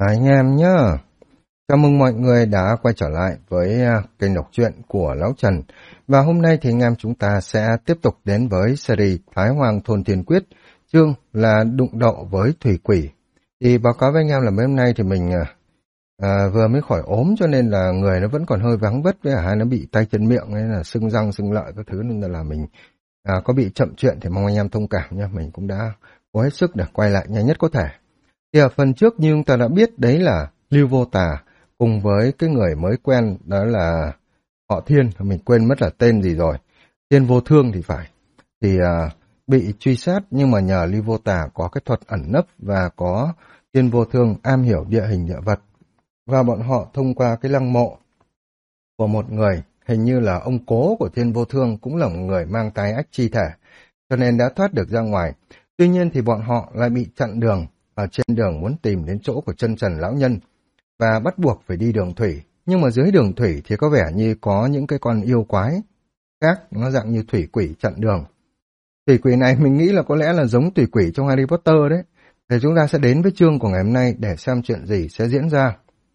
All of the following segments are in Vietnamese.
Anh em nhá, chào mừng mọi người đã quay trở lại với kênh đọc truyện của Lão Trần. Và hôm nay thì anh em chúng ta sẽ tiếp tục đến với series Thái Hoàng Thôn Thiên Quyết, chương là đụng độ với thủy quỷ. Thì báo cáo với anh em là mấy hôm nay thì mình vừa mới khỏi ốm cho nên là người nó vẫn còn hơi vắng vất, với hai nó bị tay chân miệng nên là sưng răng sưng lợi các thứ, nên là mình có bị chậm chuyện thì mong anh em thông cảm nha. Mình cũng đã cố hết sức để quay lại nhanh nhất có thể. Thì ở phần trước như chúng ta đã biết đấy là Lưu Vô Tà cùng với cái người mới quen đó là họ Thiên, mình quên mất là tên gì rồi, Thiên Vô Thương thì phải, thì bị truy sát, nhưng mà nhờ Lưu Vô Tà có cái thuật ẩn nấp và có Thiên Vô Thương am hiểu địa hình địa vật, và bọn họ thông qua cái lăng mộ của một người, hình như là ông cố của Thiên Vô Thương cũng là một người mang tai ách chi thể, cho nên đã thoát được ra ngoài. Tuy nhiên thì bọn họ lại bị chặn đường ở trên đường muốn tìm đến chỗ của chân trần lão nhân và bắt buộc phải đi đường thủy. Nhưng mà dưới đường thủy thì có vẻ như có những cái con yêu quái khác, nó dạng như thủy quỷ chặn đường. Thủy quỷ này mình nghĩ là có lẽ là giống thủy quỷ trong Harry Potter đấy. Thì chúng ta sẽ đến với chương của ngày hôm nay để xem chuyện gì sẽ diễn ra.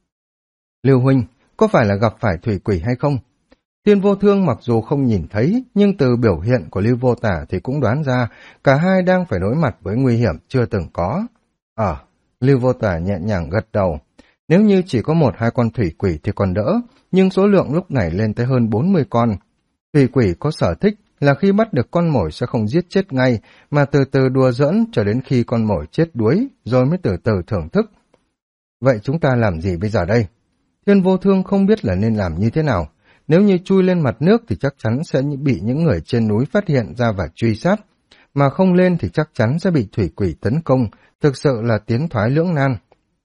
Lưu huynh, có phải là gặp phải thủy quỷ hay không? Thiên Vô Thương mặc dù không nhìn thấy, nhưng từ biểu hiện của Lưu Vô Tả thì cũng đoán ra cả hai đang phải đối mặt với nguy hiểm chưa từng có. Lưu Vô Tả nhẹ nhàng gật đầu. Nếu như chỉ có một hai con thủy quỷ thì còn đỡ, nhưng số lượng lúc này lên tới hơn 40 con. Thủy quỷ có sở thích là khi bắt được con mồi sẽ không giết chết ngay, mà từ từ đùa giỡn cho đến khi con mồi chết đuối, rồi mới từ từ thưởng thức. Vậy chúng ta làm gì bây giờ đây? Thiên Vô Thương không biết là nên làm như thế nào. Nếu như chui lên mặt nước thì chắc chắn sẽ bị những người trên núi phát hiện ra và truy sát, mà không lên thì chắc chắn sẽ bị thủy quỷ tấn công, thực sự là tiến thoái lưỡng nan.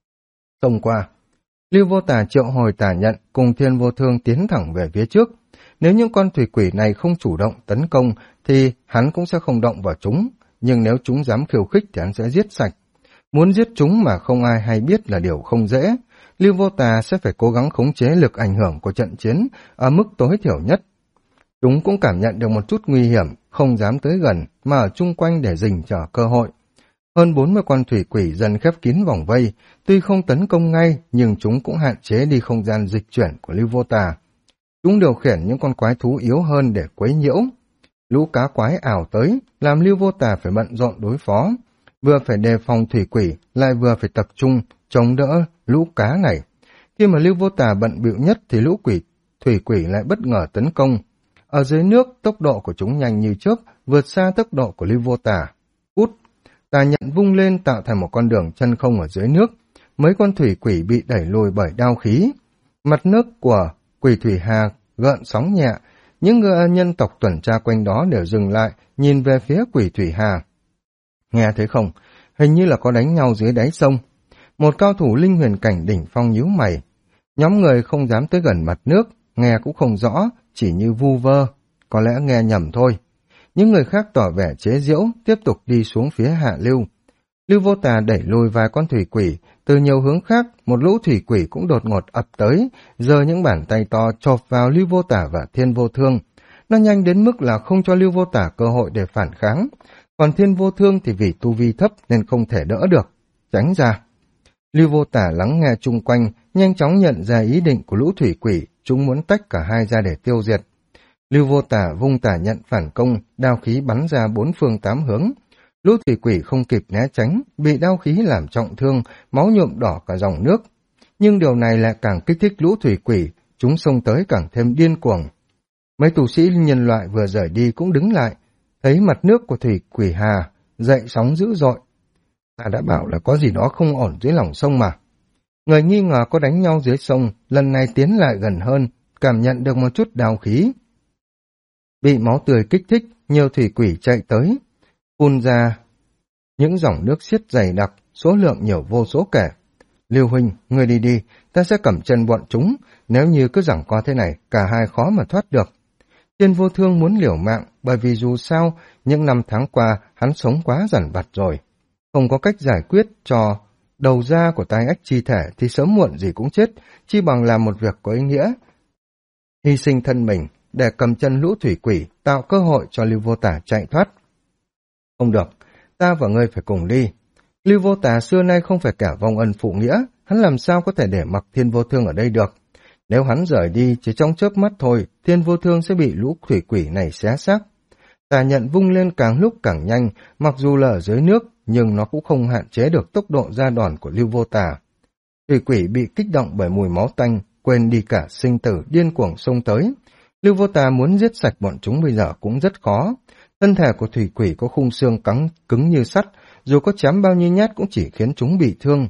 Xông qua, Lưu Vô Tà triệu hồi Tà Nhận cùng Thiên Vô Thương tiến thẳng về phía trước. Nếu những con thủy quỷ này không chủ động tấn công thì hắn cũng sẽ không động vào chúng, nhưng nếu chúng dám khiêu khích thì hắn sẽ giết sạch. Muốn giết chúng mà không ai hay biết là điều không dễ. Lưu Vô Tà sẽ phải cố gắng khống chế lực ảnh hưởng của trận chiến ở mức tối thiểu nhất. Chúng cũng cảm nhận được một chút nguy hiểm, không dám tới gần mà ở chung quanh để rình chờ cơ hội. Hơn 40 con thủy quỷ dần khép kín vòng vây, tuy không tấn công ngay nhưng chúng cũng hạn chế đi không gian dịch chuyển của Lưu Vô Tà. Chúng điều khiển những con quái thú yếu hơn để quấy nhiễu. Lũ cá quái ảo tới, làm Lưu Vô Tà phải bận rộn đối phó. Vừa phải đề phòng thủy quỷ, lại vừa phải tập trung chống đỡ lũ cá này. Khi mà Lưu Vô Tà bận bịu nhất thì lũ thủy quỷ lại bất ngờ tấn công. Ở dưới nước, tốc độ của chúng nhanh như chớp, vượt xa tốc độ của Lưu Vô Tà. Út, Tà Nhận vung lên tạo thành một con đường chân không ở dưới nước. Mấy con thủy quỷ bị đẩy lùi bởi đao khí. Mặt nước của quỷ thủy hà gợn sóng nhẹ. Những người nhân tộc tuần tra quanh đó đều dừng lại, nhìn về phía quỷ thủy hà. Nghe thấy không? Hình như là có đánh nhau dưới đáy sông. Một cao thủ linh huyền cảnh đỉnh phong nhíu mày. Nhóm người không dám tới gần mặt nước, nghe cũng không rõ, chỉ như vu vơ. Có lẽ nghe nhầm thôi. Những người khác tỏ vẻ chế giễu, tiếp tục đi xuống phía hạ lưu. Lưu Vô Tà đẩy lùi vài con thủy quỷ, từ nhiều hướng khác, một lũ thủy quỷ cũng đột ngột ập tới, giơ những bàn tay to chộp vào Lưu Vô Tà và Thiên Vô Thương. Nó nhanh đến mức là không cho Lưu Vô Tà cơ hội để phản kháng, còn Thiên Vô Thương thì vì tu vi thấp nên không thể đỡ được. Tránh ra. Lưu Vô Tà lắng nghe chung quanh, nhanh chóng nhận ra ý định của lũ thủy quỷ, chúng muốn tách cả hai ra để tiêu diệt. Lưu Vô Tà vung Tà Nhận phản công, đao khí bắn ra bốn phương tám hướng. Lũ thủy quỷ không kịp né tránh, bị đao khí làm trọng thương, máu nhuộm đỏ cả dòng nước. Nhưng điều này lại càng kích thích lũ thủy quỷ, chúng xông tới càng thêm điên cuồng. Mấy tù sĩ nhân loại vừa rời đi cũng đứng lại, thấy mặt nước của thủy quỷ hà dậy sóng dữ dội. Ta đã bảo là có gì đó không ổn dưới lòng sông mà. Người nghi ngờ có đánh nhau dưới sông, lần này tiến lại gần hơn, cảm nhận được một chút đao khí. Bị máu tươi kích thích, nhiều thủy quỷ chạy tới, phun ra những dòng nước xiết dày đặc, số lượng nhiều vô số kể. Lưu huynh, ngươi đi đi, ta sẽ cầm chân bọn chúng, nếu như cứ giằng co thế này, cả hai khó mà thoát được. Thiên Vô Thương muốn liều mạng, bởi vì dù sao, những năm tháng qua, hắn sống quá dằn vặt rồi. Không có cách giải quyết cho đầu ra của tai ách chi thể thì sớm muộn gì cũng chết, chi bằng làm một việc có ý nghĩa. Hy sinh thân mình, để cầm chân lũ thủy quỷ, tạo cơ hội cho Lưu Vô Tả chạy thoát. Không được, ta và ngươi phải cùng đi. Lưu Vô Tà xưa nay không phải kẻ vong ân phụ nghĩa, hắn làm sao có thể để mặc Thiên Vô Thương ở đây được. Nếu hắn rời đi chỉ trong chớp mắt thôi, Thiên Vô Thương sẽ bị lũ thủy quỷ này xé xác. Tà nhận vung lên càng lúc càng nhanh, mặc dù là ở dưới nước, nhưng nó cũng không hạn chế được tốc độ ra đòn của Lưu Vô Tà. Thủy quỷ bị kích động bởi mùi máu tanh, quên đi cả sinh tử, điên cuồng xông tới. Lưu Vô Tà muốn giết sạch bọn chúng bây giờ cũng rất khó. Thân thể của thủy quỷ có khung xương cứng như sắt, dù có chém bao nhiêu nhát cũng chỉ khiến chúng bị thương.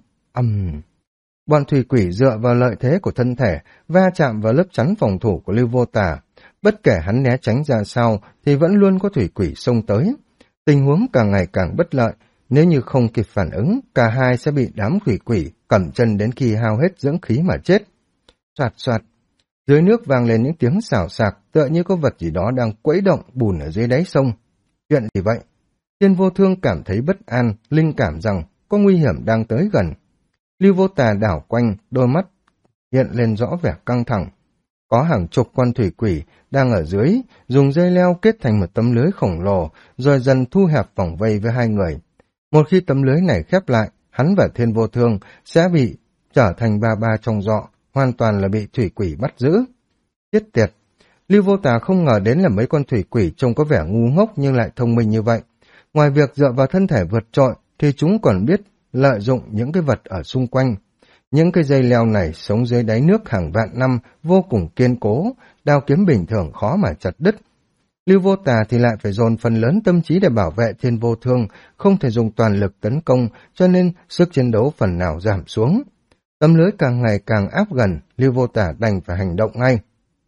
Bọn thủy quỷ dựa vào lợi thế của thân thể, va chạm vào lớp chắn phòng thủ của Lưu Vô Tà. Bất kể hắn né tránh ra sao, thì vẫn luôn có thủy quỷ xông tới. Tình huống càng ngày càng bất lợi, nếu như không kịp phản ứng, cả hai sẽ bị đám thủy quỷ cầm chân đến khi hao hết dưỡng khí mà chết. Soạt soạt, dưới nước vang lên những tiếng xào xạc, tựa như có vật gì đó đang quẫy động bùn ở dưới đáy sông. Chuyện gì vậy? Thiên Vô Thương cảm thấy bất an, linh cảm rằng có nguy hiểm đang tới gần. Lưu Vô Tà đảo quanh, đôi mắt hiện lên rõ vẻ căng thẳng. Có hàng chục con thủy quỷ đang ở dưới, dùng dây leo kết thành một tấm lưới khổng lồ, rồi dần thu hẹp vòng vây với hai người. Một khi tấm lưới này khép lại, hắn và Thiên Vô Thương sẽ bị trở thành ba ba trong dọ, hoàn toàn là bị thủy quỷ bắt giữ. Chết tiệt! Lưu Vô Tà không ngờ đến là mấy con thủy quỷ trông có vẻ ngu ngốc nhưng lại thông minh như vậy. Ngoài việc dựa vào thân thể vượt trội, thì chúng còn biết lợi dụng những cái vật ở xung quanh. Những cái dây leo này sống dưới đáy nước hàng vạn năm, vô cùng kiên cố, đao kiếm bình thường khó mà chặt đứt. Lưu Vô Tà thì lại phải dồn phần lớn tâm trí để bảo vệ Thiên Vô Thương, không thể dùng toàn lực tấn công, cho nên sức chiến đấu phần nào giảm xuống. Tấm lưới càng ngày càng áp gần, Lưu Vô Tà đành phải hành động ngay.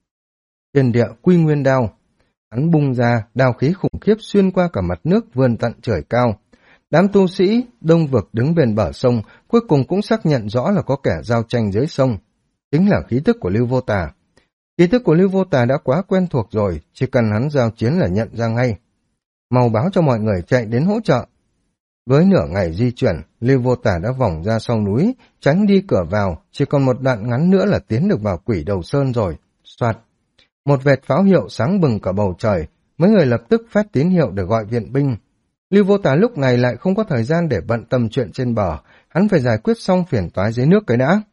Thiên địa quy nguyên đao. Hắn bung ra, đao khí khủng khiếp xuyên qua cả mặt nước vươn tận trời cao. Đám tu sĩ đông vực đứng bên bờ sông cuối cùng cũng xác nhận rõ là có kẻ giao tranh dưới sông. Chính là khí tức của Lưu Vô Tà. Khí tức của Lưu Vô Tà đã quá quen thuộc rồi, chỉ cần hắn giao chiến là nhận ra ngay. Mau báo cho mọi người chạy đến hỗ trợ. Với nửa ngày di chuyển, Lưu Vô Tà đã vòng ra sau núi, tránh đi cửa vào, chỉ còn một đoạn ngắn nữa là tiến được vào Quỷ Đầu Sơn rồi. Soạt. Một vệt pháo hiệu sáng bừng cả bầu trời, mấy người lập tức phát tín hiệu để gọi viện binh. Lưu Vô Tà lúc này lại không có thời gian để bận tâm chuyện trên bờ, hắn phải giải quyết xong phiền toái dưới nước cái đã.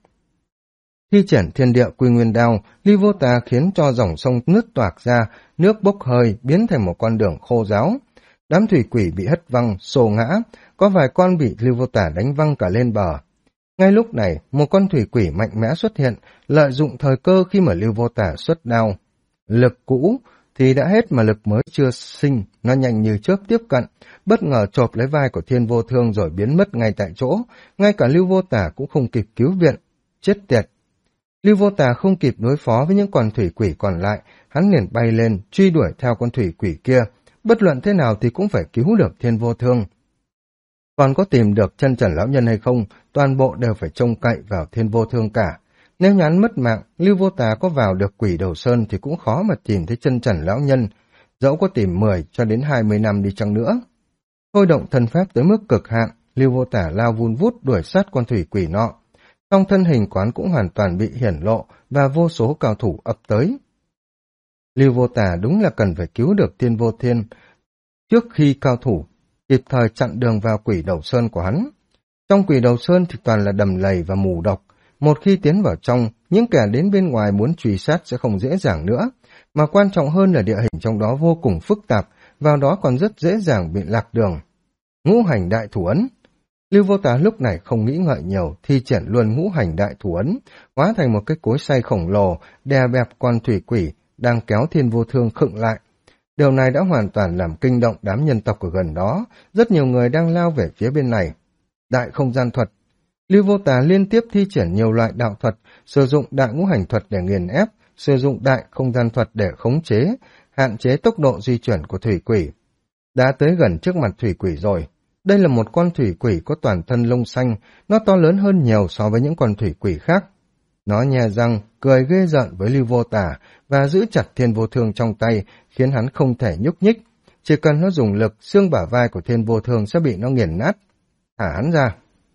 Thi triển thiên địa quy nguyên đao, Lưu Vô Tà khiến cho dòng sông nứt toạc ra, nước bốc hơi biến thành một con đường khô ráo. Đám thủy quỷ bị hất văng, xô ngã, có vài con bị Lưu Vô Tà đánh văng cả lên bờ. Ngay lúc này, một con thủy quỷ mạnh mẽ xuất hiện, lợi dụng thời cơ khi mà Lưu Vô Tà xuất đao. Lực cũ thì đã hết mà lực mới chưa sinh, nó nhanh như chớp tiếp cận, bất ngờ chộp lấy vai của Thiên Vô Thương rồi biến mất ngay tại chỗ, ngay cả Lưu Vô Tà cũng không kịp cứu viện. Chết tiệt! Lưu Vô Tà không kịp đối phó với những con thủy quỷ còn lại, hắn liền bay lên, truy đuổi theo con thủy quỷ kia, bất luận thế nào thì cũng phải cứu được Thiên Vô Thương. Còn có tìm được chân trần lão nhân hay không, toàn bộ đều phải trông cậy vào Thiên Vô Thương cả. Nếu nhắn mất mạng, Lưu Vô Tà có vào được Quỷ Đầu Sơn thì cũng khó mà tìm thấy chân trần lão nhân, dẫu có tìm 10 cho đến 20 năm đi chăng nữa. Thôi động thân pháp tới mức cực hạn, Lưu Vô Tà lao vun vút đuổi sát con thủy quỷ nọ. Trong thân hình quán cũng hoàn toàn bị hiển lộ và vô số cao thủ ập tới. Lưu Vô Tà đúng là cần phải cứu được Thiên Vô Thiên trước khi cao thủ kịp thời chặn đường vào Quỷ Đầu Sơn của hắn. Trong Quỷ Đầu Sơn thì toàn là đầm lầy và mù độc. Một khi tiến vào trong, những kẻ đến bên ngoài muốn truy sát sẽ không dễ dàng nữa. Mà quan trọng hơn là địa hình trong đó vô cùng phức tạp, vào đó còn rất dễ dàng bị lạc đường. Ngũ hành đại thủ ấn. Lưu Vô Tà lúc này không nghĩ ngợi nhiều, thi triển luôn ngũ hành đại thủ ấn, hóa thành một cái cối xay khổng lồ, đè bẹp con thủy quỷ, đang kéo Thiên Vô Thương khựng lại. Điều này đã hoàn toàn làm kinh động đám nhân tộc ở gần đó, rất nhiều người đang lao về phía bên này. Đại không gian thuật. Lưu Vô Tà liên tiếp thi triển nhiều loại đạo thuật, sử dụng đại ngũ hành thuật để nghiền ép, sử dụng đại không gian thuật để khống chế, hạn chế tốc độ di chuyển của thủy quỷ. Đã tới gần trước mặt thủy quỷ rồi. Đây là một con thủy quỷ có toàn thân lông xanh, nó to lớn hơn nhiều so với những con thủy quỷ khác. Nó nhè răng, cười ghê rợn với Lưu Vô Tà và giữ chặt Thiên Vô Thương trong tay, khiến hắn không thể nhúc nhích. Chỉ cần nó dùng lực, xương bả vai của Thiên Vô Thương sẽ bị nó nghiền nát. Thả hắn ra.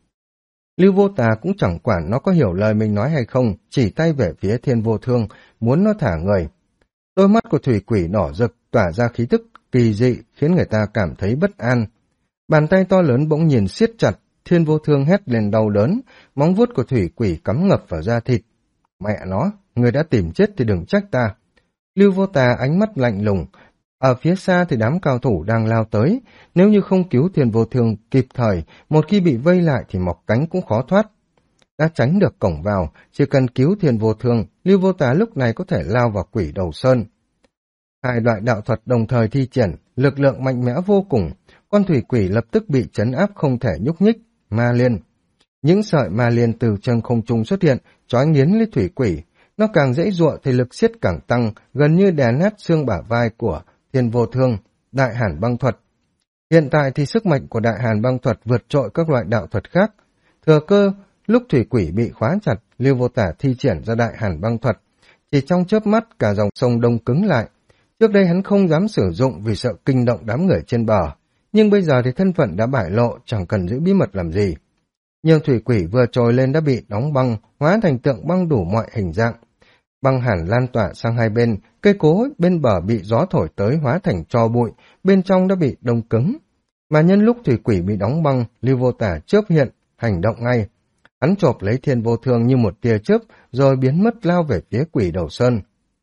Lưu Vô Tà cũng chẳng quản nó có hiểu lời mình nói hay không, chỉ tay về phía Thiên Vô Thương, muốn nó thả người. Đôi mắt của thủy quỷ đỏ rực, tỏa ra khí tức kỳ dị, khiến người ta cảm thấy bất an. Bàn tay to lớn bỗng nhìn siết chặt, Thiên Vô Thương hét lên đau đớn, móng vuốt của thủy quỷ cắm ngập vào da thịt. Mẹ nó, người đã tìm chết thì đừng trách ta. Lưu Vô Tà ánh mắt lạnh lùng. Ở phía xa thì đám cao thủ đang lao tới, nếu như không cứu Thiên Vô Thương kịp thời, một khi bị vây lại thì mọc cánh cũng khó thoát. Đã tránh được cổng vào, chỉ cần cứu Thiên Vô Thương, Lưu Vô Tà lúc này có thể lao vào Quỷ Đầu Sơn. Hai loại đạo thuật đồng thời thi triển, lực lượng mạnh mẽ vô cùng, con thủy quỷ lập tức bị trấn áp không thể nhúc nhích. Ma liên. Những sợi ma liên từ chân không trung xuất hiện, trói nghiến lấy thủy quỷ. Nó càng dễ dụa thì lực siết càng tăng, gần như đè nát xương bả vai của Thiên Vô Thương, Đại Hàn Băng Thuật. Hiện tại thì sức mạnh của Đại Hàn Băng Thuật vượt trội các loại đạo thuật khác. Thừa cơ, lúc thủy quỷ bị khóa chặt, Lưu Vô Tả thi triển ra Đại Hàn Băng Thuật. Chỉ trong chớp mắt cả dòng sông đông cứng lại. Trước đây hắn không dám sử dụng vì sợ kinh động đám người trên bờ, nhưng bây giờ thì thân phận đã bại lộ, chẳng cần giữ bí mật làm gì. Nhưng thủy quỷ vừa trồi lên đã bị đóng băng, hóa thành tượng băng đủ mọi hình dạng. Băng hàn lan tỏa sang hai bên, cây cối bên bờ bị gió thổi tới hóa thành tro bụi, bên trong đã bị đông cứng. Mà nhân lúc thủy quỷ bị đóng băng, Lưu Vô Tả chớp hiện, hành động ngay. Hắn chộp lấy Thiên Vô Thương như một tia chớp, rồi biến mất lao về phía Quỷ Đầu Sơn.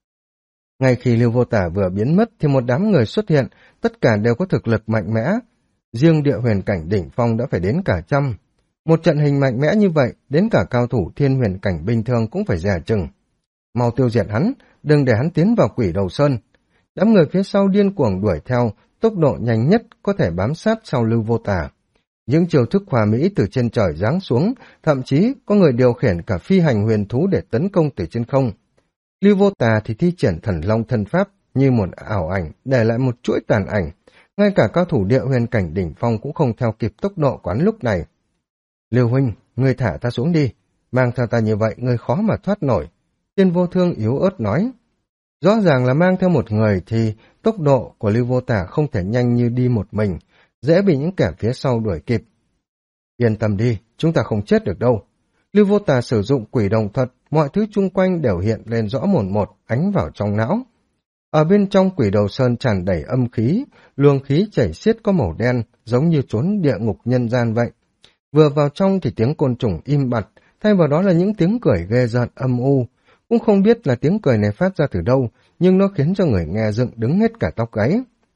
Ngay khi Lưu Vô Tả vừa biến mất thì một đám người xuất hiện, tất cả đều có thực lực mạnh mẽ. Riêng địa huyền cảnh đỉnh phong đã phải đến cả trăm. Một trận hình mạnh mẽ như vậy, đến cả cao thủ thiên huyền cảnh bình thường cũng phải dè chừng. Mau tiêu diệt hắn, đừng để hắn tiến vào Quỷ Đầu Sơn. Đám người phía sau điên cuồng đuổi theo, tốc độ nhanh nhất có thể bám sát sau Lưu Vô Tả. Những chiêu thức hòa mỹ từ trên trời giáng xuống, thậm chí có người điều khiển cả phi hành huyền thú để tấn công từ trên không. Lưu Vô Tà thì thi triển Thần Long thân pháp như một ảo ảnh, để lại một chuỗi tàn ảnh. Ngay cả cao thủ địa huyền cảnh đỉnh phong cũng không theo kịp tốc độ của hắn lúc này. Lưu huynh, ngươi thả ta xuống đi, mang theo ta như vậy ngươi khó mà thoát nổi. Thiên Vô Thương yếu ớt nói. Rõ ràng là mang theo một người thì tốc độ của Lưu Vô Tà không thể nhanh như đi một mình, dễ bị những kẻ phía sau đuổi kịp. Yên tâm đi, chúng ta không chết được đâu. Lưu Vô Tà sử dụng quỷ đồng thuật, mọi thứ chung quanh đều hiện lên rõ mồn một, ánh vào trong não. Ở bên trong Quỷ Đầu Sơn tràn đầy âm khí, luồng khí chảy xiết có màu đen, giống như chốn địa ngục nhân gian vậy. Vừa vào trong thì tiếng côn trùng im bặt, thay vào đó là những tiếng cười ghê rợn âm u. Cũng không biết là tiếng cười này phát ra từ đâu, nhưng nó khiến cho người nghe dựng đứng hết cả tóc gáy.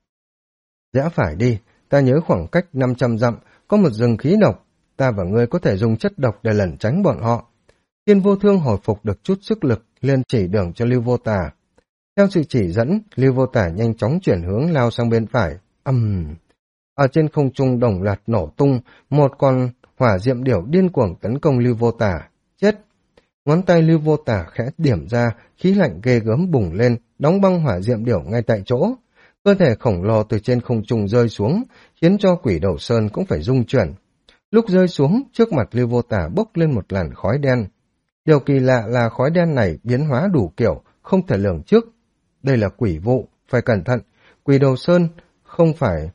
Rẽ phải đi, ta nhớ khoảng cách 500 dặm, có một rừng khí độc, ta và ngươi có thể dùng chất độc để lẩn tránh bọn họ. Thiên Vô Thương hồi phục được chút sức lực, liền chỉ đường cho Lưu Vô Tà. Theo sự chỉ dẫn, Lưu Vô Tà nhanh chóng chuyển hướng lao sang bên phải. Ở trên không trung đồng loạt nổ tung, một con hỏa diệm điểu điên cuồng tấn công Lưu Vô Tà. Chết! Ngón tay Lưu Vô Tà khẽ điểm ra, khí lạnh ghê gớm bùng lên, đóng băng hỏa diệm điểu ngay tại chỗ. Cơ thể khổng lồ từ trên không trung rơi xuống, khiến cho Quỷ Đầu Sơn cũng phải rung chuyển. Lúc rơi xuống, trước mặt Lưu Vô Tà bốc lên một làn khói đen. Điều kỳ lạ là khói đen này biến hóa đủ kiểu, không thể lường trước. Đây là quỷ vụ, phải cẩn thận. Quỷ Đầu Sơn không phải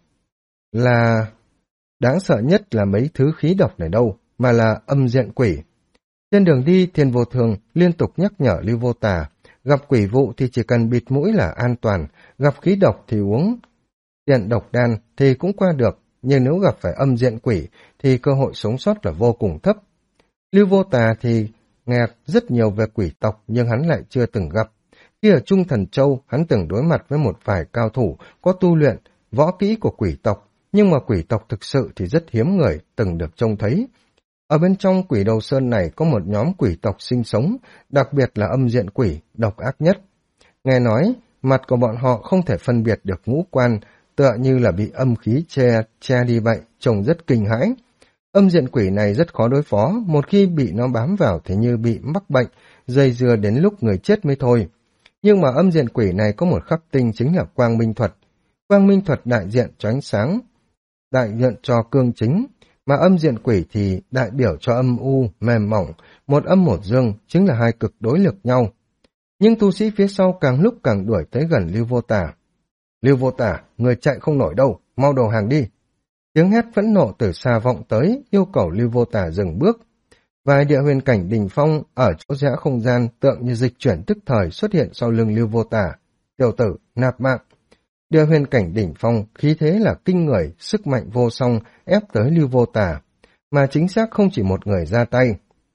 là đáng sợ nhất là mấy thứ khí độc này đâu, mà là âm diện quỷ. Trên đường đi, Thiên Vô Thường liên tục nhắc nhở Lưu Vô Tà, gặp quỷ vụ thì chỉ cần bịt mũi là an toàn, gặp khí độc thì uống tiện độc đan thì cũng qua được, nhưng nếu gặp phải âm diện quỷ thì cơ hội sống sót là vô cùng thấp. Lưu Vô Tà thì nghe rất nhiều về quỷ tộc nhưng hắn lại chưa từng gặp. Khi ở Trung Thần Châu, hắn từng đối mặt với một vài cao thủ có tu luyện võ kỹ của quỷ tộc, nhưng mà quỷ tộc thực sự thì rất hiếm người từng được trông thấy. Ở bên trong Quỷ Đầu Sơn này có một nhóm quỷ tộc sinh sống, đặc biệt là âm diện quỷ, độc ác nhất. Nghe nói, mặt của bọn họ không thể phân biệt được ngũ quan, tựa như là bị âm khí che đi vậy, trông rất kinh hãi. Âm diện quỷ này rất khó đối phó, một khi bị nó bám vào thì như bị mắc bệnh, dây dưa đến lúc người chết mới thôi. Nhưng mà âm diện quỷ này có một khắc tinh chính là quang minh thuật. Quang minh thuật đại diện cho ánh sáng, đại diện cho cương chính, mà âm diện quỷ thì đại biểu cho âm u, mềm mỏng, một âm một dương, chính là hai cực đối lực nhau. Nhưng tu sĩ phía sau càng lúc càng đuổi tới gần Lưu Vô Tà. Lưu Vô Tà, người chạy không nổi đâu, mau đầu hàng đi. Tiếng hét phẫn nộ từ xa vọng tới, yêu cầu Lưu Vô Tà dừng bước. Vài địa huyền cảnh đỉnh phong ở chỗ rẽ không gian tượng như dịch chuyển tức thời xuất hiện sau lưng Lưu Vô Tà. Tiểu tử, nạp mạng. Địa huyền cảnh đỉnh phong, khí thế là kinh người, sức mạnh vô song ép tới Lưu Vô Tà. mà chính xác không chỉ một người ra tay.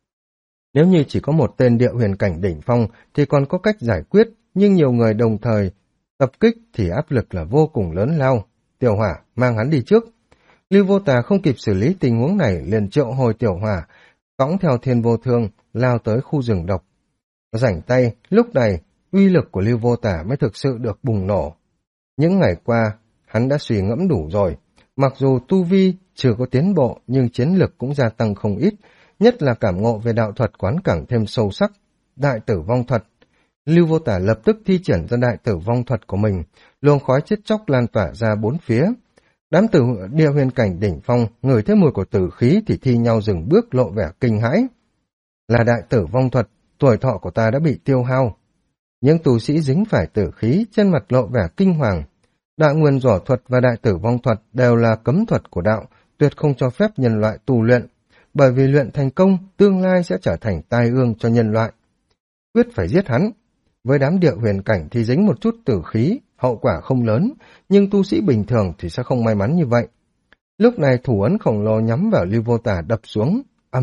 Nếu như chỉ có một tên địa huyền cảnh đỉnh phong thì còn có cách giải quyết, nhưng nhiều người đồng thời tập kích thì áp lực là vô cùng lớn lao. Tiểu Hỏa, mang hắn đi trước. Lưu Vô Tà không kịp xử lý tình huống này, liền triệu hồi Tiểu Hỏa, cõng theo Thiên Vô Thương, lao tới khu rừng độc. Rảnh tay, lúc này, uy lực của Lưu Vô Tà mới thực sự được bùng nổ. Những ngày qua, hắn đã suy ngẫm đủ rồi. Mặc dù tu vi chưa có tiến bộ, nhưng chiến lực cũng gia tăng không ít, nhất là cảm ngộ về đạo thuật quán càng thêm sâu sắc. Đại tử vong thuật. Lưu Vô Tà lập tức thi triển ra đại tử vong thuật của mình, luồng khói chết chóc lan tỏa ra bốn phía. Đám tử địa huyền cảnh đỉnh phong ngửi thấy mùi của tử khí thì thi nhau dừng bước, lộ vẻ kinh hãi. Là đại tử vong thuật, tuổi thọ của ta đã bị tiêu hao. Những tu sĩ dính phải tử khí trên mặt lộ vẻ kinh hoàng. Đại nguyên rủa thuật và đại tử vong thuật đều là cấm thuật của đạo, tuyệt không cho phép nhân loại tu luyện, bởi vì luyện thành công tương lai sẽ trở thành tai ương cho nhân loại. Quyết phải giết hắn. Với đám địa huyền cảnh thì dính một chút tử khí, hậu quả không lớn, nhưng tu sĩ bình thường thì sẽ không may mắn như vậy. Lúc này thủ ấn khổng lồ nhắm vào Lưu Vô Tà đập xuống.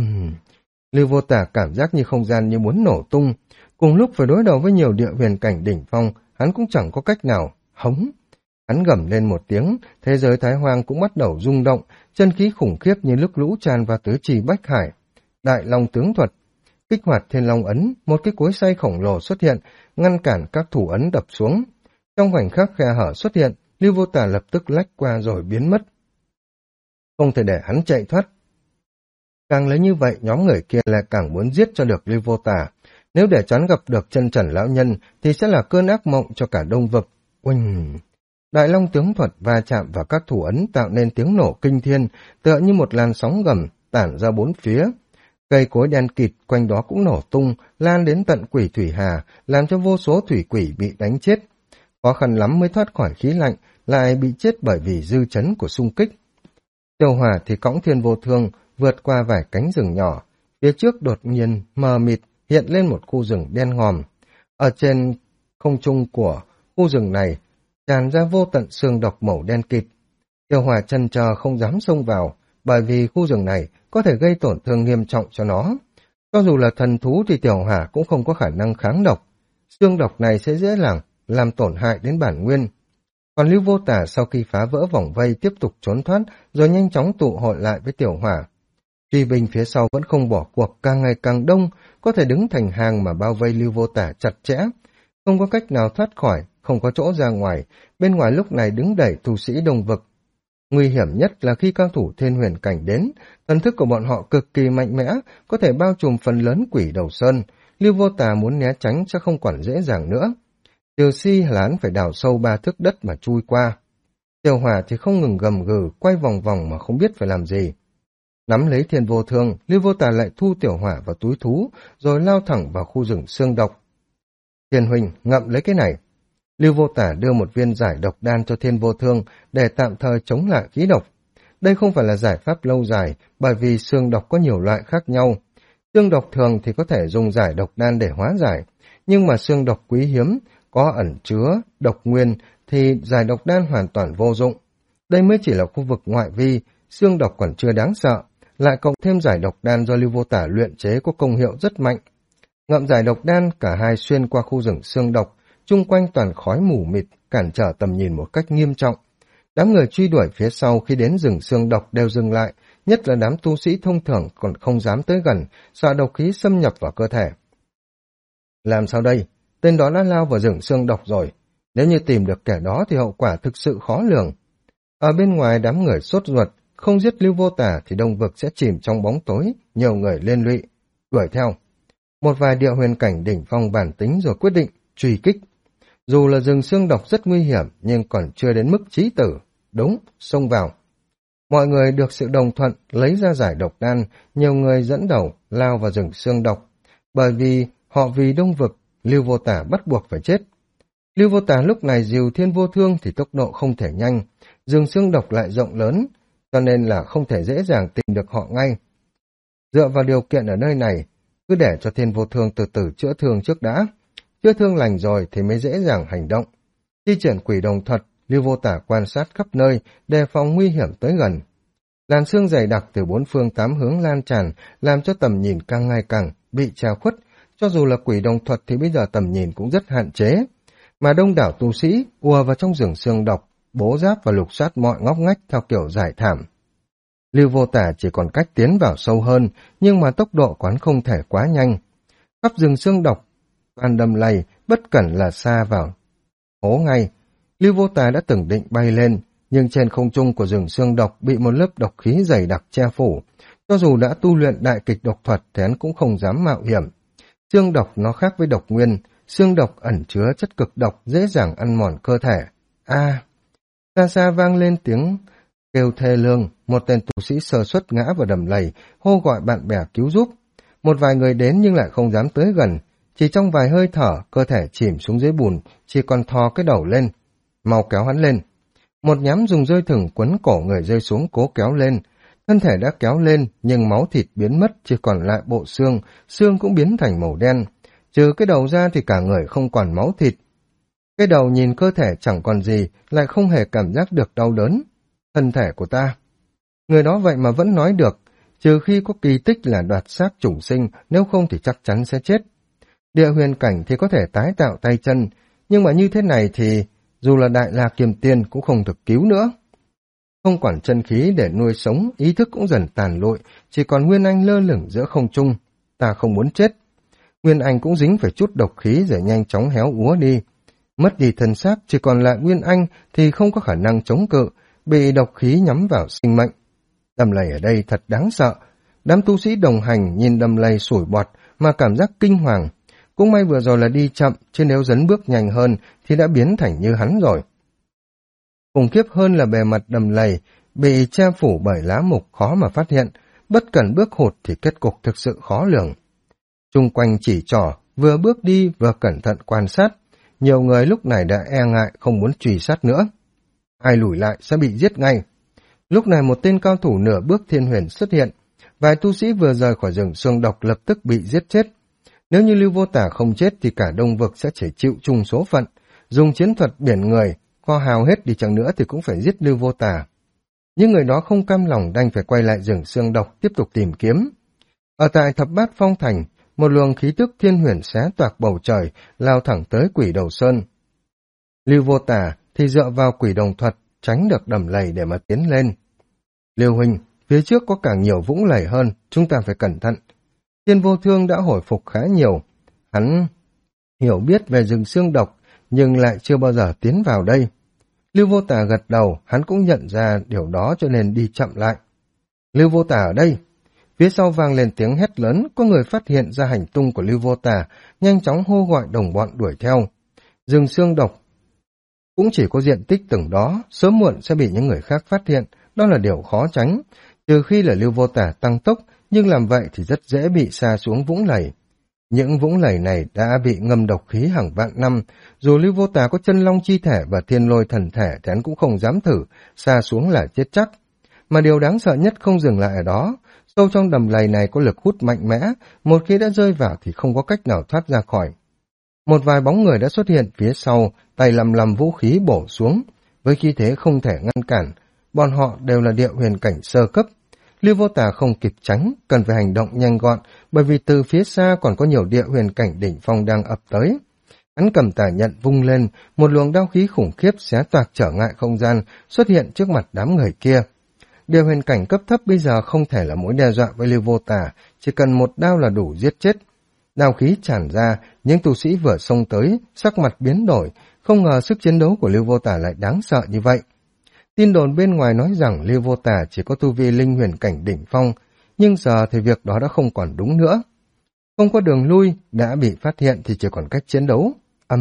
Lưu Vô Tà cảm giác như không gian như muốn nổ tung. Cùng lúc phải đối đầu với nhiều địa huyền cảnh đỉnh phong, hắn cũng chẳng có cách nào. Hống! Hắn gầm lên một tiếng, thế giới Thái Hoang cũng bắt đầu rung động, chân khí khủng khiếp như nước lũ tràn vào tứ trì bách hải. Đại Long tướng thuật, kích hoạt Thiên Long ấn, một cái cối xay khổng lồ xuất hiện, ngăn cản các thủ ấn đập xuống. Trong khoảnh khắc khe hở xuất hiện, Lưu Vô Tà lập tức lách qua rồi biến mất. Không thể để hắn chạy thoát. Càng lấy như vậy, nhóm người kia lại càng muốn giết cho được Lưu Vô Tà. Nếu để chắn gặp được chân trần lão nhân thì sẽ là cơn ác mộng cho cả đông vực. Oanh! Đại Long tướng thuật va chạm vào các thủ ấn tạo nên tiếng nổ kinh thiên, tựa như một làn sóng gầm tản ra bốn phía. Cây cối đen kịt quanh đó cũng nổ tung, lan đến tận Quỷ Thủy Hà, làm cho vô số thủy quỷ bị đánh chết. Khó khăn lắm mới thoát khỏi khí lạnh, lại bị chết bởi vì dư chấn của xung kích. Tiểu Hỏa thì cõng Thiên Vô Thương, vượt qua vài cánh rừng nhỏ. Phía trước đột nhiên mờ mịt hiện lên một khu rừng đen ngòm. Ở trên không trung của khu rừng này tràn ra vô tận xương độc màu đen kịt. Tiểu Hỏa chần chờ không dám xông vào, bởi vì khu rừng này có thể gây tổn thương nghiêm trọng cho nó. Cho dù là thần thú thì Tiểu Hỏa cũng không có khả năng kháng độc. Xương độc này sẽ dễ dàng làm tổn hại đến bản nguyên. Còn Lưu Vô Tà sau khi phá vỡ vòng vây tiếp tục trốn thoát, rồi nhanh chóng tụ hội lại với Tiểu Hỏa. Truy binh phía sau vẫn không bỏ cuộc, càng ngày càng đông, có thể đứng thành hàng mà bao vây Lưu Vô Tà chặt chẽ. Không có cách nào thoát khỏi, không có chỗ ra ngoài, bên ngoài lúc này đứng đầy tu sĩ đông vực. Nguy hiểm nhất là khi cao thủ Thiên Huyền cảnh đến, thần thức của bọn họ cực kỳ mạnh mẽ, có thể bao trùm phần lớn Quỷ Đầu Sơn. Lưu Vô Tà muốn né tránh sẽ không còn dễ dàng nữa. Trừ si là hắn phải đào sâu 3 thước đất mà chui qua. Tiểu Hỏa thì không ngừng gầm gừ, quay vòng vòng mà không biết phải làm gì. Nắm lấy Thiên Vô Thương, Lưu Vô Tà lại thu Tiểu Hỏa vào túi thú, rồi lao thẳng vào khu rừng xương độc. Thiên huynh, ngậm lấy cái này. Lưu Vô Tà đưa một viên giải độc đan cho Thiên Vô Thương để tạm thời chống lại khí độc. Đây không phải là giải pháp lâu dài, bởi vì xương độc có nhiều loại khác nhau. Xương độc thường thì có thể dùng giải độc đan để hóa giải, nhưng mà xương độc quý hiếm, có ẩn chứa độc nguyên thì giải độc đan hoàn toàn vô dụng. Đây mới chỉ là khu vực ngoại vi, xương độc còn chưa đáng sợ, lại cộng thêm giải độc đan do Lưu Vô Tà luyện chế có công hiệu rất mạnh. Ngậm giải độc đan, cả hai xuyên qua khu rừng xương độc, chung quanh toàn khói mù mịt, cản trở tầm nhìn một cách nghiêm trọng. Đám người truy đuổi phía sau khi đến rừng xương độc đều dừng lại, nhất là đám tu sĩ thông thường còn không dám tới gần, sợ độc khí xâm nhập vào cơ thể. Làm sao đây? Tên đó đã lao vào rừng xương độc rồi. Nếu như tìm được kẻ đó thì hậu quả thực sự khó lường. Ở bên ngoài đám người sốt ruột, không giết Lưu Vô Tà thì đông vực sẽ chìm trong bóng tối, nhiều người liên lụy. Đuổi theo. Một vài địa huyền cảnh đỉnh phong bản tính rồi quyết định truy kích. Dù là rừng xương độc rất nguy hiểm nhưng còn chưa đến mức chí tử. Đúng, xông vào. Mọi người được sự đồng thuận lấy ra giải độc đan, nhiều người dẫn đầu lao vào rừng xương độc. Bởi vì họ vì đông vực, Lưu Vô Tà bắt buộc phải chết. Lưu Vô Tà lúc này dìu Thiên Vô Thương thì tốc độ không thể nhanh, rừng xương độc lại rộng lớn, cho nên là không thể dễ dàng tìm được họ ngay. Dựa vào điều kiện ở nơi này, cứ để cho Thiên Vô Thương từ từ chữa thương trước đã. Chữa thương lành rồi thì mới dễ dàng hành động. Thi triển quỷ đồng thuật, Lưu Vô Tà quan sát khắp nơi, đề phòng nguy hiểm tới gần. Làn sương dày đặc từ bốn phương tám hướng lan tràn, làm cho tầm nhìn càng ngày càng bị che khuất. Cho dù là quỷ đồng thuật thì bây giờ tầm nhìn cũng rất hạn chế. Mà đông đảo tu sĩ ùa vào trong rừng sương độc, bố giáp và lục soát mọi ngóc ngách theo kiểu giải thảm. Lưu Vô Tả chỉ còn cách tiến vào sâu hơn, nhưng mà tốc độ quán không thể quá nhanh. Khắp rừng sương độc, toàn đầm lầy, bất cẩn là xa vào hố ngay. Lưu Vô Tả đã từng định bay lên, nhưng trên không trung của rừng sương độc bị một lớp độc khí dày đặc che phủ. Cho dù đã tu luyện đại kịch độc thuật thì hắn cũng không dám mạo hiểm. Xương độc nó khác với độc nguyên, xương độc ẩn chứa chất cực độc dễ dàng ăn mòn cơ thể. Xa xa vang lên tiếng kêu thê lương, một tên tu sĩ sơ suất ngã vào đầm lầy, hô gọi bạn bè cứu giúp. Một vài người đến nhưng lại không dám tới gần, chỉ trong vài hơi thở, cơ thể chìm xuống dưới bùn, chỉ còn thò cái đầu lên. Mau kéo hắn lên. Một nhám dùng dây thừng quấn cổ người rơi xuống cố kéo lên. Thân thể đã kéo lên, nhưng máu thịt biến mất, chỉ còn lại bộ xương, xương cũng biến thành màu đen. Trừ cái đầu ra thì cả người không còn máu thịt. Cái đầu nhìn cơ thể chẳng còn gì, lại không hề cảm giác được đau đớn. Thân thể của ta. Người đó vậy mà vẫn nói được, trừ khi có kỳ tích là đoạt xác chủng sinh, nếu không thì chắc chắn sẽ chết. Địa huyền cảnh thì có thể tái tạo tay chân, nhưng mà như thế này thì dù là đại la kiềm tiên cũng không thực cứu nữa. Không quản chân khí để nuôi sống, ý thức cũng dần tàn lụi, chỉ còn Nguyên Anh lơ lửng giữa không trung. Ta không muốn chết. Nguyên Anh cũng dính phải chút độc khí rồi nhanh chóng héo úa đi. Mất đi thân xác, chỉ còn lại Nguyên Anh thì không có khả năng chống cự, bị độc khí nhắm vào sinh mệnh. Đầm lầy ở đây thật đáng sợ. Đám tu sĩ đồng hành nhìn đầm lầy sủi bọt mà cảm giác kinh hoàng. Cũng may vừa rồi là đi chậm, chứ nếu dấn bước nhanh hơn thì đã biến thành như hắn rồi. Khủng khiếp hơn là bề mặt đầm lầy bị che phủ bởi lá mục khó mà phát hiện, bất cẩn bước hụt thì kết cục thực sự khó lường. Chung quanh chỉ trỏ, vừa bước đi vừa cẩn thận quan sát, nhiều người lúc này đã e ngại không muốn truy sát nữa. Ai lùi lại sẽ bị giết ngay. Lúc này một tên cao thủ nửa bước thiên huyền xuất hiện, vài tu sĩ vừa rời khỏi rừng xương độc lập tức bị giết chết. Nếu như Lưu Vô Tả không chết thì cả đông vực sẽ chỉ chịu chung số phận, dùng chiến thuật biển người, co hào hết đi chăng nữa thì cũng phải giết Lưu Vô Tả. Nhưng người đó không cam lòng đành phải quay lại rừng xương độc tiếp tục tìm kiếm. Ở tại Thập Bát Phong Thành, một luồng khí tức thiên huyền xé toạc bầu trời, lao thẳng tới Quỷ Đầu Sơn. Lưu Vô Tả thì dựa vào quỷ đồng thuật, tránh được đầm lầy để mà tiến lên. Lưu huynh, phía trước có càng nhiều vũng lầy hơn, chúng ta phải cẩn thận. Thiên Vô Thương đã hồi phục khá nhiều. Hắn hiểu biết về rừng xương độc, nhưng lại chưa bao giờ tiến vào đây. Lưu Vô Tả gật đầu, hắn cũng nhận ra điều đó cho nên đi chậm lại. Lưu Vô Tả ở đây. Phía sau vang lên tiếng hét lớn, có người phát hiện ra hành tung của Lưu Vô Tả, nhanh chóng hô gọi đồng bọn đuổi theo. Rừng xương độc cũng chỉ có diện tích từng đó, sớm muộn sẽ bị những người khác phát hiện, đó là điều khó tránh. Trừ khi là Lưu Vô Tả tăng tốc, nhưng làm vậy thì rất dễ bị sa xuống vũng lầy. Những vũng lầy này đã bị ngâm độc khí hàng vạn năm, dù Lưu Vô Tả có chân long chi thể và thiên lôi thần thể thì hắn cũng không dám thử, sa xuống là chết chắc. Mà điều đáng sợ nhất không dừng lại ở đó, sâu trong đầm lầy này có lực hút mạnh mẽ, một khi đã rơi vào thì không có cách nào thoát ra khỏi. Một vài bóng người đã xuất hiện phía sau, tay lầm vũ khí bổ xuống, với khí thế không thể ngăn cản, bọn họ đều là địa huyền cảnh sơ cấp. Lưu Vô Tả không kịp tránh, cần phải hành động nhanh gọn, bởi vì từ phía xa còn có nhiều địa huyền cảnh đỉnh phong đang ập tới. Hắn cầm tà nhận vung lên, một luồng đao khí khủng khiếp xé toạc trở ngại không gian xuất hiện trước mặt đám người kia. Địa huyền cảnh cấp thấp bây giờ không thể là mối đe dọa với Lưu Vô Tả, chỉ cần một đao là đủ giết chết. Đao khí tràn ra, những tu sĩ vừa xông tới, sắc mặt biến đổi, không ngờ sức chiến đấu của Lưu Vô Tả lại đáng sợ như vậy. Tin đồn bên ngoài nói rằng Lưu Vô Tả chỉ có tu vi linh huyền cảnh đỉnh phong, nhưng giờ thì việc đó đã không còn đúng nữa. Không có đường lui, đã bị phát hiện thì chỉ còn cách chiến đấu.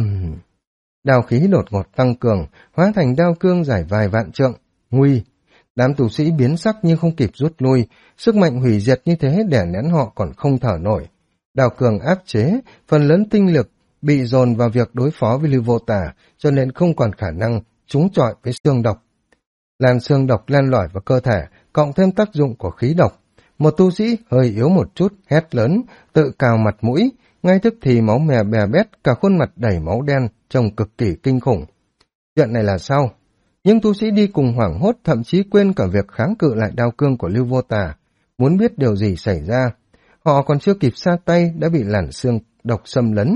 Đao khí đột ngột tăng cường, hóa thành đao cương dài vài vạn trượng. Nguy! Đám tù sĩ biến sắc nhưng không kịp rút lui, sức mạnh hủy diệt như thế đè nén họ còn không thở nổi. Đao cường áp chế, phần lớn tinh lực bị dồn vào việc đối phó với Lưu Vô Tả, cho nên không còn khả năng trúng chọi với xương độc. Làn xương độc len lỏi vào cơ thể, cộng thêm tác dụng của khí độc. Một tu sĩ hơi yếu một chút, hét lớn, tự cào mặt mũi, ngay tức thì máu mè bè bét, cả khuôn mặt đầy máu đen, trông cực kỳ kinh khủng. Chuyện này là sao? Những tu sĩ đi cùng hoảng hốt, thậm chí quên cả việc kháng cự lại đao cương của Lưu Vô Tà, muốn biết điều gì xảy ra. Họ còn chưa kịp sa tay đã bị làn xương độc xâm lấn.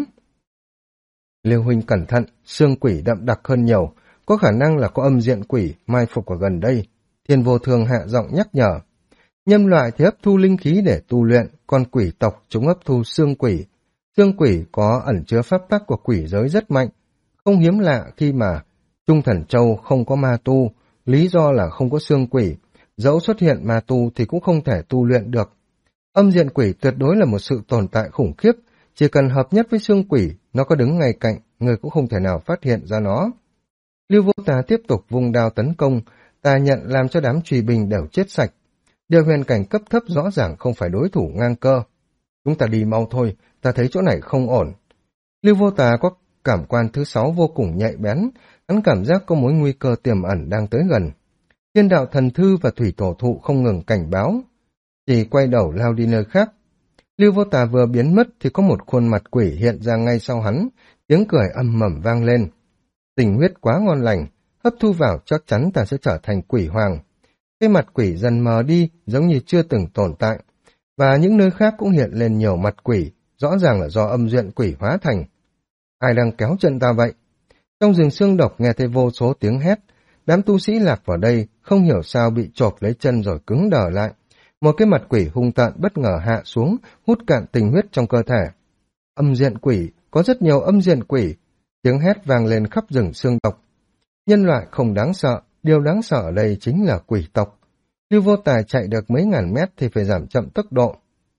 Lưu huynh cẩn thận, xương quỷ đậm đặc hơn nhiều, có khả năng là có âm diện quỷ mai phục ở gần đây. Thiên Vô Thường hạ giọng nhắc nhở. Nhân loại thì hấp thu linh khí để tu luyện, còn quỷ tộc chúng hấp thu xương quỷ. Xương quỷ có ẩn chứa pháp tắc của quỷ giới rất mạnh, không hiếm lạ khi mà Trung Thần Châu không có ma tu, lý do là không có xương quỷ, dẫu xuất hiện ma tu thì cũng không thể tu luyện được. Âm diện quỷ tuyệt đối là một sự tồn tại khủng khiếp, chỉ cần hợp nhất với xương quỷ, nó có đứng ngay cạnh, người cũng không thể nào phát hiện ra nó. Lưu Vô Tà tiếp tục vung đao tấn công, tà nhận làm cho đám truy binh đều chết sạch. Điều huyền cảnh cấp thấp rõ ràng không phải đối thủ ngang cơ. Chúng ta đi mau thôi, ta thấy chỗ này không ổn. Lưu Vô Tà có cảm quan thứ 6 vô cùng nhạy bén, hắn cảm giác có mối nguy cơ tiềm ẩn đang tới gần. Thiên đạo thần thư và thủy tổ thụ không ngừng cảnh báo, chỉ quay đầu lao đi nơi khác. Lưu Vô Tà vừa biến mất thì có một khuôn mặt quỷ hiện ra ngay sau hắn, tiếng cười âm mầm vang lên. Tình huyết quá ngon lành, hấp thu vào chắc chắn ta sẽ trở thành quỷ hoàng. Cái mặt quỷ dần mờ đi giống như chưa từng tồn tại, và những nơi khác cũng hiện lên nhiều mặt quỷ, rõ ràng là do âm duyện quỷ hóa thành. Ai đang kéo chân ta vậy? Trong rừng xương độc nghe thấy vô số tiếng hét, đám tu sĩ lạc vào đây không hiểu sao bị chộp lấy chân rồi cứng đờ lại. Một cái mặt quỷ hung tợn bất ngờ hạ xuống, hút cạn tình huyết trong cơ thể. Âm diện quỷ, có rất nhiều âm diện quỷ, tiếng hét vang lên khắp rừng xương độc. Nhân loại không đáng sợ, điều đáng sợ ở đây chính là quỷ tộc. Lưu Vô Tà chạy được mấy ngàn mét thì phải giảm chậm tốc độ.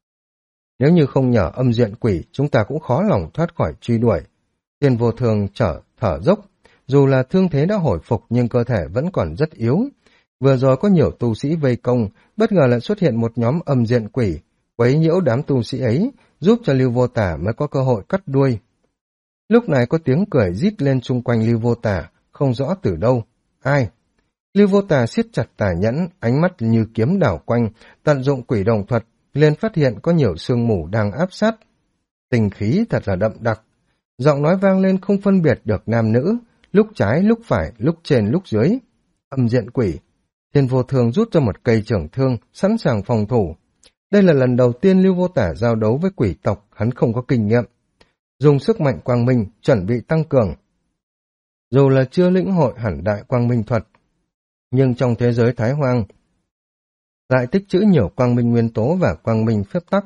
Nếu như không nhờ âm diện quỷ, chúng ta cũng khó lòng thoát khỏi truy đuổi. Thiên Vô Thường thở dốc, dù là thương thế đã hồi phục nhưng cơ thể vẫn còn rất yếu. Vừa rồi có nhiều tu sĩ vây công, bất ngờ lại xuất hiện một nhóm âm diện quỷ, quấy nhiễu đám tu sĩ ấy, giúp cho Lưu Vô Tà mới có cơ hội cắt đuôi. Lúc này có tiếng cười rít lên xung quanh Lưu Vô Tà, không rõ từ đâu. Ai? Lưu Vô Tà siết chặt tà nhẫn, ánh mắt như kiếm đảo quanh, tận dụng quỷ đồng thuật, liền phát hiện có nhiều sương mù đang áp sát. Tình khí thật là đậm đặc. Giọng nói vang lên không phân biệt được nam nữ, lúc trái, lúc phải, lúc trên, lúc dưới. Âm diện quỷ. Thiên Vô Thường rút ra một cây trưởng thương, sẵn sàng phòng thủ. Đây là lần đầu tiên Lưu Vô Tả giao đấu với quỷ tộc, hắn không có kinh nghiệm. Dùng sức mạnh quang minh, chuẩn bị tăng cường. Dù là chưa lĩnh hội hẳn đại quang minh thuật, nhưng trong thế giới Thái Hoang lại tích trữ nhiều quang minh nguyên tố và quang minh phép tắc.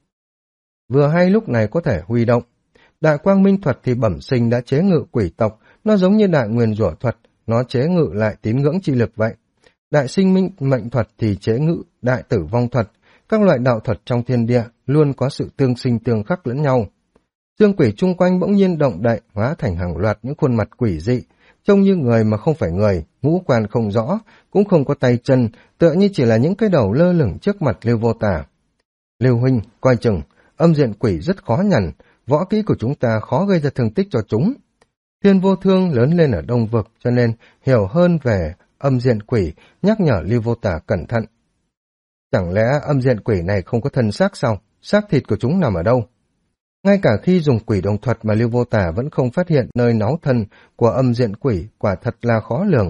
Vừa hay lúc này có thể huy động. Đại quang minh thuật thì bẩm sinh đã chế ngự quỷ tộc, nó giống như đại nguyền rủa thuật, nó chế ngự lại tín ngưỡng chi lực vậy. Đại sinh minh mệnh thuật thì chế ngự đại tử vong thuật, các loại đạo thuật trong thiên địa luôn có sự tương sinh tương khắc lẫn nhau. Dương quỷ chung quanh bỗng nhiên động đậy, hóa thành hàng loạt những khuôn mặt quỷ dị, trông như người mà không phải người, ngũ quan không rõ, cũng không có tay chân, tựa như chỉ là những cái đầu lơ lửng trước mặt Lưu Vô Tả. Lưu huynh, coi chừng, âm diện quỷ rất khó nhằn, võ kỹ của chúng ta khó gây ra thương tích cho chúng. Thiên Vô Thương lớn lên ở Đông Vực cho nên hiểu hơn về âm diện quỷ, nhắc nhở Lưu Vô Tả cẩn thận. Chẳng lẽ âm diện quỷ này không có thân xác sao? Xác thịt của chúng nằm ở đâu? Ngay cả khi dùng quỷ đồng thuật mà Lưu Vô Tả vẫn không phát hiện nơi náu thân của âm diện quỷ, quả thật là khó lường.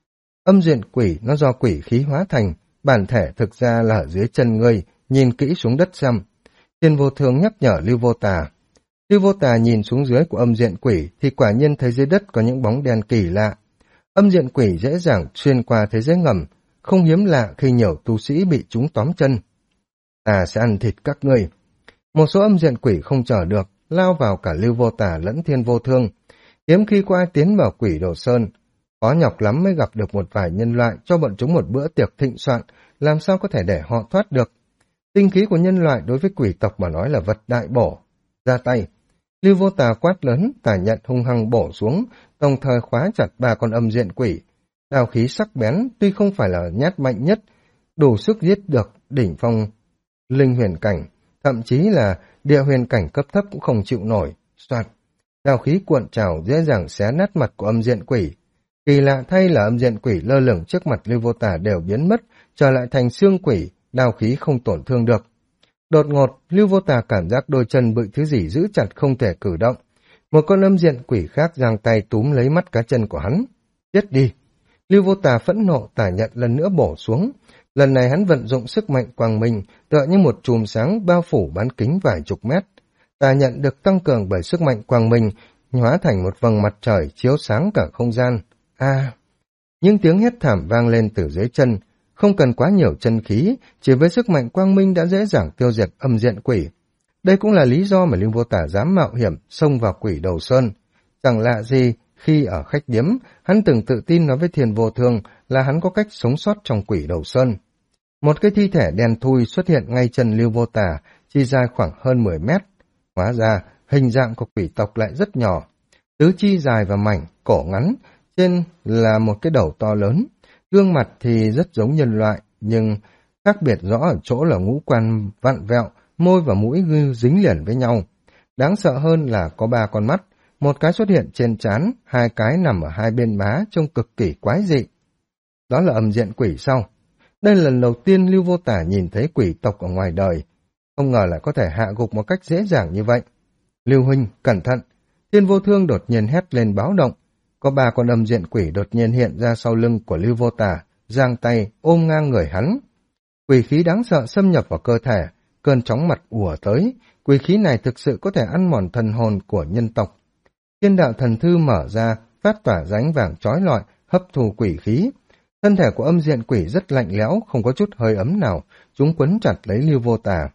Âm diện quỷ nó do quỷ khí hóa thành, bản thể thực ra là ở dưới chân ngươi, nhìn kỹ xuống đất xem. Thiên Vô Thương nhắc nhở Lưu Vô Tả. Lưu Vô Tả nhìn xuống dưới của âm diện quỷ thì quả nhiên thấy dưới đất có những bóng đen kỳ lạ. Âm diện quỷ dễ dàng xuyên qua thế giới ngầm, không hiếm lạ khi nhiều tu sĩ bị chúng tóm chân. Ta sẽ ăn thịt các ngươi. Một số âm diện quỷ không chờ được, lao vào cả Lưu Vô Tả lẫn Thiên Vô Thương. Hiếm khi có ai tiến vào quỷ đồ sơn, khó nhọc lắm mới gặp được một vài nhân loại cho bọn chúng một bữa tiệc thịnh soạn, làm sao có thể để họ thoát được. Tinh khí của nhân loại đối với quỷ tộc mà nói là vật đại bổ. Ra tay. Lưu Vô Tà quát lớn, tà nhận hung hăng bổ xuống, đồng thời khóa chặt 3 con âm diện quỷ. Đao khí sắc bén, tuy không phải là nhát mạnh nhất, đủ sức giết được đỉnh phong linh huyền cảnh, thậm chí là địa huyền cảnh cấp thấp cũng không chịu nổi. Soạt, đao khí cuộn trào dễ dàng xé nát mặt của âm diện quỷ. Kỳ lạ thay là âm diện quỷ lơ lửng trước mặt Lưu Vô Tà đều biến mất, trở lại thành xương quỷ, đao khí không tổn thương được. Đột ngột, Lưu Vô Tà cảm giác đôi chân bị thứ gì giữ chặt không thể cử động. Một con âm diện quỷ khác giang tay túm lấy mắt cá chân của hắn. Chết đi! Lưu Vô Tà phẫn nộ tả nhận lần nữa bổ xuống. Lần này hắn vận dụng sức mạnh quang minh, tựa như một chùm sáng bao phủ bán kính vài chục mét. Tà nhận được tăng cường bởi sức mạnh quang minh, hóa thành một vầng mặt trời chiếu sáng cả không gian. Những tiếng hét thảm vang lên từ dưới chân, không cần quá nhiều chân khí, chỉ với sức mạnh quang minh đã dễ dàng tiêu diệt âm diện quỷ. Đây cũng là lý do mà Lưu Vô Tà dám mạo hiểm xông vào Quỷ Đầu Sơn. Chẳng lạ gì, khi ở khách điếm, hắn từng tự tin nói với Thiên Vô Thương là hắn có cách sống sót trong Quỷ Đầu Sơn. Một cái thi thể đen thui xuất hiện ngay chân Lưu Vô Tà, chỉ dài khoảng hơn 10 mét. Hóa ra, hình dạng của quỷ tộc lại rất nhỏ. Tứ chi dài và mảnh, cổ ngắn, trên là một cái đầu to lớn. Gương mặt thì rất giống nhân loại, nhưng khác biệt rõ ở chỗ là ngũ quan vặn vẹo, môi và mũi dính liền với nhau. Đáng sợ hơn là có 3 con mắt, một cái xuất hiện trên trán, 2 cái nằm ở 2 bên má trông cực kỳ quái dị. Đó là âm diện quỷ sao? Đây là lần đầu tiên Lưu Vô Tà nhìn thấy quỷ tộc ở ngoài đời. Không ngờ lại có thể hạ gục một cách dễ dàng như vậy. Lưu huynh, cẩn thận! Thiên Vô Thương đột nhiên hét lên báo động. Có 3 con âm diện quỷ đột nhiên hiện ra sau lưng của Lưu Vô Tà, giang tay ôm ngang người hắn. Quỷ khí đáng sợ xâm nhập vào cơ thể, cơn chóng mặt ùa tới. Quỷ khí này thực sự có thể ăn mòn thần hồn của nhân tộc. Thiên đạo thần thư mở ra, phát tỏa ránh vàng chói lọi, hấp thu quỷ khí. Thân thể của âm diện quỷ rất lạnh lẽo, không có chút hơi ấm nào, chúng quấn chặt lấy Lưu Vô Tà.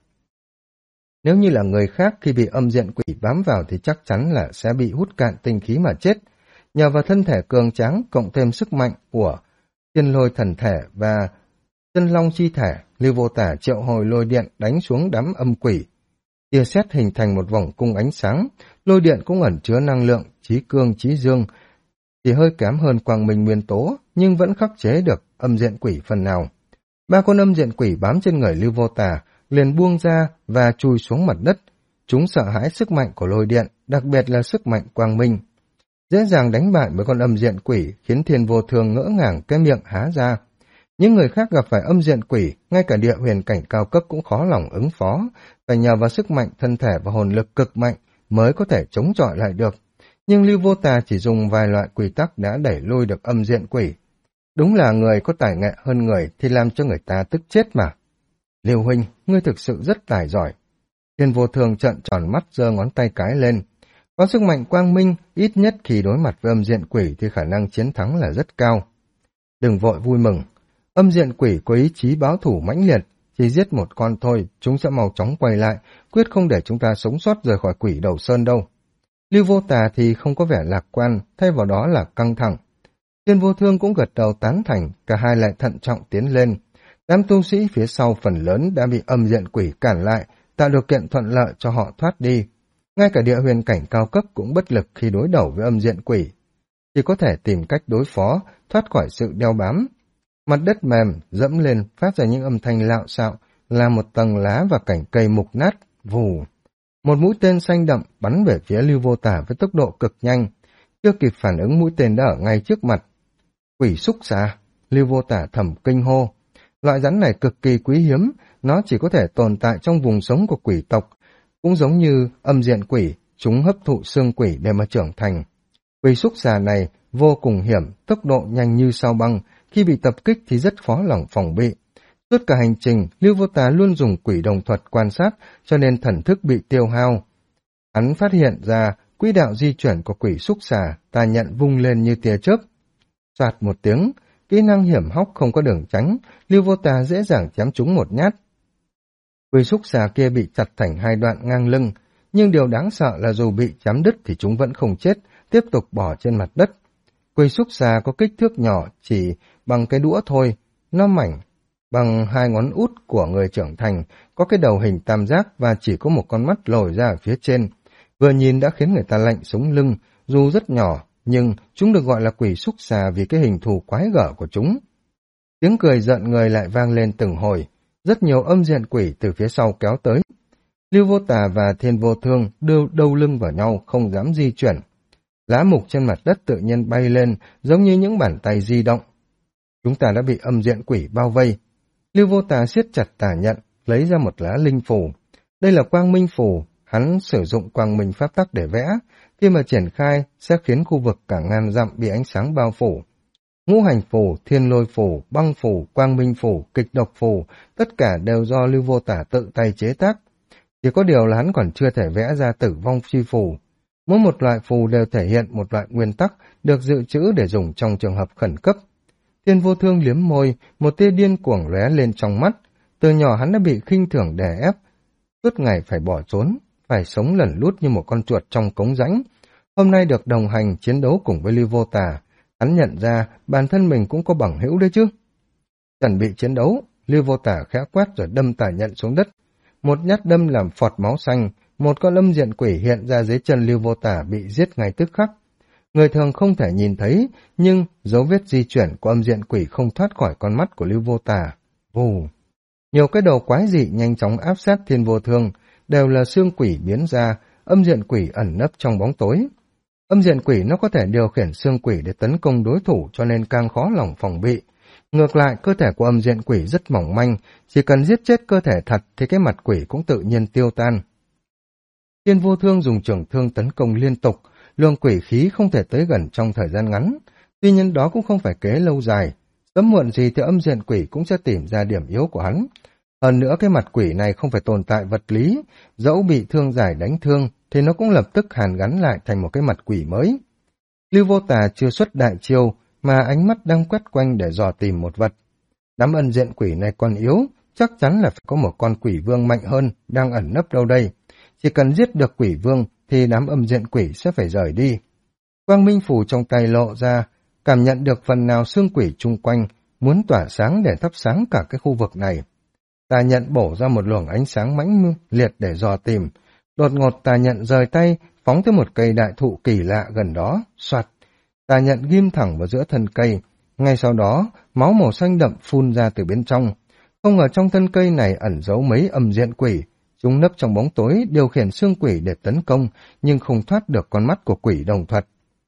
Nếu như là người khác khi bị âm diện quỷ bám vào thì chắc chắn là sẽ bị hút cạn tinh khí mà chết. Nhờ vào thân thể cường tráng cộng thêm sức mạnh của thiên lôi thần thể và chân long chi thể, Lưu Vô Tà triệu hồi lôi điện đánh xuống đám âm quỷ. Tia sét hình thành một vòng cung ánh sáng, lôi điện cũng ẩn chứa năng lượng chí cương chí dương, chỉ hơi kém hơn quang minh nguyên tố, nhưng vẫn khắc chế được âm diện quỷ phần nào. 3 con âm diện quỷ bám trên người Lưu Vô Tà liền buông ra và chui xuống mặt đất. Chúng sợ hãi sức mạnh của lôi điện, đặc biệt là sức mạnh quang minh. Dễ dàng đánh bại với con âm diện quỷ khiến Thiên Vô Thương ngỡ ngàng cái miệng há ra. Những người khác gặp phải âm diện quỷ, ngay cả địa huyền cảnh cao cấp cũng khó lòng ứng phó, phải nhờ vào sức mạnh thân thể và hồn lực cực mạnh mới có thể chống chọi lại được. Nhưng Lưu Vô Tà chỉ dùng vài loại quy tắc đã đẩy lui được âm diện quỷ. Đúng là người có tài nghệ hơn người thì làm cho người ta tức chết mà. Lưu huynh, ngươi thực sự rất tài giỏi. Thiên Vô Thương trợn tròn mắt giơ ngón tay cái lên. Có sức mạnh quang minh, ít nhất khi đối mặt với âm diện quỷ thì khả năng chiến thắng là rất cao. Đừng vội vui mừng. Âm diện quỷ có ý chí báo thủ mãnh liệt, chỉ giết một con thôi, chúng sẽ mau chóng quay lại, quyết không để chúng ta sống sót rời khỏi Quỷ Đầu Sơn đâu. Lưu Vô Tà thì không có vẻ lạc quan, thay vào đó là căng thẳng. Thiên Vô Thương cũng gật đầu tán thành, cả hai lại thận trọng tiến lên. Đám tu sĩ phía sau phần lớn đã bị âm diện quỷ cản lại, tạo điều kiện thuận lợi cho họ thoát đi. Ngay cả địa huyền cảnh cao cấp cũng bất lực khi đối đầu với âm diện quỷ. Chỉ có thể tìm cách đối phó, thoát khỏi sự đeo bám. Mặt đất mềm, dẫm lên, phát ra những âm thanh lạo xạo, là một tầng lá và cảnh cây mục nát, vù. Một mũi tên xanh đậm bắn về phía Lưu Vô Tà với tốc độ cực nhanh. Chưa kịp phản ứng mũi tên đã ở ngay trước mặt. Quỷ xúc xà, Lưu Vô Tà thầm kinh hô. Loại rắn này cực kỳ quý hiếm, nó chỉ có thể tồn tại trong vùng sống của quỷ tộc. Cũng giống như âm diện quỷ, chúng hấp thụ xương quỷ để mà trưởng thành. Quỷ xúc xà này vô cùng hiểm, tốc độ nhanh như sao băng, khi bị tập kích thì rất khó lòng phòng bị. Suốt cả hành trình, Lưu Vô Tà luôn dùng quỷ đồng thuật quan sát, cho nên thần thức bị tiêu hao. Hắn phát hiện ra quỹ đạo di chuyển của quỷ xúc xà, tà nhận vung lên như tia chớp. Soạt một tiếng, kỹ năng hiểm hóc không có đường tránh, Lưu Vô Tà dễ dàng chém trúng một nhát. Quỷ xúc xà kia bị chặt thành 2 đoạn ngang lưng, nhưng điều đáng sợ là dù bị chém đứt thì chúng vẫn không chết, tiếp tục bò trên mặt đất. Quỷ xúc xà có kích thước nhỏ, chỉ bằng cái đũa thôi, nó mảnh bằng 2 ngón út của người trưởng thành, có cái đầu hình tam giác và chỉ có một con mắt lồi ra ở phía trên. Vừa nhìn đã khiến người ta lạnh sống lưng, dù rất nhỏ, nhưng chúng được gọi là quỷ xúc xà vì cái hình thù quái gở của chúng. Tiếng cười giận người lại vang lên từng hồi, rất nhiều âm diện quỷ từ phía sau kéo tới. Lưu Vô Tà và Thiên Vô Thương đưa đầu lưng vào nhau, không dám di chuyển. Lá mục trên mặt đất tự nhiên bay lên, giống như những bàn tay di động. Chúng ta đã bị âm diện quỷ bao vây. Lưu Vô Tà siết chặt tà nhận, lấy ra một lá linh phù. Đây là quang minh phù, hắn sử dụng quang minh pháp tắc để vẽ. Khi mà triển khai, sẽ khiến khu vực cả ngàn dặm bị ánh sáng bao phủ. Ngũ hành phù, thiên lôi phù, băng phù, quang minh phù, kịch độc phù, tất cả đều do Lưu Vô Tả tự tay chế tác. Chỉ có điều là hắn còn chưa thể vẽ ra tử vong chi phù. Mỗi một loại phù đều thể hiện một loại nguyên tắc được dự trữ để dùng trong trường hợp khẩn cấp. Thiên Vô Thương liếm môi, một tia điên cuồng lóe lên trong mắt. Từ nhỏ hắn đã bị khinh thường đè ép, suốt ngày phải bỏ trốn, phải sống lẩn lút như một con chuột trong cống rãnh. Hôm nay được đồng hành chiến đấu cùng với Lưu Vô Tả, hắn nhận ra bản thân mình cũng có bằng hữu đấy chứ. Chuẩn bị chiến đấu, Lưu Vô Tả khẽ quét rồi đâm Tà Nhận xuống đất. Một nhát đâm làm phọt máu xanh, một con âm diện quỷ hiện ra dưới chân Lưu Vô Tả bị giết ngay tức khắc. Người thường không thể nhìn thấy, nhưng dấu vết di chuyển của âm diện quỷ không thoát khỏi con mắt của Lưu Vô Tả. Vù! Nhiều cái đầu quái dị nhanh chóng áp sát Thiên Vô Thương, đều là xương quỷ biến ra, âm diện quỷ ẩn nấp trong bóng tối. Âm diện quỷ nó có thể điều khiển xương quỷ để tấn công đối thủ cho nên càng khó lòng phòng bị. Ngược lại, cơ thể của âm diện quỷ rất mỏng manh, chỉ cần giết chết cơ thể thật thì cái mặt quỷ cũng tự nhiên tiêu tan. Thiên Vô Thương dùng trường thương tấn công liên tục, luồng quỷ khí không thể tới gần trong thời gian ngắn. Tuy nhiên đó cũng không phải kế lâu dài. Sớm muộn gì thì âm diện quỷ cũng sẽ tìm ra điểm yếu của hắn. Hơn nữa cái mặt quỷ này không phải tồn tại vật lý, dẫu bị thương giải đánh thương thì nó cũng lập tức hàn gắn lại thành một cái mặt quỷ mới. Lưu Vô Tả chưa xuất đại chiêu mà ánh mắt đang quét quanh để dò tìm một vật. Đám âm diện quỷ này còn yếu, chắc chắn là phải có một con quỷ vương mạnh hơn đang ẩn nấp đâu đây. Chỉ cần giết được quỷ vương thì đám âm diện quỷ sẽ phải rời đi. Quang minh phù trong tay lộ ra, cảm nhận được phần nào xương quỷ chung quanh, muốn tỏa sáng để thắp sáng cả cái khu vực này. Tà Nhận bổ ra một luồng ánh sáng mãnh liệt để dò tìm. Đột ngột Tà Nhận rời tay, phóng tới một cây đại thụ kỳ lạ gần đó, soạt. Tà Nhận ghim thẳng vào giữa thân cây. Ngay sau đó, máu màu xanh đậm phun ra từ bên trong. Không ngờ trong thân cây này ẩn giấu mấy âm diện quỷ. Chúng nấp trong bóng tối, điều khiển xương quỷ để tấn công, nhưng không thoát được con mắt của quỷ đồng thuật.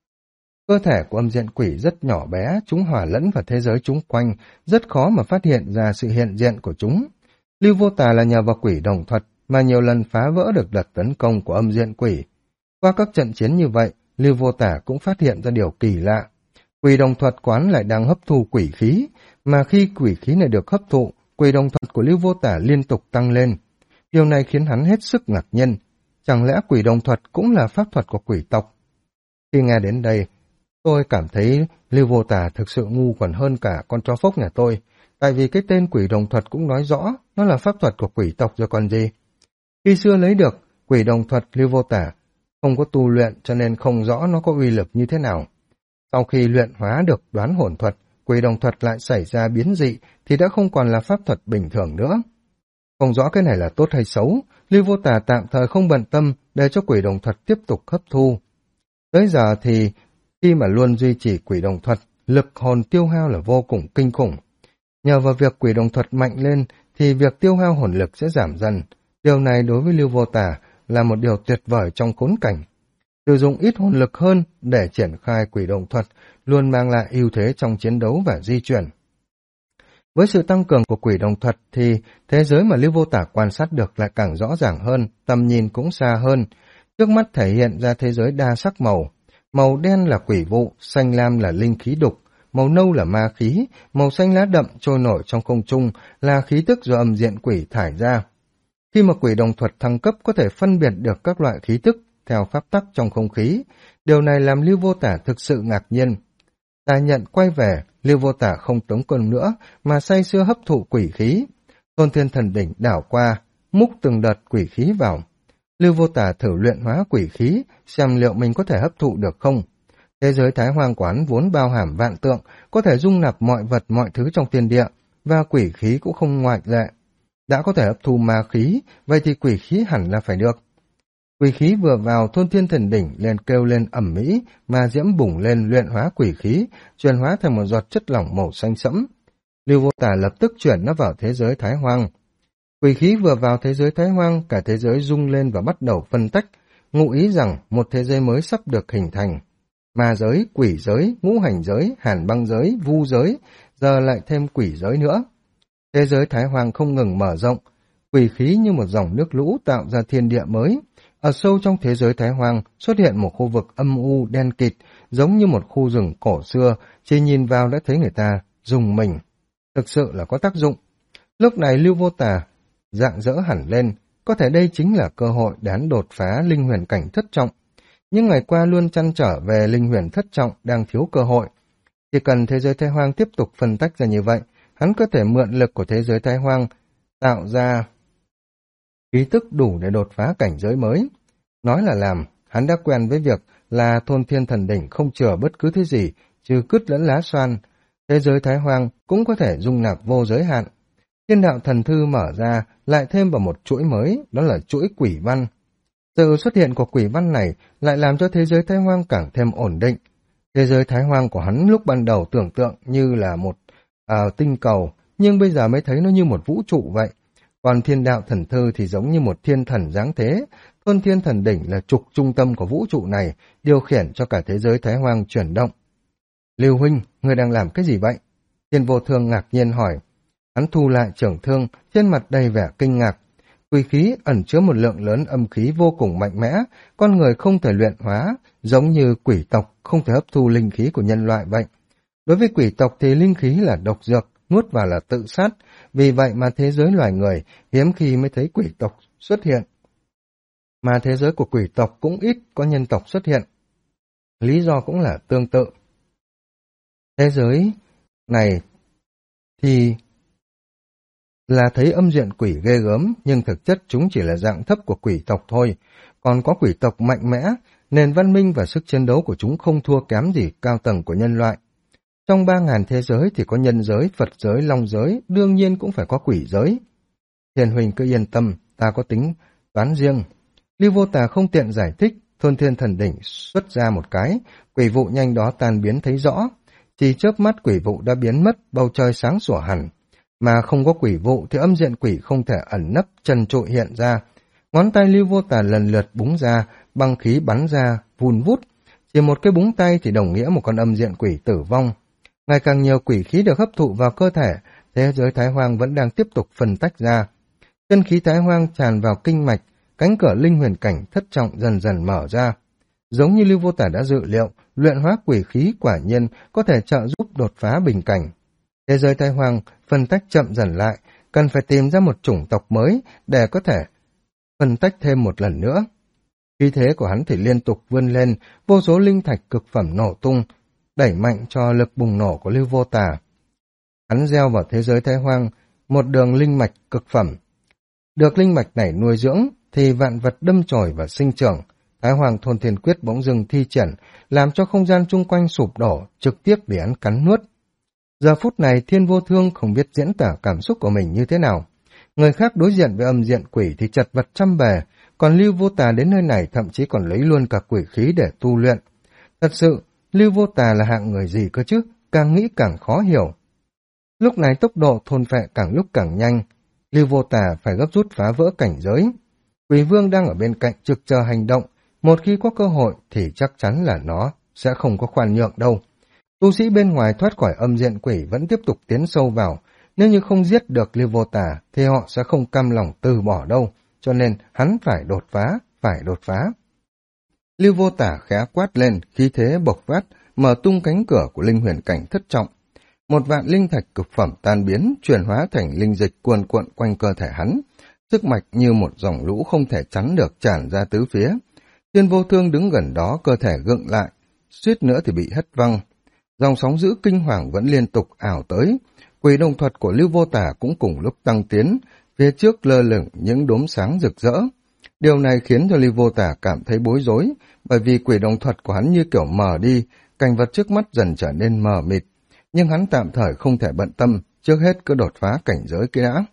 Cơ thể của âm diện quỷ rất nhỏ bé, chúng hòa lẫn vào thế giới chúng quanh, rất khó mà phát hiện ra sự hiện diện của chúng. Lưu Vô Tả là nhờ vào quỷ đồng thuật mà nhiều lần phá vỡ được đợt tấn công của âm diện quỷ. Qua các trận chiến như vậy, Lưu Vô Tả cũng phát hiện ra điều kỳ lạ. Quỷ đồng thuật quán lại đang hấp thu quỷ khí, mà khi quỷ khí này được hấp thụ, quỷ đồng thuật của Lưu Vô Tả liên tục tăng lên. Điều này khiến hắn hết sức ngạc nhiên. Chẳng lẽ quỷ đồng thuật cũng là pháp thuật của quỷ tộc? Khi nghe đến đây, tôi cảm thấy Lưu Vô Tả thực sự ngu còn hơn cả con chó phốc nhà tôi, tại vì cái tên quỷ đồng thuật cũng nói rõ nó là pháp thuật của quỷ tộc rồi còn gì. Khi xưa lấy được quỷ đồng thuật, Lưu Vô Tả không có tu luyện cho nên không rõ nó có uy lực như thế nào. Sau khi luyện hóa được đoán hồn thuật, quỷ đồng thuật lại xảy ra biến dị thì đã không còn là pháp thuật bình thường nữa. Không rõ cái này là tốt hay xấu, Lưu Vô Tả tạm thời không bận tâm để cho quỷ đồng thuật tiếp tục hấp thu. Tới giờ thì khi mà luôn duy trì quỷ đồng thuật, lực hồn tiêu hao là vô cùng kinh khủng. Nhờ vào việc quỷ đồng thuật mạnh lên thì việc tiêu hao hồn lực sẽ giảm dần. Điều này đối với Lưu Vô Tả là một điều tuyệt vời trong khốn cảnh. Sử dụng ít hồn lực hơn để triển khai quỷ đồng thuật luôn mang lại ưu thế trong chiến đấu và di chuyển. Với sự tăng cường của quỷ đồng thuật thì thế giới mà Lưu Vô Tả quan sát được lại càng rõ ràng hơn, tầm nhìn cũng xa hơn. Trước mắt thể hiện ra thế giới đa sắc màu. Màu đen là quỷ vụ, xanh lam là linh khí đục, màu nâu là ma khí, màu xanh lá đậm trôi nổi trong không trung là khí tức do âm diện quỷ thải ra. Khi mà quỷ đồng thuật thăng cấp có thể phân biệt được các loại khí tức theo pháp tắc trong không khí, điều này làm Lưu Vô Tả thực sự ngạc nhiên. Tà Nhận quay về, Lưu Vô Tả không tống cơn nữa mà say sưa hấp thụ quỷ khí. Tôn Thiên Thần Đỉnh đảo qua, múc từng đợt quỷ khí vào. Lưu Vô Tả thử luyện hóa quỷ khí, xem liệu mình có thể hấp thụ được không. Thế giới Thái Hoang Quán vốn bao hàm vạn tượng, có thể dung nạp mọi vật mọi thứ trong thiên địa, và quỷ khí cũng không ngoại lệ. Đã có thể hấp thu ma khí, vậy thì quỷ khí hẳn là phải được. Quỷ khí vừa vào, Thôn Thiên Thần Đỉnh liền kêu lên ầm ĩ, ma diễm bùng lên luyện hóa quỷ khí, chuyển hóa thành một giọt chất lỏng màu xanh sẫm. Lưu Vô Tả lập tức chuyển nó vào thế giới Thái Hoang. Quỷ khí vừa vào thế giới Thái Hoang, cả thế giới rung lên và bắt đầu phân tách, ngụ ý rằng một thế giới mới sắp được hình thành. Ma giới, quỷ giới, ngũ hành giới, hàn băng giới, vu giới, giờ lại thêm quỷ giới nữa. Thế giới Thái Hoang không ngừng mở rộng, quỷ khí như một dòng nước lũ tạo ra thiên địa mới. Ở sâu trong thế giới Thái Hoang xuất hiện một khu vực âm u đen kịt, giống như một khu rừng cổ xưa, chỉ nhìn vào đã thấy người ta rùng mình. Thực sự là có tác dụng. Lúc này Lưu Vô Tà rạng rỡ hẳn lên, có thể đây chính là cơ hội để hắn đột phá linh huyền cảnh thất trọng. Những ngày qua luôn trăn trở về linh huyền thất trọng đang thiếu cơ hội. Chỉ cần thế giới Thái Hoang tiếp tục phân tách ra như vậy, hắn có thể mượn lực của thế giới Thái Hoang tạo ra ý thức đủ để đột phá cảnh giới mới. Nói là làm, hắn đã quen với việc là thôn thiên thần đỉnh không chừa bất cứ thứ gì, trừ cứt lẫn lá xoan. Thế giới Thái Hoang cũng có thể dung nạp vô giới hạn. Thiên đạo thần thư mở ra, lại thêm vào một chuỗi mới, đó là chuỗi quỷ văn. Sự xuất hiện của quỷ văn này lại làm cho thế giới Thái Hoang càng thêm ổn định. Thế giới Thái Hoang của hắn lúc ban đầu tưởng tượng như là một tinh cầu, nhưng bây giờ mới thấy nó như một vũ trụ vậy. Còn thiên đạo thần thư thì giống như một thiên thần giáng thế, thôn thiên thần đỉnh là trục trung tâm của vũ trụ này, điều khiển cho cả thế giới Thái Hoang chuyển động. Lưu huynh, ngươi đang làm cái gì vậy? Thiên Vô Thương ngạc nhiên hỏi. Hắn thu lại trường thương, trên mặt đầy vẻ kinh ngạc. Quỷ khí ẩn chứa một lượng lớn âm khí vô cùng mạnh mẽ, con người không thể luyện hóa, giống như quỷ tộc không thể hấp thu linh khí của nhân loại vậy. Đối với quỷ tộc thì linh khí là độc dược, nuốt vào là tự sát, vì vậy mà thế giới loài người hiếm khi mới thấy quỷ tộc xuất hiện. Mà thế giới của quỷ tộc cũng ít có nhân tộc xuất hiện. Lý do cũng là tương tự. Thế giới này thì là thấy âm diện quỷ ghê gớm, nhưng thực chất chúng chỉ là dạng thấp của quỷ tộc thôi. Còn có quỷ tộc mạnh mẽ, nền văn minh và sức chiến đấu của chúng không thua kém gì cao tầng của nhân loại. Trong 3.000 thế giới thì có nhân giới, Phật giới, Long giới, đương nhiên cũng phải có quỷ giới. Thiên huynh cứ yên tâm, ta có tính toán riêng. Lưu Vô Tà không tiện giải thích, thôn thiên thần đỉnh xuất ra một cái, quỷ vụ nhanh đó tan biến thấy rõ. Chỉ chớp mắt quỷ vụ đã biến mất, bầu trời sáng sủa hẳn. Mà không có quỷ vụ thì âm diện quỷ không thể ẩn nấp trần trụi hiện ra. Ngón tay Lưu Vô Tà lần lượt búng ra, băng khí bắn ra, vun vút. Chỉ một cái búng tay thì đồng nghĩa một con âm diện quỷ tử vong. Ngày càng nhiều quỷ khí được hấp thụ vào cơ thể, thế giới Thái Hoang vẫn đang tiếp tục phân tách ra. Chân khí Thái Hoang tràn vào kinh mạch, cánh cửa linh huyền cảnh thất trọng dần dần mở ra. Giống như Lưu Vô Tà đã dự liệu, luyện hóa quỷ khí quả nhiên có thể trợ giúp đột phá bình cảnh. Thế giới Thái Hoang phân tách chậm dần lại, cần phải tìm ra một chủng tộc mới để có thể phân tách thêm một lần nữa. Khí thế của hắn thì liên tục vươn lên, vô số linh thạch cực phẩm nổ tung, đẩy mạnh cho lực bùng nổ của Lưu Vô Tà. Hắn gieo vào thế giới Thái Hoang một đường linh mạch cực phẩm. Được linh mạch này nuôi dưỡng thì vạn vật đâm chồi và sinh trưởng. Thái Hoang thôn thiên quyết bỗng dưng thi triển, làm cho không gian chung quanh sụp đổ, trực tiếp để hắn cắn nuốt. Giờ phút này Thiên Vô Thương không biết diễn tả cảm xúc của mình như thế nào. Người khác đối diện với âm diện quỷ thì chật vật trăm bề, còn Lưu Vô Tà đến nơi này thậm chí còn lấy luôn cả quỷ khí để tu luyện. Thật sự, Lưu Vô Tà là hạng người gì cơ chứ, càng nghĩ càng khó hiểu. Lúc này tốc độ thôn phệ càng lúc càng nhanh, Lưu Vô Tà phải gấp rút phá vỡ cảnh giới. Quỷ Vương đang ở bên cạnh trực chờ hành động, một khi có cơ hội thì chắc chắn là nó sẽ không có khoan nhượng đâu. Tu sĩ bên ngoài thoát khỏi âm diện quỷ vẫn tiếp tục tiến sâu vào, nếu như không giết được Lưu Vô Tà thì họ sẽ không cam lòng từ bỏ đâu, cho nên hắn phải đột phá. Lưu Vô Tà khẽ quát lên, khí thế bộc phát, mở tung cánh cửa của linh huyền cảnh thất trọng. Một vạn linh thạch cực phẩm tan biến, chuyển hóa thành linh dịch cuồn cuộn quanh cơ thể hắn. Sức mạch như một dòng lũ không thể chắn được tràn ra tứ phía. Thiên Vô Thương đứng gần đó, cơ thể gượng lại, suýt nữa thì bị hất văng. Dòng sóng dữ kinh hoàng vẫn liên tục ảo tới. Quỷ đồng thuật của Lưu Vô Tà cũng cùng lúc tăng tiến, phía trước lơ lửng những đốm sáng rực rỡ. Điều này khiến cho Lưu Vô Tà cảm thấy bối rối, bởi vì quỷ đồng thuật của hắn như kiểu mờ đi, cảnh vật trước mắt dần trở nên mờ mịt. Nhưng hắn tạm thời không thể bận tâm, trước hết cứ đột phá cảnh giới kia đã.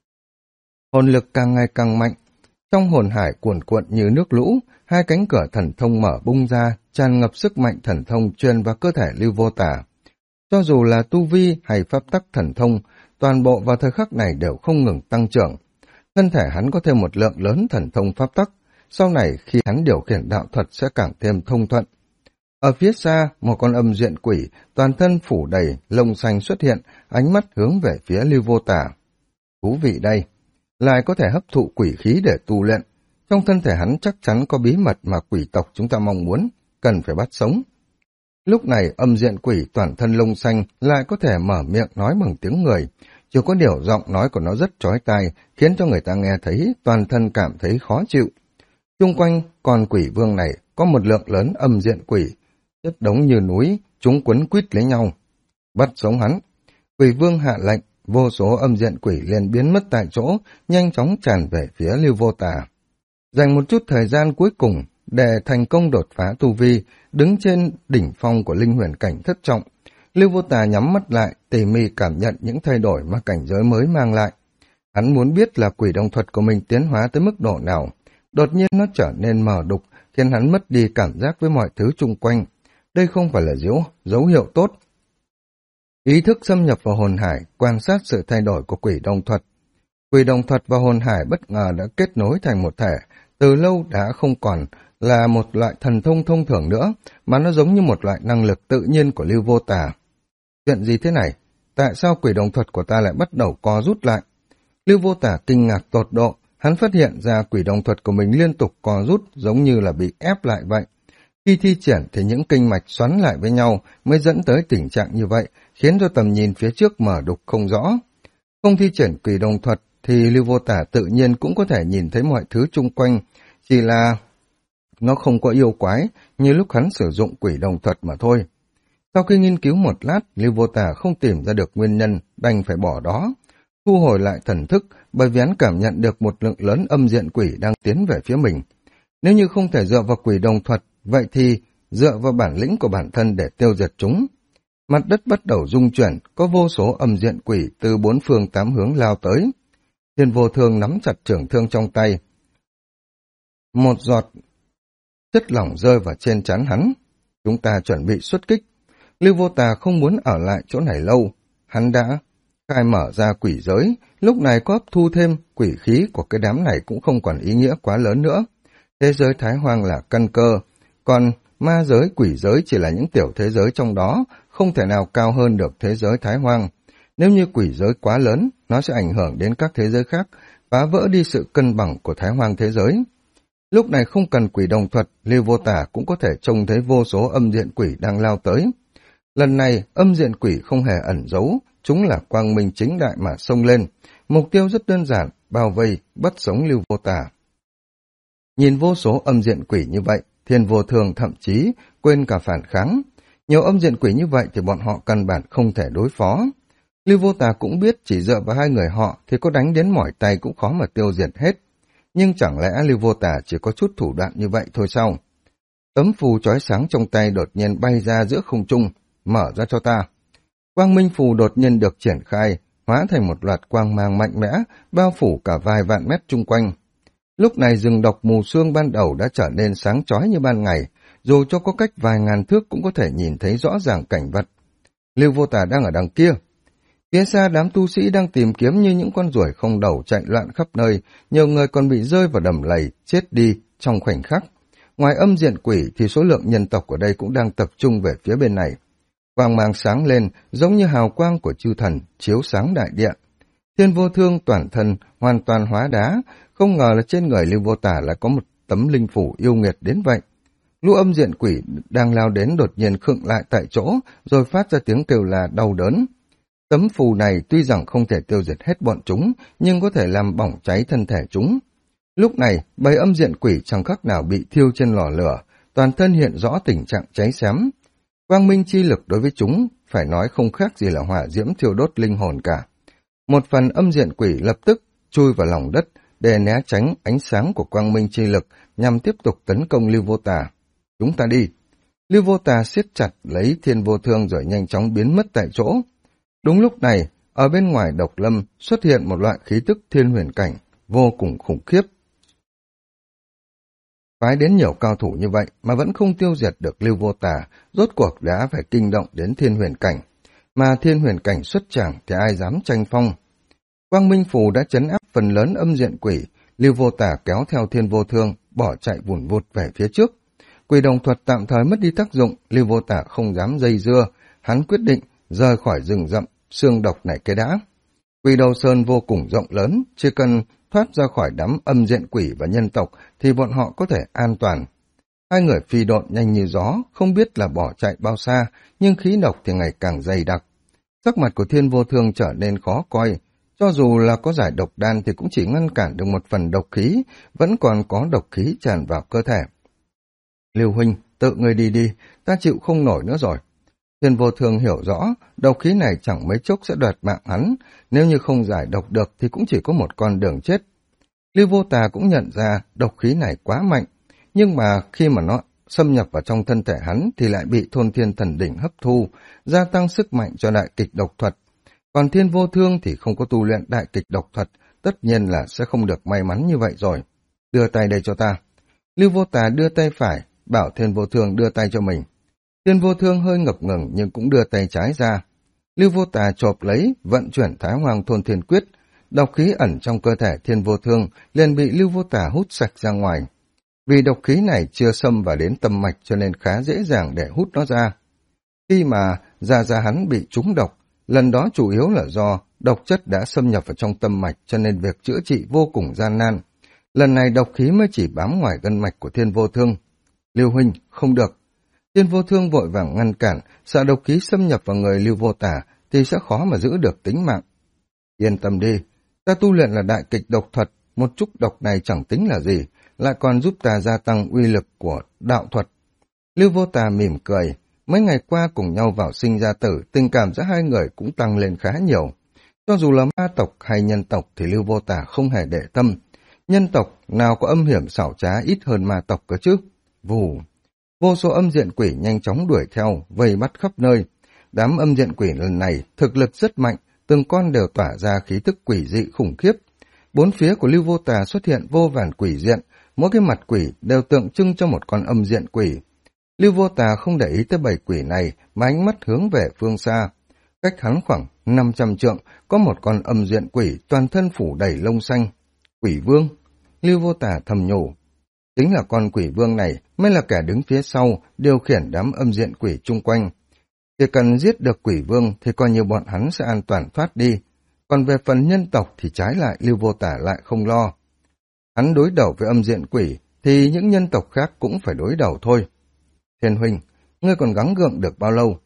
Hồn lực càng ngày càng mạnh, trong hồn hải cuồn cuộn như nước lũ, hai cánh cửa thần thông mở bung ra, tràn ngập sức mạnh thần thông truyền vào cơ thể Lưu Vô Tà. Cho dù là tu vi hay pháp tắc thần thông, toàn bộ vào thời khắc này đều không ngừng tăng trưởng. Thân thể hắn có thêm một lượng lớn thần thông pháp tắc, sau này khi hắn điều khiển đạo thuật sẽ càng thêm thông thuận. Ở phía xa, một con âm diện quỷ, toàn thân phủ đầy, lông xanh xuất hiện, ánh mắt hướng về phía Lưu Vô Tà. Thú vị đây, lại có thể hấp thụ quỷ khí để tu luyện. Trong thân thể hắn chắc chắn có bí mật mà quỷ tộc chúng ta mong muốn, cần phải bắt sống. Lúc này âm diện quỷ toàn thân lông xanh lại có thể mở miệng nói bằng tiếng người. Chỉ có điều giọng nói của nó rất chói tai, khiến cho người ta nghe thấy toàn thân cảm thấy khó chịu. Chung quanh con quỷ vương này có một lượng lớn âm diện quỷ, chất đống như núi, chúng quấn quýt lấy nhau. Bắt sống hắn. Quỷ vương hạ lệnh, vô số âm diện quỷ liền biến mất tại chỗ, nhanh chóng tràn về phía Lưu Vô Tà. Dành một chút thời gian cuối cùng để thành công đột phá tu vi, đứng trên đỉnh phong của linh huyền cảnh thất trọng, Lưu Vô Tà nhắm mắt lại, tỉ mỉ cảm nhận những thay đổi mà cảnh giới mới mang lại. Hắn muốn biết là quỷ đồng thuật của mình tiến hóa tới mức độ nào. Đột nhiên nó trở nên mờ đục, khiến hắn mất đi cảm giác với mọi thứ chung quanh. Đây không phải là dấu hiệu tốt. Ý thức xâm nhập vào hồn hải, quan sát sự thay đổi của quỷ đồng thuật. Quỷ đồng thuật và hồn hải bất ngờ đã kết nối thành một thể, từ lâu đã không còn là một loại thần thông thông thường nữa, mà nó giống như một loại năng lực tự nhiên của Lưu Vô Tà. Chuyện gì thế này? Tại sao quỷ đồng thuật của ta lại bắt đầu co rút lại? Lưu Vô Tà kinh ngạc tột độ, hắn phát hiện ra quỷ đồng thuật của mình liên tục co rút giống như là bị ép lại vậy. Khi thi triển thì những kinh mạch xoắn lại với nhau mới dẫn tới tình trạng như vậy, khiến cho tầm nhìn phía trước mở đục không rõ. Không thi triển quỷ đồng thuật thì Lưu Vô Tà tự nhiên cũng có thể nhìn thấy mọi thứ chung quanh, chỉ là nó không có yêu quái như lúc hắn sử dụng quỷ đồng thuật mà thôi. Sau khi nghiên cứu một lát, Lưu Vô Tà không tìm ra được nguyên nhân, đành phải bỏ đó. Thu hồi lại thần thức, bởi vì hắn cảm nhận được một lượng lớn âm diện quỷ đang tiến về phía mình. Nếu như không thể dựa vào quỷ đồng thuật, vậy thì dựa vào bản lĩnh của bản thân để tiêu diệt chúng. Mặt đất bắt đầu rung chuyển, có vô số âm diện quỷ từ bốn phương tám hướng lao tới. Thiên Vô Thương nắm chặt trường thương trong tay. Một giọt chất lỏng rơi vào trên trán hắn. Chúng ta chuẩn bị xuất kích. Lưu Vô Tà không muốn ở lại chỗ này lâu. Hắn đã khai mở ra quỷ giới, lúc này có hấp thu thêm quỷ khí của cái đám này cũng không còn ý nghĩa quá lớn nữa. Thế giới Thái Hoang là căn cơ, còn ma giới, quỷ giới chỉ là những tiểu thế giới trong đó, không thể nào cao hơn được thế giới Thái Hoang. Nếu như quỷ giới quá lớn, nó sẽ ảnh hưởng đến các thế giới khác, phá vỡ đi sự cân bằng của Thái Hoang thế giới. Lúc này không cần quỷ đồng thuật, Lưu Vô Tà cũng có thể trông thấy vô số âm diện quỷ đang lao tới. Lần này, âm diện quỷ không hề ẩn giấu, chúng là quang minh chính đại mà xông lên. Mục tiêu rất đơn giản, bao vây, bắt sống Lưu Vô Tà. Nhìn vô số âm diện quỷ như vậy, Thiên Vô Thường thậm chí quên cả phản kháng. Nhiều âm diện quỷ như vậy thì bọn họ căn bản không thể đối phó. Lưu Vô Tà cũng biết chỉ dựa vào hai người họ thì có đánh đến mỏi tay cũng khó mà tiêu diệt hết. Nhưng chẳng lẽ Lưu Vô Tà chỉ có chút thủ đoạn như vậy thôi sao? Tấm phù chói sáng trong tay đột nhiên bay ra giữa không trung, mở ra cho ta. Quang minh phù đột nhiên được triển khai, hóa thành một loạt quang mang mạnh mẽ, bao phủ cả vài vạn mét chung quanh. Lúc này rừng độc mù sương ban đầu đã trở nên sáng chói như ban ngày, dù cho có cách vài ngàn thước cũng có thể nhìn thấy rõ ràng cảnh vật. Lưu Vô Tà đang ở đằng kia. Phía xa đám tu sĩ đang tìm kiếm như những con ruồi không đầu chạy loạn khắp nơi, nhiều người còn bị rơi vào đầm lầy, chết đi trong khoảnh khắc. Ngoài âm diện quỷ thì số lượng nhân tộc ở đây cũng đang tập trung về phía bên này. Quang mang sáng lên giống như hào quang của chư thần chiếu sáng đại địa. Thiên Vô Thương toàn thân hoàn toàn hóa đá, không ngờ là trên người Lưu Vô Tà lại có một tấm linh phủ yêu nghiệt đến vậy. Lũ âm diện quỷ đang lao đến đột nhiên khựng lại tại chỗ, rồi phát ra tiếng kêu là đau đớn. Tấm phù này tuy rằng không thể tiêu diệt hết bọn chúng, nhưng có thể làm bỏng cháy thân thể chúng. Lúc này, bầy âm diện quỷ chẳng khác nào bị thiêu trên lò lửa, toàn thân hiện rõ tình trạng cháy xém. Quang minh chi lực đối với chúng, phải nói không khác gì là hỏa diễm thiêu đốt linh hồn cả. Một phần âm diện quỷ lập tức chui vào lòng đất để né tránh ánh sáng của quang minh chi lực nhằm tiếp tục tấn công Lưu Vô Tà. Chúng ta đi. Lưu Vô Tà siết chặt lấy Thiên Vô Thương rồi nhanh chóng biến mất tại chỗ. Đúng lúc này, ở bên ngoài độc lâm xuất hiện một loại khí tức thiên huyền cảnh vô cùng khủng khiếp. Phái đến nhiều cao thủ như vậy mà vẫn không tiêu diệt được Lưu Vô Tà, rốt cuộc đã phải kinh động đến thiên huyền cảnh. Mà thiên huyền cảnh xuất tràng thì ai dám tranh phong. Quang Minh Phù đã trấn áp phần lớn âm diện quỷ, Lưu Vô Tà kéo theo Thiên Vô Thương, bỏ chạy vùn vụt về phía trước. Quỷ đồng thuật tạm thời mất đi tác dụng, Lưu Vô Tà không dám dây dưa, hắn quyết định rời khỏi rừng rậm, xương độc này cái đã. Quỷ đầu sơn vô cùng rộng lớn, chỉ cần thoát ra khỏi đám âm diện quỷ và nhân tộc thì bọn họ có thể an toàn. Hai người phi độn nhanh như gió, không biết là bỏ chạy bao xa, nhưng khí độc thì ngày càng dày đặc. Sắc mặt của Thiên Vô Thương trở nên khó coi, cho dù là có giải độc đan thì cũng chỉ ngăn cản được một phần độc khí, vẫn còn có độc khí tràn vào cơ thể. Lưu huynh, tự người đi đi, ta chịu không nổi nữa rồi. Thiên Vô Thương hiểu rõ, độc khí này chẳng mấy chốc sẽ đoạt mạng hắn, nếu như không giải độc được thì cũng chỉ có một con đường chết. Lưu Vô Tà cũng nhận ra độc khí này quá mạnh, nhưng mà khi mà nó xâm nhập vào trong thân thể hắn thì lại bị Thôn Thiên Thần Đỉnh hấp thu, gia tăng sức mạnh cho đại kịch độc thuật. Còn Thiên Vô Thương thì không có tu luyện đại kịch độc thuật, tất nhiên là sẽ không được may mắn như vậy rồi. Đưa tay đây cho ta. Lưu Vô Tà đưa tay phải, bảo Thiên Vô Thương đưa tay cho mình. Thiên Vô Thương hơi ngập ngừng nhưng cũng đưa tay trái ra. Lưu Vô Tà chộp lấy, vận chuyển Thái Hoàng Thôn Thiên Quyết. Độc khí ẩn trong cơ thể Thiên Vô Thương liền bị Lưu Vô Tà hút sạch ra ngoài. Vì độc khí này chưa xâm vào đến tâm mạch cho nên khá dễ dàng để hút nó ra. Khi mà da hắn bị trúng độc, lần đó chủ yếu là do độc chất đã xâm nhập vào trong tâm mạch cho nên việc chữa trị vô cùng gian nan. Lần này độc khí mới chỉ bám ngoài gân mạch của Thiên Vô Thương. Lưu huynh, không được. Thiên Vô Thương vội vàng ngăn cản, sợ độc khí xâm nhập vào người Lưu Vô Tà thì sẽ khó mà giữ được tính mạng. Yên tâm đi, ta tu luyện là đại kịch độc thuật, một chút độc này chẳng tính là gì, lại còn giúp ta gia tăng uy lực của đạo thuật. Lưu Vô Tà mỉm cười, mấy ngày qua cùng nhau vào sinh ra tử, tình cảm giữa hai người cũng tăng lên khá nhiều. Cho dù là ma tộc hay nhân tộc thì Lưu Vô Tà không hề để tâm. Nhân tộc nào có âm hiểm xảo trá ít hơn ma tộc cơ chứ? Vù! Vô số âm diện quỷ nhanh chóng đuổi theo, vây bắt khắp nơi. Đám âm diện quỷ lần này thực lực rất mạnh, từng con đều tỏa ra khí tức quỷ dị khủng khiếp. Bốn phía của Lưu Vô Tà xuất hiện vô vàn quỷ diện, mỗi cái mặt quỷ đều tượng trưng cho một con âm diện quỷ. Lưu Vô Tà không để ý tới bầy quỷ này mà ánh mắt hướng về phương xa. Cách hắn khoảng 500 trượng, có một con âm diện quỷ toàn thân phủ đầy lông xanh. Quỷ vương! Lưu Vô Tà thầm nhủ. Chính là con quỷ vương này mới là kẻ đứng phía sau, điều khiển đám âm diện quỷ chung quanh. Chỉ cần giết được quỷ vương thì coi như bọn hắn sẽ an toàn thoát đi. Còn về phần nhân tộc thì trái lại Lưu Vô Tà lại không lo. Hắn đối đầu với âm diện quỷ thì những nhân tộc khác cũng phải đối đầu thôi. Thiên huynh, ngươi còn gắng gượng được bao lâu?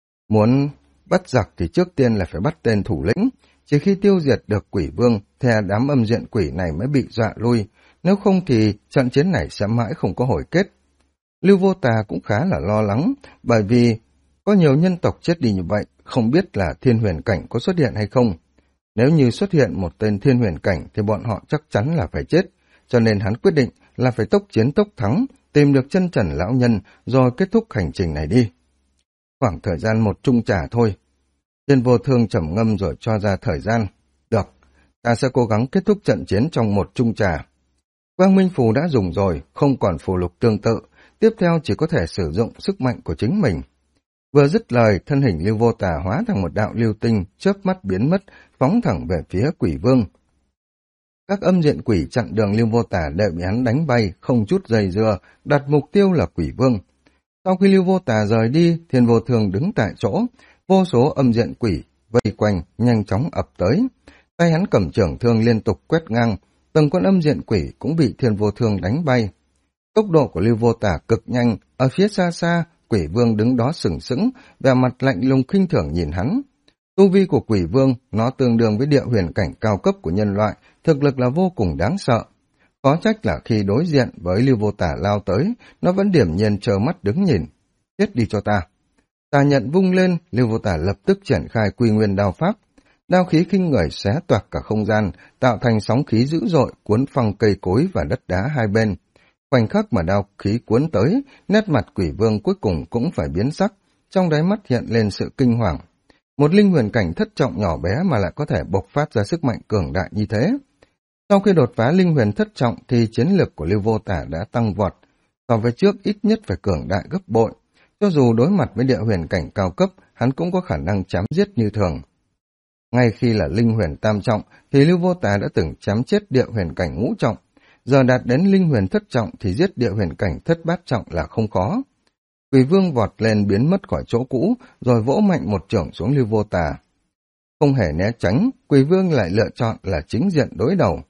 Muốn bắt giặc thì trước tiên là phải bắt tên thủ lĩnh. Chỉ khi tiêu diệt được quỷ vương thì đám âm diện quỷ này mới bị dọa lui. Nếu không thì trận chiến này sẽ mãi không có hồi kết. Lưu Vô Tà cũng khá là lo lắng, bởi vì có nhiều nhân tộc chết đi như vậy, không biết là thiên huyền cảnh có xuất hiện hay không. Nếu như xuất hiện một tên thiên huyền cảnh thì bọn họ chắc chắn là phải chết, cho nên hắn quyết định là phải tốc chiến tốc thắng, tìm được chân trần lão nhân rồi kết thúc hành trình này đi. Khoảng thời gian một chung trà thôi. Thiên Vô Thương trầm ngâm rồi cho ra thời gian. Được, ta sẽ cố gắng kết thúc trận chiến trong một chung trà. Quang Minh Phù đã dùng rồi, không còn phù lục tương tự, tiếp theo chỉ có thể sử dụng sức mạnh của chính mình. Vừa dứt lời, thân hình Lưu Vô Tà hóa thành một đạo lưu tinh, chớp mắt biến mất, phóng thẳng về phía quỷ vương. Các âm diện quỷ chặn đường Lưu Vô Tà đều bị hắn đánh bay, không chút dây dưa, đặt mục tiêu là quỷ vương. Sau khi Lưu Vô Tà rời đi, Thiên Vô Thương đứng tại chỗ, vô số âm diện quỷ vây quanh, nhanh chóng ập tới. Tay hắn cầm chưởng thương liên tục quét ngang, từng con âm diện quỷ cũng bị Thiên Vô Thương đánh bay. Tốc độ của Lưu Vô Tà cực nhanh, ở phía xa xa, quỷ vương đứng đó sừng sững, vẻ mặt lạnh lùng khinh thường nhìn hắn. Tu vi của quỷ vương, nó tương đương với địa huyền cảnh cao cấp của nhân loại, thực lực là vô cùng đáng sợ. Khó trách là khi đối diện với Lưu Vô Tà lao tới, nó vẫn điềm nhiên trơ mắt đứng nhìn. Chết đi cho ta. Tà nhận vung lên, Lưu Vô Tà lập tức triển khai Quy Nguyên đao pháp. Đao khí khinh người xé toạc cả không gian, tạo thành sóng khí dữ dội cuốn phăng cây cối và đất đá hai bên. Khoảnh khắc mà đao khí cuốn tới, nét mặt quỷ vương cuối cùng cũng phải biến sắc, trong đáy mắt hiện lên sự kinh hoàng. Một linh huyền cảnh thất trọng nhỏ bé mà lại có thể bộc phát ra sức mạnh cường đại như thế. Sau khi đột phá linh huyền thất trọng thì chiến lực của Lưu Vô Tà đã tăng vọt, so với trước ít nhất phải cường đại gấp bội. Cho dù đối mặt với địa huyền cảnh cao cấp, hắn cũng có khả năng chém giết như thường. Ngay khi là linh huyền tam trọng thì Lưu Vô Tà đã từng chém chết địa huyền cảnh ngũ trọng, giờ đạt đến linh huyền thất trọng thì giết địa huyền cảnh thất bát trọng là không khó. Quỷ vương vọt lên biến mất khỏi chỗ cũ, rồi vỗ mạnh một chưởng xuống Lưu Vô Tà. Không hề né tránh, quỷ vương lại lựa chọn là chính diện đối đầu.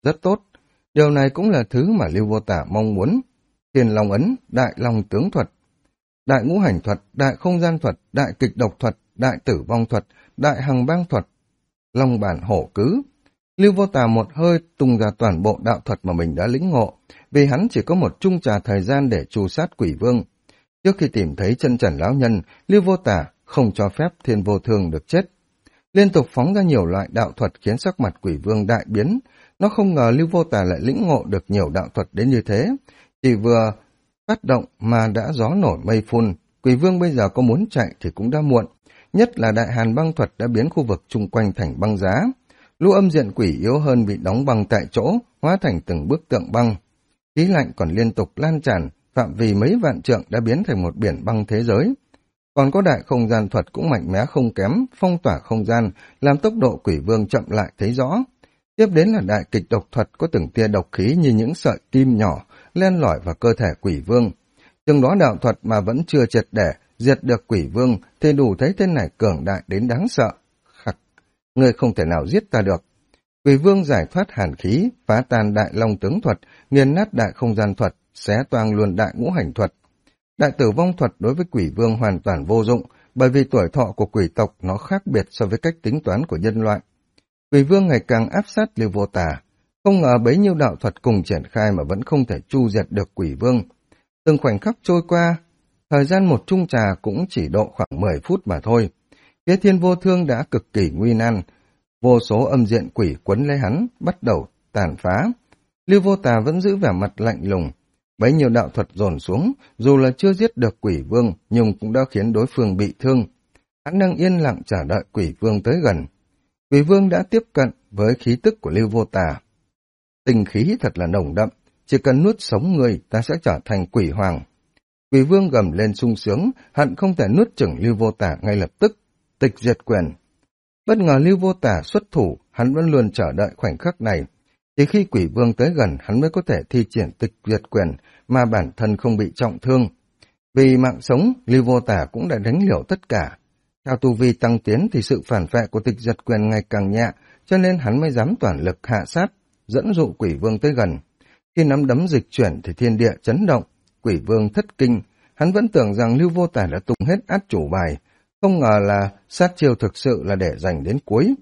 Rất tốt. Điều này cũng là thứ mà Lưu Vô Tả mong muốn. Thiên Long Ấn, Đại Long Tướng Thuật, Đại Ngũ Hành Thuật, Đại Không Gian Thuật, Đại Kịch Độc Thuật, Đại Tử Vong Thuật, Đại Hằng Bang Thuật, Long Bản Hổ Cứ. Lưu Vô Tà một hơi tung ra toàn bộ đạo thuật mà mình đã lĩnh ngộ, vì hắn chỉ có một chung trà thời gian để trù sát quỷ vương. Trước khi tìm thấy chân trần lão nhân, Lưu Vô Tà không cho phép Thiên Vô Thương được chết. Liên tục phóng ra nhiều loại đạo thuật khiến sắc mặt quỷ vương đại biến. Nó không ngờ Lưu Vô Tà lại lĩnh ngộ được nhiều đạo thuật đến như thế. Chỉ vừa phát động mà đã gió nổi mây phun, quỷ vương bây giờ có muốn chạy thì cũng đã muộn. Nhất là Đại Hàn Băng Thuật đã biến khu vực chung quanh thành băng giá. Lũ âm diện quỷ yếu hơn bị đóng băng tại chỗ, hóa thành từng bức tượng băng. Khí lạnh còn liên tục lan tràn, phạm vi mấy vạn trượng đã biến thành một biển băng thế giới. Còn có Đại Không Gian Thuật cũng mạnh mẽ không kém, phong tỏa không gian, làm tốc độ quỷ vương chậm lại thấy rõ. Tiếp đến là Đại Kịch Độc Thuật có từng tia độc khí như những sợi kim nhỏ, len lỏi vào cơ thể quỷ vương. Chừng đó đạo thuật mà vẫn chưa triệt để diệt được quỷ vương thì đủ thấy tên này cường đại đến đáng sợ. Khắc, người không thể nào giết ta được. Quỷ vương giải thoát hàn khí, phá tan Đại Long Tướng Thuật, nghiền nát Đại Không Gian Thuật, xé toang luôn Đại Ngũ Hành Thuật. Đại Tử Vong Thuật đối với quỷ vương hoàn toàn vô dụng, bởi vì tuổi thọ của quỷ tộc nó khác biệt so với cách tính toán của nhân loại. Quỷ vương ngày càng áp sát Lưu Vô Tà, không ngờ bấy nhiêu đạo thuật cùng triển khai mà vẫn không thể chu diệt được quỷ vương. Từng khoảnh khắc trôi qua, thời gian một chung trà cũng chỉ độ khoảng 10 phút mà thôi. Phía Thiên Vô Thương đã cực kỳ nguy nan, vô số âm diện quỷ quấn lấy hắn, bắt đầu tàn phá. Lưu Vô Tà vẫn giữ vẻ mặt lạnh lùng. Bấy nhiêu đạo thuật dồn xuống, dù là chưa giết được quỷ vương, nhưng cũng đã khiến đối phương bị thương. Hắn đang yên lặng chờ đợi quỷ vương tới gần. Quỷ vương đã tiếp cận với khí tức của Lưu Vô Tà. Tình khí thật là nồng đậm, chỉ cần nuốt sống người ta sẽ trở thành quỷ hoàng. Quỷ vương gầm lên sung sướng, hận không thể nuốt chửng Lưu Vô Tà ngay lập tức, tịch diệt quyền. Bất ngờ Lưu Vô Tà xuất thủ, hắn vẫn luôn chờ đợi khoảnh khắc này. Chỉ khi quỷ vương tới gần hắn mới có thể thi triển tịch diệt quyền mà bản thân không bị trọng thương. Vì mạng sống, Lưu Vô Tà cũng đã đánh liều tất cả. Theo tu vi tăng tiến thì sự phản vệ của tịch diệt quyền ngày càng nhẹ, cho nên hắn mới dám toàn lực hạ sát, dẫn dụ quỷ vương tới gần. Khi nắm đấm dịch chuyển thì thiên địa chấn động, quỷ vương thất kinh. Hắn vẫn tưởng rằng Lưu Vô Tà đã tung hết át chủ bài, không ngờ là sát chiêu thực sự là để dành đến cuối.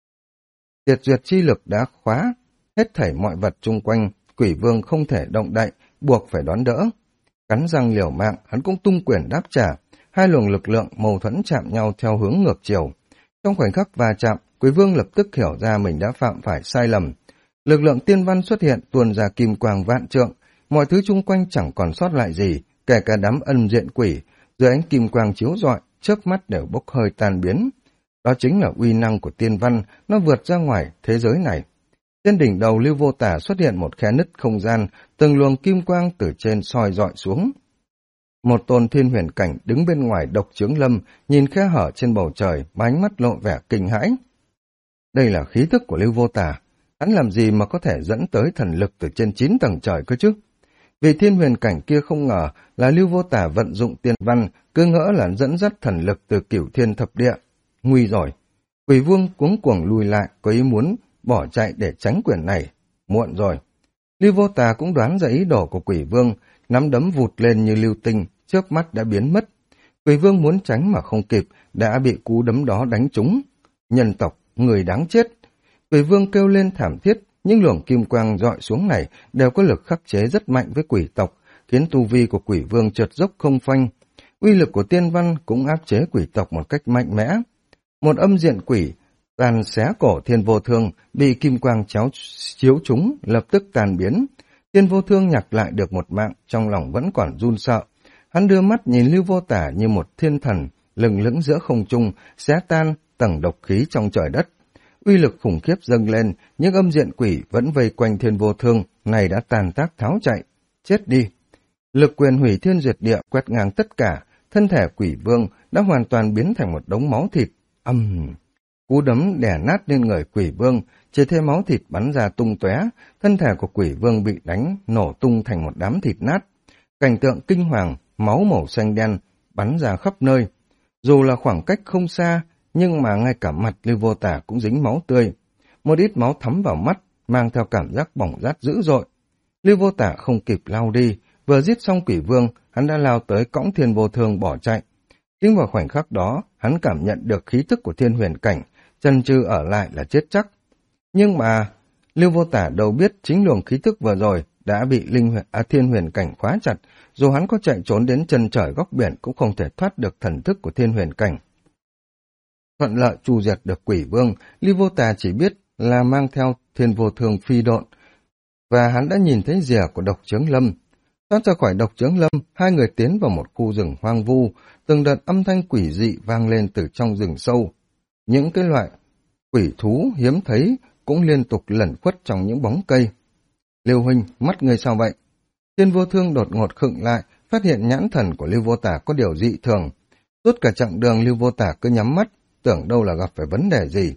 Tiệt duyệt chi lực đã khóa hết thảy mọi vật chung quanh, quỷ vương không thể động đậy, buộc phải đón đỡ. Cắn răng liều mạng, hắn cũng tung quyền đáp trả, hai luồng lực lượng mâu thuẫn chạm nhau theo hướng ngược chiều. Trong khoảnh khắc va chạm, quỷ vương lập tức hiểu ra mình đã phạm phải sai lầm. Lực lượng tiên văn xuất hiện tuôn ra kim quang vạn trượng, mọi thứ chung quanh chẳng còn sót lại gì, kể cả đám ân diện quỷ, dưới ánh kim quang chiếu rọi, chớp mắt đều bốc hơi tan biến. Đó chính là uy năng của tiên văn, nó vượt ra ngoài thế giới này. Trên đỉnh đầu Lưu Vô Tà xuất hiện một khe nứt không gian, từng luồng kim quang từ trên soi rọi xuống. Một tôn thiên huyền cảnh đứng bên ngoài độc chướng lâm, nhìn khe hở trên bầu trời, mà ánh mắt lộ vẻ kinh hãi. Đây là khí thức của Lưu Vô Tà, hắn làm gì mà có thể dẫn tới thần lực từ trên 9 tầng trời cơ chứ? Vì thiên huyền cảnh kia không ngờ là Lưu Vô Tà vận dụng tiên văn, cứ ngỡ là dẫn dắt thần lực từ cửu thiên thập địa. Nguy rồi! Quỷ vương cuống cuồng lùi lại, có ý muốn bỏ chạy để tránh quyền này. Muộn rồi! Lưu Vô Tà cũng đoán ra ý đồ của quỷ vương, nắm đấm vụt lên như lưu tinh, chớp mắt đã biến mất. Quỷ vương muốn tránh mà không kịp, đã bị cú đấm đó đánh trúng. Nhân tộc, người đáng chết! Quỷ vương kêu lên thảm thiết, những luồng kim quang dọi xuống này đều có lực khắc chế rất mạnh với quỷ tộc, khiến tu vi của quỷ vương trượt dốc không phanh. Uy lực của tiên văn cũng áp chế quỷ tộc một cách mạnh mẽ. Một âm diện quỷ tàn xé cổ Thiên Vô Thương, bị kim quang chiếu trúng, lập tức tàn biến. Thiên Vô Thương nhặt lại được một mạng, trong lòng vẫn còn run sợ. Hắn đưa mắt nhìn Lưu Vô Tả như một thiên thần, lừng lững giữa không trung, xé tan tầng độc khí trong trời đất. Uy lực khủng khiếp dâng lên, nhưng âm diện quỷ vẫn vây quanh Thiên Vô Thương, này đã tàn tác tháo chạy. Chết đi! Lực quyền hủy thiên diệt địa quét ngang tất cả, thân thể quỷ vương đã hoàn toàn biến thành một đống máu thịt. Cú đấm đè nát lên người quỷ vương, chỉ thấy máu thịt bắn ra tung tóe, thân thể của quỷ vương bị đánh nổ tung thành một đám thịt nát. Cảnh tượng kinh hoàng, máu màu xanh đen bắn ra khắp nơi. Dù là khoảng cách không xa, nhưng mà ngay cả mặt Lưu Vô Tả cũng dính máu tươi. Một ít máu thấm vào mắt, mang theo cảm giác bỏng rát dữ dội. Lưu Vô Tả không kịp lao đi, vừa giết xong quỷ vương, hắn đã lao tới cõng Thiên Vô Thương bỏ chạy. Nhưng vào khoảnh khắc đó, hắn cảm nhận được khí tức của thiên huyền cảnh, chần chừ ở lại là chết chắc. Nhưng mà, Lưu Vô Tả đâu biết chính luồng khí tức vừa rồi đã bị thiên huyền cảnh khóa chặt, dù hắn có chạy trốn đến chân trời góc biển cũng không thể thoát được thần thức của thiên huyền cảnh. Thuận lợi tru diệt được quỷ vương, Lưu Vô Tả chỉ biết là mang theo Thiên Vô Thương phi độn, và hắn đã nhìn thấy rìa của Độc Chướng Lâm. Thoát ra khỏi Độc Chướng Lâm, hai người tiến vào một khu rừng hoang vu, từng đợt âm thanh quỷ dị vang lên từ trong rừng sâu. Những cái loại quỷ thú hiếm thấy cũng liên tục lẩn khuất trong những bóng cây. Lưu huynh, mắt người sao vậy? Thiên Vô Thương đột ngột khựng lại, phát hiện nhãn thần của Lưu Vô Tả có điều dị thường. Suốt cả chặng đường Lưu Vô Tả cứ nhắm mắt, tưởng đâu là gặp phải vấn đề gì.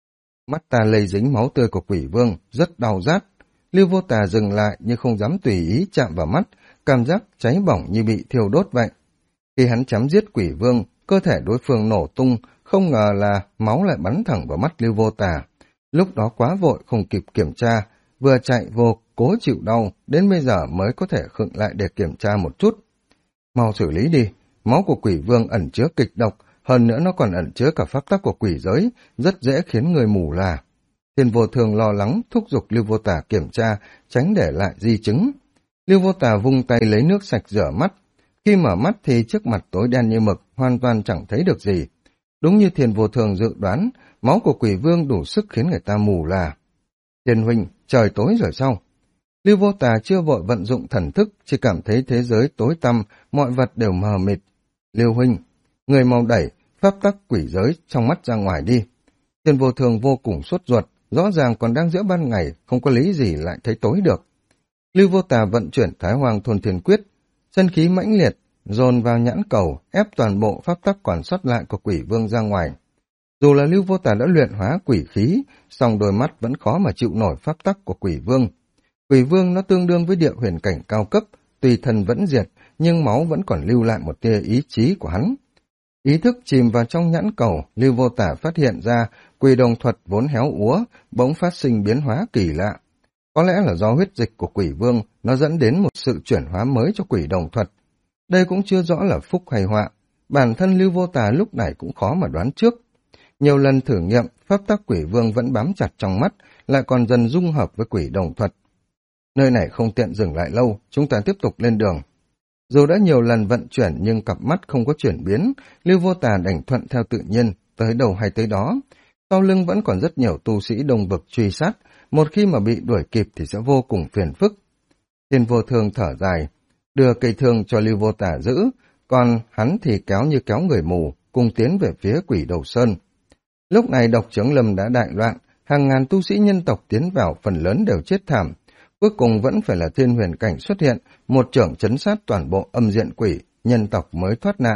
Mắt ta lây dính máu tươi của quỷ vương, rất đau rát. Lưu Vô Tả dừng lại nhưng không dám tùy ý chạm vào mắt, cảm giác cháy bỏng như bị thiêu đốt vậy. Khi hắn chém giết quỷ vương, cơ thể đối phương nổ tung, không ngờ là máu lại bắn thẳng vào mắt Lưu Vô Tả. Lúc đó quá vội không kịp kiểm tra, vừa chạy vô cố chịu đau, đến bây giờ mới có thể khựng lại để kiểm tra một chút. Mau xử lý đi, máu của quỷ vương ẩn chứa kịch độc, hơn nữa nó còn ẩn chứa cả pháp tắc của quỷ giới, rất dễ khiến người mù là. Thiên Vô Thương lo lắng thúc giục Lưu Vô Tả kiểm tra, tránh để lại di chứng. Lưu Vô Tả vung tay lấy nước sạch rửa mắt. Khi mở mắt thì trước mặt tối đen như mực, hoàn toàn chẳng thấy được gì. Đúng như Thiên Vô Thương dự đoán, máu của quỷ vương đủ sức khiến người ta mù là. Thiên huynh, trời tối rồi sao? Lưu Vô Tả chưa vội vận dụng thần thức, chỉ cảm thấy thế giới tối tăm, mọi vật đều mờ mịt. Lưu huynh, người mau đẩy pháp tắc quỷ giới trong mắt ra ngoài đi. Thiên Vô Thương vô cùng sốt ruột, rõ ràng còn đang giữa ban ngày, không có lý gì lại thấy tối được. Lưu Vô Tả vận chuyển Thái Hoang Thôn Thiên Quyết, chân khí mãnh liệt, dồn vào nhãn cầu, ép toàn bộ pháp tắc còn sót lại của quỷ vương ra ngoài. Dù là Lưu Vô Tả đã luyện hóa quỷ khí, song đôi mắt vẫn khó mà chịu nổi pháp tắc của quỷ vương. Quỷ vương nó tương đương với địa huyền cảnh cao cấp, tùy thần vẫn diệt, nhưng máu vẫn còn lưu lại một tia ý chí của hắn. Ý thức chìm vào trong nhãn cầu, Lưu Vô Tả phát hiện ra quỷ đồng thuật vốn héo úa, bỗng phát sinh biến hóa kỳ lạ. Có lẽ là do huyết dịch của quỷ vương, nó dẫn đến một sự chuyển hóa mới cho quỷ đồng thuật. Đây cũng chưa rõ là phúc hay họa, bản thân Lưu Vô Tả lúc này cũng khó mà đoán trước. Nhiều lần thử nghiệm, pháp tắc quỷ vương vẫn bám chặt trong mắt, lại còn dần dung hợp với quỷ đồng thuật. Nơi này không tiện dừng lại lâu, chúng ta tiếp tục lên đường. Dù đã nhiều lần vận chuyển nhưng cặp mắt không có chuyển biến, Lưu Vô Tả đành thuận theo tự nhiên, tới đâu hay tới đó. Sau lưng vẫn còn rất nhiều tu sĩ Đông Vực truy sát, một khi mà bị đuổi kịp thì sẽ vô cùng phiền phức. Thiên Vô Thương thở dài, đưa cây thương cho Lưu Vô Tả giữ, còn hắn thì kéo như kéo người mù, cùng tiến về phía Quỷ Đầu Sơn. Lúc này Độc Chướng Lâm đã đại loạn, hàng ngàn tu sĩ nhân tộc tiến vào phần lớn đều chết thảm. Cuối cùng vẫn phải là Thiên Huyền Cảnh xuất hiện, một chưởng trấn sát toàn bộ âm diện quỷ, nhân tộc mới thoát nạn.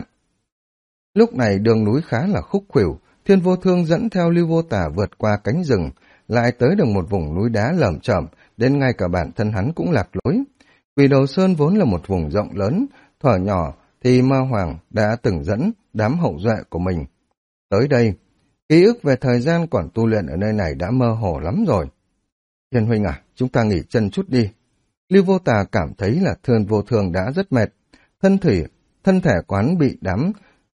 Lúc này đường núi khá là khúc khuỷu, Thiên Vô Thương dẫn theo Lưu Vô Tả vượt qua cánh rừng, lại tới được một vùng núi đá lởm chởm, đến ngay cả bản thân hắn cũng lạc lối. Quỷ Đầu Sơn vốn là một vùng rộng lớn, thuở nhỏ thì Ma Hoàng đã từng dẫn đám hậu duệ của mình tới đây. Ký ức về thời gian còn tu luyện ở nơi này đã mơ hồ lắm rồi. Thiên huynh à, chúng ta nghỉ chân chút đi. Lưu Vô Tả cảm thấy là Thiên Vô Thương đã rất mệt. Thân thể quán bị đám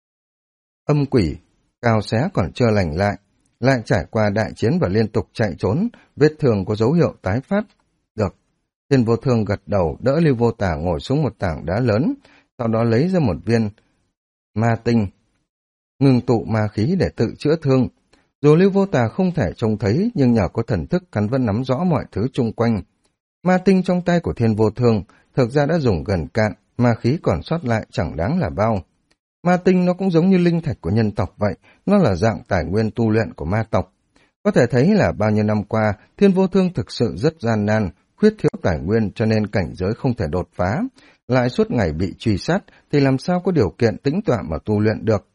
âm quỷ cao xé còn chưa lành lại trải qua đại chiến và liên tục chạy trốn, vết thương có dấu hiệu tái phát. Được. Thiên Vô Thương gật đầu đỡ Lưu Vô Tả ngồi xuống một tảng đá lớn, sau đó lấy ra một viên ma tinh, ngừng tụ ma khí để tự chữa thương. Dù Lưu Vô Tả không thể trông thấy, nhưng nhờ có thần thức hắn vẫn nắm rõ mọi thứ chung quanh. Ma tinh trong tay của Thiên Vô Thương thực ra đã dùng gần cạn, ma khí còn sót lại chẳng đáng là bao. Ma tinh nó cũng giống như linh thạch của nhân tộc vậy, nó là dạng tài nguyên tu luyện của ma tộc. Có thể thấy là bao nhiêu năm qua, Thiên Vô Thương thực sự rất gian nan, khuyết thiếu tài nguyên cho nên cảnh giới không thể đột phá. Lại suốt ngày bị truy sát thì làm sao có điều kiện tĩnh tọa mà tu luyện được.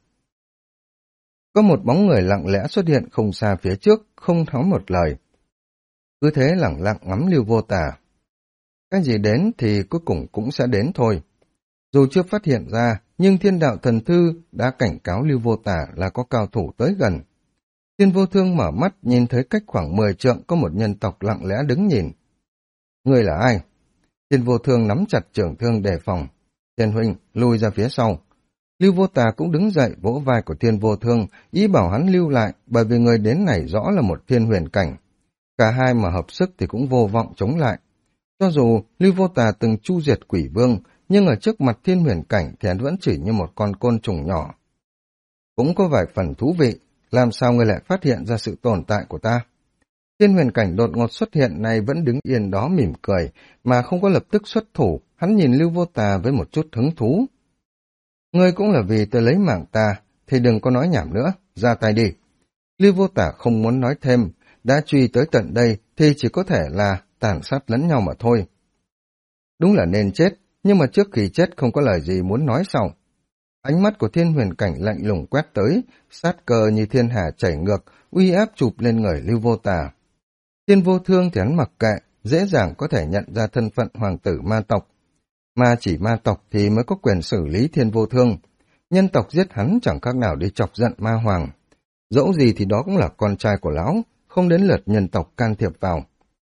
Có một bóng người lặng lẽ xuất hiện không xa phía trước, không nói một lời. Cứ thế lẳng lặng ngắm Lưu Vô Tả. Cái gì đến thì cuối cùng cũng sẽ đến thôi. Dù chưa phát hiện ra, nhưng Thiên Đạo Thần Thư đã cảnh cáo Lưu Vô Tả là có cao thủ tới gần. Thiên Vô Thương mở mắt nhìn thấy cách khoảng 10 trượng có một nhân tộc lặng lẽ đứng nhìn. Ngươi là ai? Thiên Vô Thương nắm chặt trường thương đề phòng. Thiên huynh lui ra phía sau. Lưu Vô Tà cũng đứng dậy vỗ vai của Thiên Vô Thương, ý bảo hắn lưu lại, bởi vì người đến này rõ là một thiên huyền cảnh. Cả hai mà hợp sức thì cũng vô vọng chống lại. Cho dù Lưu Vô Tà từng chu diệt quỷ vương, nhưng ở trước mặt thiên huyền cảnh thì hắn vẫn chỉ như một con côn trùng nhỏ. Cũng có vài phần thú vị, làm sao ngươi lại phát hiện ra sự tồn tại của ta? Thiên huyền cảnh đột ngột xuất hiện này vẫn đứng yên đó mỉm cười, mà không có lập tức xuất thủ, hắn nhìn Lưu Vô Tà với một chút hứng thú. Ngươi cũng là vì tôi lấy mạng ta, thì đừng có nói nhảm nữa, ra tay đi. Lưu Vô Tà không muốn nói thêm, đã truy tới tận đây thì chỉ có thể là tàn sát lẫn nhau mà thôi. Đúng là nên chết, nhưng mà trước khi chết không có lời gì muốn nói sau. Ánh mắt của thiên huyền cảnh lạnh lùng quét tới, sát cơ như thiên hà chảy ngược, uy áp chụp lên người Lưu Vô Tà. Thiên Vô Thương thì hắn mặc kệ, dễ dàng có thể nhận ra thân phận hoàng tử ma tộc. Mà chỉ ma tộc thì mới có quyền xử lý Thiên Vô Thương. Nhân tộc giết hắn chẳng khác nào đi chọc giận ma hoàng. Dẫu gì thì đó cũng là con trai của lão, không đến lượt nhân tộc can thiệp vào.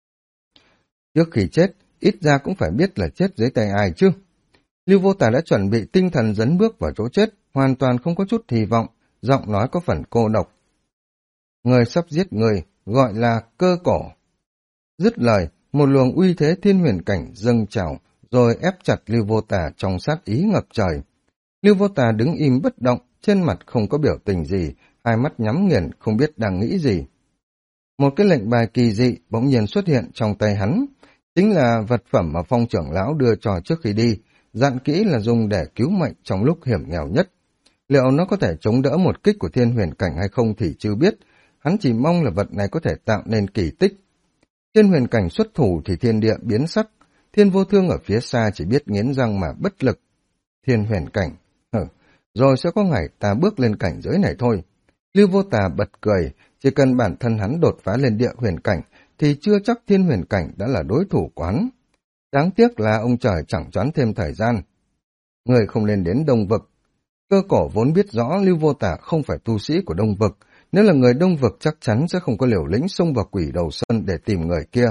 Trước khi chết, ít ra cũng phải biết là chết dưới tay ai chứ. Lưu Vô Tà đã chuẩn bị tinh thần dấn bước vào chỗ chết, hoàn toàn không có chút hy vọng, giọng nói có phần cô độc. Người sắp giết người, gọi là Cơ Cổ. Dứt lời, một luồng uy thế thiên huyền cảnh dâng trào, rồi ép chặt Lưu Vô Tà trong sát ý ngập trời. Lưu Vô Tà đứng im bất động, trên mặt không có biểu tình gì, hai mắt nhắm nghiền không biết đang nghĩ gì. Một cái lệnh bài kỳ dị bỗng nhiên xuất hiện trong tay hắn, chính là vật phẩm mà Phong trưởng lão đưa cho trước khi đi, dặn kỹ là dùng để cứu mệnh trong lúc hiểm nghèo nhất. Liệu nó có thể chống đỡ một kích của thiên huyền cảnh hay không thì chưa biết, hắn chỉ mong là vật này có thể tạo nên kỳ tích. Thiên huyền cảnh xuất thủ thì thiên địa biến sắc, Thiên Vô Thương ở phía xa chỉ biết nghiến răng mà bất lực. Thiên huyền cảnh, rồi sẽ có ngày ta bước lên cảnh giới này thôi. Lưu Vô Tà bật cười, chỉ cần bản thân hắn đột phá lên địa huyền cảnh thì chưa chắc thiên huyền cảnh đã là đối thủ của hắn. Đáng tiếc là ông trời chẳng choán thêm thời gian. Người không nên đến Đông Vực. Cơ Cổ vốn biết rõ Lưu Vô Tà không phải tu sĩ của Đông Vực, nếu là người Đông Vực chắc chắn sẽ không có liều lĩnh xông vào Quỷ Đầu Sơn để tìm người kia.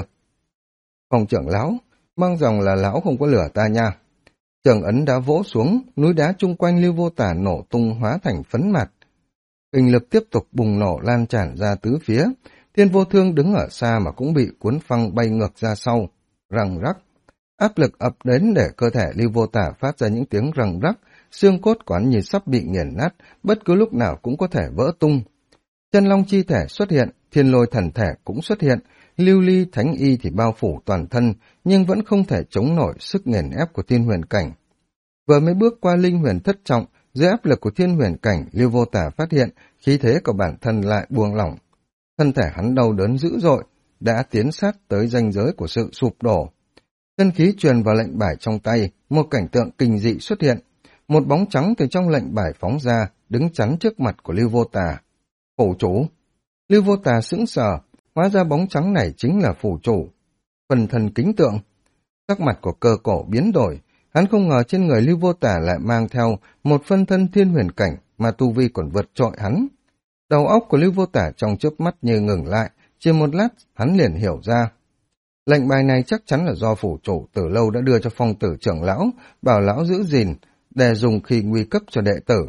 Phong trưởng lão, mang rằng là lão không có lửa ta nha. Trường ấn đá vỗ xuống, núi đá chung quanh Lưu Vô Tà nổ tung hóa thành phấn mạt. Kinh lực tiếp tục bùng nổ lan tràn ra tứ phía, Thiên Vô Thương đứng ở xa mà cũng bị cuốn phăng bay ngược ra sau, răng rắc. Áp lực ập đến để cơ thể Lưu Vô Tà phát ra những tiếng răng rắc, xương cốt của hắn như sắp bị nghiền nát, bất cứ lúc nào cũng có thể vỡ tung. Chân long chi thể xuất hiện, thiên lôi thần thể cũng xuất hiện, lưu ly thánh y thì bao phủ toàn thân, nhưng vẫn không thể chống nổi sức nghiền ép của thiên huyền cảnh. Vừa mới bước qua linh huyền thất trọng, dưới áp lực của thiên huyền cảnh, Lưu Vô Tà phát hiện khí thế của bản thân lại buông lỏng. Thân thể hắn đau đớn dữ dội, đã tiến sát tới ranh giới của sự sụp đổ. Chân khí truyền vào lệnh bài trong tay, một cảnh tượng kinh dị xuất hiện. Một bóng trắng từ trong lệnh bài phóng ra, đứng chắn trước mặt của Lưu Vô Tà. Phủ chủ. Lưu Vô Tà sững sờ, hóa ra bóng trắng này chính là phủ chủ. Phần thần kính tượng. Sắc mặt của Cơ Cổ biến đổi, hắn không ngờ trên người Lưu Vô Tà lại mang theo một phân thân thiên huyền cảnh mà tu vi còn vượt trội hắn. Đầu óc của Lưu Vô Tà trong chớp mắt như ngừng lại, chỉ một lát hắn liền hiểu ra. Lệnh bài này chắc chắn là do phủ chủ từ lâu đã đưa cho Phong tử trưởng lão, bảo lão giữ gìn, để dùng khi nguy cấp cho đệ tử.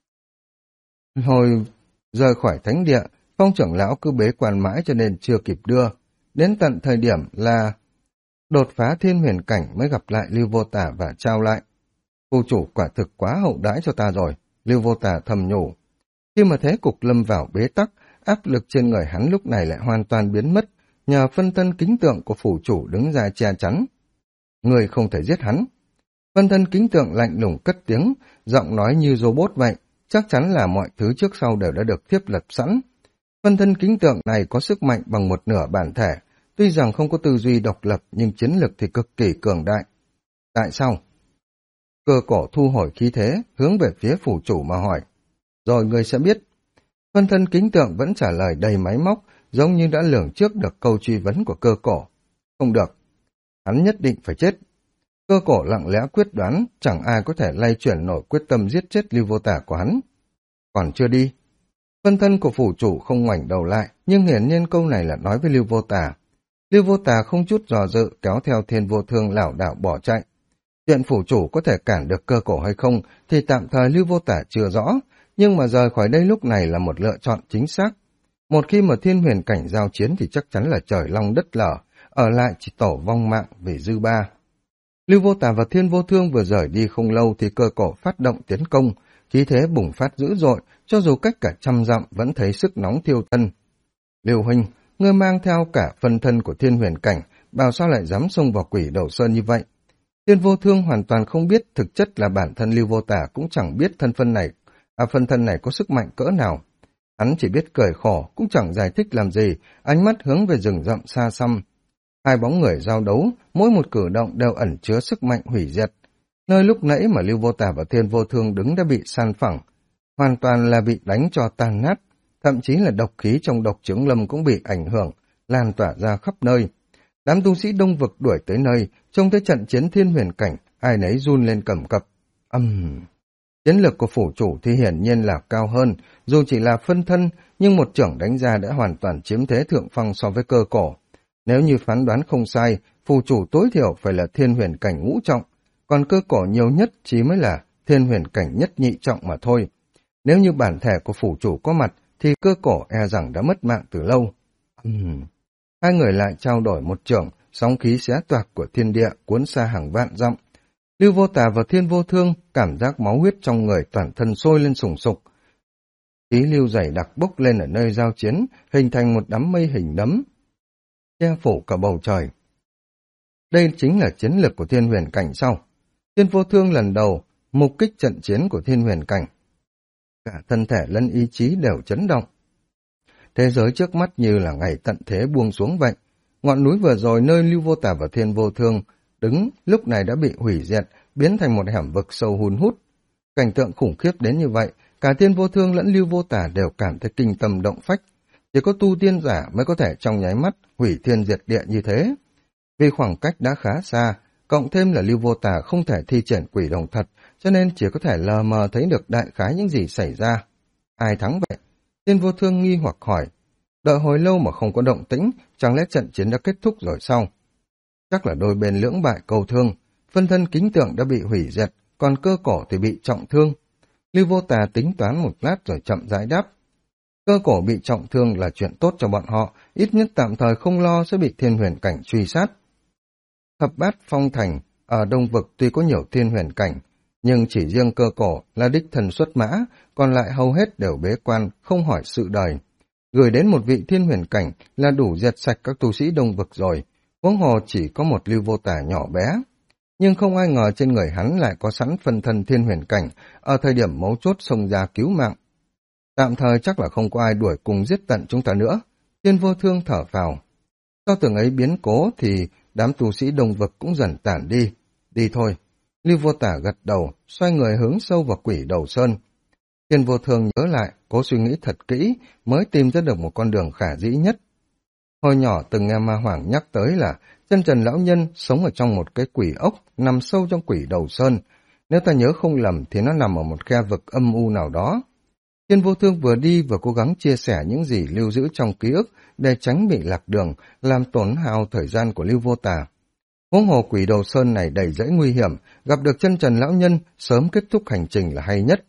Hồi rời khỏi thánh địa, Phong trưởng lão cứ bế quan mãi cho nên chưa kịp đưa. Đến tận thời điểm là đột phá thiên huyền cảnh mới gặp lại Lưu Vô Tà và trao lại. Phủ chủ quả thực quá hậu đãi cho ta rồi, Lưu Vô Tà thầm nhủ. Khi mà thế cục lâm vào bế tắc, áp lực trên người hắn lúc này lại hoàn toàn biến mất, nhờ phân thân kính tượng của phủ chủ đứng ra che chắn. Người không thể giết hắn. Phân thân kính tượng lạnh lùng cất tiếng, giọng nói như robot vậy, chắc chắn là mọi thứ trước sau đều đã được thiết lập sẵn. Phân thân kính tượng này có sức mạnh bằng một nửa bản thể, tuy rằng không có tư duy độc lập nhưng chiến lực thì cực kỳ cường đại. Tại sao? Cơ Cổ thu hồi khí thế, hướng về phía phủ chủ mà hỏi. Rồi ngươi sẽ biết. Phân thân kính tượng vẫn trả lời đầy máy móc, giống như đã lường trước được câu truy vấn của Cơ Cổ. Không được. Hắn nhất định phải chết. Cơ Cổ lặng lẽ quyết đoán, chẳng ai có thể lay chuyển nổi quyết tâm giết chết Lưu Vô Tà của hắn. Còn chưa đi. Phân thân của phủ chủ không ngoảnh đầu lại, nhưng hiển nhiên câu này là nói với Lưu Vô Tà. Lưu Vô Tà không chút dò dự kéo theo Thiên Vô Thương lảo đảo bỏ chạy. Chuyện phủ chủ có thể cản được Cơ Cổ hay không thì tạm thời Lưu Vô Tà chưa rõ, nhưng mà rời khỏi đây lúc này là một lựa chọn chính xác. Một khi mà thiên huyền cảnh giao chiến thì chắc chắn là trời long đất lở, ở lại chỉ tổ vong mạng vì dư ba. Lưu Vô Tà và Thiên Vô Thương vừa rời đi không lâu thì Cơ Cổ phát động tiến công, khí thế bùng phát dữ dội, cho dù cách cả trăm dặm vẫn thấy sức nóng thiêu thân. Lưu huynh, ngươi mang theo cả phân thân của thiên huyền cảnh, bảo sao lại dám xông vào Quỷ Đầu Sơn như vậy? Thiên Vô Thương hoàn toàn không biết, thực chất là bản thân Lưu Vô Tà cũng chẳng biết phân thân này có sức mạnh cỡ nào. Hắn chỉ biết cười khổ, cũng chẳng giải thích làm gì, ánh mắt hướng về rừng rậm xa xăm. Hai bóng người giao đấu, mỗi một cử động đều ẩn chứa sức mạnh hủy diệt. Nơi lúc nãy mà Lưu Vô Tà và Thiên Vô Thương đứng đã bị san phẳng, hoàn toàn là bị đánh cho tan nát, thậm chí là độc khí trong độc chướng lâm cũng bị ảnh hưởng, lan tỏa ra khắp nơi. Đám tu sĩ Đông Vực đuổi tới nơi, trông thấy trận chiến thiên huyền cảnh, ai nấy run lên cầm cập. Chiến lược của phủ chủ thì hiển nhiên là cao hơn, dù chỉ là phân thân, nhưng một chưởng đánh ra đã hoàn toàn chiếm thế thượng phong so với Cơ Cổ. Nếu như phán đoán không sai, phủ chủ tối thiểu phải là thiên huyền cảnh ngũ trọng, còn Cơ Cổ nhiều nhất chỉ mới là thiên huyền cảnh nhất nhị trọng mà thôi. Nếu như bản thể của phủ chủ có mặt, thì Cơ Cổ e rằng đã mất mạng từ lâu. Hai người lại trao đổi một chưởng, sóng khí xé toạc của thiên địa cuốn xa hàng vạn dặm. Lưu Vô Tà và Thiên Vô Thương cảm giác máu huyết trong người toàn thân sôi lên sùng sục. Khí lưu dày đặc bốc lên ở nơi giao chiến, hình thành một đám mây hình nấm, che phủ cả bầu trời. Đây chính là chiến lược của thiên huyền cảnh sau. Thiên Vô Thương lần đầu mục kích trận chiến của thiên huyền cảnh. Cả thân thể lẫn ý chí đều chấn động. Thế giới trước mắt như là ngày tận thế buông xuống vậy. Ngọn núi vừa rồi nơi Lưu Vô Tà và Thiên Vô Thương đứng lúc này đã bị hủy diệt, biến thành một hẻm vực sâu hun hút. Cảnh tượng khủng khiếp đến như vậy, cả Thiên Vô Thương lẫn Lưu Vô Tà đều cảm thấy kinh tâm động phách. Chỉ có tu tiên giả mới có thể trong nháy mắt hủy thiên diệt địa như thế. Vì khoảng cách đã khá xa, cộng thêm là Lưu Vô Tà không thể thi triển quỷ đồng thật, cho nên chỉ có thể lờ mờ thấy được đại khái những gì xảy ra. Ai thắng vậy? Thiên Vô Thương nghi hoặc hỏi. Đợi hồi lâu mà không có động tĩnh, chẳng lẽ trận chiến đã kết thúc rồi sao? Chắc là đôi bên lưỡng bại cầu thương, phân thân kính tượng đã bị hủy diệt, còn Cơ Cổ thì bị trọng thương. Lưu Vô Tà tính toán một lát rồi chậm rãi đáp. Cơ Cổ bị trọng thương là chuyện tốt cho bọn họ, ít nhất tạm thời không lo sẽ bị thiên huyền cảnh truy sát. Thập Bát Phong Thành, ở Đông Vực tuy có nhiều thiên huyền cảnh, nhưng chỉ riêng Cơ Cổ là đích thần xuất mã, còn lại hầu hết đều bế quan, không hỏi sự đời. Gửi đến một vị thiên huyền cảnh là đủ diệt sạch các tu sĩ Đông Vực rồi, huống hồ chỉ có một Lưu Vô Tà nhỏ bé. Nhưng không ai ngờ trên người hắn lại có sẵn phân thân thiên huyền cảnh, ở thời điểm mấu chốt xông ra cứu mạng. Tạm thời chắc là không có ai đuổi cùng giết tận chúng ta nữa. Thiên Vô Thương thở phào. Sau từng ấy biến cố thì đám tu sĩ Đông Vực cũng dần tản đi. Đi thôi. Lưu Vô Tà gật đầu, xoay người hướng sâu vào Quỷ Đầu Sơn. Thiên Vô Thương nhớ lại, cố suy nghĩ thật kỹ, mới tìm ra được một con đường khả dĩ nhất. Hồi nhỏ từng nghe Ma Hoàng nhắc tới là chân trần lão nhân sống ở trong một cái quỷ ốc nằm sâu trong Quỷ Đầu Sơn. Nếu ta nhớ không lầm thì nó nằm ở một khe vực âm u nào đó. Thiên Vô Thương vừa đi vừa cố gắng chia sẻ những gì lưu giữ trong ký ức để tránh bị lạc đường, làm tổn hao thời gian của Lưu Vô Tà. Huống hồ Quỷ Đầu Sơn này đầy rẫy nguy hiểm, gặp được chân trần lão nhân sớm kết thúc hành trình là hay nhất.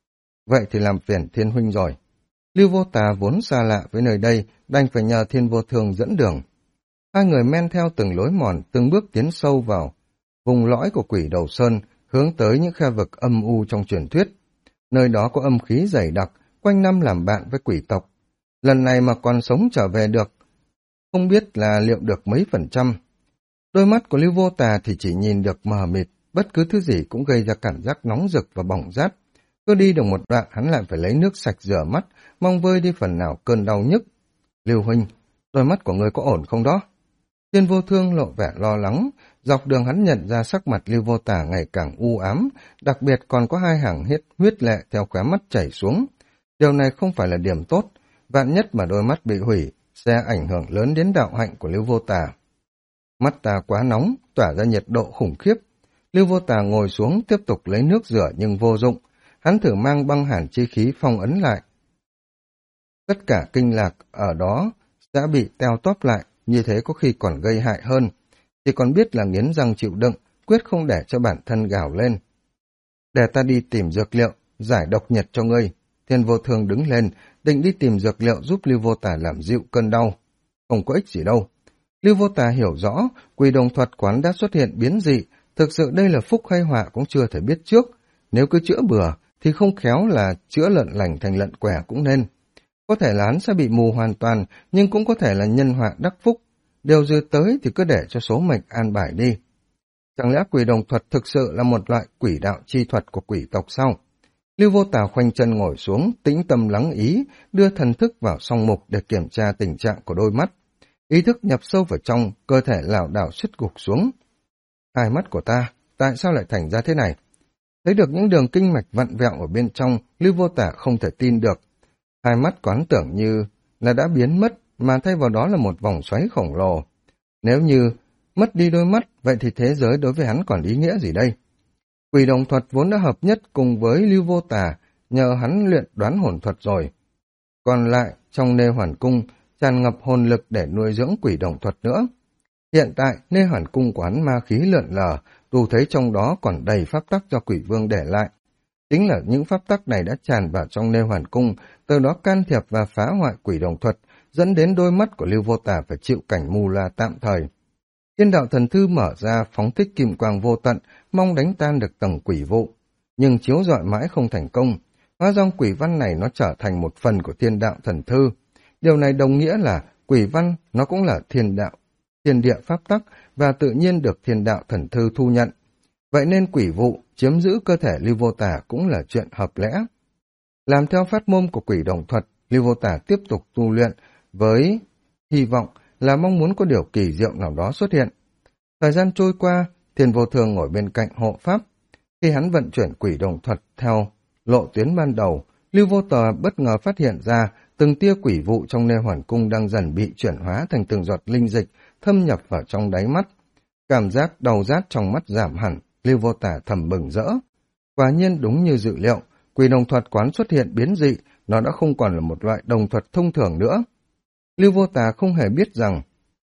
Vậy thì làm phiền Thiên huynh rồi. Lưu Vô Tà vốn xa lạ với nơi đây, đành phải nhờ Thiên Vô Thương dẫn đường. Hai người men theo từng lối mòn, từng bước tiến sâu vào vùng lõi của Quỷ Đầu Sơn, hướng tới những khe vực âm u trong truyền thuyết. Nơi đó có âm khí dày đặc, quanh năm làm bạn với quỷ tộc. Lần này mà còn sống trở về được, không biết là liệu được mấy %. Đôi mắt của Lưu Vô Tà thì chỉ nhìn được mờ mịt, bất cứ thứ gì cũng gây ra cảm giác nóng rực và bỏng rát. Cứ đi được một đoạn hắn lại phải lấy nước sạch rửa mắt, mong vơi đi phần nào cơn đau nhức. Lưu huynh, đôi mắt của người có ổn không đó? Thiên Vô Thương lộ vẻ lo lắng, dọc đường hắn nhận ra sắc mặt Lưu Vô Tà ngày càng u ám, đặc biệt còn có hai hàng huyết lệ theo khóe mắt chảy xuống. Điều này không phải là điểm tốt, vạn nhất mà đôi mắt bị hủy, sẽ ảnh hưởng lớn đến đạo hạnh của Lưu Vô Tà. Mắt ta quá nóng, tỏa ra nhiệt độ khủng khiếp. Lưu Vô Tà ngồi xuống tiếp tục lấy nước rửa nhưng vô dụng. Hắn thử mang băng hàn chi khí phong ấn lại. Tất cả kinh lạc ở đó đã bị teo tóp lại, như thế có khi còn gây hại hơn. Chỉ còn biết là nghiến răng chịu đựng, quyết không để cho bản thân gào lên. Để ta đi tìm dược liệu, giải độc nhiệt cho ngươi. Thiên Vô Thương đứng lên, định đi tìm dược liệu giúp Lưu Vô Tà làm dịu cơn đau. Không có ích gì đâu. Lưu Vô Tà hiểu rõ, quỷ đồng thuật quán đã xuất hiện biến dị, thực sự đây là phúc hay họa cũng chưa thể biết trước. Nếu cứ chữa bừa, thì không khéo là chữa lợn lành thành lợn què cũng nên. Có thể là hắn sẽ bị mù hoàn toàn, nhưng cũng có thể là nhân họa đắc phúc. Điều dư tới thì cứ để cho số mệnh an bài đi. Chẳng lẽ quỷ đồng thuật thực sự là một loại quỷ đạo chi thuật của quỷ tộc sao? Lưu Vô Tà khoanh chân ngồi xuống, tĩnh tâm lắng ý, đưa thần thức vào song mục để kiểm tra tình trạng của đôi mắt. Ý thức nhập sâu vào trong, cơ thể lảo đảo suýt gục xuống. Hai mắt của ta, tại sao lại thành ra thế này? Thấy được những đường kinh mạch vặn vẹo ở bên trong, Lưu Vô Tà không thể tin được. Hai mắt quán tưởng như là đã biến mất, mà thay vào đó là một vòng xoáy khổng lồ. Nếu như mất đi đôi mắt, vậy thì thế giới đối với hắn còn ý nghĩa gì đây? Quỷ đồng thuật vốn đã hợp nhất cùng với Lưu Vô Tà, nhờ hắn luyện đoán hồn thuật rồi. Còn lại, trong Nê Hoàn Cung, tràn ngập hồn lực để nuôi dưỡng quỷ đồng thuật nữa. Hiện tại, Nê Hoàn Cung quán ma khí lượn lờ, đủ thấy trong đó còn đầy pháp tắc do quỷ vương để lại. Chính là những pháp tắc này đã tràn vào trong Nê Hoàn Cung, từ đó can thiệp và phá hoại quỷ đồng thuật, dẫn đến đôi mắt của Lưu Vô Tà phải chịu cảnh mù loà tạm thời. Thiên đạo thần thư mở ra, phóng thích kim quang vô tận, mong đánh tan được tầng quỷ vụ. Nhưng chiếu rọi mãi không thành công. Hóa ra quỷ văn này nó trở thành một phần của thiên đạo thần thư. Điều này đồng nghĩa là quỷ văn nó cũng là thiên địa pháp tắc và tự nhiên được thiên đạo thần thư thu nhận. Vậy nên quỷ vụ chiếm giữ cơ thể Lưu Vô Tà cũng là chuyện hợp lẽ. Làm theo pháp môn của quỷ đồng thuật, Lưu Vô Tà tiếp tục tu luyện với hy vọng là mong muốn có điều kỳ diệu nào đó xuất hiện. Thời gian trôi qua, Thiên Vô Thường ngồi bên cạnh hộ pháp. Khi hắn vận chuyển quỷ đồng thuật theo lộ tuyến ban đầu, Lưu Vô Tà bất ngờ phát hiện ra từng tia quỷ vụ trong Nê Hoàn Cung đang dần bị chuyển hóa thành từng giọt linh dịch thâm nhập vào trong đáy mắt. Cảm giác đau rát trong mắt giảm hẳn, Lưu Vô Tà thầm mừng rỡ. Quả nhiên đúng như dự liệu, quỷ đồng thuật quán xuất hiện biến dị, nó đã không còn là một loại đồng thuật thông thường nữa. Lưu Vô Tà không hề biết rằng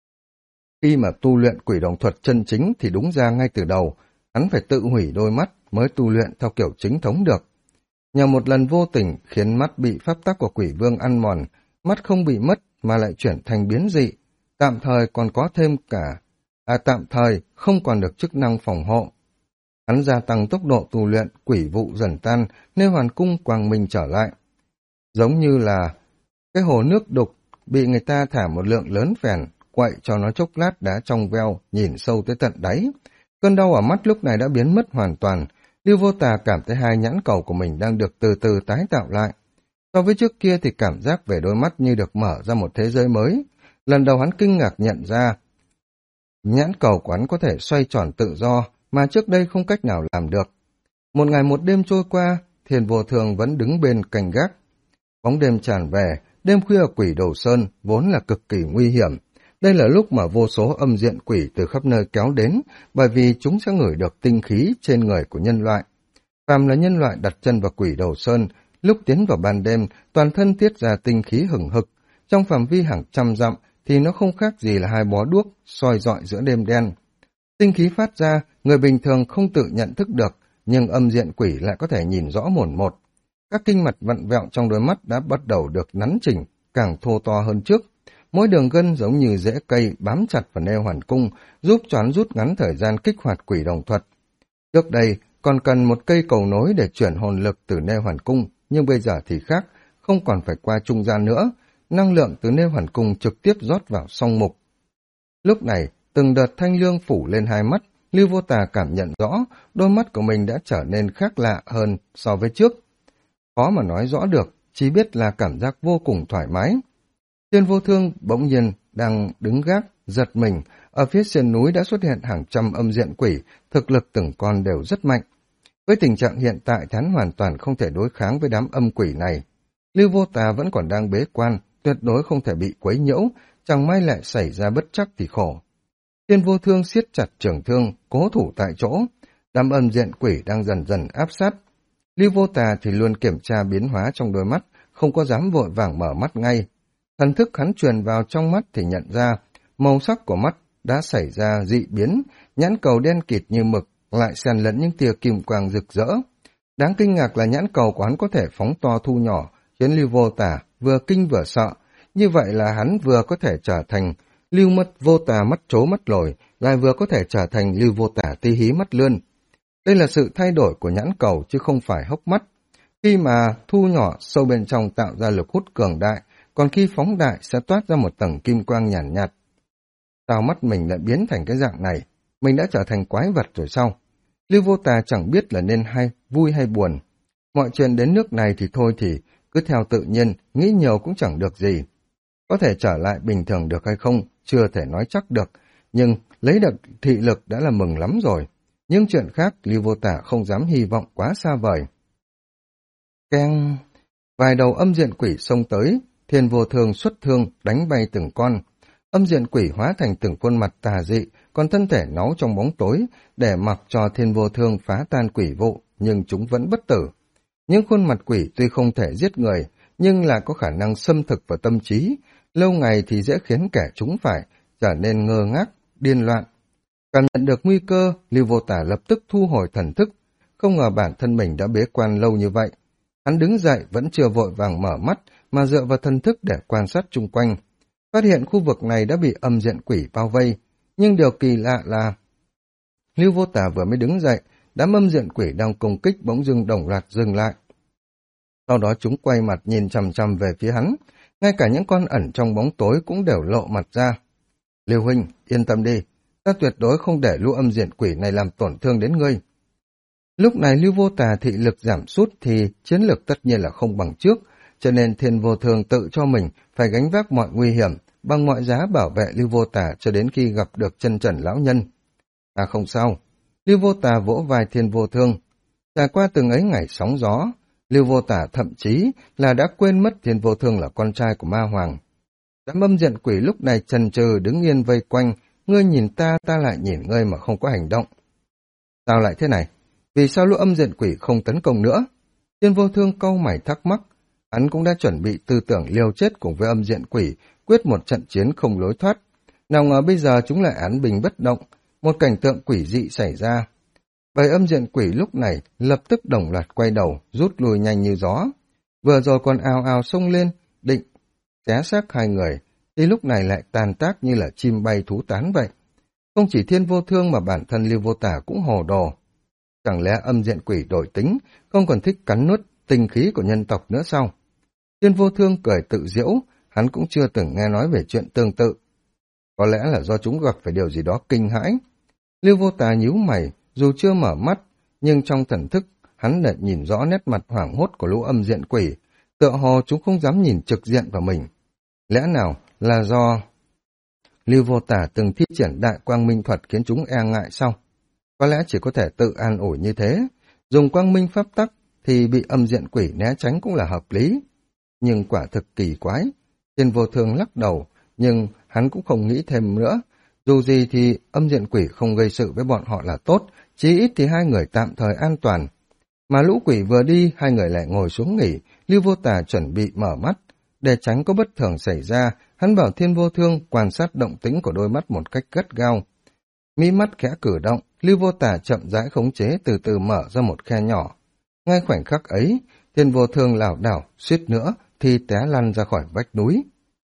khi mà tu luyện quỷ đồng thuật chân chính thì đúng ra ngay từ đầu, hắn phải tự hủy đôi mắt mới tu luyện theo kiểu chính thống được. Nhờ một lần vô tình khiến mắt bị pháp tắc của quỷ vương ăn mòn, mắt không bị mất mà lại chuyển thành biến dị, tạm thời còn có thêm tạm thời không còn được chức năng phòng hộ. Hắn gia tăng tốc độ tu luyện, quỷ vụ dần tan, Nê Hoàn Cung quang minh trở lại. Giống như là cái hồ nước đục bị người ta thả một lượng lớn phèn, quậy cho nó chốc lát đã trong veo, nhìn sâu tới tận đáy. Cơn đau ở mắt lúc này đã biến mất hoàn toàn. Lưu Vô Tà cảm thấy hai nhãn cầu của mình đang được từ từ tái tạo lại. So với trước kia thì cảm giác về đôi mắt như được mở ra một thế giới mới. Lần đầu hắn kinh ngạc nhận ra, nhãn cầu của hắn có thể xoay tròn tự do, mà trước đây không cách nào làm được. Một ngày một đêm trôi qua, Thiên Vô Thường vẫn đứng bên canh gác. Bóng đêm tràn về, đêm khuya ở Quỷ Đầu Sơn vốn là cực kỳ nguy hiểm. Đây là lúc mà vô số âm diện quỷ từ khắp nơi kéo đến, bởi vì chúng sẽ ngửi được tinh khí trên người của nhân loại. Phàm là nhân loại đặt chân vào Quỷ Đầu Sơn, lúc tiến vào ban đêm, toàn thân tiết ra tinh khí hừng hực. Trong phạm vi hàng trăm dặm thì nó không khác gì là hai bó đuốc soi rọi giữa đêm đen. Tinh khí phát ra, người bình thường không tự nhận thức được, nhưng âm diện quỷ lại có thể nhìn rõ mồn một. Các kinh mạch vặn vẹo trong đôi mắt đã bắt đầu được nắn chỉnh, càng thô to hơn trước. Mỗi đường gân giống như rễ cây bám chặt vào Nê Hoàn Cung, giúp choán rút ngắn thời gian kích hoạt quỷ đồng thuật. Trước đây còn cần một cây cầu nối để chuyển hồn lực từ Nê Hoàn Cung, nhưng bây giờ thì khác, không còn phải qua trung gian nữa. Năng lượng từ Nê Hoàn Cung trực tiếp rót vào song mục. Lúc này, từng đợt thanh lương phủ lên hai mắt, Lưu Vô Tà cảm nhận rõ, đôi mắt của mình đã trở nên khác lạ hơn so với trước. Khó mà nói rõ được, chỉ biết là cảm giác vô cùng thoải mái. Thiên Vô Thương bỗng nhiên đang đứng gác, giật mình, ở phía sườn núi đã xuất hiện hàng trăm âm diện quỷ, thực lực từng con đều rất mạnh. Với tình trạng hiện tại hắn hoàn toàn không thể đối kháng với đám âm quỷ này. Lưu Vô Tà vẫn còn đang bế quan, tuyệt đối không thể bị quấy nhiễu, chẳng may lại xảy ra bất trắc thì khổ. Thiên Vô Thương siết chặt trường thương, cố thủ tại chỗ, đám âm diện quỷ đang dần dần áp sát. Lưu Vô Tà thì luôn kiểm tra biến hóa trong đôi mắt, không có dám vội vàng mở mắt ngay. Thần thức hắn truyền vào trong mắt thì nhận ra, màu sắc của mắt đã xảy ra dị biến, nhãn cầu đen kịt như mực, lại xen lẫn những tia kim quang rực rỡ. Đáng kinh ngạc là nhãn cầu của hắn có thể phóng to thu nhỏ, khiến Lưu Vô Tả vừa kinh vừa sợ. Như vậy là hắn vừa có thể trở thành Lưu Vô Tả mắt trố mắt lồi, lại vừa có thể trở thành Lưu Vô Tả tí hí mắt lươn. Đây là sự thay đổi của nhãn cầu chứ không phải hốc mắt. Khi mà thu nhỏ sâu bên trong tạo ra lực hút cường đại, còn khi phóng đại sẽ toát ra một tầng kim quang nhàn nhạt. Sao mắt mình lại biến thành cái dạng này? Mình đã trở thành quái vật rồi sao? Lưu Vô Tà chẳng biết là nên vui hay buồn. Mọi chuyện đến nước này thì thôi thì cứ theo tự nhiên, nghĩ nhiều cũng chẳng được gì. Có thể trở lại bình thường được hay không, chưa thể nói chắc được, nhưng lấy được thị lực đã là mừng lắm rồi. Nhưng chuyện khác, Lưu Vô Tả không dám hy vọng quá xa vời. Keng! Vài đầu âm diện quỷ xông tới, Thiên Vô Thương xuất thương, đánh bay từng con. Âm diện quỷ hóa thành từng khuôn mặt tà dị, còn thân thể náu trong bóng tối, để mặc cho Thiên Vô Thương phá tan quỷ vụ, nhưng chúng vẫn bất tử. Những khuôn mặt quỷ tuy không thể giết người, nhưng là có khả năng xâm thực vào tâm trí, lâu ngày thì dễ khiến kẻ chúng phải trở nên ngơ ngác, điên loạn. Cảm nhận được nguy cơ, Lưu Vô Tả lập tức thu hồi thần thức, không ngờ bản thân mình đã bế quan lâu như vậy. Hắn đứng dậy vẫn chưa vội vàng mở mắt, mà dựa vào thần thức để quan sát chung quanh. Phát hiện khu vực này đã bị âm diện quỷ bao vây, nhưng điều kỳ lạ là Lưu Vô Tả vừa mới đứng dậy, đám âm diện quỷ đang công kích bỗng dưng đồng loạt dừng lại. Sau đó chúng quay mặt nhìn chằm chằm về phía hắn, ngay cả những con ẩn trong bóng tối cũng đều lộ mặt ra. Lưu huynh, yên tâm đi, ta tuyệt đối không để lũ âm diện quỷ này làm tổn thương đến ngươi. Lúc này Lưu Vô Tà thị lực giảm sút thì chiến lược tất nhiên là không bằng trước, cho nên Thiên Vô Thương tự cho mình phải gánh vác mọi nguy hiểm, bằng mọi giá bảo vệ Lưu Vô Tà cho đến khi gặp được chân trần lão nhân. À không sao, Lưu Vô Tà vỗ vai Thiên Vô Thương. Trải qua từng ấy ngày sóng gió, Lưu Vô Tả thậm chí là đã quên mất Thiên Vô Thương là con trai của Ma Hoàng. Đám âm diện quỷ lúc này chần chừ đứng yên vây quanh, ngươi nhìn ta, ta lại nhìn ngươi mà không có hành động. Sao lại thế này? Vì sao lũ âm diện quỷ không tấn công nữa? Thiên Vô Thương cau mày thắc mắc, hắn cũng đã chuẩn bị tư tưởng liều chết cùng với âm diện quỷ, quyết một trận chiến không lối thoát. Nào ngờ bây giờ chúng lại án bình bất động, một cảnh tượng quỷ dị xảy ra. Bầy âm diện quỷ lúc này lập tức đồng loạt quay đầu, rút lui nhanh như gió. Vừa rồi còn ào ào xông lên, định xé xác hai người, thì lúc này lại tàn tác như là chim bay thú tán vậy. Không chỉ Thiên Vô Thương mà bản thân Lưu Vô Tả cũng hồ đồ. Chẳng lẽ âm diện quỷ đổi tính, không còn thích cắn nuốt tinh khí của nhân tộc nữa sao? Thiên Vô Thương cười tự giễu, hắn cũng chưa từng nghe nói về chuyện tương tự. Có lẽ là do chúng gặp phải điều gì đó kinh hãi. Lưu Vô Tả nhíu mày, dù chưa mở mắt, nhưng trong thần thức, hắn lại nhìn rõ nét mặt hoảng hốt của lũ âm diện quỷ, tựa hồ chúng không dám nhìn trực diện vào mình. Lẽ nào là do Lưu Vô Tả từng thi triển đại quang minh thuật khiến chúng e ngại sao? Có lẽ chỉ có thể tự an ủi như thế, dùng quang minh pháp tắc thì bị âm diện quỷ né tránh cũng là hợp lý. Nhưng quả thực kỳ quái, Thiên Vô Thương lắc đầu, nhưng hắn cũng không nghĩ thêm nữa. Dù gì thì âm diện quỷ không gây sự với bọn họ là tốt, chí ít thì hai người tạm thời an toàn. Mà lũ quỷ vừa đi, hai người lại ngồi xuống nghỉ, Lưu Vô Tả chuẩn bị mở mắt. Để tránh có bất thường xảy ra, hắn bảo Thiên Vô Thương quan sát động tĩnh của đôi mắt một cách gắt gao. Mí mắt khẽ cử động, Lưu Vô Tả chậm rãi khống chế từ từ mở ra một khe nhỏ. Ngay khoảnh khắc ấy, Thiên Vô Thương lảo đảo, suýt nữa thì té lăn ra khỏi vách núi.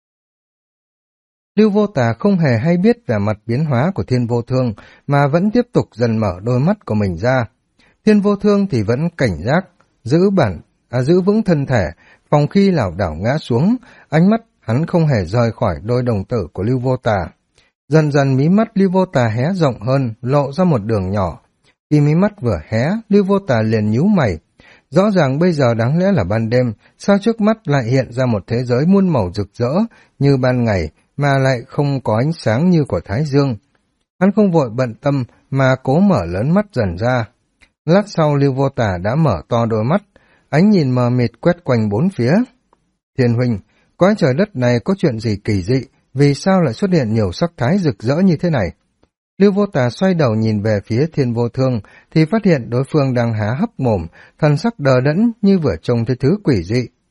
Lưu Vô Tả không hề hay biết về mặt biến hóa của Thiên Vô Thương, mà vẫn tiếp tục dần mở đôi mắt của mình ra. Thiên Vô Thương thì vẫn cảnh giác, giữ vững thân thể, phòng khi lảo đảo ngã xuống, ánh mắt hắn không hề rời khỏi đôi đồng tử của Lưu Vô Tả. Dần dần mí mắt Lưu Vô Tả hé rộng hơn, lộ ra một đường nhỏ. Khi mí mắt vừa hé, Lưu Vô Tả liền nhíu mày. Rõ ràng bây giờ đáng lẽ là ban đêm, sao trước mắt lại hiện ra một thế giới muôn màu rực rỡ như ban ngày, mà lại không có ánh sáng như của Thái Dương. Hắn không vội bận tâm mà cố mở lớn mắt dần ra. Lát sau Lưu Vô Tả đã mở to đôi mắt, ánh nhìn mờ mịt quét quanh bốn phía. Thiên huynh, cõi trời đất này có chuyện gì kỳ dị, vì sao lại xuất hiện nhiều sắc thái rực rỡ như thế này? Lưu Vô Tả xoay đầu nhìn về phía Thiên Vô Thương, thì phát hiện đối phương đang há hốc mồm, thần sắc đờ đẫn như vừa trông thấy thứ quỷ dị.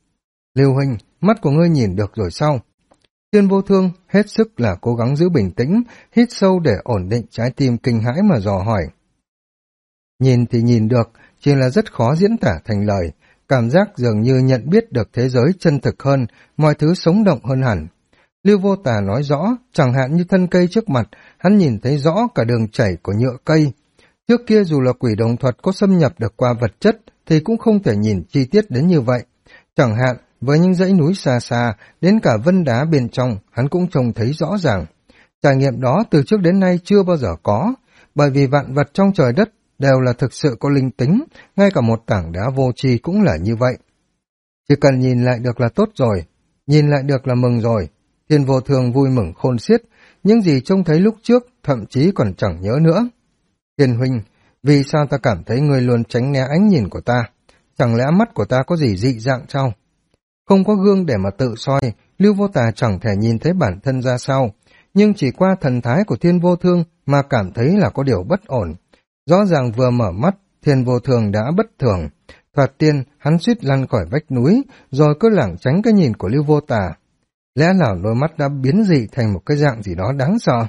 Lưu huynh, mắt của ngươi nhìn được rồi sao? Thiên Vô Thương hết sức là cố gắng giữ bình tĩnh, hít sâu để ổn định trái tim kinh hãi mà dò hỏi. Nhìn thì nhìn được, chỉ là rất khó diễn tả thành lời, cảm giác dường như nhận biết được thế giới chân thực hơn, mọi thứ sống động hơn hẳn. Lưu Vô Tà nói rõ, chẳng hạn như thân cây trước mặt, hắn nhìn thấy rõ cả đường chảy của nhựa cây. Trước kia dù là quỷ đồng thuật có xâm nhập được qua vật chất, thì cũng không thể nhìn chi tiết đến như vậy. Chẳng hạn, với những dãy núi xa xa, đến cả vân đá bên trong, hắn cũng trông thấy rõ ràng. Trải nghiệm đó từ trước đến nay chưa bao giờ có, bởi vì vạn vật trong trời đất đều là thực sự có linh tính, ngay cả một tảng đá vô tri cũng là như vậy. Chỉ cần nhìn lại được là tốt rồi, nhìn lại được là mừng rồi. Thiên Vô Thương vui mừng khôn xiết, những gì trông thấy lúc trước thậm chí còn chẳng nhớ nữa. Thiên huynh, vì sao ta cảm thấy người luôn tránh né ánh nhìn của ta? Chẳng lẽ mắt của ta có gì dị dạng sao? Không có gương để mà tự soi, Lưu Vô Tà chẳng thể nhìn thấy bản thân ra sao, nhưng chỉ qua thần thái của Thiên Vô Thương mà cảm thấy là có điều bất ổn. Rõ ràng vừa mở mắt, Thiên Vô Thương đã bất thường. Thoạt tiên, hắn suýt lăn khỏi vách núi, rồi cứ lảng tránh cái nhìn của Lưu Vô Tà. Lẽ nào đôi mắt đã biến dị thành một cái dạng gì đó đáng sợ?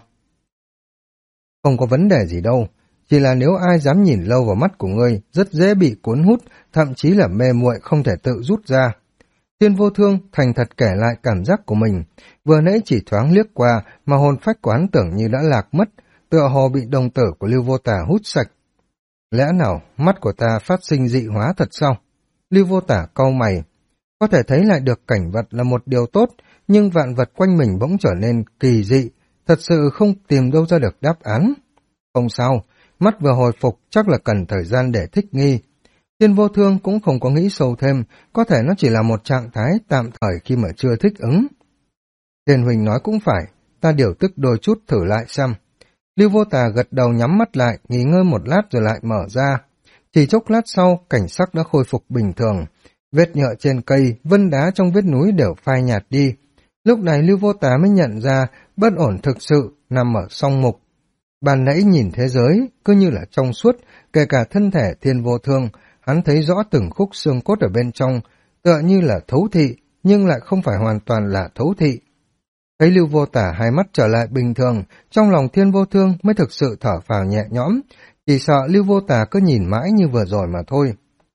Không có vấn đề gì đâu, chỉ là nếu ai dám nhìn lâu vào mắt của ngươi, rất dễ bị cuốn hút, thậm chí là mê muội không thể tự rút ra. Thiên Vô Thương thành thật kể lại cảm giác của mình, vừa nãy chỉ thoáng liếc qua mà hồn phách quán tưởng như đã lạc mất, tựa hồ bị đồng tử của Lưu Vô Tà hút sạch. Lẽ nào mắt của ta phát sinh dị hóa thật sao? Lưu Vô Tà cau mày, có thể thấy lại được cảnh vật là một điều tốt, nhưng vạn vật quanh mình bỗng trở nên kỳ dị, thật sự không tìm đâu ra được đáp án. Không sao, mắt vừa hồi phục chắc là cần thời gian để thích nghi. Thiên Vô Thương cũng không có nghĩ sâu thêm, có thể nó chỉ là một trạng thái tạm thời khi mà chưa thích ứng. Thiên huynh nói cũng phải, ta điều tức đôi chút thử lại xem. Lưu Vô Tà gật đầu nhắm mắt lại, nghỉ ngơi một lát rồi lại mở ra. Chỉ chốc lát sau, cảnh sắc đã khôi phục bình thường. Vết nhựa trên cây, vân đá trong vết núi đều phai nhạt đi. Lúc này Lưu Vô Tà mới nhận ra bất ổn thực sự nằm ở song mục. Ban nãy nhìn thế giới, cứ như là trong suốt, kể cả thân thể Thiên Vô Thương, hắn thấy rõ từng khúc xương cốt ở bên trong, tựa như là thấu thị, nhưng lại không phải hoàn toàn là thấu thị. Thấy Lưu Vô Tà hai mắt trở lại bình thường, trong lòng Thiên Vô Thương mới thực sự thở phào nhẹ nhõm, chỉ sợ Lưu Vô Tà cứ nhìn mãi như vừa rồi mà thôi.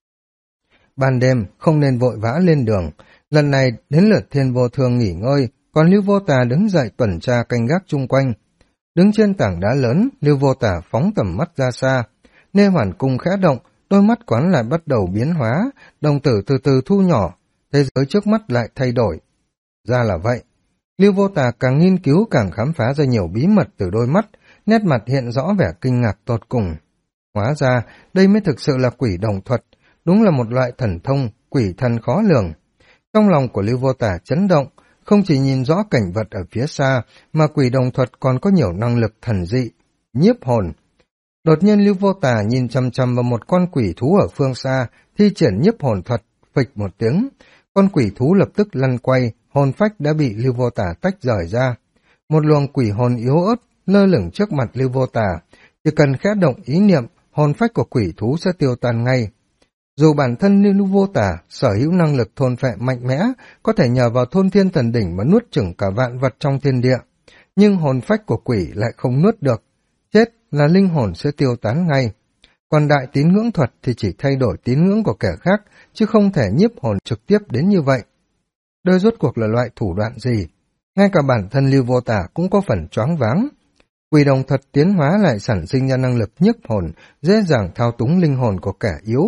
Ban đêm không nên vội vã lên đường, lần này đến lượt Thiên Vô Thương nghỉ ngơi, còn Lưu Vô Tà đứng dậy tuần tra canh gác chung quanh. Đứng trên tảng đá lớn, Lưu Vô Tà phóng tầm mắt ra xa, Nê Hoàn Cung khẽ động, đôi mắt quán lại bắt đầu biến hóa, đồng tử từ từ thu nhỏ, thế giới trước mắt lại thay đổi. Ra là vậy. Lưu Vô Tà càng nghiên cứu càng khám phá ra nhiều bí mật từ đôi mắt, nét mặt hiện rõ vẻ kinh ngạc tột cùng. Hóa ra, đây mới thực sự là quỷ đồng thuật, đúng là một loại thần thông, quỷ thần khó lường. Trong lòng của Lưu Vô Tà chấn động, không chỉ nhìn rõ cảnh vật ở phía xa, mà quỷ đồng thuật còn có nhiều năng lực thần dị, nhiếp hồn. Đột nhiên Lưu Vô Tà nhìn chằm chằm vào một con quỷ thú ở phương xa, thi triển nhiếp hồn thuật, phịch một tiếng. Con quỷ thú lập tức lăn quay, hồn phách đã bị Lưu Vô Tà tách rời ra. Một luồng quỷ hồn yếu ớt lơ lửng trước mặt Lưu Vô Tà, chỉ cần khẽ động ý niệm, hồn phách của quỷ thú sẽ tiêu tan ngay. Dù bản thân Lưu Vô Tà sở hữu năng lực thôn phệ mạnh mẽ, có thể nhờ vào thôn thiên thần đỉnh mà nuốt chửng cả vạn vật trong thiên địa, nhưng hồn phách của quỷ lại không nuốt được, chết là linh hồn sẽ tiêu tán ngay. Còn đại tín ngưỡng thuật thì chỉ thay đổi tín ngưỡng của kẻ khác, chứ không thể nhiếp hồn trực tiếp đến như vậy. Đây rốt cuộc là loại thủ đoạn gì? Ngay cả bản thân Lưu Vô Tà cũng có phần choáng váng. Quỷ đồng thuật tiến hóa lại sản sinh ra năng lực nhiếp hồn, dễ dàng thao túng linh hồn của kẻ yếu.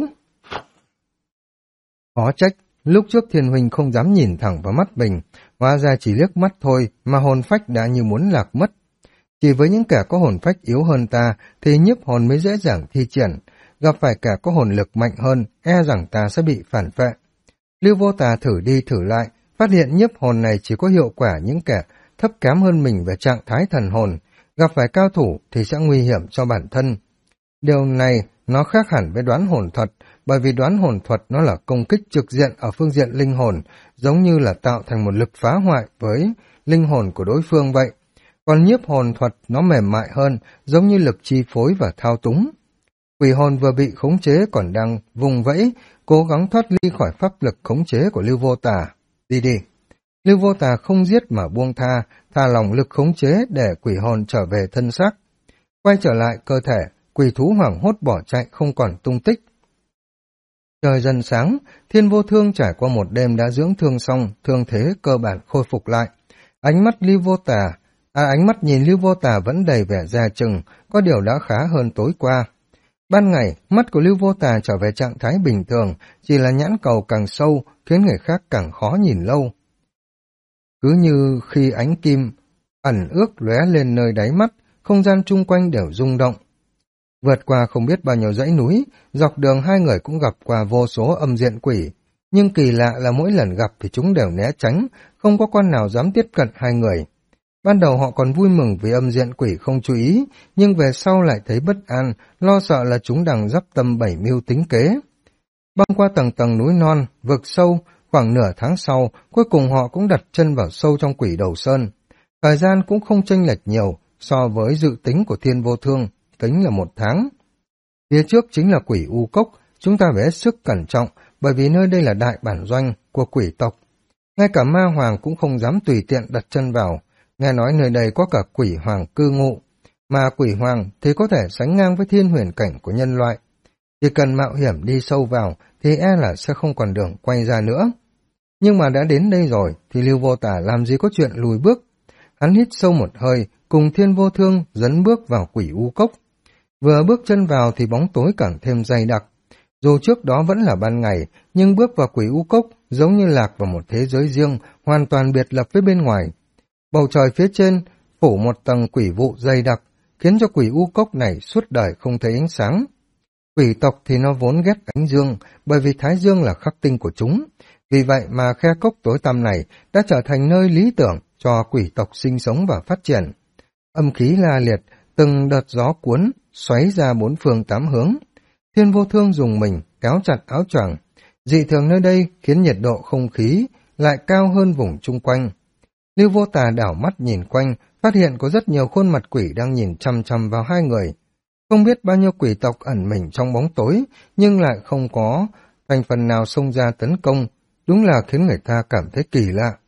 Khó trách, lúc trước Thiên huynh không dám nhìn thẳng vào mắt mình, hóa ra chỉ liếc mắt thôi mà hồn phách đã như muốn lạc mất. Chỉ với những kẻ có hồn phách yếu hơn ta thì nhiếp hồn mới dễ dàng thi triển, gặp phải kẻ có hồn lực mạnh hơn, e rằng ta sẽ bị phản vệ. Lưu Vô Tà thử đi thử lại, phát hiện nhiếp hồn này chỉ có hiệu quả những kẻ thấp kém hơn mình về trạng thái thần hồn, gặp phải cao thủ thì sẽ nguy hiểm cho bản thân. Điều này nó khác hẳn với đoán hồn thuật, bởi vì đoán hồn thuật nó là công kích trực diện ở phương diện linh hồn, giống như là tạo thành một lực phá hoại với linh hồn của đối phương vậy. Còn nhiếp hồn thuật nó mềm mại hơn, giống như lực chi phối và thao túng. Quỷ hồn vừa bị khống chế còn đang vùng vẫy, cố gắng thoát ly khỏi pháp lực khống chế của Lưu Vô Tà. Đi đi. Lưu Vô Tà không giết mà buông tha, thả lỏng lực khống chế để quỷ hồn trở về thân xác. Quay trở lại cơ thể, quỷ thú hoảng hốt bỏ chạy không còn tung tích. Trời dần sáng, Thiên Vô Thương trải qua một đêm đã dưỡng thương xong, thương thế cơ bản khôi phục lại. Ánh mắt nhìn Lưu Vô Tà vẫn đầy vẻ dè chừng, có điều đã khá hơn tối qua. Ban ngày, mắt của Lưu Vô Tà trở về trạng thái bình thường, chỉ là nhãn cầu càng sâu, khiến người khác càng khó nhìn lâu. Cứ như khi ánh kim ẩn ước lóe lên nơi đáy mắt, không gian chung quanh đều rung động. Vượt qua không biết bao nhiêu dãy núi, dọc đường hai người cũng gặp qua vô số âm diện quỷ. Nhưng kỳ lạ là mỗi lần gặp thì chúng đều né tránh, không có con nào dám tiếp cận hai người. Ban đầu họ còn vui mừng vì âm diện quỷ không chú ý, nhưng về sau lại thấy bất an, lo sợ là chúng đang dắp tâm bảy mưu tính kế. Băng qua tầng tầng núi non, vực sâu, khoảng nửa tháng sau, cuối cùng họ cũng đặt chân vào sâu trong quỷ đầu sơn. Thời gian cũng không chênh lệch nhiều so với dự tính của Thiên Vô Thương, tính là 1 tháng. Phía trước chính là quỷ u cốc, chúng ta phải hết sức cẩn trọng, bởi vì nơi đây là đại bản doanh của quỷ tộc. Ngay cả ma hoàng cũng không dám tùy tiện đặt chân vào, nghe nói nơi đây có cả quỷ hoàng cư ngụ, mà quỷ hoàng thì có thể sánh ngang với thiên huyền cảnh của nhân loại. Chỉ cần mạo hiểm đi sâu vào thì e là sẽ không còn đường quay ra nữa. Nhưng mà đã đến đây rồi thì Lưu Vô Tà làm gì có chuyện lùi bước. Hắn hít sâu một hơi, cùng Thiên Vô Thương dấn bước vào quỷ u cốc. Vừa bước chân vào thì bóng tối càng thêm dày đặc. Dù trước đó vẫn là ban ngày, nhưng bước vào quỷ u cốc giống như lạc vào một thế giới riêng, hoàn toàn biệt lập với bên ngoài. Bầu trời phía trên phủ một tầng quỷ vụ dày đặc, khiến cho quỷ u cốc này suốt đời không thấy ánh sáng. Quỷ tộc thì nó vốn ghét ánh dương, bởi vì thái dương là khắc tinh của chúng. Vì vậy mà khe cốc tối tăm này đã trở thành nơi lý tưởng cho quỷ tộc sinh sống và phát triển. Âm khí la liệt, từng đợt gió cuốn, xoáy ra 4 phương 8 hướng. Thiên Vô Thương dùng mình, kéo chặt áo choàng. Dị thường nơi đây khiến nhiệt độ không khí lại cao hơn vùng chung quanh. Lưu Vô Tà đảo mắt nhìn quanh, phát hiện có rất nhiều khuôn mặt quỷ đang nhìn chăm chăm vào hai người. Không biết bao nhiêu quỷ tộc ẩn mình trong bóng tối, nhưng lại không có thành phần nào xông ra tấn công, đúng là khiến người ta cảm thấy kỳ lạ.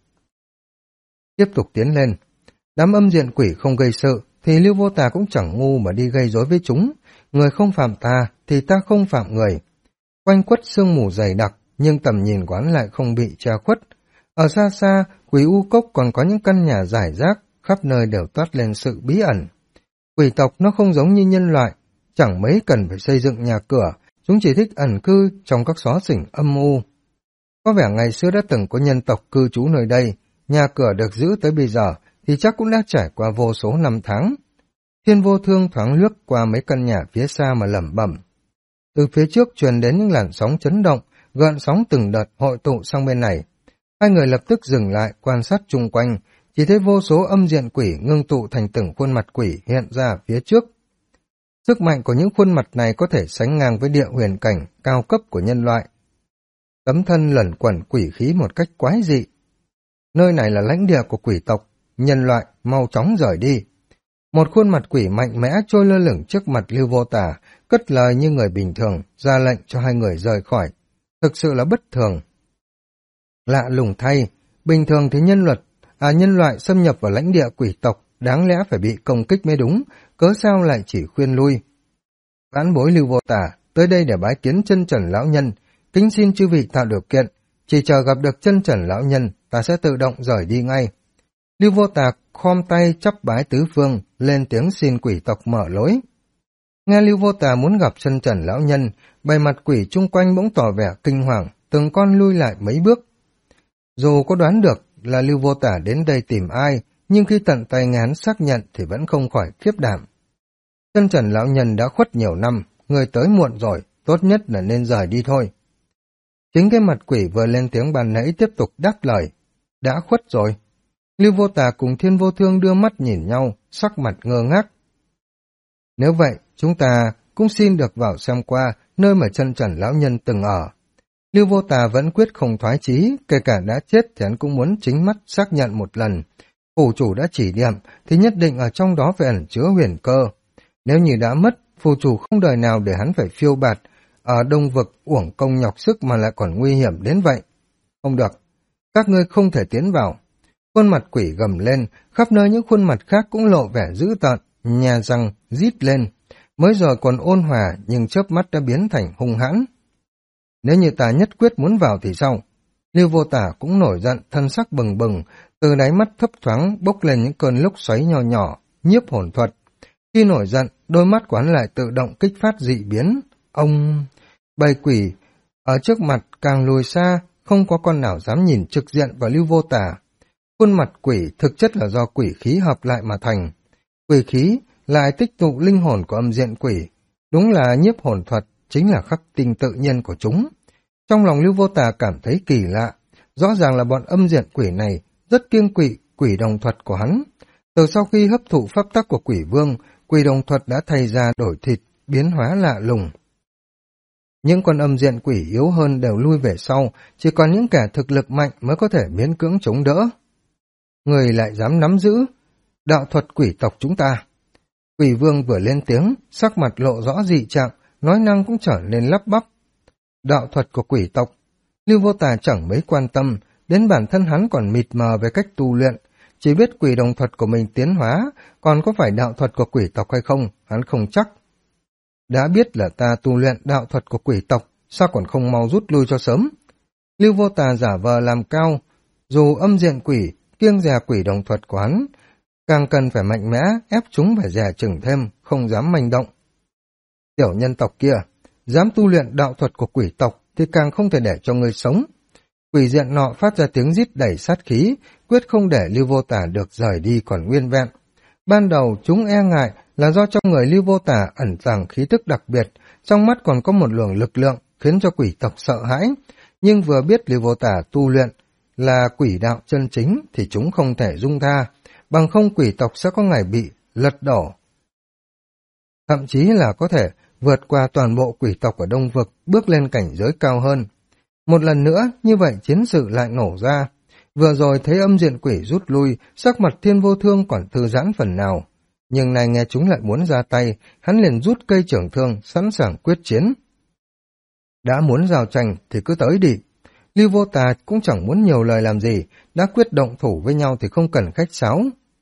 Tiếp tục tiến lên, đám âm diện quỷ không gây sự, thì Lưu Vô Tà cũng chẳng ngu mà đi gây rối với chúng. Người không phạm ta, thì ta không phạm người. Quanh quất sương mù dày đặc, nhưng tầm nhìn quán lại không bị che khuất. Ở xa xa, quỷ u cốc còn có những căn nhà rải rác, khắp nơi đều toát lên sự bí ẩn. Quỷ tộc nó không giống như nhân loại, chẳng mấy cần phải xây dựng nhà cửa, chúng chỉ thích ẩn cư trong các xó xỉnh âm u. Có vẻ ngày xưa đã từng có nhân tộc cư trú nơi đây, nhà cửa được giữ tới bây giờ thì chắc cũng đã trải qua vô số năm tháng. Thiên Vô Thương thoáng lướt qua mấy căn nhà phía xa mà lẩm bẩm. Từ phía trước truyền đến những làn sóng chấn động, gợn sóng từng đợt hội tụ sang bên này. Hai người lập tức dừng lại quan sát chung quanh, chỉ thấy vô số âm diện quỷ ngưng tụ thành từng khuôn mặt quỷ hiện ra phía trước. Sức mạnh của những khuôn mặt này có thể sánh ngang với địa huyền cảnh cao cấp của nhân loại. Tấm thân lẩn quẩn quỷ khí một cách quái dị. Nơi này là lãnh địa của quỷ tộc, nhân loại mau chóng rời đi. Một khuôn mặt quỷ mạnh mẽ trôi lơ lửng trước mặt Lưu Vô Tà, cất lời như người bình thường, ra lệnh cho hai người rời khỏi. Thực sự là bất thường. Lạ lùng thay, bình thường thì nhân loại xâm nhập vào lãnh địa quỷ tộc, đáng lẽ phải bị công kích mới đúng, cớ sao lại chỉ khuyên lui. Vãn bối Lưu Vô Tà, tới đây để bái kiến chân trần lão nhân, kính xin chư vị tạo điều kiện, chỉ chờ gặp được chân trần lão nhân, ta sẽ tự động rời đi ngay. Lưu Vô Tà khom tay chắp bái tứ phương, lên tiếng xin quỷ tộc mở lối. Nghe Lưu Vô Tà muốn gặp chân trần lão nhân, bề mặt quỷ chung quanh bỗng tỏ vẻ kinh hoàng, từng con lui lại mấy bước. Dù có đoán được là Lưu Vô Tà đến đây tìm ai, nhưng khi tận tay nghe hắn xác nhận thì vẫn không khỏi khiếp đảm. Chân trần lão nhân đã khuất nhiều năm, người tới muộn rồi, tốt nhất là nên rời đi thôi. Chính cái mặt quỷ vừa lên tiếng ban nãy tiếp tục đáp lời. Đã khuất rồi. Lưu Vô Tà cùng Thiên Vô Thương đưa mắt nhìn nhau, sắc mặt ngơ ngác. Nếu vậy, chúng ta cũng xin được vào xem qua nơi mà chân trần lão nhân từng ở. Lưu Vô Tà vẫn quyết không thoái chí, kể cả đã chết thì hắn cũng muốn chính mắt xác nhận một lần. Phủ chủ đã chỉ điểm thì nhất định ở trong đó phải ẩn chứa huyền cơ. Nếu như đã mất, phủ chủ không đời nào để hắn phải phiêu bạt ở đông vực uổng công nhọc sức mà lại còn nguy hiểm đến vậy. Không được. các ngươi không thể tiến vào. Khuôn mặt quỷ gầm lên, khắp nơi những khuôn mặt khác cũng lộ vẻ dữ tợn, nhà răng rít lên. Mới rồi còn ôn hòa nhưng chớp mắt đã biến thành hung hãn. Nếu như ta nhất quyết muốn vào thì sao? Lưu Vô Tả cũng nổi giận, thân sắc bừng bừng, từ đáy mắt thấp thoáng bốc lên những cơn lốc xoáy nhỏ nhỏ, nhiếp hồn thuật. Khi nổi giận, đôi mắt của hắn lại tự động kích phát dị biến. Ông... Bầy quỷ ở trước mặt càng lùi xa, không có con nào dám nhìn trực diện vào Lưu Vô Tả. Khuôn mặt quỷ thực chất là do quỷ khí hợp lại mà thành. Quỷ khí lại tích tụ linh hồn của âm diện quỷ. Đúng là nhiếp hồn thuật, chính là khắc tinh tự nhiên của chúng. Trong lòng Lưu Vô Tà cảm thấy kỳ lạ. Rõ ràng là bọn âm diện quỷ này rất kiêng kỵ quỷ đồng thuật của hắn. Từ sau khi hấp thụ pháp tắc của quỷ vương, quỷ đồng thuật đã thay ra đổi thịt, biến hóa lạ lùng. Những con âm diện quỷ yếu hơn đều lui về sau, chỉ còn những kẻ thực lực mạnh mới có thể miễn cưỡng chống đỡ. Người lại dám nắm giữ đạo thuật quỷ tộc chúng ta. Quỷ vương vừa lên tiếng, sắc mặt lộ rõ dị trạng, nói năng cũng trở nên lắp bắp. Đạo thuật của quỷ tộc, Lưu Vô Tà chẳng mấy quan tâm, đến bản thân hắn còn mịt mờ về cách tu luyện, chỉ biết quỷ đồng thuật của mình tiến hóa, còn có phải đạo thuật của quỷ tộc hay không, hắn không chắc. Đã biết là ta tu luyện đạo thuật của quỷ tộc, sao còn không mau rút lui cho sớm? Lưu Vô Tà giả vờ làm cao, dù âm diện quỷ, kiêng dè quỷ đồng thuật của hắn, càng cần phải mạnh mẽ, ép chúng phải dè chừng thêm, không dám manh động. Tiểu nhân tộc kia, dám tu luyện đạo thuật của quỷ tộc thì càng không thể để cho ngươi sống. Quỷ diện nọ phát ra tiếng rít đầy sát khí, quyết không để Lưu Vô Tả được rời đi còn nguyên vẹn. Ban đầu chúng e ngại là do trong người Lưu Vô Tả ẩn tàng khí tức đặc biệt, trong mắt còn có một luồng lực lượng khiến cho quỷ tộc sợ hãi. Nhưng vừa biết Lưu Vô Tả tu luyện là quỷ đạo chân chính thì chúng không thể dung tha, bằng không quỷ tộc sẽ có ngày bị lật đổ. Thậm chí là có thể vượt qua toàn bộ quỷ tộc ở Đông Vực, bước lên cảnh giới cao hơn. Một lần nữa, như vậy chiến sự lại nổ ra. Vừa rồi thấy âm diện quỷ rút lui, sắc mặt Thiên Vô Thương còn thư giãn phần nào. Nhưng này nghe chúng lại muốn ra tay, hắn liền rút cây trưởng thương, sẵn sàng quyết chiến. Đã muốn giao tranh thì cứ tới đi. Lưu Vô Tà cũng chẳng muốn nhiều lời làm gì, đã quyết động thủ với nhau thì không cần khách sáo.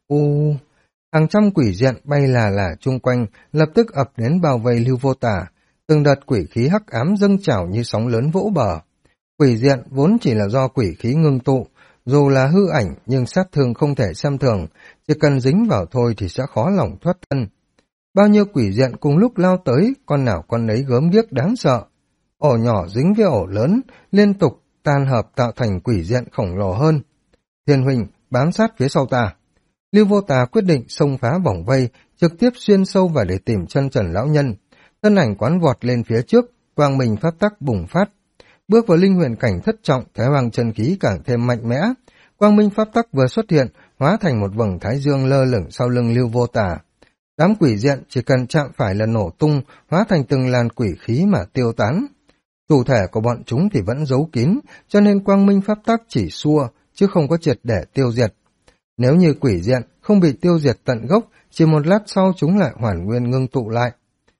Hàng trăm quỷ diện bay là chung quanh, lập tức ập đến bao vây Lưu Vô Tà. Từng đợt quỷ khí hắc ám dâng trào như sóng lớn vỗ bờ. Quỷ diện vốn chỉ là do quỷ khí ngưng tụ, dù là hư ảnh nhưng sát thương không thể xem thường, chỉ cần dính vào thôi thì sẽ khó lòng thoát thân. Bao nhiêu quỷ diện cùng lúc lao tới, con nào con nấy gớm ghiếc đáng sợ. Ổ nhỏ dính với ổ lớn, liên tục tan hợp tạo thành quỷ diện khổng lồ hơn. Thiên huynh, bám sát phía sau ta. Lưu Vô Tà quyết định xông phá vòng vây, trực tiếp xuyên sâu vào để tìm chân Trần lão nhân. Thân ảnh quán vọt lên phía trước, quang minh pháp tắc bùng phát. Bước vào linh huyền cảnh thất trọng, Thái Hoàng chân khí càng thêm mạnh mẽ. Quang minh pháp tắc vừa xuất hiện, hóa thành một vầng thái dương lơ lửng sau lưng Lưu Vô Tà. Đám quỷ diện chỉ cần chạm phải là nổ tung, hóa thành từng làn quỷ khí mà tiêu tán. Chủ thể của bọn chúng thì vẫn giấu kín, cho nên quang minh pháp tắc chỉ xua, chứ không có triệt để tiêu diệt. Nếu như quỷ diện không bị tiêu diệt tận gốc, chỉ một lát sau chúng lại hoàn nguyên ngưng tụ lại.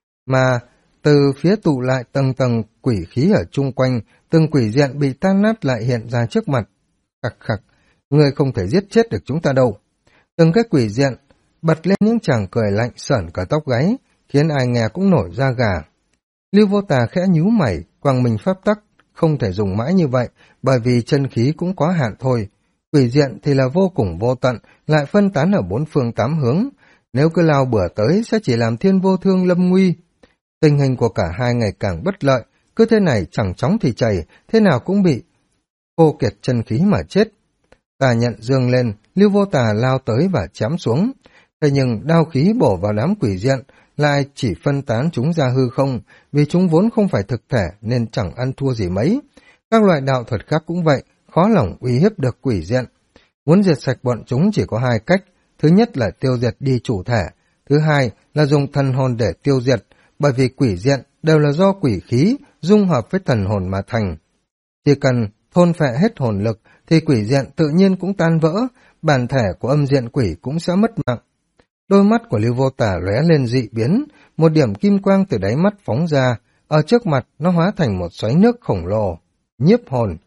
Mà từ phía tụ lại tầng tầng quỷ khí ở chung quanh, từng quỷ diện bị tan nát lại hiện ra trước mặt. Khặc khặc, ngươi không thể giết chết được chúng ta đâu. Từng cái quỷ diện bật lên những chàng cười lạnh sởn cả tóc gáy, khiến ai nghe cũng nổi da gà. Lưu Vô Tà khẽ nhíu mày, quang minh pháp tắc không thể dùng mãi như vậy, bởi vì chân khí cũng có hạn thôi. Quỷ diện thì là vô cùng vô tận, lại phân tán ở bốn phương tám hướng. Nếu cứ lao bừa tới sẽ chỉ làm Thiên Vô Thương lâm nguy. Tình hình của cả hai ngày càng bất lợi, cứ thế này chẳng chóng thì chảy, thế nào cũng bị khô kiệt chân khí mà chết. Tà nhận dương lên, Lưu Vô Tà lao tới và chém xuống. Thế nhưng đao khí bổ vào đám quỷ diện lại chỉ phân tán chúng ra hư không, vì chúng vốn không phải thực thể nên chẳng ăn thua gì mấy. Các loại đạo thuật khác cũng vậy, khó lòng uy hiếp được quỷ diện. Muốn diệt sạch bọn chúng chỉ có hai cách, thứ nhất là tiêu diệt đi chủ thể, thứ hai là dùng thần hồn để tiêu diệt, bởi vì quỷ diện đều là do quỷ khí dung hợp với thần hồn mà thành. Chỉ cần thôn phệ hết hồn lực thì quỷ diện tự nhiên cũng tan vỡ, bản thể của âm diện quỷ cũng sẽ mất mạng. Đôi mắt của Lưu Vô Tà lóe lên dị biến, một điểm kim quang từ đáy mắt phóng ra, ở trước mặt nó hóa thành một xoáy nước khổng lồ, nhiếp hồn.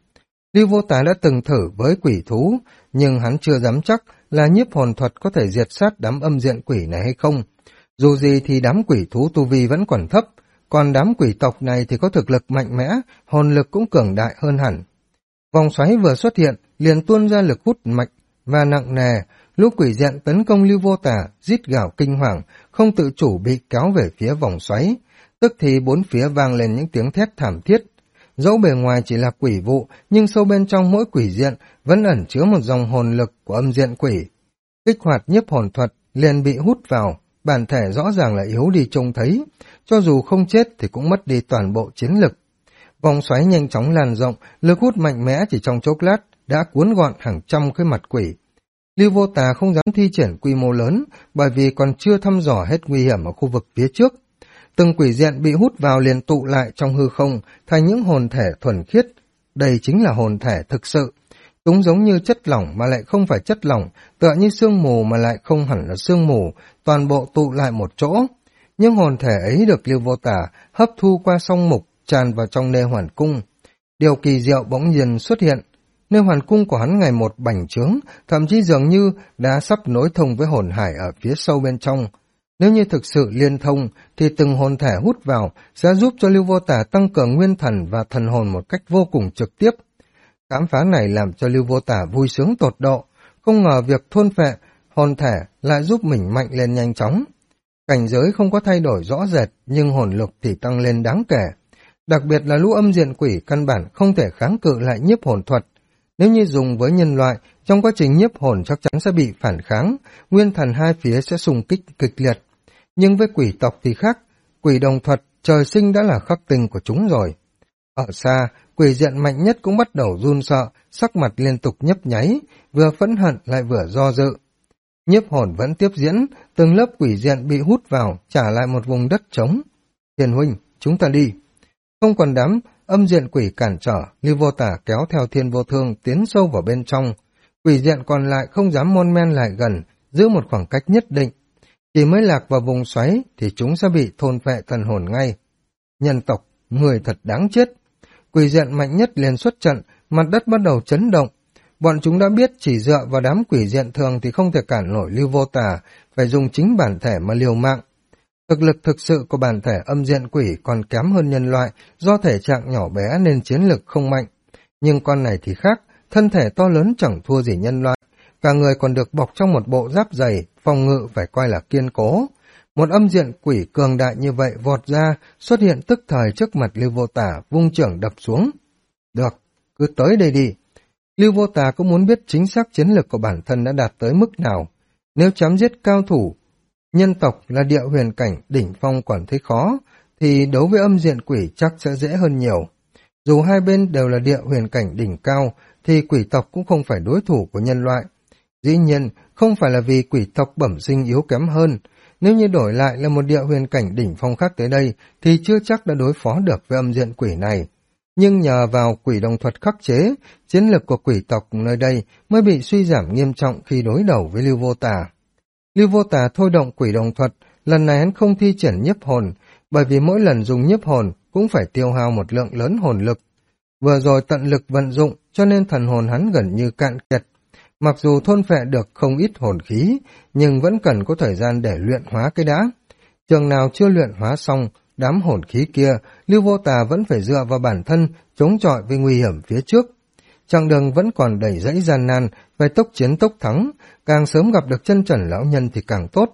Lưu Vô Tà đã từng thử với quỷ thú, nhưng hắn chưa dám chắc là nhiếp hồn thuật có thể diệt sát đám âm diện quỷ này hay không. Dù gì thì đám quỷ thú tu vi vẫn còn thấp, còn đám quỷ tộc này thì có thực lực mạnh mẽ, hồn lực cũng cường đại hơn hẳn. Vòng xoáy vừa xuất hiện, liền tuôn ra lực hút mạnh và nặng nề, lũ quỷ diện tấn công Lưu Vô Tà, rít gào kinh hoàng, không tự chủ bị kéo về phía vòng xoáy. Tức thì bốn phía vang lên những tiếng thét thảm thiết. Dẫu bề ngoài chỉ là quỷ vụ, nhưng sâu bên trong mỗi quỷ diện vẫn ẩn chứa một dòng hồn lực của âm diện quỷ. Kích hoạt nhiếp hồn thuật liền bị hút vào, bản thể rõ ràng là yếu đi trông thấy, cho dù không chết thì cũng mất đi toàn bộ chiến lực. Vòng xoáy nhanh chóng lan rộng, lực hút mạnh mẽ chỉ trong chốc lát đã cuốn gọn hàng trăm cái mặt quỷ. Lưu Vô Tà không dám thi triển quy mô lớn, bởi vì còn chưa thăm dò hết nguy hiểm ở khu vực phía trước. Từng quỷ diện bị hút vào liền tụ lại trong hư không, thành những hồn thể thuần khiết. Đây chính là hồn thể thực sự. Chúng giống như chất lỏng mà lại không phải chất lỏng, tựa như sương mù mà lại không hẳn là sương mù, toàn bộ tụ lại một chỗ. Nhưng hồn thể ấy được Lưu Vô Tà hấp thu qua song mục, tràn vào trong nê hoàn cung. Điều kỳ diệu bỗng nhiên xuất hiện. Nê hoàn cung của hắn ngày một bành trướng, thậm chí dường như đã sắp nối thông với hồn hải ở phía sâu bên trong. Nếu như thực sự liên thông, thì từng hồn thể hút vào sẽ giúp cho Lưu Vô Tà tăng cường nguyên thần và thần hồn một cách vô cùng trực tiếp. Khám phá này làm cho Lưu Vô Tà vui sướng tột độ, không ngờ việc thôn phệ hồn thể lại giúp mình mạnh lên nhanh chóng. Cảnh giới không có thay đổi rõ rệt, nhưng hồn lực thì tăng lên đáng kể. Đặc biệt là lũ âm diện quỷ căn bản không thể kháng cự lại nhiếp hồn thuật. Nếu như dùng với nhân loại, trong quá trình nhiếp hồn chắc chắn sẽ bị phản kháng, nguyên thần hai phía sẽ xung kích kịch liệt. Nhưng với quỷ tộc thì khác, quỷ đồng thuật trời sinh đã là khắc tinh của chúng rồi. Ở xa, quỷ diện mạnh nhất cũng bắt đầu run sợ, sắc mặt liên tục nhấp nháy, vừa phẫn hận lại vừa do dự. Nhiếp hồn vẫn tiếp diễn, từng lớp quỷ diện bị hút vào, trả lại một vùng đất trống. Thiên huynh, chúng ta đi. Không còn đám âm diện quỷ cản trở, Lưu Vô Tà kéo theo Thiên Vô Thương tiến sâu vào bên trong. Quỷ diện còn lại không dám mon men lại gần, giữ một khoảng cách nhất định. Chỉ mới lạc vào vùng xoáy thì chúng sẽ bị thôn phệ thần hồn ngay. Nhân tộc, người thật đáng chết. Quỷ diện mạnh nhất liền xuất trận, mặt đất bắt đầu chấn động. Bọn chúng đã biết chỉ dựa vào đám quỷ diện thường thì không thể cản nổi Lưu Vô Tà, phải dùng chính bản thể mà liều mạng. Thực lực thực sự của bản thể âm diện quỷ còn kém hơn nhân loại, do thể trạng nhỏ bé nên chiến lực không mạnh. Nhưng con này thì khác, thân thể to lớn chẳng thua gì nhân loại, cả người còn được bọc trong một bộ giáp dày, phòng ngự phải coi là kiên cố. Một âm diện quỷ cường đại như vậy vọt ra, xuất hiện tức thời trước mặt Lưu Vô Tà, vung chưởng đập xuống. Được, cứ tới đây đi. Lưu Vô Tà cũng muốn biết chính xác chiến lực của bản thân đã đạt tới mức nào. Nếu chém giết cao thủ, nhân tộc là địa huyền cảnh đỉnh phong còn thấy khó, thì đấu với âm diện quỷ chắc sẽ dễ hơn nhiều. Dù hai bên đều là địa huyền cảnh đỉnh cao, thì quỷ tộc cũng không phải đối thủ của nhân loại. Dĩ nhiên, không phải là vì quỷ tộc bẩm sinh yếu kém hơn. Nếu như đổi lại là một địa huyền cảnh đỉnh phong khác tới đây, thì chưa chắc đã đối phó được với âm diện quỷ này. Nhưng nhờ vào quỷ đồng thuật khắc chế, chiến lực của quỷ tộc nơi đây mới bị suy giảm nghiêm trọng khi đối đầu với Lưu Vô Tà. Lưu Vô Tà thôi động quỷ đồng thuật, lần này hắn không thi triển nhiếp hồn, bởi vì mỗi lần dùng nhiếp hồn cũng phải tiêu hao một lượng lớn hồn lực. Vừa rồi tận lực vận dụng, cho nên thần hồn hắn gần như cạn kiệt. Mặc dù thôn phệ được không ít hồn khí, nhưng vẫn cần có thời gian để luyện hóa cái đã. Chừng nào chưa luyện hóa xong, đám hồn khí kia, Lưu Vô Tà vẫn phải dựa vào bản thân, chống chọi với nguy hiểm phía trước. Chặng đường vẫn còn đầy rẫy gian nan, phải tốc chiến tốc thắng, càng sớm gặp được chân trần lão nhân thì càng tốt.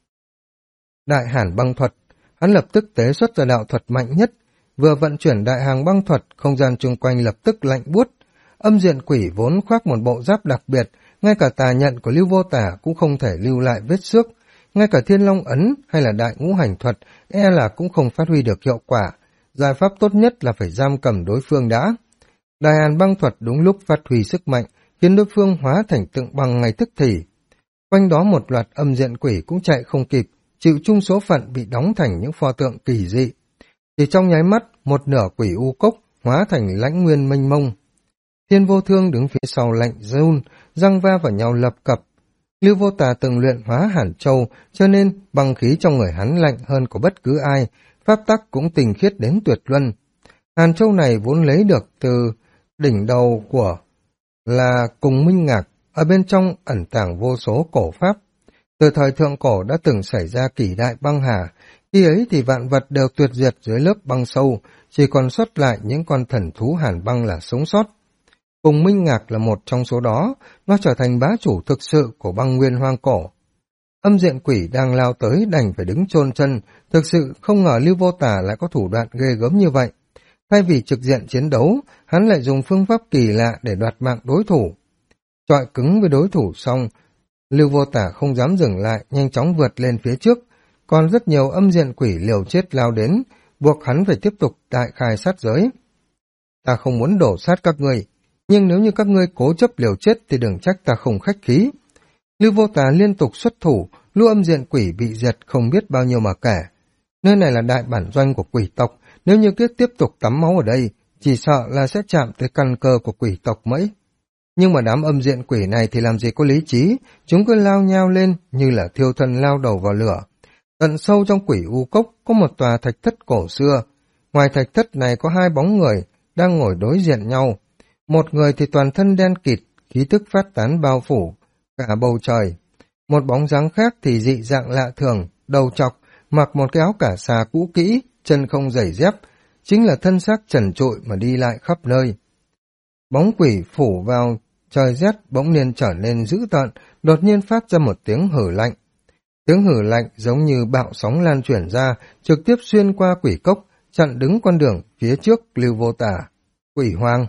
Đại Hàn băng thuật, hắn lập tức tế xuất ra đạo thuật mạnh nhất, vừa vận chuyển đại hàng băng thuật, không gian chung quanh lập tức lạnh buốt. Âm diện quỷ vốn khoác một bộ giáp đặc biệt, ngay cả tà nhận của Lưu Vô Tà cũng không thể lưu lại vết xước, ngay cả Thiên Long ấn hay là đại ngũ hành thuật e là cũng không phát huy được hiệu quả. Giải pháp tốt nhất là phải giam cầm đối phương đã. Đại Hàn băng thuật đúng lúc phát huy sức mạnh, khiến đối phương hóa thành tượng băng ngay tức thì. Quanh đó một loạt âm diện quỷ cũng chạy không kịp, chịu chung số phận bị đóng thành những pho tượng kỳ dị. Chỉ trong nháy mắt, một nửa quỷ u cốc hóa thành lãnh nguyên mênh mông. Thiên Vô Thương đứng phía sau lạnh run, răng va vào nhau lập cập. Lưu Vô Tà từng luyện hóa Hàn Châu, cho nên băng khí trong người hắn lạnh hơn của bất cứ ai, pháp tắc cũng tinh khiết đến tuyệt luân. Hàn Châu này vốn lấy được từ Đỉnh đầu của là cùng minh ngạc, ở bên trong ẩn tàng vô số cổ pháp. Từ thời thượng cổ đã từng xảy ra kỷ đại băng hà, khi ấy thì vạn vật đều tuyệt diệt dưới lớp băng sâu, chỉ còn xuất lại những con thần thú hàn băng là sống sót. Cùng minh ngạc là một trong số đó, nó trở thành bá chủ thực sự của băng nguyên hoang cổ. Âm diện quỷ đang lao tới đành phải đứng chôn chân, thực sự không ngờ Lưu Vô Tà lại có thủ đoạn ghê gớm như vậy. Thay vì trực diện chiến đấu, hắn lại dùng phương pháp kỳ lạ để đoạt mạng đối thủ. Chọi cứng với đối thủ xong, Lưu Vô Tà không dám dừng lại, nhanh chóng vượt lên phía trước, còn rất nhiều âm diện quỷ liều chết lao đến, buộc hắn phải tiếp tục đại khai sát giới. Ta không muốn đổ sát các ngươi, nhưng nếu như các ngươi cố chấp liều chết thì đừng trách ta không khách khí. Lưu Vô Tà liên tục xuất thủ, lũ âm diện quỷ bị diệt không biết bao nhiêu mà kể. Nơi này là đại bản doanh của quỷ tộc, nếu như cứ tiếp tục tắm máu ở đây, chỉ sợ là sẽ chạm tới căn cơ của quỷ tộc mấy. Nhưng mà đám âm diện quỷ này thì làm gì có lý trí, chúng cứ lao nhao lên như là thiêu thân lao đầu vào lửa. Tận sâu trong quỷ u cốc có một tòa thạch thất cổ xưa. Ngoài thạch thất này có hai bóng người đang ngồi đối diện nhau. Một người thì toàn thân đen kịt, khí tức phát tán bao phủ cả bầu trời. Một bóng dáng khác thì dị dạng lạ thường, đầu trọc, mặc một cái áo cả xà cũ kỹ, chân không giày dép, chính là thân xác trần trụi mà đi lại khắp nơi. Bóng quỷ phủ vào trời rét bỗng nhiên trở nên dữ tợn, đột nhiên phát ra một tiếng hử lạnh. Tiếng hử lạnh giống như bạo sóng lan truyền ra, trực tiếp xuyên qua quỷ cốc, chặn đứng con đường phía trước Lưu Vô Tà. Quỷ Hoàng.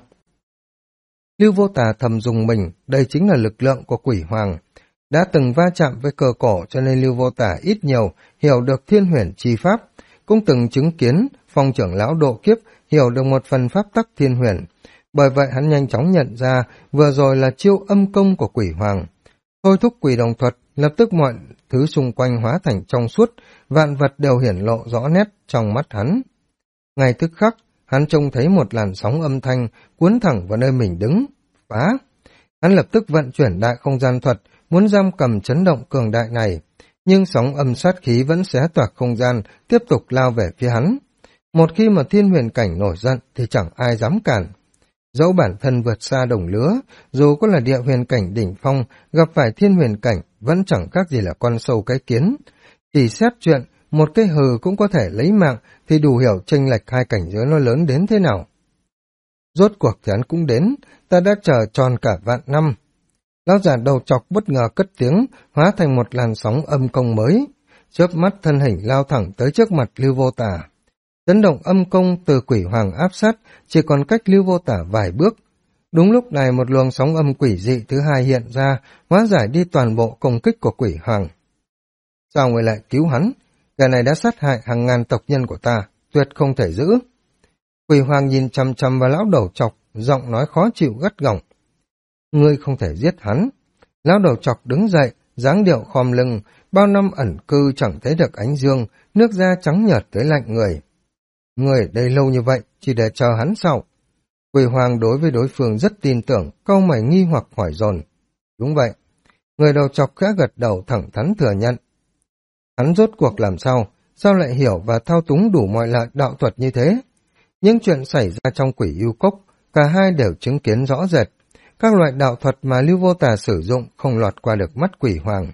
Lưu Vô Tà thầm dùng mình, đây chính là lực lượng của Quỷ Hoàng. Đã từng va chạm với cờ cổ cho nên Lưu Vô Tà ít nhiều hiểu được thiên huyền chi pháp, cũng từng chứng kiến Phong trưởng lão độ kiếp hiểu được một phần pháp tắc thiên huyền. Bởi vậy hắn nhanh chóng nhận ra vừa rồi là chiêu âm công của Quỷ Hoàng. Thôi thúc quỷ đồng thuật, lập tức mọi thứ xung quanh hóa thành trong suốt, vạn vật đều hiển lộ rõ nét trong mắt hắn. Ngay tức khắc, hắn trông thấy một làn sóng âm thanh cuốn thẳng vào nơi mình đứng. Phá! Hắn lập tức vận chuyển đại không gian thuật, muốn giam cầm chấn động cường đại này, nhưng sóng âm sát khí vẫn xé toạc không gian, tiếp tục lao về phía hắn. Một khi mà thiên huyền cảnh nổi giận thì chẳng ai dám cản. Dẫu bản thân vượt xa đồng lứa, dù có là địa huyền cảnh đỉnh phong, gặp phải thiên huyền cảnh vẫn chẳng khác gì là con sâu cái kiến. Chỉ xét chuyện, một cái hừ cũng có thể lấy mạng thì đủ hiểu chênh lệch hai cảnh giới nó lớn đến thế nào. Rốt cuộc thì hắn cũng đến, ta đã chờ tròn cả vạn năm. Lão già đầu chọc bất ngờ cất tiếng, hóa thành một làn sóng âm công mới. Chớp mắt thân hình lao thẳng tới trước mặt Lưu Vô Tà. Chấn động âm công từ Quỷ Hoàng áp sát, chỉ còn cách Lưu Vô Tà vài bước. Đúng lúc này một luồng sóng âm quỷ dị thứ hai hiện ra, hóa giải đi toàn bộ công kích của Quỷ Hoàng. Sao người lại cứu hắn? Kẻ này đã sát hại hàng ngàn tộc nhân của ta, tuyệt không thể giữ. Quỷ Hoàng nhìn chằm chằm vào lão đầu chọc, giọng nói khó chịu gắt gỏng. Ngươi không thể giết hắn. Lão đầu chọc đứng dậy, dáng điệu khom lưng, bao năm ẩn cư chẳng thấy được ánh dương, nước da trắng nhợt tới lạnh người. Ngươi ở đây lâu như vậy, chỉ để chờ hắn sao? Quỷ Hoàng đối với đối phương rất tin tưởng, cau mày nghi hoặc hỏi dồn. Đúng vậy. Người đầu chọc khẽ gật đầu thẳng thắn thừa nhận. Hắn rốt cuộc làm sao? Sao lại hiểu và thao túng đủ mọi loại đạo thuật như thế? Những chuyện xảy ra trong Quỷ Yêu Cốc, cả hai đều chứng kiến rõ rệt. Các loại đạo thuật mà Lưu Vô Tà sử dụng không lọt qua được mắt Quỷ Hoàng.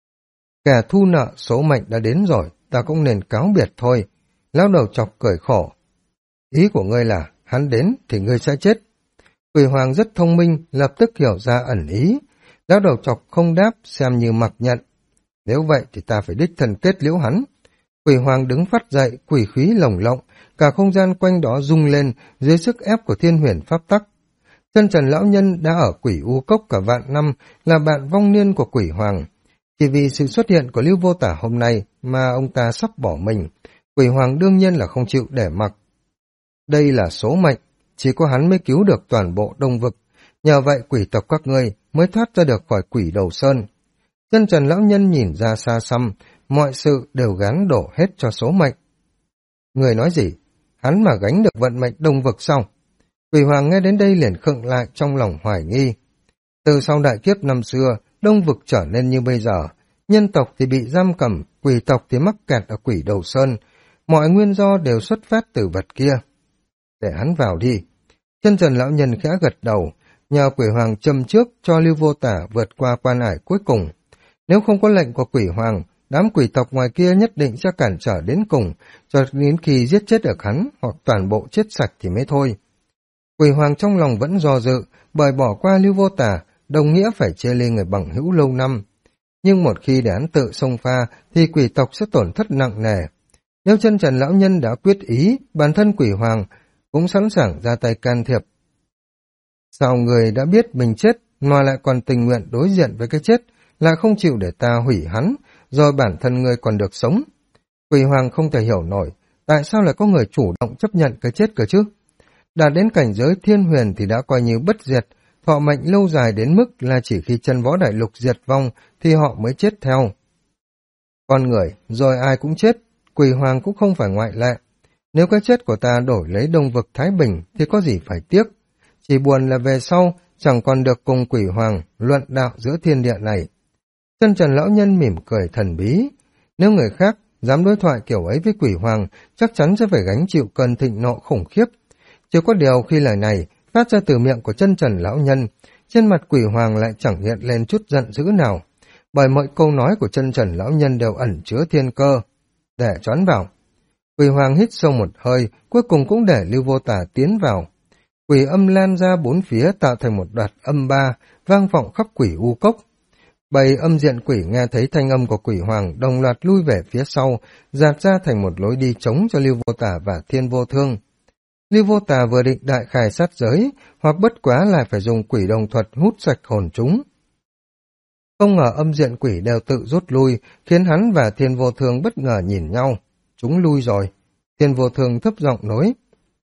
Kẻ thu nợ số mệnh đã đến rồi, ta cũng nên cáo biệt thôi. Lão đầu chọc cười khổ. Ý của ngươi là, hắn đến thì ngươi sẽ chết. Quỷ Hoàng rất thông minh, lập tức hiểu ra ẩn ý. Lão đầu chọc không đáp, xem như mặc nhận. Nếu vậy thì ta phải đích thân kết liễu hắn. Quỷ Hoàng đứng phát dậy, quỷ khí lồng lộng, cả không gian quanh đó rung lên dưới sức ép của thiên huyền pháp tắc. Chân Trần lão nhân đã ở Quỷ U Cốc cả vạn năm, là bạn vong niên của Quỷ Hoàng. Chỉ vì sự xuất hiện của Lưu Vô Tà hôm nay mà ông ta sắp bỏ mình, Quỷ Hoàng đương nhiên là không chịu để mặc. Đây là số mệnh, chỉ có hắn mới cứu được toàn bộ Đông Vực, nhờ vậy quỷ tộc các ngươi mới thoát ra được khỏi Quỷ Đầu Sơn. Chân Trần lão nhân nhìn ra xa xăm, mọi sự đều gán đổ hết cho số mệnh. Người nói gì? Hắn mà gánh được vận mệnh Đông Vực sao? Quỷ Hoàng nghe đến đây liền khựng lại trong lòng hoài nghi. Từ sau đại kiếp năm xưa, Đông Vực trở nên như bây giờ, nhân tộc thì bị giam cầm, quỷ tộc thì mắc kẹt ở Quỷ Đầu Sơn, mọi nguyên do đều xuất phát từ vật kia. Để hắn vào đi. Chân trần lão nhân khẽ gật đầu, nhờ quỷ hoàng châm trước cho Lưu Vô Tả vượt qua quan ải cuối cùng. Nếu không có lệnh của quỷ hoàng, đám quỷ tộc ngoài kia nhất định sẽ cản trở đến cùng, cho đến khi giết chết được hắn hoặc toàn bộ chết sạch thì mới thôi. Quỷ hoàng trong lòng vẫn do dự, bởi bỏ qua Lưu Vô Tả, đồng nghĩa phải chia ly người bằng hữu lâu năm. Nhưng một khi để hắn tự xông pha, thì quỷ tộc sẽ tổn thất nặng nề. Nếu chân trần lão nhân đã quyết ý, bản thân quỷ hoàng cũng sẵn sàng ra tay can thiệp. Sao người đã biết mình chết, mà lại còn tình nguyện đối diện với cái chết, lại không chịu để ta hủy hắn, rồi bản thân người còn được sống? Quỷ hoàng không thể hiểu nổi, tại sao lại có người chủ động chấp nhận cái chết cơ chứ? Đạt đến cảnh giới thiên huyền thì đã coi như bất diệt, thọ mệnh lâu dài đến mức là chỉ khi chân võ đại lục diệt vong thì họ mới chết theo. Con người, rồi ai cũng chết, quỷ hoàng cũng không phải ngoại lệ. Nếu cái chết của ta đổi lấy đông vực Thái Bình thì có gì phải tiếc. Chỉ buồn là về sau chẳng còn được cùng quỷ hoàng luận đạo giữa thiên địa này. Chân trần lão nhân mỉm cười thần bí. Nếu người khác dám đối thoại kiểu ấy với quỷ hoàng, chắc chắn sẽ phải gánh chịu cơn thịnh nộ khủng khiếp. Chỉ có điều khi lời này phát ra từ miệng của chân trần lão nhân, trên mặt quỷ hoàng lại chẳng hiện lên chút giận dữ nào, bởi mọi câu nói của chân trần lão nhân đều ẩn chứa thiên cơ. Để choán vào. Quỷ hoàng hít sâu một hơi, cuối cùng cũng để Lưu Vô Tả tiến vào. Quỷ âm lan ra bốn phía tạo thành một đoạt âm ba, vang vọng khắp quỷ u cốc. Bầy âm diện quỷ nghe thấy thanh âm của quỷ hoàng đồng loạt lui về phía sau, dạt ra thành một lối đi trống cho Lưu Vô Tả và Thiên Vô Thương. Lưu Vô Tả vừa định đại khai sát giới, hoặc bất quá lại phải dùng quỷ đồng thuật hút sạch hồn chúng. Không ngờ âm diện quỷ đều tự rút lui, khiến hắn và Thiên Vô Thương bất ngờ nhìn nhau. Chúng lui rồi. Thiên Vô Thương thấp giọng nói.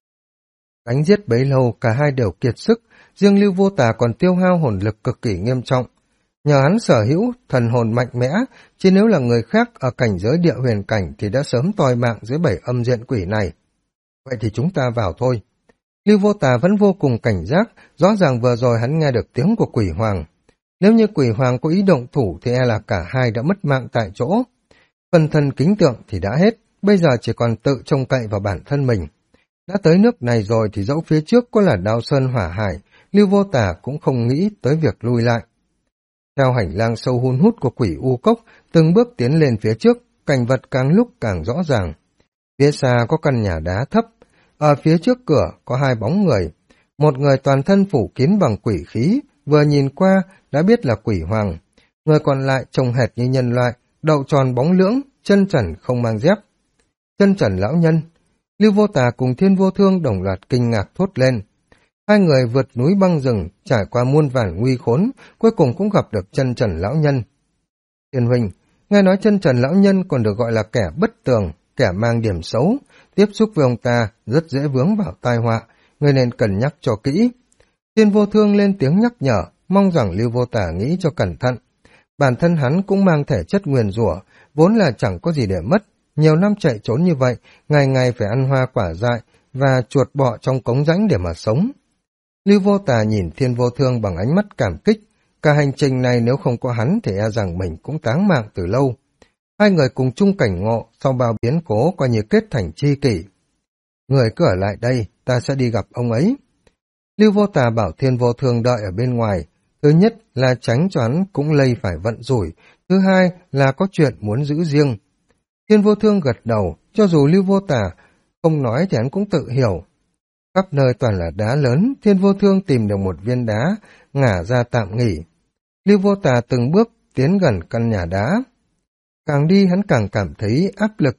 Đánh giết bấy lâu, cả hai đều kiệt sức, riêng Lưu Vô Tả còn tiêu hao hồn lực cực kỳ nghiêm trọng. Nhờ hắn sở hữu thần hồn mạnh mẽ, chứ nếu là người khác ở cảnh giới địa huyền cảnh thì đã sớm toi mạng dưới bảy âm diện quỷ này. Vậy thì chúng ta vào thôi. Lưu Vô Tả vẫn vô cùng cảnh giác, rõ ràng vừa rồi hắn nghe được tiếng của quỷ hoàng. Nếu như quỷ hoàng có ý động thủ thì e là cả hai đã mất mạng tại chỗ. Phần thân kính tượng thì đã hết, bây giờ chỉ còn tự trông cậy vào bản thân mình. Đã tới nước này rồi thì dẫu phía trước có là Đao Sơn Hỏa Hải, Lưu Vô Tả cũng không nghĩ tới việc lui lại. Theo hành lang sâu hun hút của quỷ u cốc, từng bước tiến lên phía trước, cảnh vật càng lúc càng rõ ràng. Phía xa có căn nhà đá thấp, ở phía trước cửa có hai bóng người. Một người toàn thân phủ kín bằng quỷ khí, vừa nhìn qua đã biết là quỷ hoàng. Người còn lại trông hệt như nhân loại, đầu tròn bóng lưỡng, chân trần không mang dép. Chân trần lão nhân. Lưu Vô Tả cùng Thiên Vô Thương đồng loạt kinh ngạc thốt lên. Hai người vượt núi băng rừng, trải qua muôn vàn nguy khốn, cuối cùng cũng gặp được chân trần lão nhân. Thiên huynh, nghe nói chân trần lão nhân còn được gọi là kẻ bất tường, kẻ mang điểm xấu, tiếp xúc với ông ta rất dễ vướng vào tai họa, người nên cân nhắc cho kỹ. Thiên Vô Thương lên tiếng nhắc nhở, mong rằng Lưu Vô Tả nghĩ cho cẩn thận. Bản thân hắn cũng mang thể chất nguyền rủa, vốn là chẳng có gì để mất, nhiều năm chạy trốn như vậy, ngày ngày phải ăn hoa quả dại và chuột bọ trong cống rãnh để mà sống. Lưu Vô Tả nhìn Thiên Vô Thương bằng ánh mắt cảm kích, cả hành trình này nếu không có hắn thì e rằng mình cũng táng mạng từ lâu. Hai người cùng chung cảnh ngộ, sau bao biến cố coi như kết thành tri kỷ. Người cứ ở lại đây, ta sẽ đi gặp ông ấy. Lưu Vô Tả bảo Thiên Vô Thương đợi ở bên ngoài, thứ nhất là tránh cho hắn cũng lây phải vận rủi, thứ hai là có chuyện muốn giữ riêng. Thiên Vô Thương gật đầu, cho dù Lưu Vô Tả không nói thì hắn cũng tự hiểu. Khắp nơi toàn là đá lớn, Thiên Vô Thương tìm được một viên đá, ngả ra tạm nghỉ. Lưu Vô Tả từng bước tiến gần căn nhà đá. Càng đi hắn càng cảm thấy áp lực.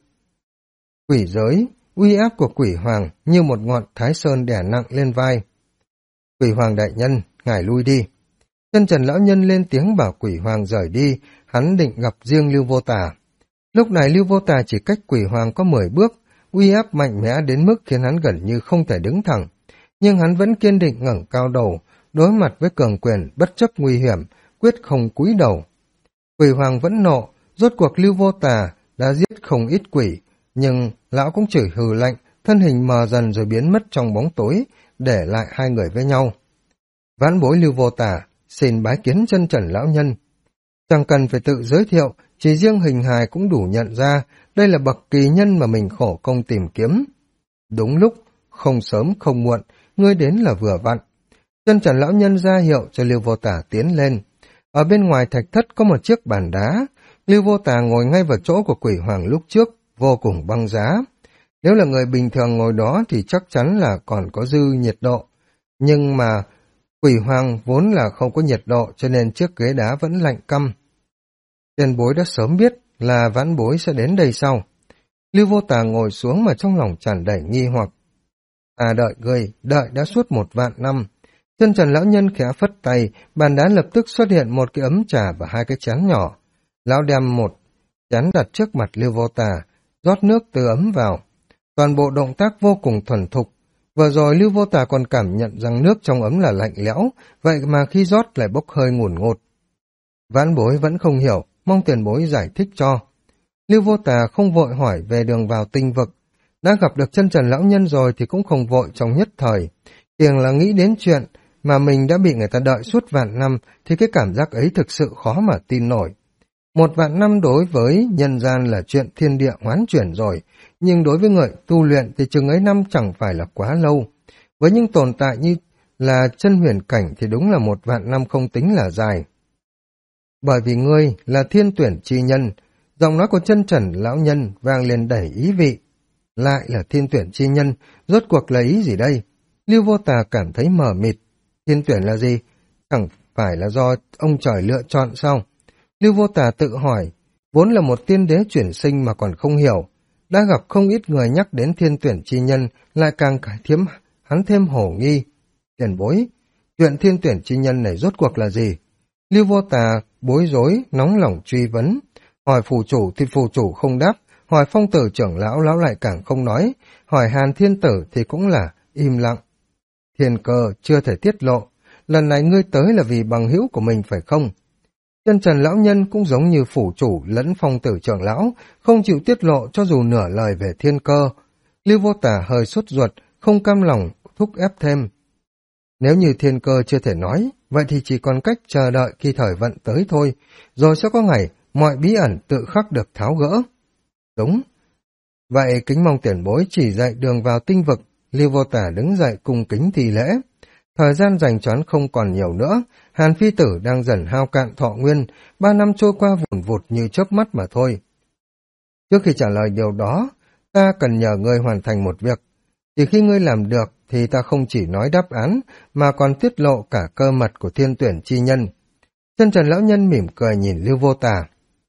Quỷ giới, uy áp của quỷ hoàng như một ngọn thái sơn đè nặng lên vai. Quỷ hoàng đại nhân, ngài lui đi. Chân trần lão nhân lên tiếng bảo quỷ hoàng rời đi, hắn định gặp riêng Lưu Vô Tả. Lúc này Lưu Vô Tả chỉ cách quỷ hoàng có 10 bước, uy áp mạnh mẽ đến mức khiến hắn gần như không thể đứng thẳng. Nhưng hắn vẫn kiên định ngẩng cao đầu, đối mặt với cường quyền bất chấp nguy hiểm, quyết không cúi đầu. Quỷ hoàng vẫn nộ, rốt cuộc Lưu Vô Tả đã giết không ít quỷ, nhưng lão cũng chửi hừ lạnh, thân hình mờ dần rồi biến mất trong bóng tối, để lại hai người với nhau. Vãn bối Lưu Vô Tả, xin bái kiến chân trần lão nhân. Chẳng cần phải tự giới thiệu, chỉ riêng hình hài cũng đủ nhận ra, đây là bậc kỳ nhân mà mình khổ công tìm kiếm. Đúng lúc, không sớm không muộn, ngươi đến là vừa vặn. Chân trần lão nhân ra hiệu cho Lưu Vô Tả tiến lên. Ở bên ngoài thạch thất có một chiếc bàn đá, Lưu Vô Tả ngồi ngay vào chỗ của quỷ hoàng lúc trước, vô cùng băng giá. Nếu là người bình thường ngồi đó thì chắc chắn là còn có dư nhiệt độ, nhưng mà quỷ hoàng vốn là không có nhiệt độ cho nên chiếc ghế đá vẫn lạnh căm. Tiền bối đã sớm biết là vãn bối sẽ đến đây sau. Lưu Vô Tả ngồi xuống mà trong lòng tràn đầy nghi hoặc. Đợi ngươi, đợi đã suốt 1 vạn năm. Chân trần lão nhân khẽ phất tay, bàn đá lập tức xuất hiện một cái ấm trà và 2 cái chén nhỏ. Lão đem một chén đặt trước mặt Lưu Vô Tả, rót nước từ ấm vào. Toàn bộ động tác vô cùng thuần thục. Vừa rồi Lưu Vô Tả còn cảm nhận rằng nước trong ấm là lạnh lẽo, vậy mà khi rót lại bốc hơi ngùn ngụt. Vãn bối vẫn không hiểu, mong tiền bối giải thích cho. Lưu Vô Tả không vội hỏi về đường vào tinh vực. Đã gặp được chân trần lão nhân rồi thì cũng không vội trong nhất thời. Tiền là nghĩ đến chuyện mà mình đã bị người ta đợi suốt vạn năm thì cái cảm giác ấy thực sự khó mà tin nổi. 1 vạn năm đối với nhân gian là chuyện thiên địa hoán chuyển rồi, nhưng đối với người tu luyện thì chừng ấy năm chẳng phải là quá lâu. Với những tồn tại như là chân huyền cảnh thì đúng là 1 vạn năm không tính là dài. Bởi vì ngươi là thiên tuyển chi nhân, giọng nói của chân trần lão nhân vang lên đầy ý vị. Lại là thiên tuyển chi nhân, rốt cuộc là ý gì đây? Lưu Vô Tả cảm thấy mờ mịt. Thiên tuyển là gì? Chẳng phải là do ông trời lựa chọn sao? Lưu Vô Tả tự hỏi, vốn là một tiên đế chuyển sinh mà còn không hiểu. Đã gặp không ít người nhắc đến thiên tuyển chi nhân, lại càng hắn thêm hổ nghi. Tiền bối, chuyện thiên tuyển chi nhân này rốt cuộc là gì? Lưu Vô Tả bối rối, nóng lòng truy vấn. Hỏi phù chủ thì phù chủ không đáp, hỏi phong tử trưởng lão, lão lại càng không nói, hỏi Hàn Thiên Tử thì cũng là im lặng. Thiên cơ chưa thể tiết lộ, lần này ngươi tới là vì bằng hữu của mình phải không? Chân trần lão nhân cũng giống như phủ chủ lẫn phong tử trưởng lão, không chịu tiết lộ cho dù nửa lời về thiên cơ. Lưu Vô Tả hơi sốt ruột, không cam lòng, thúc ép thêm. Nếu như thiên cơ chưa thể nói, vậy thì chỉ còn cách chờ đợi khi thời vận tới thôi, rồi sẽ có ngày mọi bí ẩn tự khắc được tháo gỡ. Đúng. Vậy kính mong tiền bối chỉ dạy đường vào tinh vực. Lưu Vô Tả đứng dậy cung kính thi lễ. Thời gian dành cho hắn không còn nhiều nữa, Hàn Phi Tử đang dần hao cạn thọ nguyên, 3 năm trôi qua vùn vụt như chớp mắt mà thôi. Trước khi trả lời điều đó, ta cần nhờ ngươi hoàn thành một việc. Chỉ khi ngươi làm được thì ta không chỉ nói đáp án, mà còn tiết lộ cả cơ mật của thiên tuyển chi nhân. Chân trần lão nhân mỉm cười nhìn Lưu Vô Tả.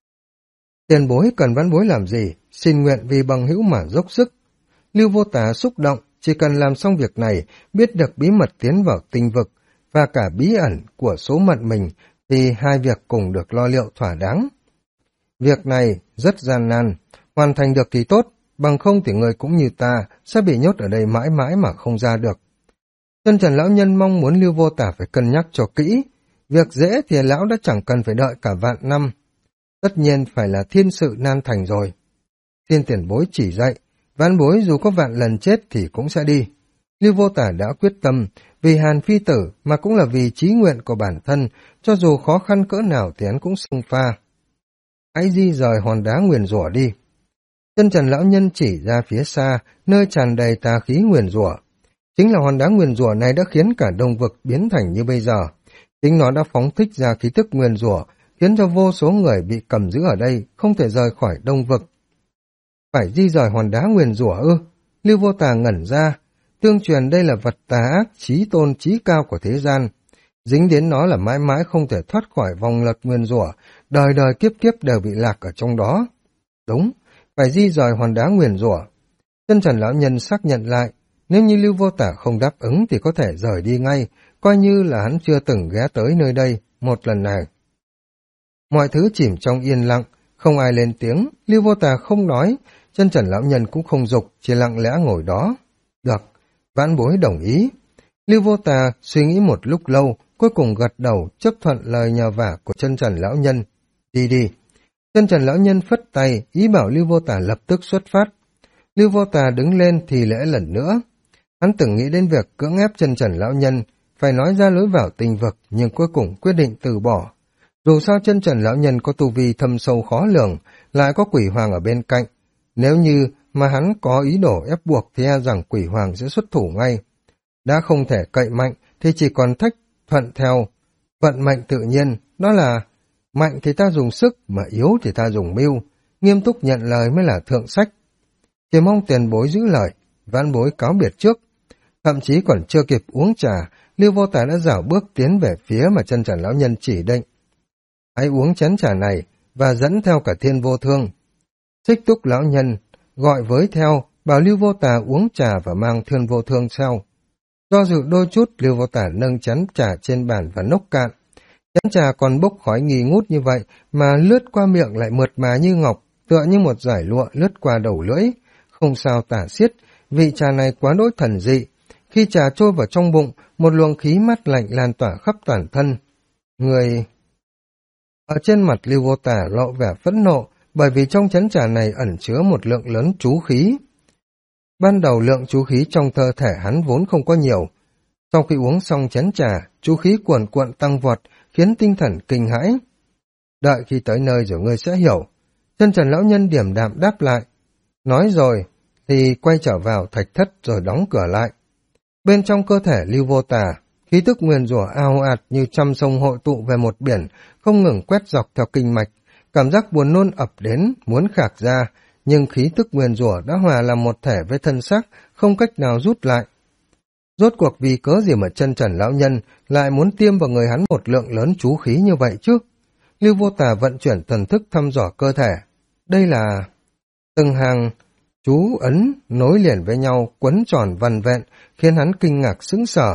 Tiền bối cần vãn bối làm gì, xin nguyện vì bằng hữu mà dốc sức. Lưu Vô Tả xúc động, chỉ cần làm xong việc này, biết được bí mật tiến vào tinh vực, và cả bí ẩn của số mệnh mình, thì 2 việc cùng được lo liệu thỏa đáng. Việc này rất gian nan, hoàn thành được thì tốt, bằng không thì người cũng như ta sẽ bị nhốt ở đây mãi mãi mà không ra được. Chân trần lão nhân mong muốn Lưu Vô Tả phải cân nhắc cho kỹ, việc dễ thì lão đã chẳng cần phải đợi cả vạn năm. Tất nhiên phải là thiên sự nan thành rồi. Thiên tiền bối chỉ dạy, vãn bối dù có vạn lần chết thì cũng sẽ đi. Lưu Vô Tả đã quyết tâm, vì Hàn Phi Tử mà cũng là vì chí nguyện của bản thân, cho dù khó khăn cỡ nào thì hắn cũng xông pha. Hãy di rời hòn đá nguyền rủa đi. Chân trần lão nhân chỉ ra phía xa, nơi tràn đầy tà khí nguyền rủa. Chính là hòn đá nguyền rủa này đã khiến cả đông vực biến thành như bây giờ. Chính nó đã phóng thích ra khí tức nguyền rủa, khiến cho vô số người bị cầm giữ ở đây, không thể rời khỏi đông vực. Phải di rời hòn đá nguyền rủa ư? Lưu Vô Tả ngẩn ra. Tương truyền đây là vật tà ác, chí tôn chí cao của thế gian. Dính đến nó là mãi mãi không thể thoát khỏi vòng lật nguyền rủa, đời đời kiếp kiếp đều bị lạc ở trong đó. Đúng, phải di rời hòn đá nguyền rủa. Chân trần lão nhân xác nhận lại, nếu như Lưu Vô Tả không đáp ứng thì có thể rời đi ngay, coi như là hắn chưa từng ghé tới nơi đây một lần này. Mọi thứ chìm trong yên lặng, không ai lên tiếng, Lưu Vô Tả không nói, chân trần lão nhân cũng không giục, chỉ lặng lẽ ngồi đó. Được, vãn bối đồng ý. Lưu Vô Tả suy nghĩ một lúc lâu, cuối cùng gật đầu chấp thuận lời nhờ vả của chân trần lão nhân. Đi đi. Chân trần lão nhân phất tay, ý bảo Lưu Vô Tả lập tức xuất phát. Lưu Vô Tả đứng lên thì lễ lần nữa. Hắn từng nghĩ đến việc cưỡng ép chân trần lão nhân, phải nói ra lối vào tinh vực, nhưng cuối cùng quyết định từ bỏ. Dù sao chân trần lão nhân có tu vi thâm sâu khó lường, lại có quỷ hoàng ở bên cạnh. Nếu như mà hắn có ý đồ ép buộc thì e rằng quỷ hoàng sẽ xuất thủ ngay. Đã không thể cậy mạnh thì chỉ còn thách thuận theo vận mệnh tự nhiên, đó là mạnh thì ta dùng sức, mà yếu thì ta dùng mưu, nghiêm túc nhận lời mới là thượng sách. Chỉ mong tiền bối giữ lời, vãn bối cáo biệt trước. Thậm chí còn chưa kịp uống trà, Lưu Vô Tà đã dảo bước tiến về phía mà chân trần lão nhân chỉ định. Hãy uống chén trà này và dẫn theo cả Thiên Vô Thương. Xích Túc lão nhân gọi với theo, bảo Lưu Vô Tà uống trà và mang Thiên Vô Thương sau. Do dự đôi chút, Lưu Vô Tà nâng chén trà trên bàn và nốc cạn. Chén trà còn bốc khói nghi ngút như vậy mà lướt qua miệng lại mượt mà như ngọc, tựa như một dải lụa lướt qua đầu lưỡi. Không sao tả xiết, vị trà này quá đỗi thần dị. Khi trà trôi vào trong bụng, một luồng khí mát lạnh lan tỏa khắp toàn thân. Người ở trên mặt Lưu Vô Tà lộ vẻ phẫn nộ, bởi vì trong chén trà này ẩn chứa một lượng lớn chú khí. Ban đầu lượng chú khí trong cơ thể hắn vốn không có nhiều. Sau khi uống xong chén trà, chú khí cuồn cuộn tăng vọt, khiến tinh thần kinh hãi. Đợi khi tới nơi rồi ngươi sẽ hiểu. Chân trần lão nhân điềm đạm đáp lại. Nói rồi, thì quay trở vào thạch thất rồi đóng cửa lại. Bên trong cơ thể Lưu Vô Tà, khí tức nguyền rủa ao ạt như trăm sông hội tụ về một biển, không ngừng quét dọc theo kinh mạch. Cảm giác buồn nôn ập đến, muốn khạc ra, nhưng khí tức nguyền rủa đã hòa làm một thể với thân xác, không cách nào rút lại. Rốt cuộc vì cớ gì mà chân trần lão nhân lại muốn tiêm vào người hắn một lượng lớn chú khí như vậy chứ? Lưu Vô Tà vận chuyển thần thức thăm dò cơ thể. Đây là từng hàng chú ấn nối liền với nhau, quấn tròn vằn vẹn, khiến hắn kinh ngạc sững sờ.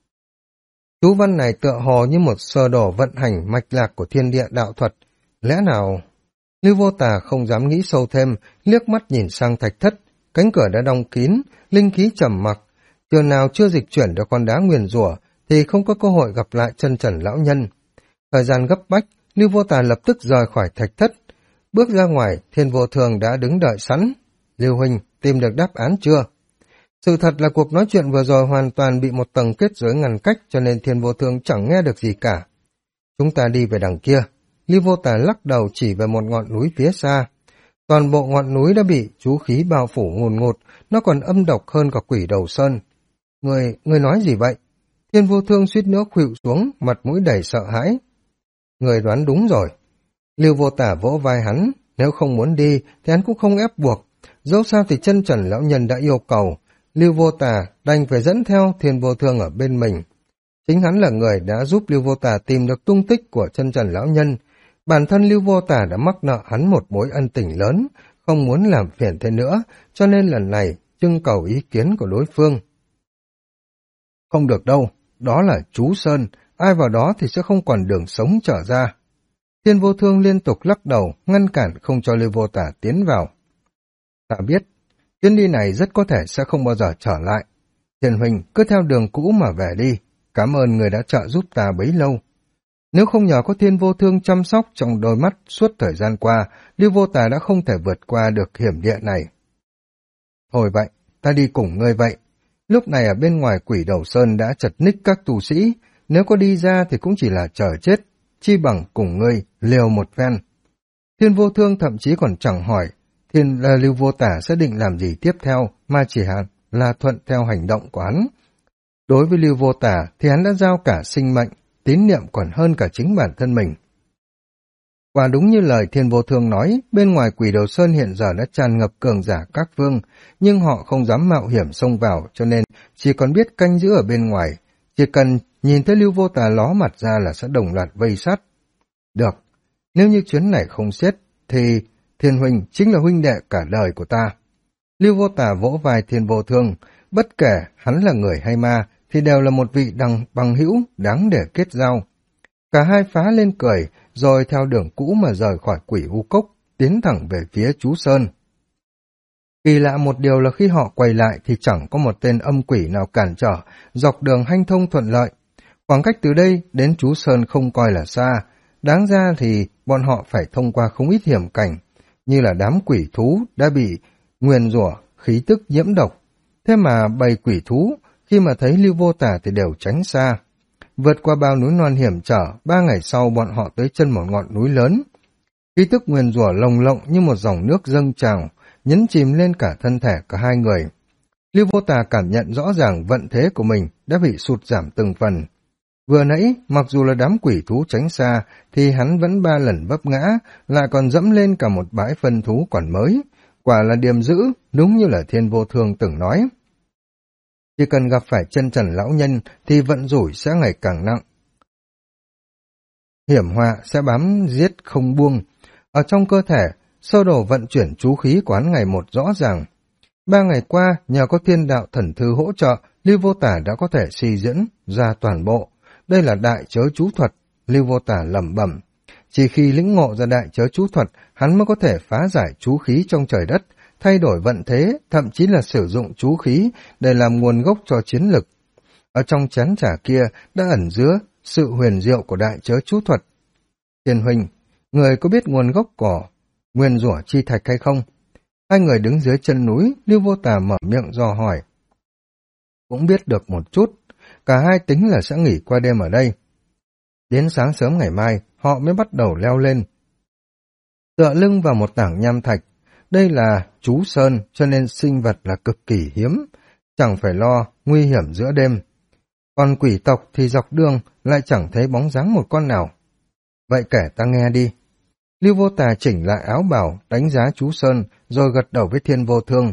Chú văn này tựa hồ như một sơ đồ vận hành mạch lạc của thiên địa đạo thuật. Lẽ nào? Lưu Vô Tà không dám nghĩ sâu thêm, liếc mắt nhìn sang thạch thất. Cánh cửa đã đóng kín, linh khí trầm mặc. Chừng nào chưa dịch chuyển được con đá nguyền rủa thì không có cơ hội gặp lại chân trần lão nhân. Thời gian gấp bách, Lưu Vô Tà lập tức rời khỏi thạch thất. Bước ra ngoài, Thiên Vô Thường đã đứng đợi sẵn. Lưu huynh, tìm được đáp án chưa? Sự thật là cuộc nói chuyện vừa rồi hoàn toàn bị một tầng kết giới ngăn cách, cho nên Thiên Vô Thương chẳng nghe được gì cả. Chúng ta đi về đằng kia. Lưu Vô Tà lắc đầu chỉ về một ngọn núi phía xa. Toàn bộ ngọn núi đã bị chú khí bao phủ ngùn ngụt, nó còn âm độc hơn cả Quỷ Đầu Sơn. Người nói gì vậy? Thiên Vô Thương suýt nữa khuỵu xuống, mặt mũi đầy sợ hãi. Người đoán đúng rồi. Lưu Vô Tà vỗ vai hắn, nếu không muốn đi thì hắn cũng không ép buộc. Dẫu sao thì chân trần lão nhân đã yêu cầu, Lưu Vô Tà đành phải dẫn theo Thiên Vô Thương ở bên mình. Chính hắn là người đã giúp Lưu Vô Tà tìm được tung tích của chân trần lão nhân. Bản thân Lưu Vô Tà đã mắc nợ hắn một mối ân tình lớn, không muốn làm phiền thêm nữa, cho nên lần này trưng cầu ý kiến của đối phương. Không được đâu, đó là chú Sơn, ai vào đó thì sẽ không còn đường sống trở ra. Thiên Vô Thương liên tục lắc đầu, ngăn cản không cho Lưu Vô Tà tiến vào. Ta biết, chuyến đi này rất có thể sẽ không bao giờ trở lại. Thiên huynh cứ theo đường cũ mà về đi, cảm ơn người đã trợ giúp ta bấy lâu. Nếu không nhờ có Thiên Vô Thương chăm sóc trong đôi mắt suốt thời gian qua, Lưu Vô Tà đã không thể vượt qua được hiểm địa này. Thôi vậy, ta đi cùng ngươi vậy. Lúc này ở bên ngoài Quỷ Đầu Sơn đã chật ních các tu sĩ, nếu có đi ra thì cũng chỉ là chờ chết, chi bằng cùng ngươi liều một phen. Thiên Vô Thương thậm chí còn chẳng hỏi Lưu Vô Tà sẽ định làm gì tiếp theo, mà chỉ là thuận theo hành động của hắn. Đối với Lưu Vô Tà thì hắn đã giao cả sinh mệnh, tín niệm còn hơn cả chính bản thân mình. Và đúng như lời Thiên Vô Thương nói, bên ngoài Quỷ Đầu Sơn hiện giờ đã tràn ngập cường giả các phương, nhưng họ không dám mạo hiểm xông vào, cho nên chỉ còn biết canh giữ ở bên ngoài. Chỉ cần nhìn thấy Lưu Vô Tà ló mặt ra là sẽ đồng loạt vây sát. Được, nếu như chuyến này không xiết, thì Thiên huynh chính là huynh đệ cả đời của ta. Lưu Vô Tà vỗ vai Thiên Vô Thương, bất kể hắn là người hay ma, thì đều là một vị bằng hữu đáng để kết giao. Cả hai phá lên cười, rồi theo đường cũ mà rời khỏi Quỷ U Cốc, tiến thẳng về phía chú Sơn. Kỳ lạ một điều là khi họ quay lại thì chẳng có một tên âm quỷ nào cản trở, dọc đường hanh thông thuận lợi. Khoảng cách từ đây đến chú Sơn không coi là xa, đáng ra thì bọn họ phải thông qua không ít hiểm cảnh, như là đám quỷ thú đã bị nguyền rủa khí tức nhiễm độc. Thế mà bầy quỷ thú khi mà thấy Lưu Vô Tà thì đều tránh xa. Vượt qua bao núi non hiểm trở, 3 ngày sau bọn họ tới chân một ngọn núi lớn. Khí tức nguyền rủa lồng lộng như một dòng nước dâng trào, nhấn chìm lên cả thân thể cả hai người. Lưu Vô Tà cảm nhận rõ ràng vận thế của mình đã bị sụt giảm từng phần. Vừa nãy, mặc dù là đám quỷ thú tránh xa, thì hắn vẫn 3 lần vấp ngã, lại còn dẫm lên cả một bãi phân thú còn mới. Quả là điềm dữ, đúng như là Thiên Vô Thương từng nói. Chỉ cần gặp phải chân trần lão nhân thì vận rủi sẽ ngày càng nặng. Hiểm họa sẽ bám giết không buông. Ở trong cơ thể, sơ đồ vận chuyển chú khí quán ngày một rõ ràng. 3 ngày qua, nhờ có thiên đạo thần thư hỗ trợ, Lưu Vô Tả đã có thể suy diễn ra toàn bộ. Đây là đại chớ chú thuật, Lưu Vô Tả lẩm bẩm. Chỉ khi lĩnh ngộ ra đại chớ chú thuật, hắn mới có thể phá giải chú khí trong trời đất, thay đổi vận thế, thậm chí là sử dụng chú khí để làm nguồn gốc cho chiến lực. Ở trong chén trà kia đã ẩn chứa sự huyền diệu của đại chớ chú thuật. Thiên huynh, người có biết nguồn gốc của nguyên rủa chi thạch hay không? Hai người đứng dưới chân núi, Lưu Vô Tà mở miệng dò hỏi. Cũng biết được một chút, cả hai tính là sẽ nghỉ qua đêm ở đây. Đến sáng sớm ngày mai, họ mới bắt đầu leo lên. Tựa lưng vào một tảng nham thạch, đây là chú sơn cho nên sinh vật là cực kỳ hiếm, chẳng phải lo nguy hiểm giữa đêm. Còn quỷ tộc thì dọc đường lại chẳng thấy bóng dáng một con nào. Vậy kể ta nghe đi. Lưu Vô Tà chỉnh lại áo bào, đánh giá chú Sơn, rồi gật đầu với Thiên Vô Thương,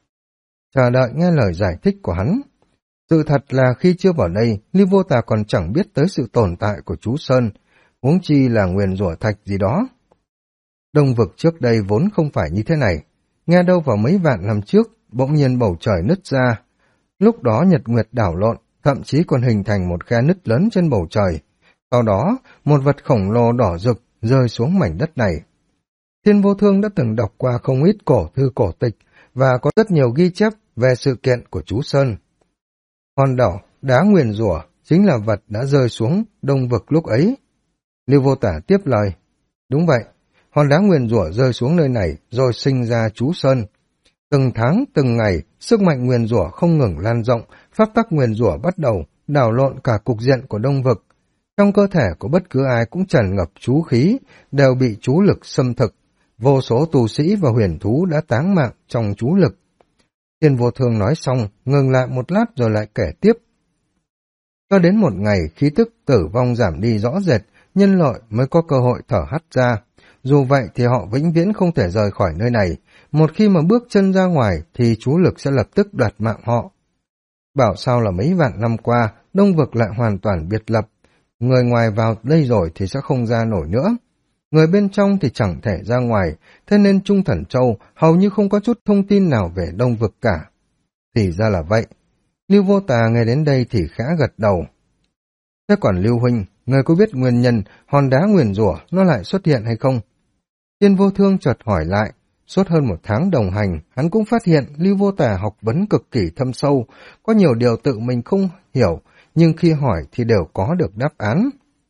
chờ đợi nghe lời giải thích của hắn. Sự thật là khi chưa vào đây, Lưu Vô Tà còn chẳng biết tới sự tồn tại của chú Sơn, huống chi là nguyền rủa thạch gì đó. Đông vực trước đây vốn không phải như thế này, nghe đâu vào mấy vạn năm trước, bỗng nhiên bầu trời nứt ra. Lúc đó nhật nguyệt đảo lộn, thậm chí còn hình thành một khe nứt lớn trên bầu trời. Sau đó, một vật khổng lồ đỏ rực rơi xuống mảnh đất này. Thiên Vô Thương đã từng đọc qua không ít cổ thư cổ tịch và có rất nhiều ghi chép về sự kiện của chú Sơn. Hòn đảo đá nguyền rủa chính là vật đã rơi xuống đông vực lúc ấy. Lưu Vô Tả tiếp lời. Đúng vậy, hòn đá nguyền rủa rơi xuống nơi này rồi sinh ra chú Sơn. Từng tháng, từng ngày, sức mạnh nguyền rủa không ngừng lan rộng, pháp tắc nguyền rủa bắt đầu đảo lộn cả cục diện của đông vực. Trong cơ thể của bất cứ ai cũng tràn ngập chú khí, đều bị chú lực xâm thực. Vô số tu sĩ và huyền thú đã táng mạng trong chú lực. Thiên Vô Thương nói xong, ngừng lại một lát rồi lại kể tiếp. Cho đến một ngày, khí tức tử vong giảm đi rõ rệt, nhân loại mới có cơ hội thở hắt ra. Dù vậy thì họ vĩnh viễn không thể rời khỏi nơi này. Một khi mà bước chân ra ngoài thì chú lực sẽ lập tức đoạt mạng họ. Bảo sao là mấy vạn năm qua, đông vực lại hoàn toàn biệt lập. Người ngoài vào đây rồi thì sẽ không ra nổi nữa. Người bên trong thì chẳng thể ra ngoài, thế nên Trung Thần Châu hầu như không có chút thông tin nào về đông vực cả. Thì ra là vậy. Lưu Vô Tà nghe đến đây thì khẽ gật đầu. Thế còn Lưu Huynh, người có biết nguyên nhân hòn đá nguyền rủa nó lại xuất hiện hay không? Thiên Vô Thương chợt hỏi lại. Suốt hơn 1 tháng đồng hành, hắn cũng phát hiện Lưu Vô Tà học vấn cực kỳ thâm sâu, có nhiều điều tự mình không hiểu, nhưng khi hỏi thì đều có được đáp án.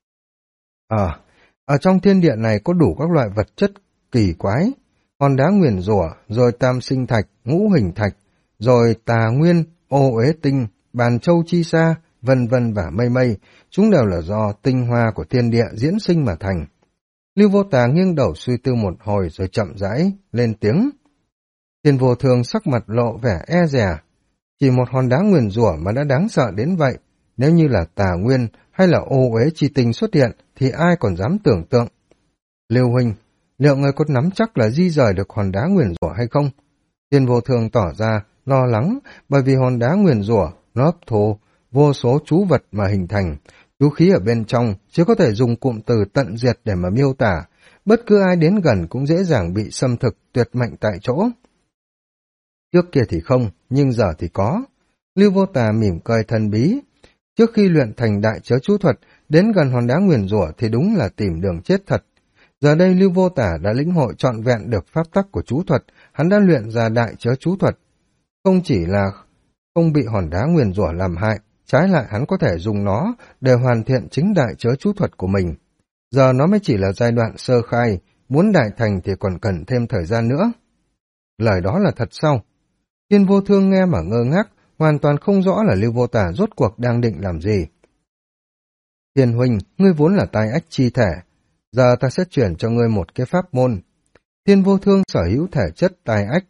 Ở trong thiên địa này có đủ các loại vật chất kỳ quái, hòn đá nguyền rủa, rồi tam sinh thạch, ngũ hình thạch, rồi tà nguyên, ô uế tinh, bàn châu chi sa, vân vân và mây mây, chúng đều là do tinh hoa của thiên địa diễn sinh mà thành. Lưu Vô Tà nghiêng đầu suy tư một hồi rồi chậm rãi lên tiếng. Thiên Vô Thương sắc mặt lộ vẻ e dè. Chỉ một hòn đá nguyền rủa mà đã đáng sợ đến vậy, nếu như là tà nguyên hay là ô uế chi tinh xuất hiện thì ai còn dám tưởng tượng. Lưu Huynh, liệu người có nắm chắc là di rời được hòn đá nguyền rủa hay không? Thiên Vô Thương tỏ ra lo lắng, bởi vì hòn đá nguyền rủa nó hấp thụ vô số chú vật mà hình thành. Chú khí ở bên trong chỉ có thể dùng cụm từ tận diệt để mà miêu tả. Bất cứ ai đến gần cũng dễ dàng bị xâm thực tuyệt mệnh tại chỗ. Trước kia thì không, nhưng giờ thì có. Lưu Vô Tà mỉm cười thần bí. Trước khi luyện thành đại chớ chú thuật, đến gần hòn đá nguyền rủa thì đúng là tìm đường chết thật. Giờ đây Lưu Vô Tả đã lĩnh hội trọn vẹn được pháp tắc của chú thuật, hắn đã luyện ra đại chớ chú thuật. Không chỉ là không bị hòn đá nguyền rủa làm hại, trái lại hắn có thể dùng nó để hoàn thiện chính đại chớ chú thuật của mình. Giờ nó mới chỉ là giai đoạn sơ khai, muốn đại thành thì còn cần thêm thời gian nữa. Lời đó là thật sao? Thiên Vô Thương nghe mà ngơ ngác, hoàn toàn không rõ là Lưu Vô Tả rốt cuộc đang định làm gì. Thiên huynh, ngươi vốn là tai ách chi thể, giờ ta sẽ chuyển cho ngươi một cái pháp môn. Thiên Vô Thương sở hữu thể chất tai ách,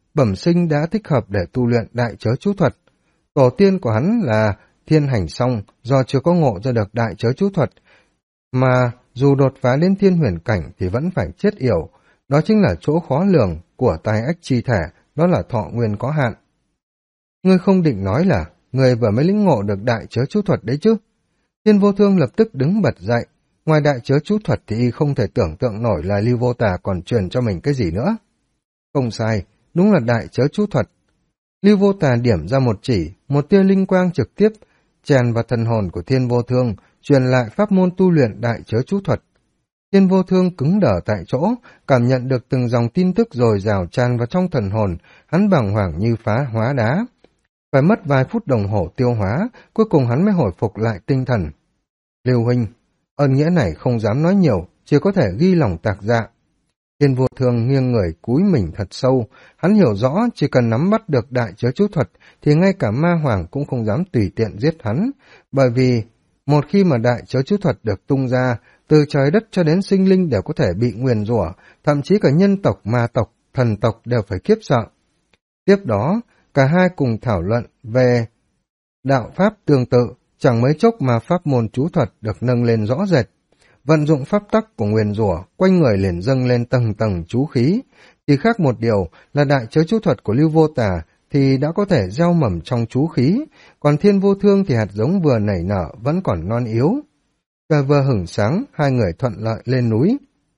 bẩm sinh đã thích hợp để tu luyện đại chớ chú thuật. Tổ tiên của hắn là Thiên Hành Song, do chưa có ngộ ra được đại chớ chú thuật, mà dù đột phá đến thiên huyền cảnh thì vẫn phải chết yểu. Đó chính là chỗ khó lường của tai ách chi thể, đó là thọ nguyên có hạn. Ngươi không định nói là ngươi vừa mới lĩnh ngộ được đại chớ chú thuật đấy chứ? Thiên Vô Thương lập tức đứng bật dậy. Ngoài đại chớ chú thuật thì không thể tưởng tượng nổi là Lưu Vô Tà còn truyền cho mình cái gì nữa. Không sai, đúng là đại chớ chú thuật. Lưu Vô Tà điểm ra một chỉ, một tia linh quang trực tiếp chèn vào thần hồn của Thiên Vô Thương, truyền lại pháp môn tu luyện đại chớ chú thuật. Thiên Vô Thương cứng đờ tại chỗ, cảm nhận được từng dòng tin tức dồi dào tràn vào trong thần hồn, hắn bàng hoàng như phá hóa đá. Phải mất vài phút đồng hồ tiêu hóa, cuối cùng hắn mới hồi phục lại tinh thần. Lưu huynh, ơn nghĩa này không dám nói nhiều, chỉ có thể ghi lòng tạc dạ. Thiên Vô Thương nghiêng người cúi mình thật sâu, hắn hiểu rõ chỉ cần nắm bắt được đại chớ chú thuật thì ngay cả ma hoàng cũng không dám tùy tiện giết hắn, bởi vì một khi mà đại chớ chú thuật được tung ra, từ trời đất cho đến sinh linh đều có thể bị nguyền rủa, thậm chí cả nhân tộc, ma tộc, thần tộc đều phải kiếp sợ. Tiếp đó, cả hai cùng thảo luận về đạo pháp tương tự, chẳng mấy chốc mà pháp môn chú thuật được nâng lên rõ rệt. Vận dụng pháp tắc của nguyền rủa, quanh người liền dâng lên tầng tầng chú khí. Chỉ khác một điều là đại chớ chú thuật của Lưu Vô Tà thì đã có thể gieo mầm trong chú khí, còn Thiên Vô Thương thì hạt giống vừa nảy nở vẫn còn non yếu. Trời vừa hửng sáng, hai người thuận lợi lên núi.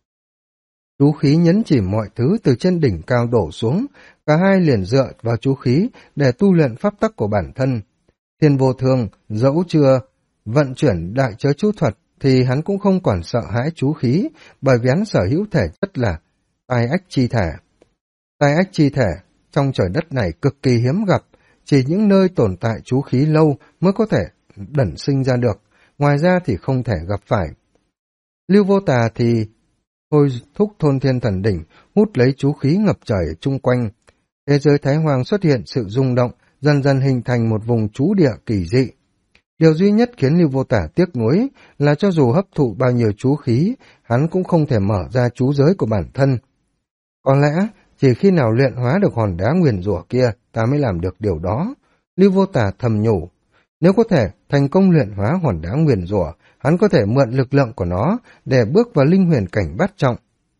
Chú khí nhấn chìm mọi thứ từ trên đỉnh cao đổ xuống, cả hai liền dựa vào chú khí để tu luyện pháp tắc của bản thân. Thiên Vô Thương dẫu chưa vận chuyển đại chớ chú thuật thì hắn cũng không còn sợ hãi chú khí, bởi vì hắn sở hữu thể chất là tai ách chi thể. Tai ách chi thể trong trời đất này cực kỳ hiếm gặp, chỉ những nơi tồn tại chú khí lâu mới có thể đẩn sinh ra được, ngoài ra thì không thể gặp phải. Lưu Vô Tà thì thôi thúc thôn thiên thần đỉnh, hút lấy chú khí ngập trời ở chung quanh. Thế giới Thái Hoàng xuất hiện sự rung động, dần dần hình thành một vùng trú địa kỳ dị. Điều duy nhất khiến Lưu Vô Tà tiếc nuối là cho dù hấp thụ bao nhiêu chú khí, hắn cũng không thể mở ra chú giới của bản thân. Có lẽ, chỉ khi nào luyện hóa được hòn đá nguyền rủa kia, ta mới làm được điều đó. Lưu Vô Tà thầm nhủ, nếu có thể thành công luyện hóa hòn đá nguyền rủa, hắn có thể mượn lực lượng của nó để bước vào linh huyền cảnh bát trọng.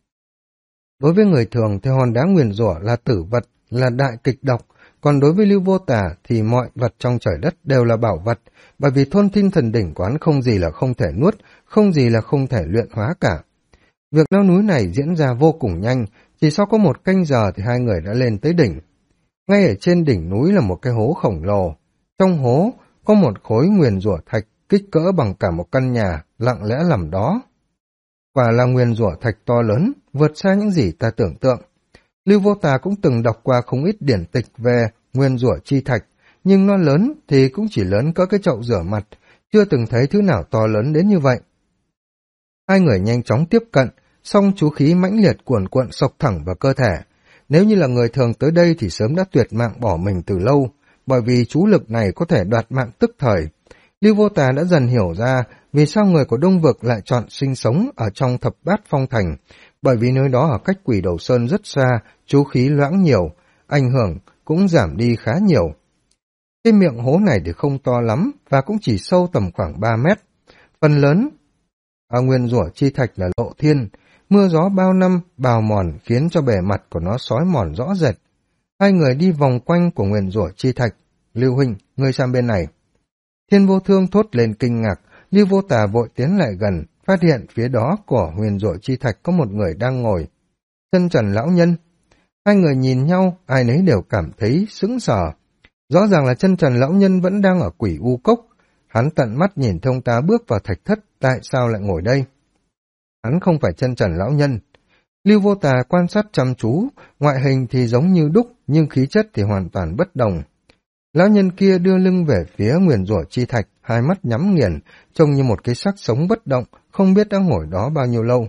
Đối với người thường thì hòn đá nguyền rủa là tử vật, là đại kịch độc, còn đối với Lưu Vô Tà thì mọi vật trong trời đất đều là bảo vật, bởi vì thôn thiên thần đỉnh của hắn không gì là không thể nuốt, không gì là không thể luyện hóa cả. Việc leo núi này diễn ra vô cùng nhanh, chỉ sau có một canh giờ thì hai người đã lên tới đỉnh. Ngay ở trên đỉnh núi là một cái hố khổng lồ, trong hố có một khối nguyền rủa thạch kích cỡ bằng cả một căn nhà lặng lẽ nằm đó. Và là nguyền rủa thạch to lớn, vượt xa những gì ta tưởng tượng. Lưu Vô Tà cũng từng đọc qua không ít điển tịch về nguyên rủa chi thạch, nhưng nó lớn thì cũng chỉ lớn cỡ cái chậu rửa mặt, chưa từng thấy thứ nào to lớn đến như vậy. Hai người nhanh chóng tiếp cận, song chú khí mãnh liệt cuồn cuộn xộc thẳng vào cơ thể. Nếu như là người thường tới đây thì sớm đã tuyệt mạng bỏ mình từ lâu, bởi vì chú lực này có thể đoạt mạng tức thời. Lưu Vô Tà đã dần hiểu ra vì sao người của Đông Vực lại chọn sinh sống ở trong Thập Bát Phong Thành, bởi vì nơi đó ở cách Quỷ Đầu Sơn rất xa, chú khí loãng nhiều, ảnh hưởng cũng giảm đi khá nhiều. Cái miệng hố này thì không to lắm và cũng chỉ sâu tầm khoảng 3 mét. Phần lớn nguyên rủa chi thạch là lộ thiên, mưa gió bao năm bào mòn khiến cho bề mặt của nó xói mòn rõ rệt. Hai người đi vòng quanh của nguyên rủa chi thạch. Lưu huynh, ngươi sang bên này. Thiên Vô Thương thốt lên kinh ngạc, Lưu Vô Tà vội tiến lại gần, phát hiện phía đó của huyền rủa chi thạch có một người đang ngồi. Chân Trần lão nhân. Hai người nhìn nhau, ai nấy đều cảm thấy sững sờ. Rõ ràng là Chân Trần lão nhân vẫn đang ở Quỷ U Cốc. Hắn tận mắt nhìn thấy ông ta bước vào thạch thất, tại sao lại ngồi đây? Hắn không phải Chân Trần lão nhân. Lưu Vô Tà quan sát chăm chú, ngoại hình thì giống như đúc, nhưng khí chất thì hoàn toàn bất đồng. Lão nhân kia đưa lưng về phía nguyền rủa chi thạch, hai mắt nhắm nghiền, trông như một cái xác sống bất động, không biết đã ngồi đó bao nhiêu lâu.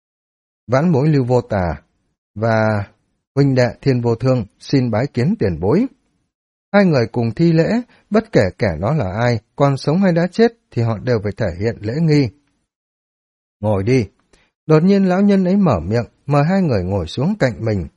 Vãn bối Lưu Vô Tà và huynh đệ Thiên Vô Thương xin bái kiến tiền bối. Hai người cùng thi lễ, bất kể kẻ đó là ai, còn sống hay đã chết thì họ đều phải thể hiện lễ nghi. Ngồi đi. Đột nhiên lão nhân ấy mở miệng, mời hai người ngồi xuống cạnh mình.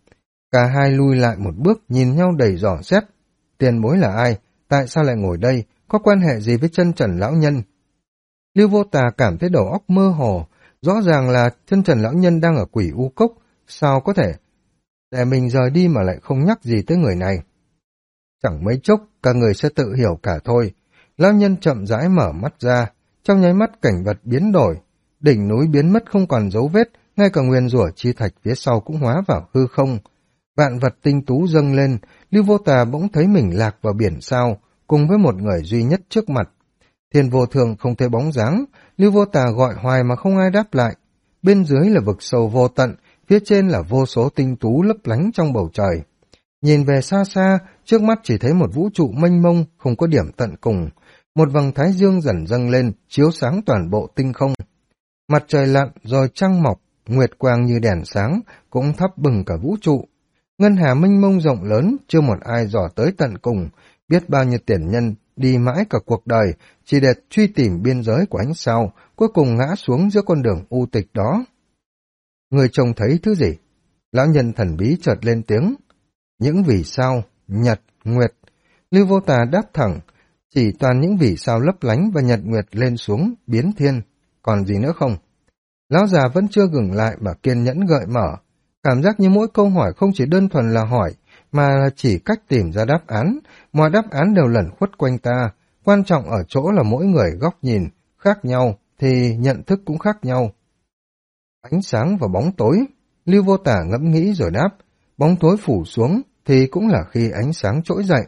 Cả hai lui lại một bước, nhìn nhau đầy dò xét. Tiền bối là ai? Tại sao lại ngồi đây? Có quan hệ gì với chân trần lão nhân? Lưu Vô Tà cảm thấy đầu óc mơ hồ. Rõ ràng là chân trần lão nhân đang ở Quỷ U Cốc. Sao có thể để mình rời đi mà lại không nhắc gì tới người này? Chẳng mấy chốc, cả người sẽ tự hiểu cả thôi. Lão nhân chậm rãi mở mắt ra. Trong nháy mắt cảnh vật biến đổi. Đỉnh núi biến mất không còn dấu vết. Ngay cả nguyên rủa chi thạch phía sau cũng hóa vào hư không. Vạn vật tinh tú dâng lên. Lưu Vô Tà bỗng thấy mình lạc vào biển sao, cùng với một người duy nhất trước mặt. Thiên Vô Thường không thấy bóng dáng, Lưu Vô Tà gọi hoài mà không ai đáp lại. Bên dưới là vực sâu vô tận, phía trên là vô số tinh tú lấp lánh trong bầu trời. Nhìn về xa xa, trước mắt chỉ thấy một vũ trụ mênh mông, không có điểm tận cùng. Một vầng thái dương dần dâng lên, chiếu sáng toàn bộ tinh không. Mặt trời lặn rồi trăng mọc, nguyệt quang như đèn sáng, cũng thắp bừng cả vũ trụ. Ngân hà mênh mông rộng lớn, chưa một ai dò tới tận cùng, biết bao nhiêu tiền nhân đi mãi cả cuộc đời, chỉ để truy tìm biên giới của ánh sao, cuối cùng ngã xuống giữa con đường u tịch đó. Người trông thấy thứ gì? Lão nhân thần bí chợt lên tiếng. Những vì sao, nhật, nguyệt. Lưu Vô Tà đáp thẳng, chỉ toàn những vì sao lấp lánh và nhật nguyệt lên xuống, biến thiên. Còn gì nữa không? Lão già vẫn chưa ngừng lại mà kiên nhẫn gợi mở. Cảm giác như mỗi câu hỏi không chỉ đơn thuần là hỏi, mà là chỉ cách tìm ra đáp án. Mọi đáp án đều lẩn khuất quanh ta. Quan trọng ở chỗ là mỗi người góc nhìn khác nhau, thì nhận thức cũng khác nhau. Ánh sáng và bóng tối. Lưu Vô Tà ngẫm nghĩ rồi đáp. Bóng tối phủ xuống, thì cũng là khi ánh sáng trỗi dậy.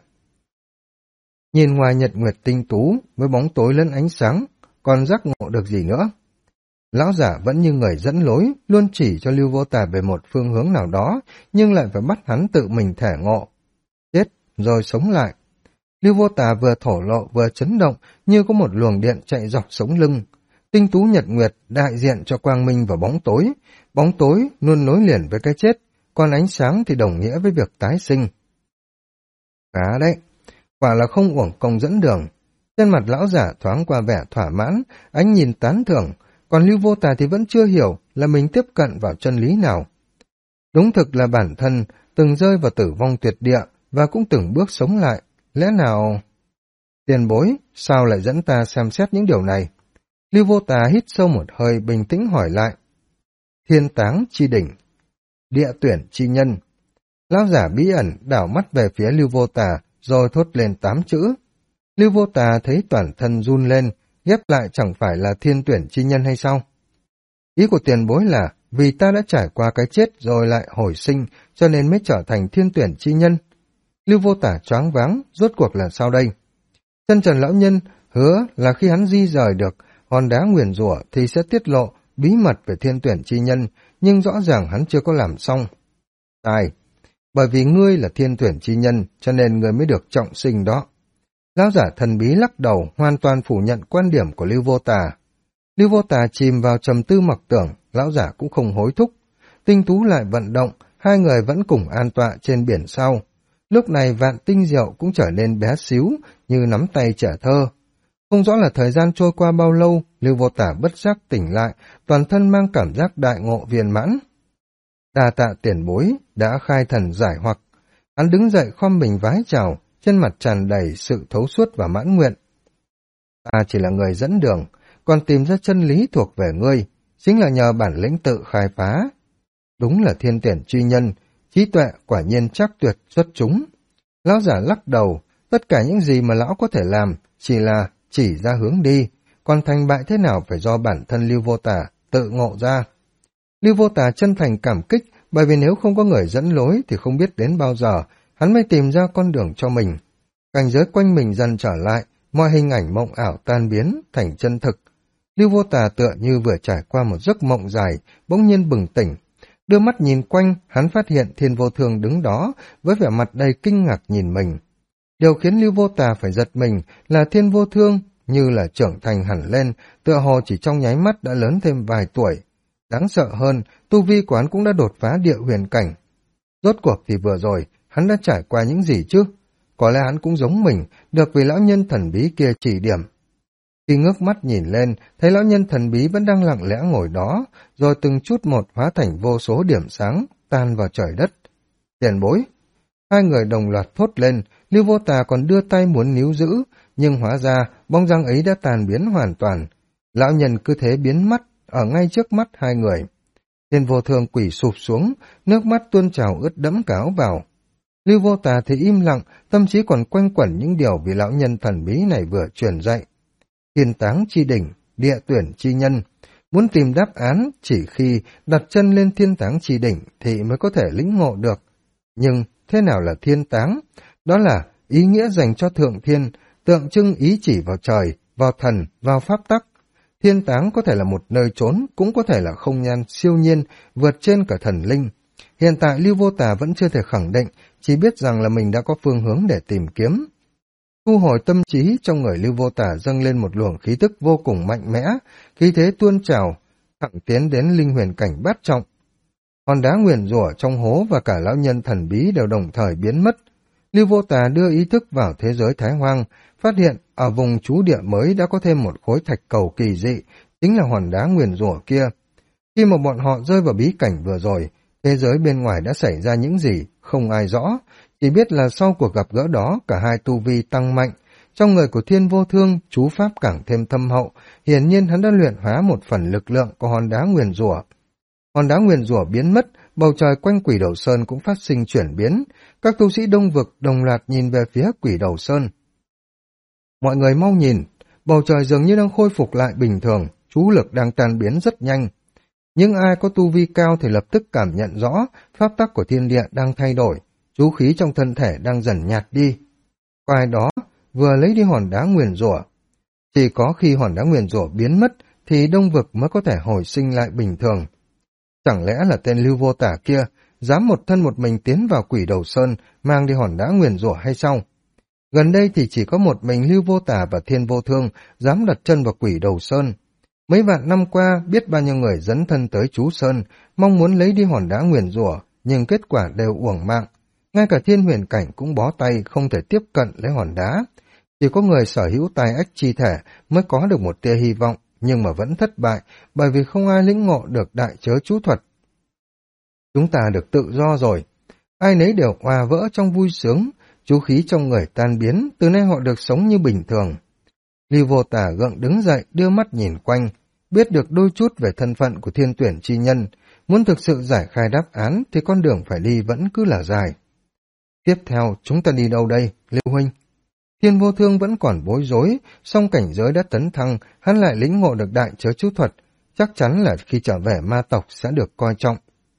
Nhìn ngoài nhật nguyệt tinh tú, với bóng tối lẫn ánh sáng, còn giác ngộ được gì nữa? Lão giả vẫn như người dẫn lối, luôn chỉ cho Lưu Vô Tà về một phương hướng nào đó, nhưng lại phải bắt hắn tự mình thể ngộ. Chết, rồi sống lại. Lưu Vô Tà vừa thổ lộ vừa chấn động, như có một luồng điện chạy dọc sống lưng. Tinh tú nhật nguyệt đại diện cho quang minh và bóng tối luôn nối liền với cái chết, còn ánh sáng thì đồng nghĩa với việc tái sinh. Khá đấy, quả là không uổng công dẫn đường. Trên mặt lão giả thoáng qua vẻ thỏa mãn, ánh nhìn tán thưởng, còn Lưu Vô Tà thì vẫn chưa hiểu là mình tiếp cận vào chân lý nào. Đúng thực là bản thân từng rơi vào tử vong tuyệt địa và cũng từng bước sống lại. Lẽ nào... Tiền bối, sao lại dẫn ta xem xét những điều này? Lưu Vô Tà hít sâu một hơi bình tĩnh hỏi lại. Thiên táng chi đỉnh, địa tuyển chi nhân. Lão giả bí ẩn đảo mắt về phía Lưu Vô Tà rồi thốt lên 8 chữ. Lưu Vô Tà thấy toàn thân run lên, ghép lại chẳng phải là thiên tuyển chi nhân hay sao? Ý của tiền bối là vì ta đã trải qua cái chết rồi lại hồi sinh cho nên mới trở thành thiên tuyển chi nhân. Lưu Vô Tà choáng váng, rốt cuộc là sao đây? Chân trần lão nhân hứa là khi hắn di rời được hòn đá nguyền rủa thì sẽ tiết lộ bí mật về thiên tuyển chi nhân, nhưng rõ ràng hắn chưa có làm xong. Tài, bởi vì ngươi là thiên tuyển chi nhân cho nên ngươi mới được trọng sinh đó. Lão giả thần bí lắc đầu, hoàn toàn phủ nhận quan điểm của Lưu Vô Tà. Lưu Vô Tà chìm vào trầm tư mặc tưởng, lão giả cũng không hối thúc. Tinh tú lại vận động, hai người vẫn cùng an tọa trên biển sau. Lúc này vạn tinh diệu cũng trở nên bé xíu, như nắm tay trẻ thơ. Không rõ là thời gian trôi qua bao lâu, Lưu Vô Tà bất giác tỉnh lại, toàn thân mang cảm giác đại ngộ viên mãn. Đa tạ tiền bối, đã khai thần giải hoặc. Hắn đứng dậy khom mình vái chào, trên mặt tràn đầy sự thấu suốt và mãn nguyện. Ta chỉ là người dẫn đường, còn tìm ra chân lý thuộc về ngươi, chính là nhờ bản lĩnh tự khai phá. Đúng là thiên tuyển chi nhân, trí tuệ quả nhiên chắc tuyệt xuất chúng. Lão giả lắc đầu, tất cả những gì mà lão có thể làm chỉ là chỉ ra hướng đi, còn thành bại thế nào phải do bản thân Lưu Vô Tà tự ngộ ra. Lưu Vô Tà chân thành cảm kích, bởi vì nếu không có người dẫn lối thì không biết đến bao giờ hắn mới tìm ra con đường cho mình. Cảnh giới quanh mình dần trở lại, mọi hình ảnh mộng ảo tan biến thành chân thực. Lưu Vô Tà tựa như vừa trải qua một giấc mộng dài, bỗng nhiên bừng tỉnh. Đưa mắt nhìn quanh, hắn phát hiện Thiên Vô Thường đứng đó, với vẻ mặt đầy kinh ngạc nhìn mình. Điều khiến Lưu Vô Tà phải giật mình là Thiên Vô Thương như là trưởng thành hẳn lên, tựa hồ chỉ trong nháy mắt đã lớn thêm vài tuổi. Đáng sợ hơn, tu vi của hắn cũng đã đột phá địa huyền cảnh. Rốt cuộc thì vừa rồi, hắn đã trải qua những gì chứ? Có lẽ hắn cũng giống mình, được vị lão nhân thần bí kia chỉ điểm. Khi ngước mắt nhìn lên, thấy lão nhân thần bí vẫn đang lặng lẽ ngồi đó, rồi từng chút một hóa thành vô số điểm sáng, tan vào trời đất. Tiền bối. Hai người đồng loạt thốt lên, Lưu Vô Tà còn đưa tay muốn níu giữ, nhưng hóa ra bóng dáng ấy đã tàn biến hoàn toàn. Lão nhân cứ thế biến mất ở ngay trước mắt hai người. Thiên Vô Thương quỳ sụp xuống, nước mắt tuôn trào ướt đẫm cả áo bào. Lưu Vô Tà thì im lặng, tâm trí còn quanh quẩn những điều vì lão nhân thần bí này vừa truyền dạy. Thiên táng chi đỉnh, địa tuyển chi nhân. Muốn tìm đáp án chỉ khi đặt chân lên thiên táng chi đỉnh thì mới có thể lĩnh ngộ được. Nhưng thế nào là thiên táng? Đó là ý nghĩa dành cho thượng thiên, tượng trưng ý chỉ vào trời, vào thần, vào pháp tắc. Thiên táng có thể là một nơi trốn, cũng có thể là không gian siêu nhiên, vượt trên cả thần linh. Hiện tại Lưu Vô Tà vẫn chưa thể khẳng định, chỉ biết rằng là mình đã có phương hướng để tìm kiếm. Thu hồi tâm trí, trong người Lưu Vô Tà dâng lên một luồng khí tức vô cùng mạnh mẽ, khí thế tuôn trào, thẳng tiến đến linh huyền cảnh bát trọng. Hòn đá nguyền rủa trong hố và cả lão nhân thần bí đều đồng thời biến mất. Lưu Vô Tà đưa ý thức vào thế giới Thái Hoang, phát hiện ở vùng trú địa mới đã có thêm một khối thạch cầu kỳ dị, chính là hòn đá nguyền rủa kia. Khi mà bọn họ rơi vào bí cảnh vừa rồi, thế giới bên ngoài đã xảy ra những gì, không ai rõ, chỉ biết là sau cuộc gặp gỡ đó cả hai tu vi tăng mạnh. Trong người của Thiên Vô Thương, chú pháp càng thêm thâm hậu, hiển nhiên hắn đã luyện hóa một phần lực lượng của hòn đá nguyền rủa. Hòn đá nguyền rủa biến mất, bầu trời quanh Quỷ Đầu Sơn cũng phát sinh chuyển biến, các tu sĩ Đông Vực đồng loạt nhìn về phía Quỷ Đầu Sơn. Mọi người mau nhìn, bầu trời dường như đang khôi phục lại bình thường, chú lực đang tan biến rất nhanh. Nhưng ai có tu vi cao thì lập tức cảm nhận rõ pháp tắc của thiên địa đang thay đổi, chú khí trong thân thể đang dần nhạt đi. Có ai đó vừa lấy đi hòn đá nguyền rủa. Chỉ có khi hòn đá nguyền rủa biến mất thì Đông Vực mới có thể hồi sinh lại bình thường. Chẳng lẽ là tên Lưu Vô Tà kia dám một thân một mình tiến vào Quỷ Đầu Sơn mang đi hòn đá nguyền rủa hay sao? Gần đây thì chỉ có một mình Lưu Vô Tà và Thiên Vô Thương dám đặt chân vào Quỷ Đầu Sơn. Mấy vạn năm qua biết bao nhiêu người dấn thân tới chú Sơn, mong muốn lấy đi hòn đá nguyền rủa, nhưng kết quả đều uổng mạng. Ngay cả Thiên Huyền Cảnh cũng bó tay không thể tiếp cận lấy hòn đá. Chỉ có người sở hữu tài ách chi thể mới có được một tia hy vọng, nhưng mà vẫn thất bại bởi vì không ai lĩnh ngộ được đại chớ chú thuật. Chúng ta được tự do rồi. Ai nấy đều hòa vỡ trong vui sướng, chú khí trong người tan biến, từ nay họ được sống như bình thường. Lưu Vô Tà gượng đứng dậy, đưa mắt nhìn quanh, biết được đôi chút về thân phận của thiên tuyển chi nhân. Muốn thực sự giải khai đáp án thì con đường phải đi vẫn cứ là dài. Tiếp theo, chúng ta đi đâu đây, Lưu huynh? Thiên Vô Thương vẫn còn bối rối, song cảnh giới đã tấn thăng, hắn lại lĩnh ngộ được đại chớ chú thuật, chắc chắn là khi trở về ma tộc sẽ được coi trọng.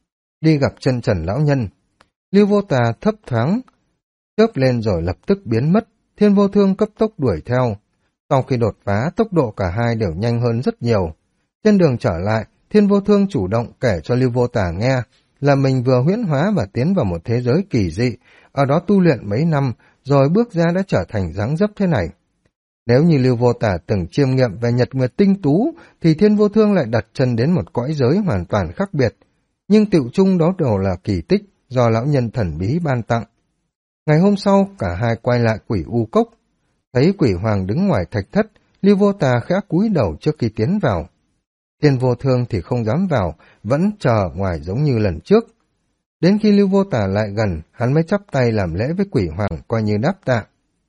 Đi gặp chân trần lão nhân. Lưu Vô Tà thấp thoáng, chớp lên rồi lập tức biến mất, Thiên Vô Thương cấp tốc đuổi theo. Sau khi đột phá, tốc độ cả hai đều nhanh hơn rất nhiều. Trên đường trở lại, Thiên Vô Thương chủ động kể cho Lưu Vô Tà nghe là mình vừa huyễn hóa và tiến vào một thế giới kỳ dị, ở đó tu luyện mấy năm, rồi bước ra đã trở thành dáng dấp thế này. Nếu như Lưu Vô Tà từng chiêm nghiệm về nhật nguyệt tinh tú, thì Thiên Vô Thương lại đặt chân đến một cõi giới hoàn toàn khác biệt. Nhưng tựu chung đó đều là kỳ tích do lão nhân thần bí ban tặng. Ngày hôm sau, cả hai quay lại Quỷ U Cốc. Thấy Quỷ Hoàng đứng ngoài thạch thất, Lưu Vô Tà khẽ cúi đầu trước khi tiến vào. Thiên Vô Thương thì không dám vào, vẫn chờ ngoài giống như lần trước. Đến khi Lưu Vô Tà lại gần, hắn mới chắp tay làm lễ với Quỷ Hoàng coi như đáp tạ.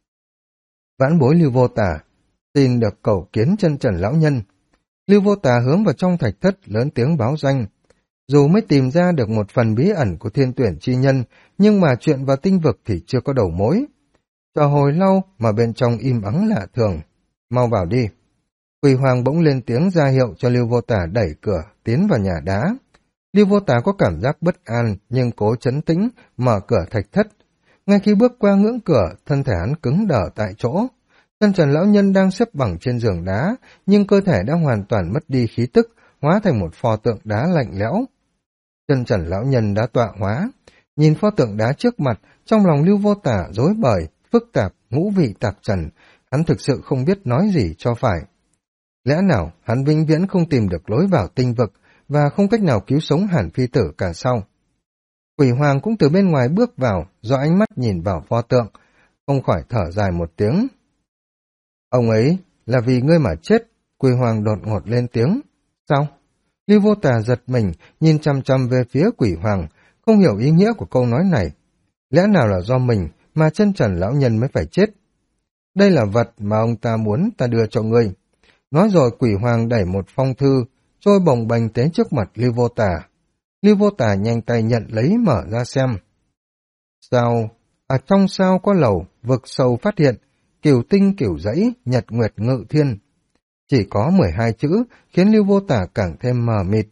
Vãn bối Lưu Vô Tà, xin được cầu kiến chân trần lão nhân. Lưu Vô Tà hướng vào trong thạch thất lớn tiếng báo danh. Dù mới tìm ra được một phần bí ẩn của thiên tuyển chi nhân, nhưng mà chuyện vào tinh vực thì chưa có đầu mối. Chờ hồi lâu mà bên trong im ắng lạ thường. Mau vào đi. Quỷ Hoàng bỗng lên tiếng ra hiệu cho Lưu Vô Tà đẩy cửa, tiến vào nhà đá. Lưu Vô Tà có cảm giác bất an, nhưng cố trấn tĩnh, mở cửa thạch thất. Ngay khi bước qua ngưỡng cửa, thân thể hắn cứng đờ tại chỗ. Chân trần lão nhân đang xếp bằng trên giường đá, nhưng cơ thể đã hoàn toàn mất đi khí tức, hóa thành một pho tượng đá lạnh lẽo. Chân trần lão nhân đã tọa hóa. Nhìn pho tượng đá trước mặt, trong lòng Lưu Vô Tà rối bời, phức tạp, ngũ vị tạp trần, hắn thực sự không biết nói gì cho phải. Lẽ nào hắn vĩnh viễn không tìm được lối vào tinh vực và không cách nào cứu sống Hàn Phi Tử cả sau? Quỷ Hoàng cũng từ bên ngoài bước vào, do ánh mắt nhìn vào pho tượng, không khỏi thở dài một tiếng. Ông ấy là vì ngươi mà chết. Quỷ Hoàng đột ngột lên tiếng. Sao? Lưu Vô Tà giật mình, nhìn chăm chăm về phía Quỷ Hoàng, không hiểu ý nghĩa của câu nói này, Lẽ nào là do mình mà chân trần lão nhân mới phải chết? Đây là vật mà ông ta muốn ta đưa cho ngươi. Nói rồi quỷ hoàng đẩy một phong thư, trôi bồng bềnh tới trước mặt Lưu Vô Tà. Lưu Vô Tà nhanh tay nhận lấy mở ra xem. Sao? Trong sao có lầu, vực sâu phát hiện, cửu tinh cửu dãy, nhật nguyệt ngự thiên. Chỉ có 12 chữ, khiến Lưu Vô Tà càng thêm mờ mịt.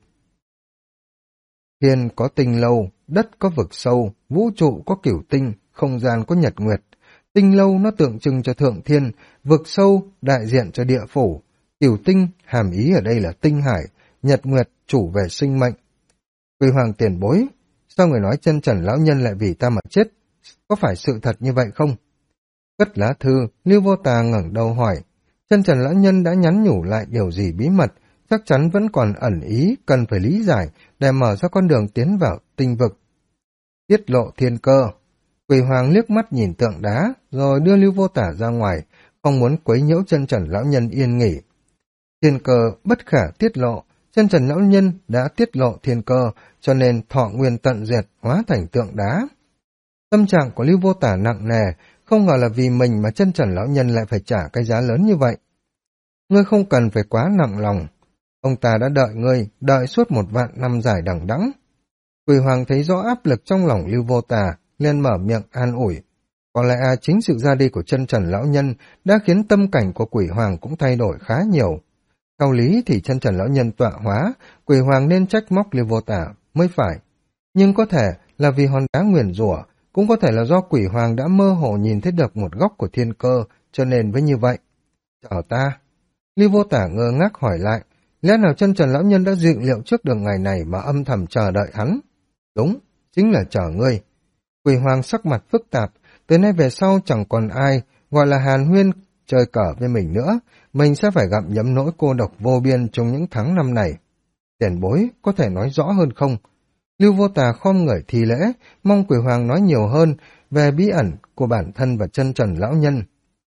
Thiên có tinh lâu, đất có vực sâu, vũ trụ có cửu tinh, không gian có nhật nguyệt. Tinh lâu nó tượng trưng cho thượng thiên, vực sâu đại diện cho địa phủ. Cửu tinh hàm ý ở đây là tinh hải, nhật nguyệt chủ về sinh mệnh. Quỷ hoàng tiền bối, sao người nói chân trần lão nhân lại vì ta mà chết? Có phải sự thật như vậy không? Cất lá thư, Lưu Vô Tà ngẩng đầu hỏi. Chân trần lão nhân đã nhắn nhủ lại điều gì bí mật, chắc chắn vẫn còn ẩn ý, cần phải lý giải để mở ra con đường tiến vào tinh vực. Tiết lộ thiên cơ. Quỷ hoàng liếc mắt nhìn tượng đá, rồi đưa Lưu Vô Tà ra ngoài, không muốn quấy nhiễu chân trần lão nhân yên nghỉ. Thiên cơ bất khả tiết lộ, chân trần lão nhân đã tiết lộ thiên cơ, cho nên thọ nguyên tận diệt, hóa thành tượng đá. Tâm trạng của Lưu Vô Tà nặng nề, không ngờ là vì mình mà chân trần lão nhân lại phải trả cái giá lớn như vậy. Ngươi không cần phải quá nặng lòng. Ông ta đã đợi ngươi, đợi suốt 1.000 năm dài đằng đẵng. Quỷ hoàng thấy rõ áp lực trong lòng Lưu Vô Tà, liền mở miệng an ủi. Có lẽ chính sự ra đi của chân trần lão nhân đã khiến tâm cảnh của quỷ hoàng cũng thay đổi khá nhiều. Theo lý thì chân trần lão nhân tọa hóa, quỷ hoàng nên trách móc Lưu Vô Tà mới phải. Nhưng có thể là vì hòn đá nguyền rủa, cũng có thể là do quỷ hoàng đã mơ hồ nhìn thấy được một góc của thiên cơ, cho nên mới như vậy. Chờ ta. Lưu Vô Tà ngơ ngác hỏi lại, lẽ nào chân trần lão nhân đã dự liệu trước được ngày này mà âm thầm chờ đợi hắn? Đúng, chính là chờ ngươi. Quỷ hoàng sắc mặt phức tạp, từ nay về sau chẳng còn ai gọi là hàn huyên chơi cờ với mình nữa, mình sẽ phải gặm nhấm nỗi cô độc vô biên trong những tháng năm này. Tiền bối có thể nói rõ hơn không? Lưu Vô Tà khom người thi lễ, mong quỷ hoàng nói nhiều hơn về bí ẩn của bản thân và chân trần lão nhân.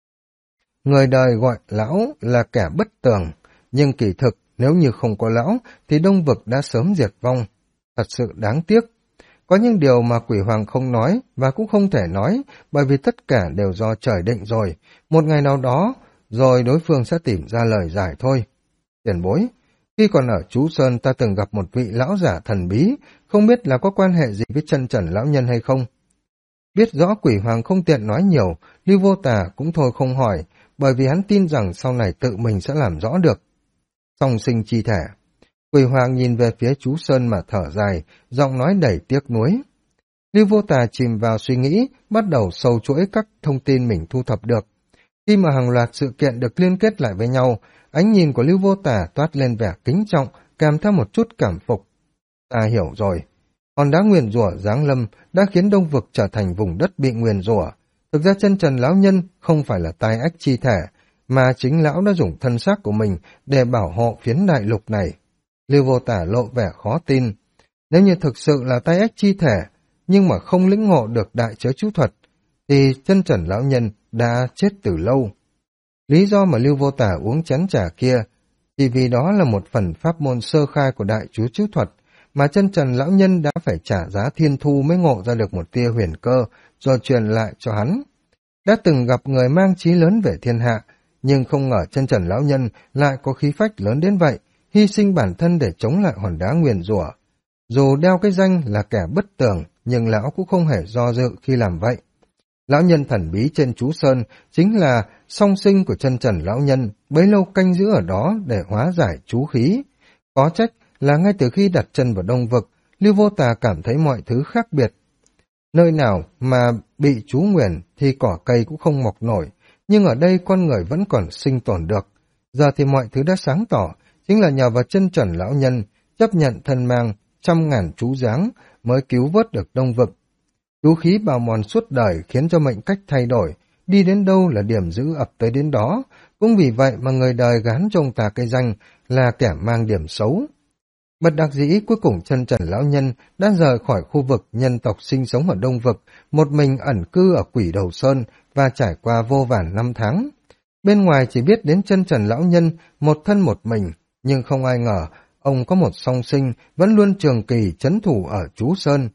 Người đời gọi lão là kẻ bất tường, nhưng kỳ thực nếu như không có lão thì Đông Vực đã sớm diệt vong. Thật sự đáng tiếc. Có những điều mà quỷ hoàng không nói và cũng không thể nói, bởi vì tất cả đều do trời định rồi. Một ngày nào đó, rồi đối phương sẽ tìm ra lời giải thôi. Tiền bối, khi còn ở Chú Sơn ta từng gặp một vị lão giả thần bí, không biết là có quan hệ gì với chân trần lão nhân hay không? Biết rõ quỷ hoàng không tiện nói nhiều, Lưu Vô Tà cũng thôi không hỏi, bởi vì hắn tin rằng sau này tự mình sẽ làm rõ được. Song sinh chi thể. Quỷ hoàng nhìn về phía Chú Sơn mà thở dài, giọng nói đầy tiếc nuối. Lưu Vô Tà chìm vào suy nghĩ, bắt đầu sâu chuỗi các thông tin mình thu thập được. Khi mà hàng loạt sự kiện được liên kết lại với nhau, ánh nhìn của Lưu Vô Tà toát lên vẻ kính trọng, kèm theo một chút cảm phục. Ta hiểu rồi. Hòn đá nguyền rủa giáng lâm đã khiến Đông Vực trở thành vùng đất bị nguyền rủa. Thực ra chân trần lão nhân không phải là tai ách chi thể, mà chính lão đã dùng thân xác của mình để bảo hộ phiến đại lục này. Lưu Vô Tà lộ vẻ khó tin. Nếu như thực sự là tai ách chi thể, nhưng mà không lĩnh ngộ được đại chớ chú thuật, thì chân trần lão nhân đã chết từ lâu. Lý do mà Lưu Vô Tà uống chén trà kia, thì vì đó là một phần pháp môn sơ khai của đại chú thuật, mà chân trần lão nhân đã phải trả giá thiên thu mới ngộ ra được một tia huyền cơ, rồi truyền lại cho hắn. Đã từng gặp người mang chí lớn về thiên hạ, nhưng không ngờ chân trần lão nhân lại có khí phách lớn đến vậy, hy sinh bản thân để chống lại hòn đá nguyền rủa. Dù đeo cái danh là kẻ bất tường, nhưng lão cũng không hề do dự khi làm vậy. Lão nhân thần bí trên Chú Sơn chính là song sinh của chân trần lão nhân, bấy lâu canh giữ ở đó để hóa giải chú khí. Có trách là ngay từ khi đặt chân vào Đông Vực, Lưu Vô Tà cảm thấy mọi thứ khác biệt. Nơi nào mà bị chú nguyền thì cỏ cây cũng không mọc nổi, nhưng ở đây con người vẫn còn sinh tồn được. Giờ thì mọi thứ đã sáng tỏ, chính là nhờ vào chân trần lão nhân chấp nhận thân mang 100.000 chú giáng mới cứu vớt được Đông Vực. Chú khí bào mòn suốt đời khiến cho mệnh cách thay đổi, đi đến đâu là điểm dữ ập tới đến đó, cũng vì vậy mà người đời gán cho ông ta cái danh là kẻ mang điểm xấu. Bất đắc dĩ cuối cùng chân trần lão nhân đã rời khỏi khu vực nhân tộc sinh sống ở Đông Vực, một mình ẩn cư ở Quỷ Đầu Sơn và trải qua vô vàn năm tháng. Bên ngoài chỉ biết đến chân trần lão nhân một thân một mình, nhưng không ai ngờ ông có một song sinh vẫn luôn trường kỳ trấn thủ ở Chú Sơn.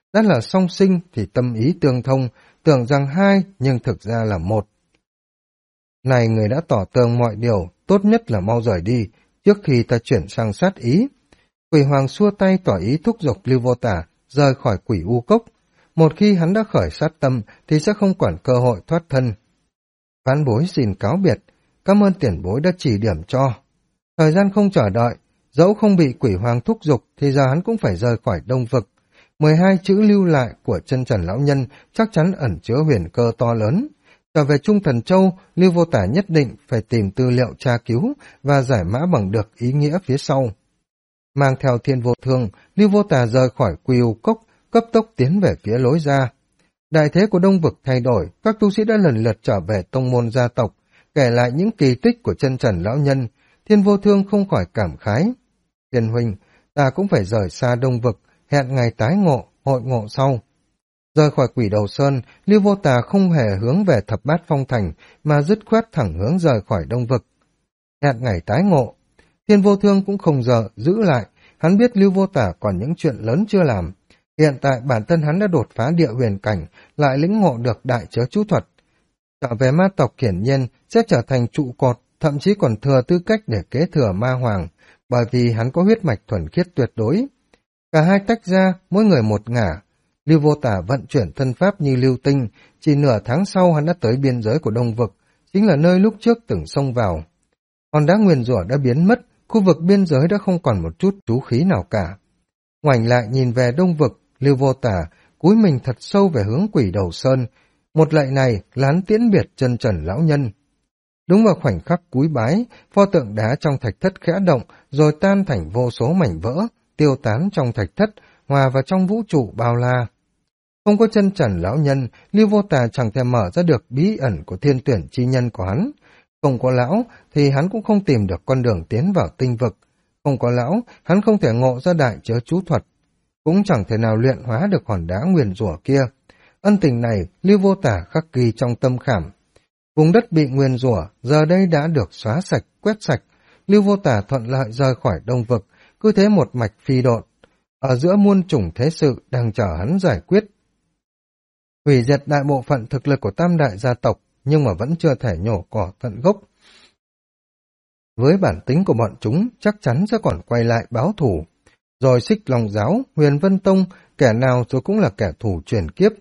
Đã là song sinh thì tâm ý tương thông, tưởng rằng hai nhưng thực ra là một. Này người đã tỏ tường mọi điều, tốt nhất là mau rời đi, trước khi ta chuyển sang sát ý. Quỷ hoàng xua tay tỏ ý thúc giục Lưu Vô Tả rời khỏi quỷ u cốc. Một khi hắn đã khởi sát tâm thì sẽ không quản cơ hội thoát thân. Vãn bối xin cáo biệt, cảm ơn tiền bối đã chỉ điểm cho. Thời gian không chờ đợi, dẫu không bị quỷ hoàng thúc giục thì giờ hắn cũng phải rời khỏi Đông Vực. 12 chữ lưu lại của chân trần lão nhân chắc chắn ẩn chứa huyền cơ to lớn. Trở về Trung Thần Châu, Lưu Vô Tả nhất định phải tìm tư liệu tra cứu và giải mã bằng được ý nghĩa phía sau. Mang theo Thiên Vô Thương, Lưu Vô Tả rời khỏi Quy U Cốc, cấp tốc tiến về phía lối ra. Đại thế của Đông Vực thay đổi, các tu sĩ đã lần lượt trở về tông môn gia tộc, kể lại những kỳ tích của chân trần lão nhân. Thiên Vô Thương không khỏi cảm khái. Thiên huynh, ta cũng phải rời xa Đông Vực, hẹn ngày tái ngộ, hội ngộ sau. Rời khỏi Quỷ Đầu Sơn, Lưu Vô Tà không hề hướng về Thập Bát Phong Thành, mà dứt khoát thẳng hướng rời khỏi Đông Vực. Hẹn ngày tái ngộ, Thiên Vô Thương cũng không giữ lại, hắn biết Lưu Vô Tà còn những chuyện lớn chưa làm. Hiện tại bản thân hắn đã đột phá địa huyền cảnh, lại lĩnh ngộ được đại chớ chú thuật. Trở về ma tộc hiển nhiên sẽ trở thành trụ cột, thậm chí còn thừa tư cách để kế thừa ma hoàng, bởi vì hắn có huyết mạch thuần khiết tuyệt đối. Cả hai tách ra, mỗi người một ngả. Lưu Vô Tả vận chuyển thân pháp như lưu tinh, chỉ nửa tháng sau hắn đã tới biên giới của Đông Vực, chính là nơi lúc trước từng xông vào. Hòn đá nguyền rủa đã biến mất, khu vực biên giới đã không còn một chút chú khí nào cả. Ngoảnh lại nhìn về Đông Vực, Lưu Vô Tả cúi mình thật sâu về hướng Quỷ Đầu Sơn. Một lạy này lán tiễn biệt chân trần lão nhân. Đúng vào khoảnh khắc cúi bái, pho tượng đá trong thạch thất khẽ động, rồi tan thành vô số mảnh vỡ, tiêu tán trong thạch thất, hòa vào trong vũ trụ bao la. Không có chân trần lão nhân, Lưu Vô Tà chẳng thể mở ra được bí ẩn của thiên tuyển chi nhân của hắn. Không có lão thì hắn cũng không tìm được con đường tiến vào tinh vực. Không có lão, hắn không thể ngộ ra đại chớ chú thuật. Cũng chẳng thể nào luyện hóa được hòn đá nguyền rủa kia. Ân tình này, Lưu Vô Tà khắc ghi trong tâm khảm. Vùng đất bị nguyền rủa giờ đây đã được xóa sạch, quét sạch. Lưu Vô Tà thuận lợi rời khỏi Đông Vực, cứ thế một mạch phi độn. Ở giữa muôn chủng thế sự đang chờ hắn giải quyết. Hủy diệt đại bộ phận thực lực của tam đại gia tộc, nhưng mà vẫn chưa thể nhổ cỏ tận gốc. Với bản tính của bọn chúng, chắc chắn sẽ còn quay lại báo thù. Rồi Xích Long Giáo, Huyền Vân Tông, kẻ nào rồi cũng là kẻ thù truyền kiếp.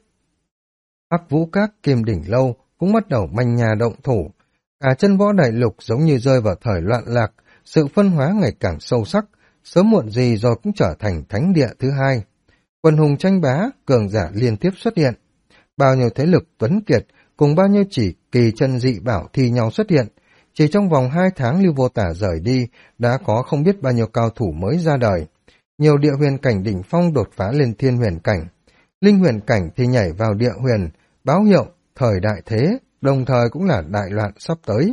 Hắc Vũ Các, Kim Đỉnh Lâu cũng bắt đầu manh nhà động thủ. Cả chân võ đại lục giống như rơi vào thời loạn lạc, sự phân hóa ngày càng sâu sắc, sớm muộn gì rồi cũng trở thành thánh địa thứ hai. Quần hùng tranh bá, cường giả liên tiếp xuất hiện. Bao nhiêu thế lực tuấn kiệt cùng bao nhiêu chỉ kỳ chân dị bảo thi nhau xuất hiện. Chỉ trong vòng 2 tháng Lưu Vô Tả rời đi, đã có không biết bao nhiêu cao thủ mới ra đời. Nhiều địa huyền cảnh đỉnh phong đột phá lên thiên huyền cảnh. Linh huyền cảnh thì nhảy vào địa huyền, báo hiệu thời đại thế, đồng thời cũng là đại loạn sắp tới.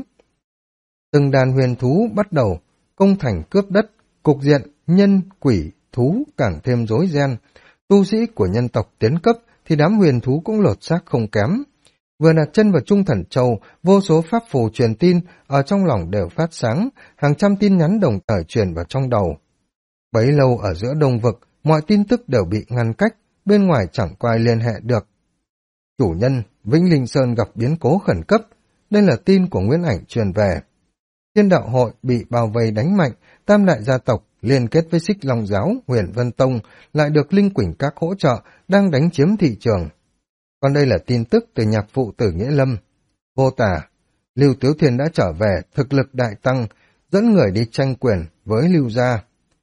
Từng đàn huyền thú bắt đầu công thành cướp đất, cục diện nhân, quỷ, thú càng thêm rối ren. Tu sĩ của nhân tộc tiến cấp thì đám huyền thú cũng lột xác không kém. Vừa đặt chân vào Trung Thần Châu, vô số pháp phù truyền tin ở trong lòng đều phát sáng, hàng trăm tin nhắn đồng thời truyền vào trong đầu. Bấy lâu ở giữa Đông Vực, mọi tin tức đều bị ngăn cách, bên ngoài chẳng có ai liên hệ được. Chủ nhân, Vĩnh Linh Sơn gặp biến cố khẩn cấp, đây là tin của Nguyễn Ảnh truyền về. Thiên đạo hội bị bao vây đánh mạnh, tam đại gia tộc liên kết với Xích Long Giáo, Huyền Vân Tông, lại được Linh Quỳnh Các hỗ trợ, đang đánh chiếm thị trường. Còn đây là tin tức từ nhạc phụ Tử Nghĩa Lâm. Vô Tả, Lưu Tiếu Thiên đã trở về, thực lực đại tăng, dẫn người đi tranh quyền với Lưu gia.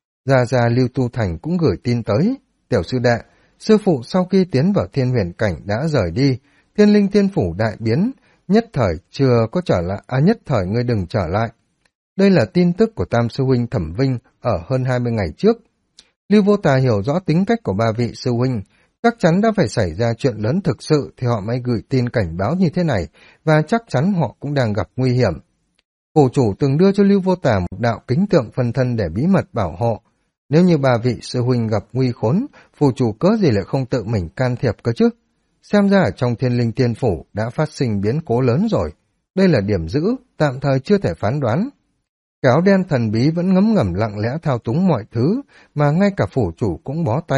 Gia Lưu Tu Thành cũng gửi tin tới. Tiểu sư đệ, sư phụ sau khi tiến vào thiên huyền cảnh đã rời đi, thiên linh thiên phủ đại biến, nhất thời chưa có trở lại, nhất thời ngươi đừng trở lại. Đây là tin tức của Tam sư huynh Thẩm Vinh ở hơn 20 ngày trước. Lưu Vô Tà hiểu rõ tính cách của ba vị sư huynh, chắc chắn đã phải xảy ra chuyện lớn thực sự thì họ mới gửi tin cảnh báo như thế này, và chắc chắn họ cũng đang gặp nguy hiểm. Phủ chủ từng đưa cho Lưu Vô Tà một đạo kính tượng phân thân để bí mật bảo hộ. Nếu như ba vị sư huynh gặp nguy khốn, phủ chủ cớ gì lại không tự mình can thiệp cơ chứ? Xem ra ở trong thiên linh tiên phủ đã phát sinh biến cố lớn rồi. Đây là điểm giữ, tạm thời chưa thể phán đoán. Cái áo đen thần bí vẫn ngấm ngầm lặng lẽ thao túng mọi thứ, mà ngay cả phủ chủ cũng bó tay,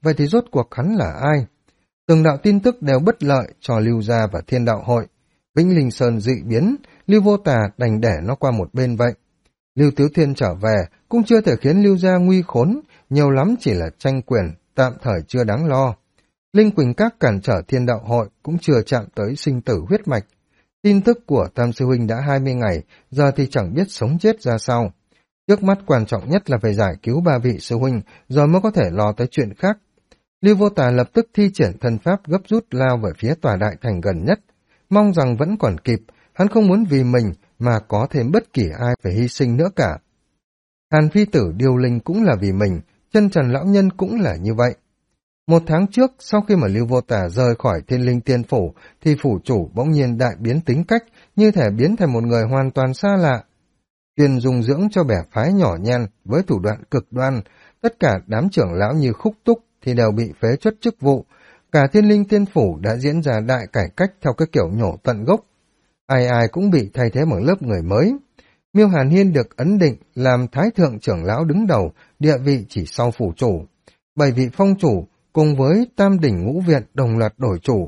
vậy thì rốt cuộc hắn là ai? Từng đạo tin tức đều bất lợi cho Lưu Gia và Thiên Đạo Hội. Vĩnh Linh Sơn dị biến, Lưu Vô Tà đành để nó qua một bên vậy. Lưu Tiếu Thiên trở về cũng chưa thể khiến Lưu Gia nguy khốn, nhiều lắm chỉ là tranh quyền, tạm thời chưa đáng lo. Linh Quỳnh Các cản trở Thiên Đạo Hội cũng chưa chạm tới sinh tử huyết mạch. Tin tức của Tam Sư Huynh đã 20 ngày, giờ thì chẳng biết sống chết ra sao. Trước mắt quan trọng nhất là phải giải cứu 3 vị Sư Huynh, rồi mới có thể lo tới chuyện khác. Lưu Vô Tà lập tức thi triển thân pháp gấp rút lao về phía tòa đại thành gần nhất. Mong rằng vẫn còn kịp, hắn không muốn vì mình mà có thêm bất kỳ ai phải hy sinh nữa cả. Hàn Phi Tử Điêu Linh cũng là vì mình, Chân Trần Lão Nhân cũng là như vậy. Một tháng trước, sau khi mà Lưu Vô Tà rời khỏi Thiên Linh Tiên Phủ, thì phủ chủ bỗng nhiên đại biến tính cách, như thể biến thành một người hoàn toàn xa lạ. Chuyên dung dưỡng cho bè phái nhỏ nhen với thủ đoạn cực đoan, tất cả đám trưởng lão như Khúc Túc thì đều bị phế truất chức vụ. Cả Thiên Linh Tiên Phủ đã diễn ra đại cải cách theo cái kiểu nhổ tận gốc. Ai ai cũng bị thay thế bằng lớp người mới. Miêu Hàn Hiên được ấn định làm Thái Thượng trưởng lão đứng đầu, địa vị chỉ sau phủ chủ. 7 vị phong chủ cùng với Tam Đỉnh Ngũ Viện đồng loạt đổi chủ.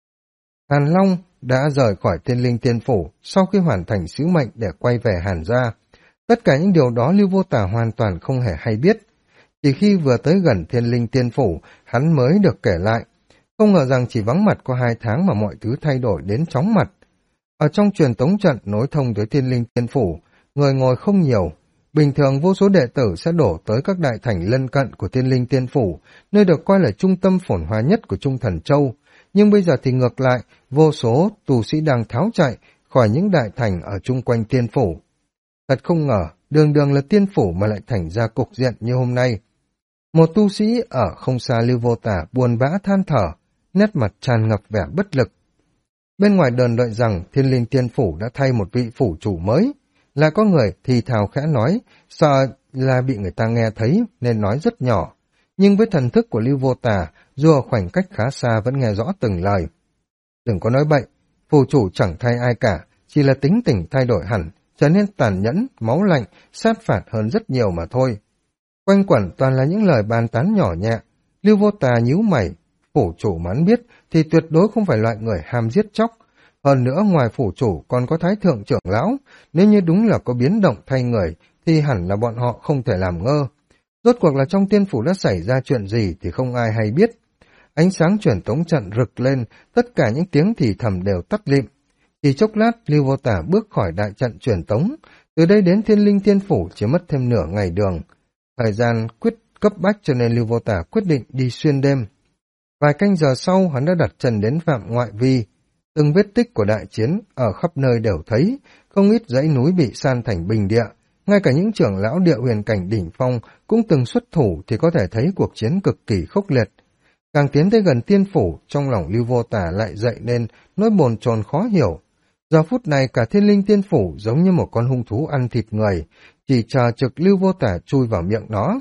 Hàn Long đã rời khỏi Thiên Linh Tiên Phủ sau khi hoàn thành sứ mệnh để quay về Hàn gia. Tất cả những điều đó Lưu Vô Tà hoàn toàn không hề hay biết. Chỉ khi vừa tới gần Thiên Linh Tiên Phủ, hắn mới được kể lại. Không ngờ rằng chỉ vắng mặt có 2 tháng mà mọi thứ thay đổi đến chóng mặt. Ở trong truyền tống trận nối thông với Thiên Linh Tiên Phủ, người ngồi không nhiều. Bình thường vô số đệ tử sẽ đổ tới các đại thành lân cận của Thiên Linh Tiên Phủ, nơi được coi là trung tâm phồn hoa nhất của Trung Thần Châu. Nhưng bây giờ thì ngược lại, vô số tu sĩ đang tháo chạy khỏi những đại thành ở chung quanh Tiên Phủ. Thật không ngờ, đường đường là Tiên Phủ mà lại thành ra cục diện như hôm nay. Một tu sĩ ở không xa Lưu Vô Tà buồn bã than thở, nét mặt tràn ngập vẻ bất lực. Bên ngoài đồn đợi rằng Thiên Linh Tiên Phủ đã thay một vị phủ chủ mới. Là có người thì thào khẽ nói, sợ là bị người ta nghe thấy nên nói rất nhỏ. Nhưng với thần thức của Lưu Vô Tà, dù ở khoảnh cách khá xa vẫn nghe rõ từng lời. Đừng có nói bậy, phủ chủ chẳng thay ai cả, chỉ là tính tình thay đổi hẳn, trở nên tàn nhẫn, máu lạnh, sát phạt hơn rất nhiều mà thôi. Quanh quẩn toàn là những lời bàn tán nhỏ nhẹ. Lưu Vô Tà nhíu mày, phủ chủ mà hắn biết thì tuyệt đối không phải loại người ham giết chóc. Hơn nữa ngoài phủ chủ còn có Thái Thượng trưởng lão, nếu như đúng là có biến động thay người thì hẳn là bọn họ không thể làm ngơ. Rốt cuộc là trong Tiên Phủ đã xảy ra chuyện gì thì không ai hay biết. Ánh sáng truyền tống trận rực lên, tất cả những tiếng thì thầm đều tắt lịm. Chỉ chốc lát, Lưu Vô Tà bước khỏi đại trận truyền tống, từ đây đến Thiên Linh Tiên Phủ chỉ mất thêm nửa ngày đường. Thời gian cấp bách cho nên Lưu Vô Tà quyết định đi xuyên đêm. Vài canh giờ sau, hắn đã đặt chân đến Phạm Ngoại Vi. Từng vết tích của đại chiến ở khắp nơi đều thấy, không ít dãy núi bị san thành bình địa. Ngay cả những trưởng lão địa huyền cảnh đỉnh phong cũng từng xuất thủ thì có thể thấy cuộc chiến cực kỳ khốc liệt. Càng tiến tới gần Tiên Phủ, trong lòng Lưu Vô Tà lại dậy nên nỗi bồn chồn khó hiểu. Giờ phút này cả Thiên Linh Tiên Phủ giống như một con hung thú ăn thịt người, chỉ chờ trực Lưu Vô Tà chui vào miệng nó.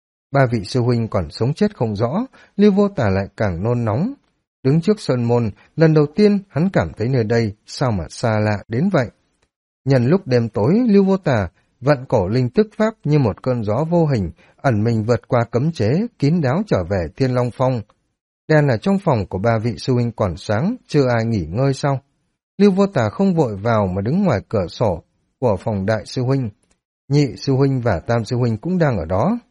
3 vị sư huynh còn sống chết không rõ, Lưu Vô Tà lại càng nôn nóng. Đứng trước sơn môn, lần đầu tiên hắn cảm thấy nơi đây sao mà xa lạ đến vậy. Nhân lúc đêm tối, Lưu Vô Tà vận cổ linh tức pháp như một cơn gió vô hình, ẩn mình vượt qua cấm chế, kín đáo trở về Thiên Long Phong. Đèn ở trong phòng của 3 vị sư huynh còn sáng, chưa ai nghỉ ngơi sao? Lưu Vô Tà không vội vào mà đứng ngoài cửa sổ của phòng đại sư huynh. Nhị sư huynh và tam sư huynh cũng đang ở đó.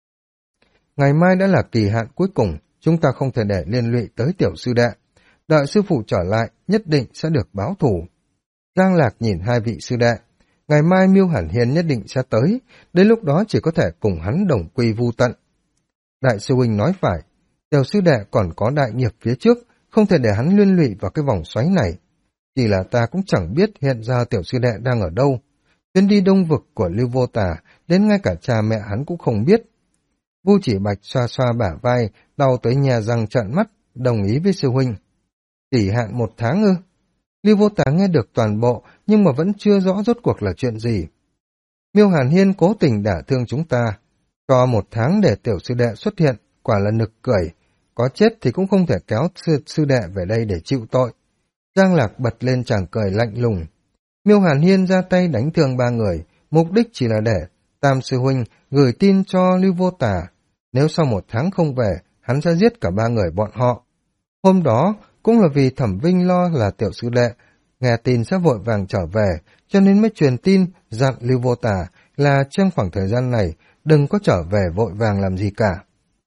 Ngày mai đã là kỳ hạn cuối cùng, chúng ta không thể để liên lụy tới tiểu sư đệ. Đợi sư phụ trở lại, nhất định sẽ được báo thù. Giang Lạc nhìn 2 vị sư đệ. Ngày mai Miêu Hàn Hiên nhất định sẽ tới, đến lúc đó chỉ có thể cùng hắn đồng quy vu tận. Đại sư huynh nói phải, tiểu sư đệ còn có đại nghiệp phía trước, không thể để hắn liên lụy vào cái vòng xoáy này. Chỉ là ta cũng chẳng biết hiện giờ tiểu sư đệ đang ở đâu. Chuyến đi đông vực của Lưu Vô Tà, đến ngay cả cha mẹ hắn cũng không biết. Vu Chỉ Bạch xoa xoa bả vai, đau tới nhà răng trợn mắt, đồng ý với sư huynh. Chỉ hạn 1 tháng ư? Lưu Vô Tà nghe được toàn bộ, nhưng mà vẫn chưa rõ rốt cuộc là chuyện gì. Miêu Hàn Hiên cố tình đả thương chúng ta, cho 1 tháng để tiểu sư đệ xuất hiện, quả là nực cười. Có chết thì cũng không thể kéo sư đệ về đây để chịu tội. Giang Lạc bật lên chàng cười lạnh lùng. Miêu Hàn Hiên ra tay đánh thương 3 người, mục đích chỉ là để Tam sư huynh gửi tin cho Lưu Vô Tà. Nếu sau 1 tháng không về, hắn sẽ giết cả ba người bọn họ. Hôm đó, cũng là vì Thẩm Vinh lo là tiểu sư đệ, nghe tin sẽ vội vàng trở về, cho nên mới truyền tin dặn Lưu Vô Tà là trong khoảng thời gian này đừng có trở về vội vàng làm gì cả.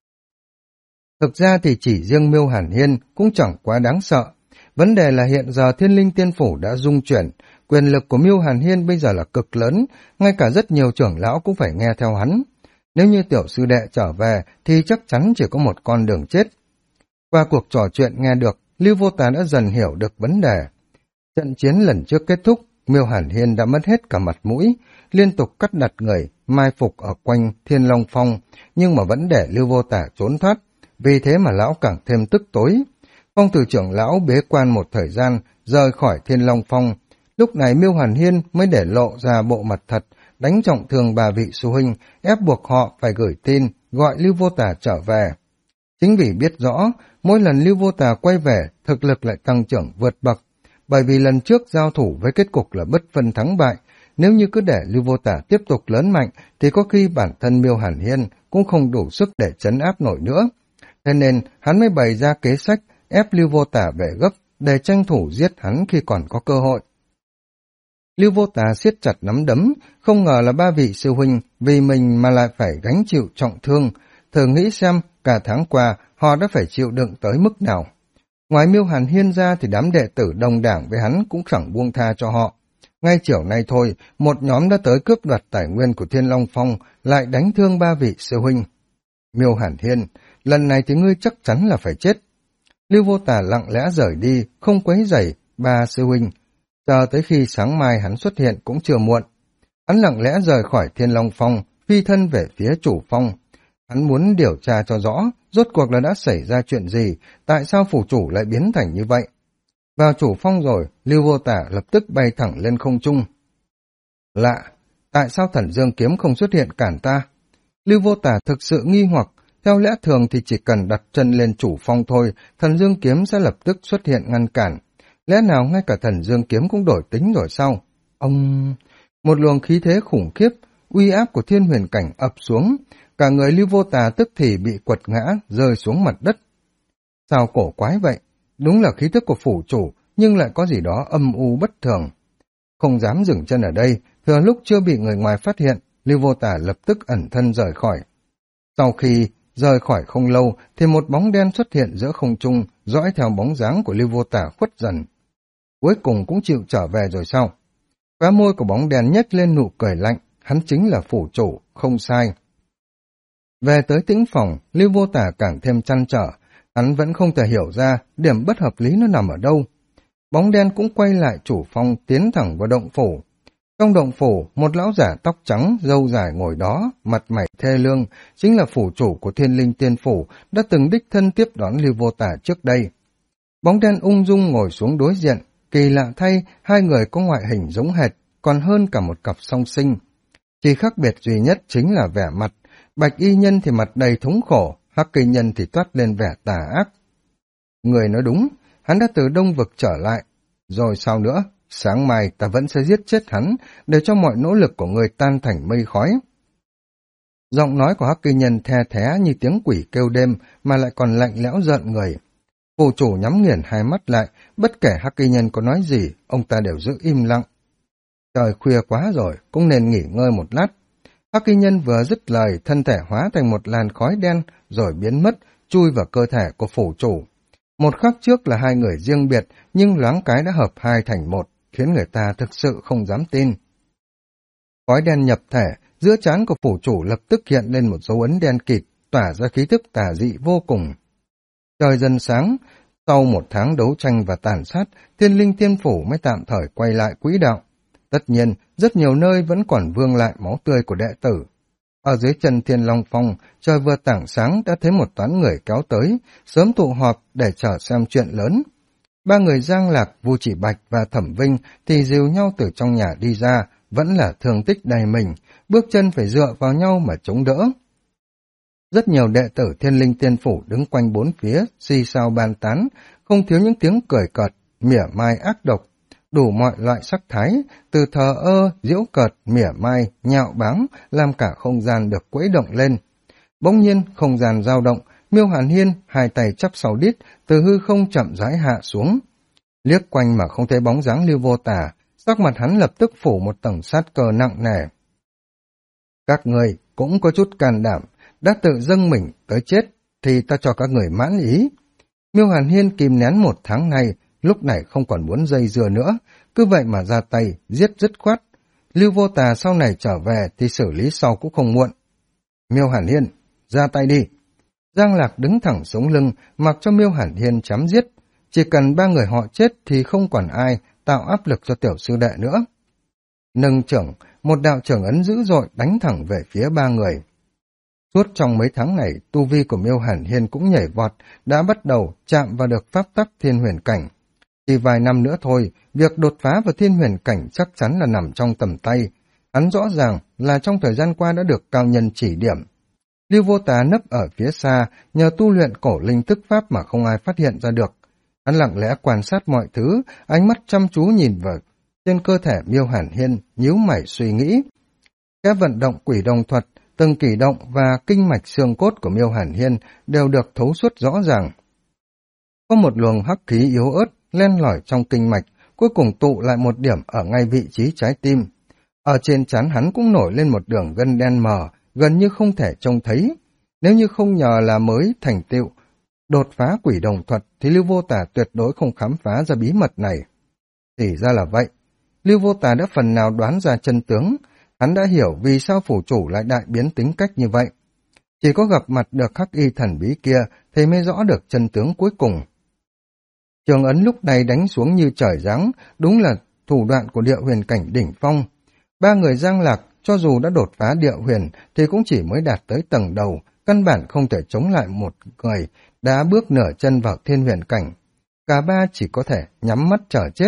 Thực ra thì chỉ riêng Miêu Hàn Hiên cũng chẳng quá đáng sợ. Vấn đề là hiện giờ Thiên Linh Tiên Phủ đã dung chuyển, quyền lực của Miêu Hàn Hiên bây giờ là cực lớn, ngay cả rất nhiều trưởng lão cũng phải nghe theo hắn. Nếu như tiểu sư đệ trở về thì chắc chắn chỉ có một con đường chết. Qua cuộc trò chuyện nghe được, Lưu Vô Tà đã dần hiểu được vấn đề. Trận chiến lần trước kết thúc, Miêu Hàn Hiên đã mất hết cả mặt mũi, liên tục cắt đặt người, mai phục ở quanh Thiên Long Phong, nhưng mà vẫn để Lưu Vô Tà trốn thoát, vì thế mà lão càng thêm tức tối. Phong tử trưởng lão bế quan một thời gian, rời khỏi Thiên Long Phong. Lúc này Miêu Hàn Hiên mới để lộ ra bộ mặt thật, đánh trọng thương ba vị sư huynh, ép buộc họ phải gửi tin, gọi Lưu Vô Tà trở về. Chính vì biết rõ, mỗi lần Lưu Vô Tà quay về, thực lực lại tăng trưởng vượt bậc, bởi vì lần trước giao thủ với kết cục là bất phân thắng bại, nếu như cứ để Lưu Vô Tà tiếp tục lớn mạnh, thì có khi bản thân Miêu Hàn Hiên cũng không đủ sức để trấn áp nổi nữa. Thế nên, hắn mới bày ra kế sách, ép Lưu Vô Tà về gấp, để tranh thủ giết hắn khi còn có cơ hội. Lưu Vô Tà siết chặt nắm đấm, không ngờ là ba vị sư huynh vì mình mà lại phải gánh chịu trọng thương. Thử nghĩ xem, cả tháng qua họ đã phải chịu đựng tới mức nào. Ngoài Miêu Hàn Hiên ra thì đám đệ tử đồng đảng với hắn cũng chẳng buông tha cho họ. Ngay chiều nay thôi, một nhóm đã tới cướp đoạt tài nguyên của Thiên Long Phong, lại đánh thương ba vị sư huynh. Miêu Hàn Hiên, lần này thì ngươi chắc chắn là phải chết. Lưu Vô Tà lặng lẽ rời đi, không quấy rầy ba sư huynh. Chờ tới khi sáng mai hắn xuất hiện cũng chưa muộn. Hắn lặng lẽ rời khỏi Thiên Long Phong, phi thân về phía chủ phong. Hắn muốn điều tra cho rõ, rốt cuộc là đã xảy ra chuyện gì, tại sao phủ chủ lại biến thành như vậy. Vào chủ phong rồi, Lưu Vô Tà lập tức bay thẳng lên không trung. Lạ, tại sao Thần Dương Kiếm không xuất hiện cản ta? Lưu Vô Tà thực sự nghi hoặc, theo lẽ thường thì chỉ cần đặt chân lên chủ phong thôi, Thần Dương Kiếm sẽ lập tức xuất hiện ngăn cản. Lẽ nào ngay cả Thần Dương Kiếm cũng đổi tính rồi sao? Một luồng khí thế khủng khiếp, uy áp của Thiên Huyền Cảnh ập xuống, cả người Lưu Vô Tà tức thì bị quật ngã, rơi xuống mặt đất. Sao cổ quái vậy? Đúng là khí tức của phủ chủ, nhưng lại có gì đó âm u bất thường. Không dám dừng chân ở đây, thừa lúc chưa bị người ngoài phát hiện, Lưu Vô Tà lập tức ẩn thân rời khỏi. Sau khi rời khỏi không lâu, thì một bóng đen xuất hiện giữa không trung, dõi theo bóng dáng của Lưu Vô Tà khuất dần. Cuối cùng cũng chịu trở về rồi sao? Khóe môi của bóng đen nhếch lên nụ cười lạnh, hắn chính là phủ chủ, không sai. Về tới tĩnh phòng, Lưu Vô Tà càng thêm trăn trở, hắn vẫn không thể hiểu ra điểm bất hợp lý nó nằm ở đâu. Bóng đen cũng quay lại chủ phong, tiến thẳng vào động phủ. Trong động phủ, một lão giả tóc trắng, râu dài ngồi đó, mặt mày thê lương, chính là phủ chủ của Thiên Linh Tiên Phủ, đã từng đích thân tiếp đón Lưu Vô Tà trước đây. Bóng đen ung dung ngồi xuống đối diện, kỳ lạ thay, hai người có ngoại hình giống hệt, còn hơn cả một cặp song sinh. Chỉ khác biệt duy nhất chính là vẻ mặt, Bạch Y Nhân thì mặt đầy thống khổ, Hắc Kỳ Nhân thì toát lên vẻ tà ác. Người nói đúng, hắn đã từ Đông Vực trở lại. Rồi sao nữa? Sáng mai ta vẫn sẽ giết chết hắn, để cho mọi nỗ lực của người tan thành mây khói. Giọng nói của Hắc Kỳ Nhân the thé như tiếng quỷ kêu đêm, mà lại còn lạnh lẽo giận người. Phủ chủ nhắm nghiền hai mắt lại, bất kể Hắc Kỳ Nhân có nói gì, ông ta đều giữ im lặng. Trời khuya quá rồi, cũng nên nghỉ ngơi một lát. Hắc Kỳ Nhân vừa dứt lời, thân thể hóa thành một làn khói đen, rồi biến mất, chui vào cơ thể của phủ chủ. Một khắc trước là hai người riêng biệt, nhưng loáng cái đã hợp hai thành một, khiến người ta thực sự không dám tin. Khói đen nhập thể, giữa trán của phủ chủ lập tức hiện lên một dấu ấn đen kịt, tỏa ra khí thức tà dị vô cùng. Trời dần sáng, sau một tháng đấu tranh và tàn sát, Thiên Linh Tiên Phủ mới tạm thời quay lại quỹ đạo. Tất nhiên, rất nhiều nơi vẫn còn vương lại máu tươi của đệ tử. Ở dưới chân Thiên Long Phong, trời vừa tảng sáng đã thấy một toán người kéo tới, sớm tụ họp để chờ xem chuyện lớn. Ba người Giang Lạc, Vu Chỉ Bạch và Thẩm Vinh thì dìu nhau từ trong nhà đi ra, vẫn là thương tích đầy mình, bước chân phải dựa vào nhau mà chống đỡ. Rất nhiều đệ tử Thiên Linh Tiên Phủ đứng quanh bốn phía, xì xào bàn tán, không thiếu những tiếng cười cợt, mỉa mai ác độc, đủ mọi loại sắc thái, từ thờ ơ, giễu cợt, mỉa mai, nhạo báng, làm cả không gian được quấy động lên. Bỗng nhiên, không gian dao động, Miêu Hàn Hiên hai tay chắp sau đít, từ hư không chậm rãi hạ xuống. Liếc quanh mà không thấy bóng dáng Lưu Vô Tà, sắc mặt hắn lập tức phủ một tầng sát cơ nặng nề. Các người cũng có chút can đảm, đã tự dâng mình tới chết, thì ta cho các người mãn ý. Miêu Hàn Hiên kìm nén 1 tháng nay, lúc này không còn muốn dây dưa nữa, cứ vậy mà ra tay, giết dứt khoát. Lưu Vô Tà sau này trở về thì xử lý sau cũng không muộn. Miêu Hàn Hiên, ra tay đi. Giang Lạc đứng thẳng sống lưng, mặc cho Miêu Hàn Hiên chém giết. Chỉ cần 3 người họ chết thì không còn ai tạo áp lực cho tiểu sư đệ nữa. Nâng trưởng, một đạo trưởng ấn dữ dội đánh thẳng về phía 3 người. Suốt trong mấy tháng này, tu vi của Miêu Hàn Hiên cũng nhảy vọt, đã bắt đầu chạm vào được pháp tắc thiên huyền cảnh. Chỉ vài năm nữa thôi, việc đột phá vào thiên huyền cảnh chắc chắn là nằm trong tầm tay. Hắn rõ ràng là trong thời gian qua đã được cao nhân chỉ điểm. Lưu Vô Tà nấp ở phía xa, nhờ tu luyện cổ linh thức pháp mà không ai phát hiện ra được. Hắn lặng lẽ quan sát mọi thứ, ánh mắt chăm chú nhìn vào trên cơ thể Miêu Hàn Hiên, nhíu mày suy nghĩ. Các vận động quỷ đồng thuật, từng cử động và kinh mạch xương cốt của Miêu Hàn Hiên đều được thấu suốt rõ ràng. Có một luồng hắc khí yếu ớt len lỏi trong kinh mạch, cuối cùng tụ lại một điểm ở ngay vị trí trái tim. Ở trên trán hắn cũng nổi lên một đường gân đen mờ, gần như không thể trông thấy. Nếu như không nhờ là mới thành tựu đột phá quỷ đồng thuật thì Lưu Vô Tà tuyệt đối không khám phá ra bí mật này. Thì ra là vậy. Lưu Vô Tà đã phần nào đoán ra chân tướng. Hắn đã hiểu vì sao phủ chủ lại đại biến tính cách như vậy. Chỉ có gặp mặt được hắc y thần bí kia thì mới rõ được chân tướng cuối cùng. Trường ấn lúc này đánh xuống như trời giáng, đúng là thủ đoạn của địa huyền cảnh đỉnh phong. 3 người Giang Lạc cho dù đã đột phá địa huyền thì cũng chỉ mới đạt tới tầng đầu, căn bản không thể chống lại một người đã bước nửa chân vào thiên huyền cảnh. Cả 3 chỉ có thể nhắm mắt chờ chết.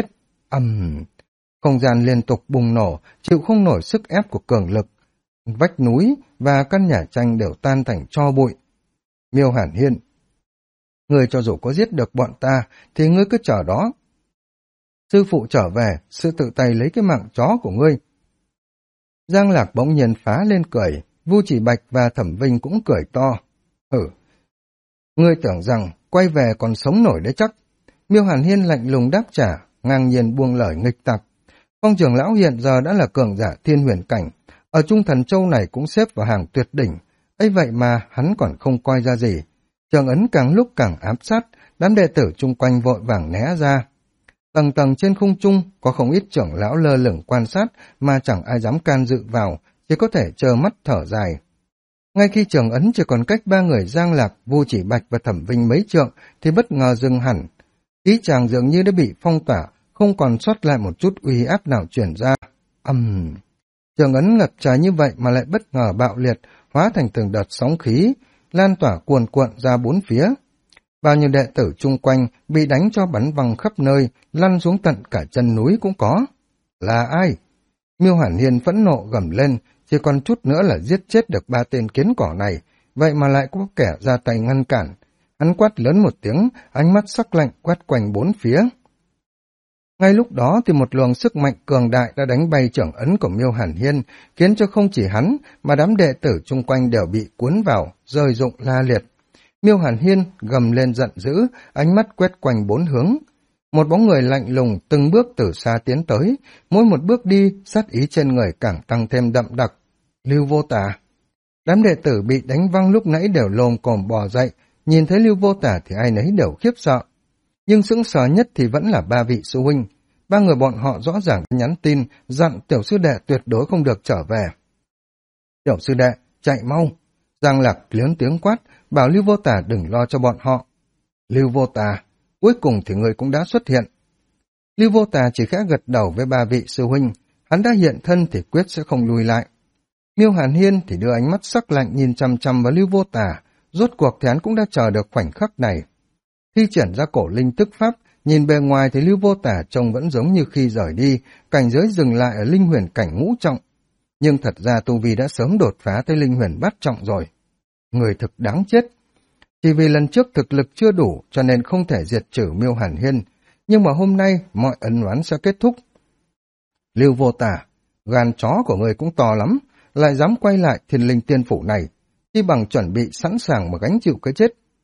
Không gian liên tục bùng nổ, chịu không nổi sức ép của cường lực. Vách núi và căn nhà tranh đều tan thành tro bụi. Miêu Hàn Hiên, ngươi cho dù có giết được bọn ta thì ngươi cứ chờ đó. Sư phụ trở về, sư tự tay lấy cái mạng chó của ngươi. Giang Lạc bỗng nhiên phá lên cười, Vu Chỉ Bạch và Thẩm Vinh cũng cười to. Ngươi tưởng rằng quay về còn sống nổi đấy chắc. Miêu Hàn Hiên lạnh lùng đáp trả, ngang nhiên buông lời nghịch tặc. Phong trưởng lão hiện giờ đã là cường giả thiên huyền cảnh, ở Trung Thần Châu này cũng xếp vào hàng tuyệt đỉnh, ấy vậy mà hắn còn không coi ra gì. Trường ấn càng lúc càng ám sát, đám đệ tử chung quanh vội vàng né ra. Tầng tầng trên không trung có không ít trưởng lão lơ lửng quan sát mà chẳng ai dám can dự vào, chỉ có thể trơ mắt thở dài. Ngay khi trường ấn chỉ còn cách 3 người Giang Lạc, Vu Chỉ Bạch và Thẩm Vinh mấy trượng thì bất ngờ dừng hẳn. Ý chàng dường như đã bị phong tỏa, không còn sót lại một chút uy áp nào truyền ra. Trường ấn ngập trời như vậy mà lại bất ngờ bạo liệt, hóa thành từng đợt sóng khí, lan tỏa cuồn cuộn ra 4 phía. Bao nhiêu đệ tử chung quanh bị đánh cho bắn văng khắp nơi, lăn xuống tận cả chân núi cũng có. Là ai? Miêu Hàn Hiên phẫn nộ gầm lên, chỉ còn chút nữa là giết chết được 3 tên kiến cỏ này, vậy mà lại có kẻ ra tay ngăn cản. Hắn quát lớn một tiếng, ánh mắt sắc lạnh quét quanh 4 phía. Ngay lúc đó thì một luồng sức mạnh cường đại đã đánh bay trưởng ấn của Miêu Hàn Hiên, khiến cho không chỉ hắn mà đám đệ tử chung quanh đều bị cuốn vào, rơi rụng la liệt. Miêu Hàn Hiên gầm lên giận dữ, ánh mắt quét quanh 4 hướng. Một bóng người lạnh lùng từng bước từ xa tiến tới, mỗi một bước đi sát ý trên người càng tăng thêm đậm đặc. Lưu Vô Tà. Đám đệ tử bị đánh văng lúc nãy đều lồm cồm bò dậy, nhìn thấy Lưu Vô Tà thì ai nấy đều khiếp sợ. Nhưng sững sờ nhất thì vẫn là 3 vị sư huynh. 3 người bọn họ rõ ràng nhắn tin dặn tiểu sư đệ tuyệt đối không được trở về. Tiểu sư đệ, chạy mau. Giang Lạc lớn tiếng quát, bảo Lưu Vô Tà đừng lo cho bọn họ. Lưu Vô Tà, cuối cùng thì người cũng đã xuất hiện. Lưu Vô Tà chỉ khẽ gật đầu với 3 vị sư huynh, hắn đã hiện thân thì quyết sẽ không lùi lại. Miêu Hàn Hiên thì đưa ánh mắt sắc lạnh nhìn chằm chằm vào Lưu Vô Tà, rốt cuộc thì hắn cũng đã chờ được khoảnh khắc này. Thi triển ra cổ linh tức pháp, nhìn bề ngoài thì Lưu Vô Tà trông vẫn giống như khi rời đi, cảnh giới dừng lại ở linh huyền cảnh ngũ trọng. Nhưng thật ra tu vi đã sớm đột phá tới linh huyền bát trọng rồi. Người thực đáng chết. Chỉ vì lần trước thực lực chưa đủ cho nên không thể diệt trừ Miêu Hàn Hiên, nhưng mà hôm nay mọi ân oán sẽ kết thúc. Lưu Vô Tà, gan chó của người cũng to lắm, lại dám quay lại Thiên Linh Tiên Phủ này, chỉ bằng chuẩn bị sẵn sàng mà gánh chịu cái chết.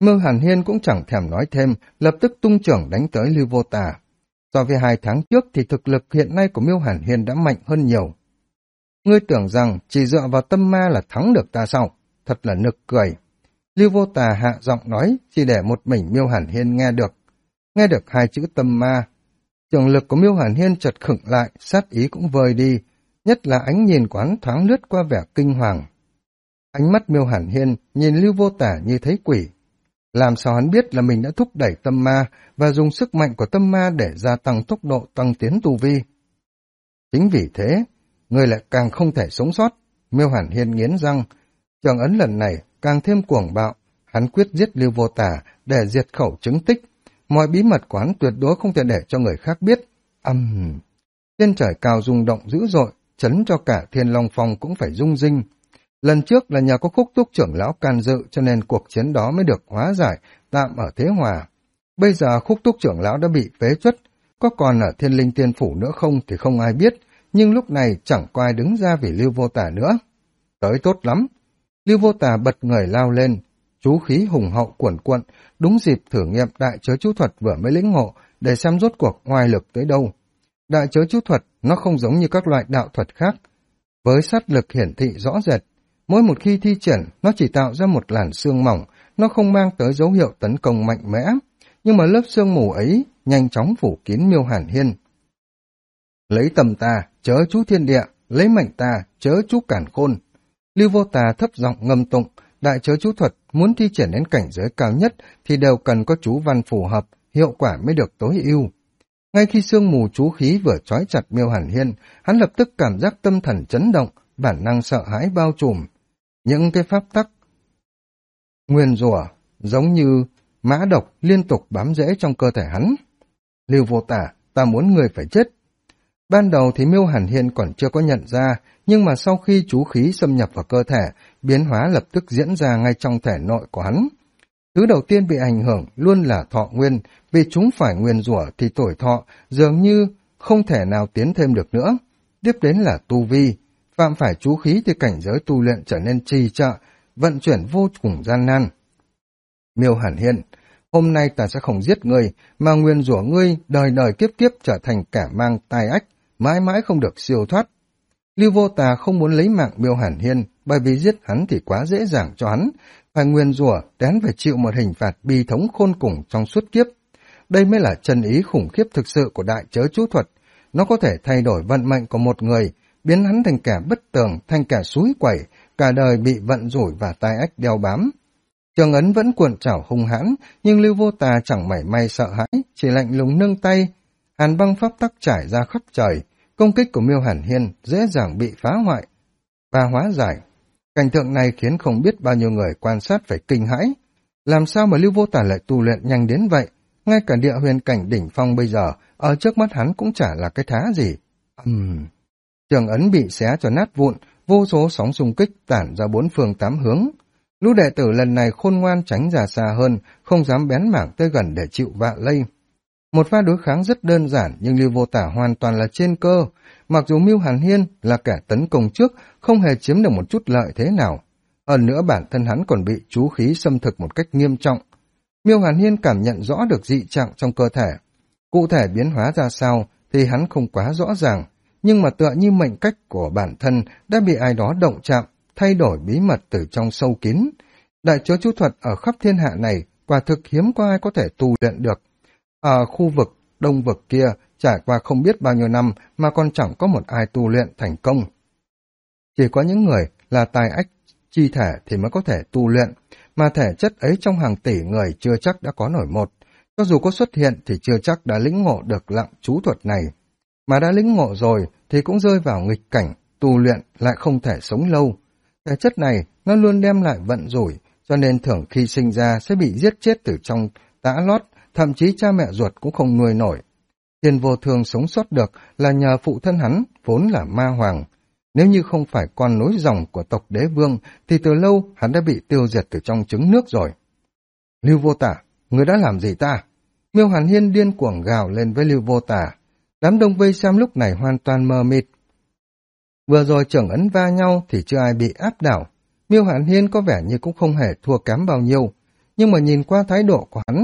Mưu Hàn Hiên cũng chẳng thèm nói thêm, lập tức tung chưởng đánh tới Lưu Vô Tà. So với 2 tháng trước thì thực lực hiện nay của Mưu Hàn Hiên đã mạnh hơn nhiều. Ngươi tưởng rằng chỉ dựa vào tâm ma là thắng được ta sao? Thật là nực cười. Lưu Vô Tà hạ giọng nói, chỉ để một mình Mưu Hàn Hiên nghe được. Nghe được 2 chữ tâm ma, trường lực của Mưu Hàn Hiên chợt khựng lại, sát ý cũng vơi đi, nhất là ánh nhìn của hắn thoáng lướt qua vẻ kinh hoàng. Ánh mắt Mưu Hàn Hiên nhìn Lưu Vô Tà như thấy quỷ. Làm sao hắn biết là mình đã thúc đẩy tâm ma và dùng sức mạnh của tâm ma để gia tăng tốc độ tăng tiến tu vi. Chính vì thế, người lại càng không thể sống sót. Mưu Hàn Hiên nghiến răng, trường ấn lần này càng thêm cuồng bạo, hắn quyết giết Lưu Vô Tà để diệt khẩu chứng tích. Mọi bí mật của hắn tuyệt đối không thể để cho người khác biết. Thiên trời cao rung động dữ dội, chấn cho cả Thiên Long Phong cũng phải rung rinh. Lần trước là nhờ có Khúc Túc trưởng lão can dự cho nên cuộc chiến đó mới được hóa giải, tạm ở thế hòa. Bây giờ Khúc Túc trưởng lão đã bị phế truất, có còn ở Thiên Linh Tiên Phủ nữa không thì không ai biết, nhưng lúc này chẳng có ai đứng ra vì Lưu Vô Tà nữa. Tới tốt lắm. Lưu Vô Tà bật người lao lên, chú khí hùng hậu cuồn cuộn, đúng dịp thử nghiệm đại chớ chú thuật vừa mới lĩnh ngộ để xem rốt cuộc oai lực tới đâu. Đại chớ chú thuật nó không giống như các loại đạo thuật khác, với sát lực hiển thị rõ rệt. Mỗi một khi thi triển, nó chỉ tạo ra một làn sương mỏng, nó không mang tới dấu hiệu tấn công mạnh mẽ, nhưng mà lớp sương mù ấy nhanh chóng phủ kín Mưu Hàn Hiên. Lấy tầm ta, chớ chú thiên địa, lấy mệnh ta, chớ chú cản khôn. Lưu Vô Tà thấp giọng ngâm tụng, đại chớ chú thuật muốn thi triển đến cảnh giới cao nhất thì đều cần có chú văn phù hợp, hiệu quả mới được tối ưu. Ngay khi sương mù chú khí vừa trói chặt Mưu Hàn Hiên, hắn lập tức cảm giác tâm thần chấn động, bản năng sợ hãi bao trùm. Những cái pháp tắc nguyền rủa giống như mã độc liên tục bám rễ trong cơ thể hắn. Lưu Vô Tà, ta muốn người phải chết. Ban đầu thì Mưu Hàn Hiên còn chưa có nhận ra, nhưng mà sau khi chú khí xâm nhập vào cơ thể, biến hóa lập tức diễn ra ngay trong thể nội của hắn. Thứ đầu tiên bị ảnh hưởng luôn là thọ nguyên, vì chúng phải nguyền rủa thì tuổi thọ dường như không thể nào tiến thêm được nữa. Tiếp đến là tu vi, phạm phải chú khí thì cảnh giới tu luyện trở nên trì trệ, vận chuyển vô cùng gian nan. Mưu Hàn Hiên, hôm nay ta sẽ không giết ngươi, mà nguyền rủa ngươi đời đời kiếp kiếp trở thành kẻ mang tai ách, mãi mãi không được siêu thoát. Lưu Vô Tà không muốn lấy mạng Mưu Hàn Hiên, bởi vì giết hắn thì quá dễ dàng cho hắn, phải nguyền rủa để hắn phải chịu một hình phạt bi thống khôn cùng trong suốt kiếp. Đây mới là chân ý khủng khiếp thực sự của đại chớ chú thuật, nó có thể thay đổi vận mệnh của một người, biến hắn thành kẻ bất tường, thành kẻ xúi quẩy, cả đời bị vận rủi và tai ách đeo bám. Trường ấn vẫn cuộn trảo hung hãn, nhưng Lưu Vô Tà chẳng mảy may sợ hãi, chỉ lạnh lùng nâng tay, hàn băng pháp tắc trải ra khắp trời, công kích của Mưu Hàn Hiên dễ dàng bị phá hoại và hóa giải. Cảnh tượng này khiến không biết bao nhiêu người quan sát phải kinh hãi. Làm sao mà Lưu Vô Tà lại tu luyện nhanh đến vậy? Ngay cả địa huyền cảnh đỉnh phong bây giờ, ở trước mắt hắn cũng chả là cái thá gì. Trường ấn bị xé cho nát vụn, vô số sóng xung kích tản ra 4 phương 8 hướng. Lũ đệ tử lần này khôn ngoan tránh ra xa hơn, không dám bén mảng tới gần để chịu vạ lây. Một pha đối kháng rất đơn giản, nhưng Lưu Vô Tà hoàn toàn là trên cơ. Mặc dù Mưu Hàn Hiên là kẻ tấn công trước, không hề chiếm được một chút lợi thế nào. Hơn nữa bản thân hắn còn bị chú khí xâm thực một cách nghiêm trọng. Mưu Hàn Hiên cảm nhận rõ được dị trạng trong cơ thể. Cụ thể biến hóa ra sao thì hắn không quá rõ ràng, nhưng mà tựa như mệnh cách của bản thân đã bị ai đó động chạm, thay đổi bí mật từ trong sâu kín. Đại chớ chú thuật ở khắp thiên hạ này quả thực hiếm có ai có thể tu luyện được. Ở khu vực đông vực kia, trải qua không biết bao nhiêu năm mà còn chẳng có một ai tu luyện thành công. Chỉ có những người là tài ách chi thể thì mới có thể tu luyện, mà thể chất ấy trong hàng tỷ người chưa chắc đã có nổi một. Cho dù có xuất hiện thì chưa chắc đã lĩnh ngộ được lặng chú thuật này. Mà đã lĩnh ngộ rồi thì cũng rơi vào nghịch cảnh, tu luyện lại không thể sống lâu. Thể chất này nó luôn đem lại vận rủi, cho nên thường khi sinh ra sẽ bị giết chết từ trong tã lót, thậm chí cha mẹ ruột cũng không nuôi nổi. Thiên Vô Thường sống sót được là nhờ phụ thân hắn, vốn là ma hoàng. Nếu như không phải con nối dòng của tộc đế vương, thì từ lâu hắn đã bị tiêu diệt từ trong trứng nước rồi. Lưu Vô Tà, ngươi đã làm gì ta? Mưu Hàn Hiên điên cuồng gào lên với Lưu Vô Tà. Đám đông vây xem lúc này hoàn toàn mờ mịt. Vừa rồi trưởng ấn va nhau thì chưa ai bị áp đảo. Mưu Hàn Hiên có vẻ như cũng không hề thua kém bao nhiêu. nhưng mà nhìn qua thái độ của hắn,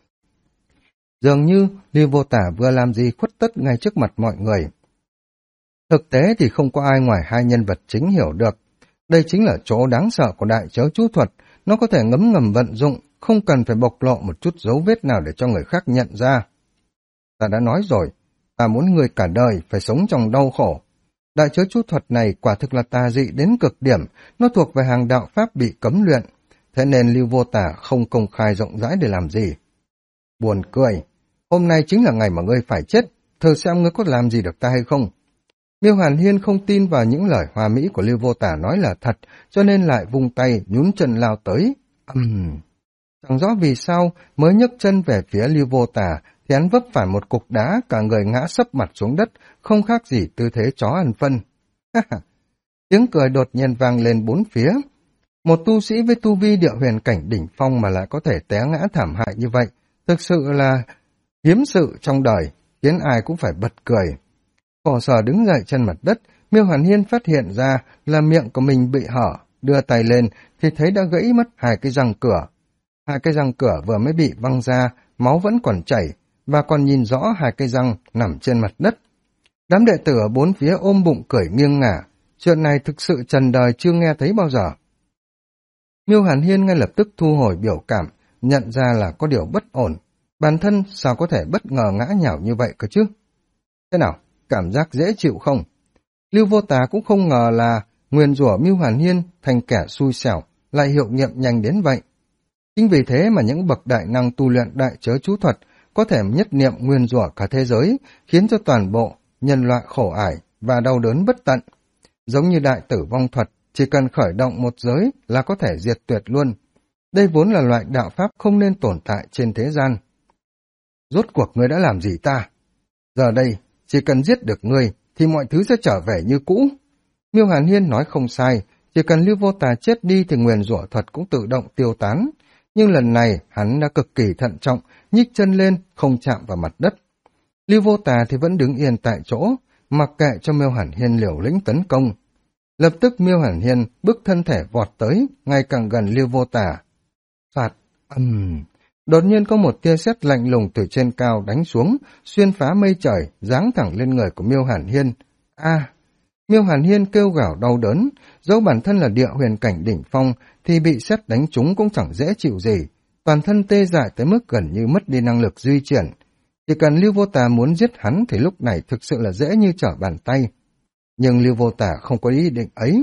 dường như Lưu Vô Tả vừa làm gì khuất tất ngay trước mặt mọi người. Thực tế thì không có ai ngoài hai nhân vật chính hiểu được. Đây chính là chỗ đáng sợ của đại chớ chú thuật, nó có thể ngấm ngầm vận dụng, không cần phải bộc lộ một chút dấu vết nào để cho người khác nhận ra. Ta đã nói rồi, ta muốn người cả đời phải sống trong đau khổ. Đại chớ chú thuật này quả thực là tà dị đến cực điểm, nó thuộc về hàng đạo pháp bị cấm luyện, thế nên Lưu Vô Tả không công khai rộng rãi để làm gì. Buồn cười, hôm nay chính là ngày mà ngươi phải chết, thử xem ngươi có làm gì được ta hay không. Miêu Hàn Hiên không tin vào những lời hoa mỹ của Lưu Vô Tả nói là thật, cho nên lại vung tay nhún chân lao tới. Chẳng rõ vì sao mới nhấc chân về phía Lưu Vô Tả thì hắn vấp phải một cục đá, cả người ngã sấp mặt xuống đất, không khác gì tư thế chó ăn phân. Tiếng cười đột nhiên vang lên bốn phía. Một tu sĩ với tu vi địa huyền cảnh đỉnh phong mà lại có thể té ngã thảm hại như vậy, thực sự là hiếm sự trong đời, khiến ai cũng phải bật cười. Khổ sở đứng dậy trên mặt đất, Miêu Hàn Hiên phát hiện ra là miệng của mình bị hở, đưa tay lên thì thấy đã gãy mất hai cái răng cửa. Hai cái răng cửa vừa mới bị văng ra, máu vẫn còn chảy, và còn nhìn rõ hai cái răng nằm trên mặt đất. Đám đệ tử ở bốn phía ôm bụng cười nghiêng ngả, chuyện này thực sự trần đời chưa nghe thấy bao giờ. Miêu Hàn Hiên ngay lập tức thu hồi biểu cảm, nhận ra là có điều bất ổn. Bản thân sao có thể bất ngờ ngã nhào như vậy cơ chứ? Thế nào, cảm giác dễ chịu không? Lưu Vô Tà cũng không ngờ là nguyền rủa Miêu Hàn Hiên thành kẻ xui xẻo, lại hiệu nghiệm nhanh đến vậy. Chính vì thế mà những bậc đại năng tu luyện đại chớ chú thuật có thể nhất niệm nguyền rủa cả thế giới, khiến cho toàn bộ nhân loại khổ ải và đau đớn bất tận. Giống như đại tử vong thuật, chỉ cần khởi động một giới là có thể diệt tuyệt luôn. Đây vốn là loại đạo pháp không nên tồn tại trên thế gian. Rốt cuộc ngươi đã làm gì ta? Giờ đây, chỉ cần giết được ngươi thì mọi thứ sẽ trở về như cũ. Miêu Hàn Hiên nói không sai, chỉ cần Lưu Vô Tà chết đi thì nguyền rủa thuật cũng tự động tiêu tán. Nhưng lần này hắn đã cực kỳ thận trọng, nhích chân lên, không chạm vào mặt đất. Lưu Vô Tà thì vẫn đứng yên tại chỗ, mặc kệ cho Miêu Hàn Hiên liều lĩnh tấn công. Lập tức Miêu Hàn Hiên bước thân thể vọt tới, ngày càng gần Lưu Vô Tà. Phạt, đột nhiên có một tia sét lạnh lùng từ trên cao đánh xuống, xuyên phá mây trời, giáng thẳng lên người của Miêu Hàn Hiên. Miêu Hàn Hiên kêu gào đau đớn, dẫu bản thân là địa huyền cảnh đỉnh phong thì bị sét đánh trúng cũng chẳng dễ chịu gì, toàn thân tê dại tới mức gần như mất đi năng lực di chuyển. Chỉ cần Lưu Vô Tà muốn giết hắn thì lúc này thực sự là dễ như trở bàn tay. Nhưng Lưu Vô Tà không có ý định ấy.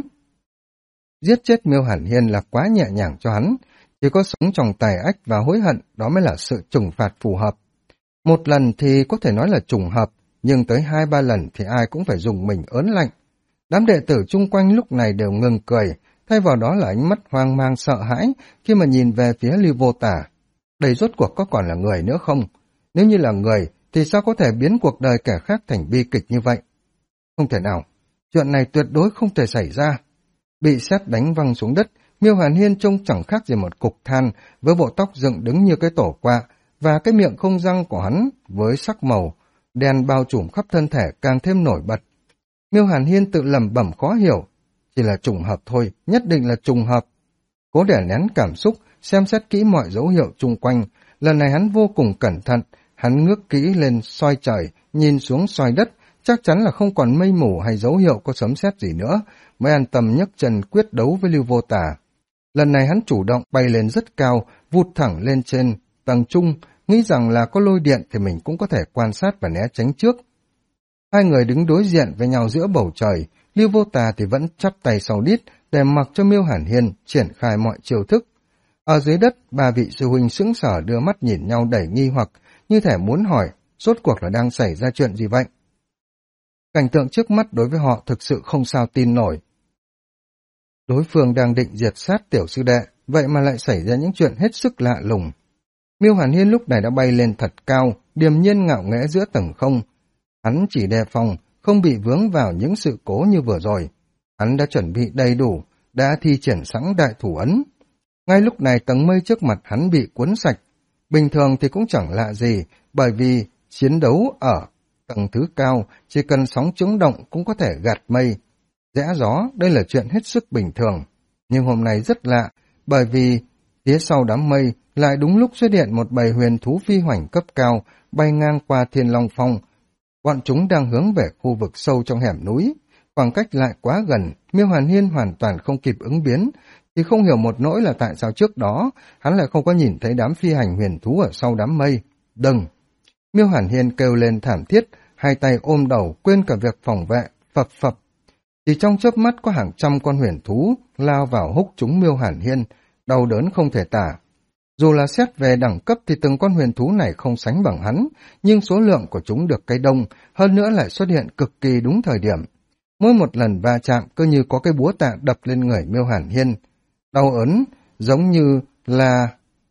Giết chết Miêu Hàn Hiên là quá nhẹ nhàng cho hắn, chỉ có sống trong tài ách và hối hận đó mới là sự trừng phạt phù hợp. Một lần thì có thể nói là trùng hợp, nhưng tới 2-3 lần thì ai cũng phải dùng mình ớn lạnh. Đám đệ tử chung quanh lúc này đều ngừng cười, thay vào đó là ánh mắt hoang mang sợ hãi khi mà nhìn về phía Lưu Vô Tả. Đây rốt cuộc có còn là người nữa không? Nếu như là người thì sao có thể biến cuộc đời kẻ khác thành bi kịch như vậy? Không thể nào, chuyện này tuyệt đối không thể xảy ra. Bị sét đánh văng xuống đất, Miêu Hàn Hiên trông chẳng khác gì một cục than với bộ tóc dựng đứng như cái tổ quạ, và cái miệng không răng của hắn với sắc màu đen bao trùm khắp thân thể càng thêm nổi bật. Miêu Hàn Hiên tự lẩm bẩm khó hiểu, chỉ là trùng hợp thôi, nhất định là trùng hợp. Cố đè nén cảm xúc, xem xét kỹ mọi dấu hiệu chung quanh, lần này hắn vô cùng cẩn thận, hắn ngước kỹ lên soi trời, nhìn xuống soi đất, chắc chắn là không còn mây mù hay dấu hiệu có sấm sét gì nữa, mới an tâm nhấc chân quyết đấu với Lưu Vô Tả. Lần này hắn chủ động bay lên rất cao, vụt thẳng lên trên tầng trung, nghĩ rằng là có lôi điện thì mình cũng có thể quan sát và né tránh trước. Hai người đứng đối diện với nhau giữa bầu trời, Lưu Vô Tà thì vẫn chắp tay sau đít để mặc cho Miêu Hàn Hiên triển khai mọi chiêu thức. Ở dưới đất, ba vị sư huynh sững sờ đưa mắt nhìn nhau đầy nghi hoặc, như thể muốn hỏi, rốt cuộc là đang xảy ra chuyện gì vậy? Cảnh tượng trước mắt đối với họ thực sự không sao tin nổi. Đối phương đang định diệt sát tiểu sư đệ, vậy mà lại xảy ra những chuyện hết sức lạ lùng. Miêu Hàn Hiên lúc này đã bay lên thật cao, điềm nhiên ngạo nghễ giữa tầng không. Hắn chỉ đề phòng, không bị vướng vào những sự cố như vừa rồi. Hắn đã chuẩn bị đầy đủ, đã thi triển sẵn đại thủ ấn. Ngay lúc này tầng mây trước mặt hắn bị cuốn sạch. Bình thường thì cũng chẳng lạ gì, bởi vì chiến đấu ở tầng thứ cao, chỉ cần sóng chấn động cũng có thể gạt mây. Rẽ gió, đây là chuyện hết sức bình thường. Nhưng hôm nay rất lạ, bởi vì Phía sau đám mây lại đúng lúc xuất hiện một bầy huyền thú phi hoành cấp cao, bay ngang qua Thiên Long Phong. Bọn chúng đang hướng về khu vực sâu trong hẻm núi. Khoảng cách lại quá gần, Miêu Hàn Hiên hoàn toàn không kịp ứng biến, thì không hiểu một nỗi là tại sao trước đó hắn lại không có nhìn thấy đám phi hành huyền thú ở sau đám mây. Đừng! Miêu Hàn Hiên kêu lên thảm thiết, hai tay ôm đầu, quên cả việc phòng vệ, phập phập. Chỉ trong chớp mắt có hàng trăm con huyền thú lao vào húc chúng Miêu Hàn Hiên, đau đớn không thể tả. Dù là xét về đẳng cấp thì từng con huyền thú này không sánh bằng hắn, nhưng số lượng của chúng được cái đông, hơn nữa lại xuất hiện cực kỳ đúng thời điểm. Mỗi một lần va chạm cứ như có cái búa tạ đập lên người Miêu Hàn Hiên. Đau ớn, giống như là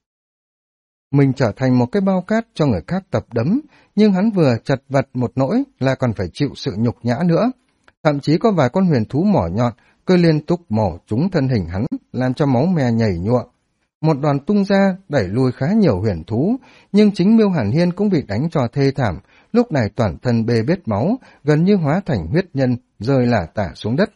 mình trở thành một cái bao cát cho người khác tập đấm, nhưng hắn vừa chật vật một nỗi lại còn phải chịu sự nhục nhã nữa. Thậm chí có vài con huyền thú mỏ nhọn cứ liên tục mổ trúng thân hình hắn, làm cho máu me nhảy nhụa. Một đoàn tung ra đẩy lui khá nhiều huyền thú, nhưng chính Miêu Hàn Hiên cũng bị đánh cho thê thảm, lúc này toàn thân bê bết máu, gần như hóa thành huyết nhân, rơi lả tả xuống đất.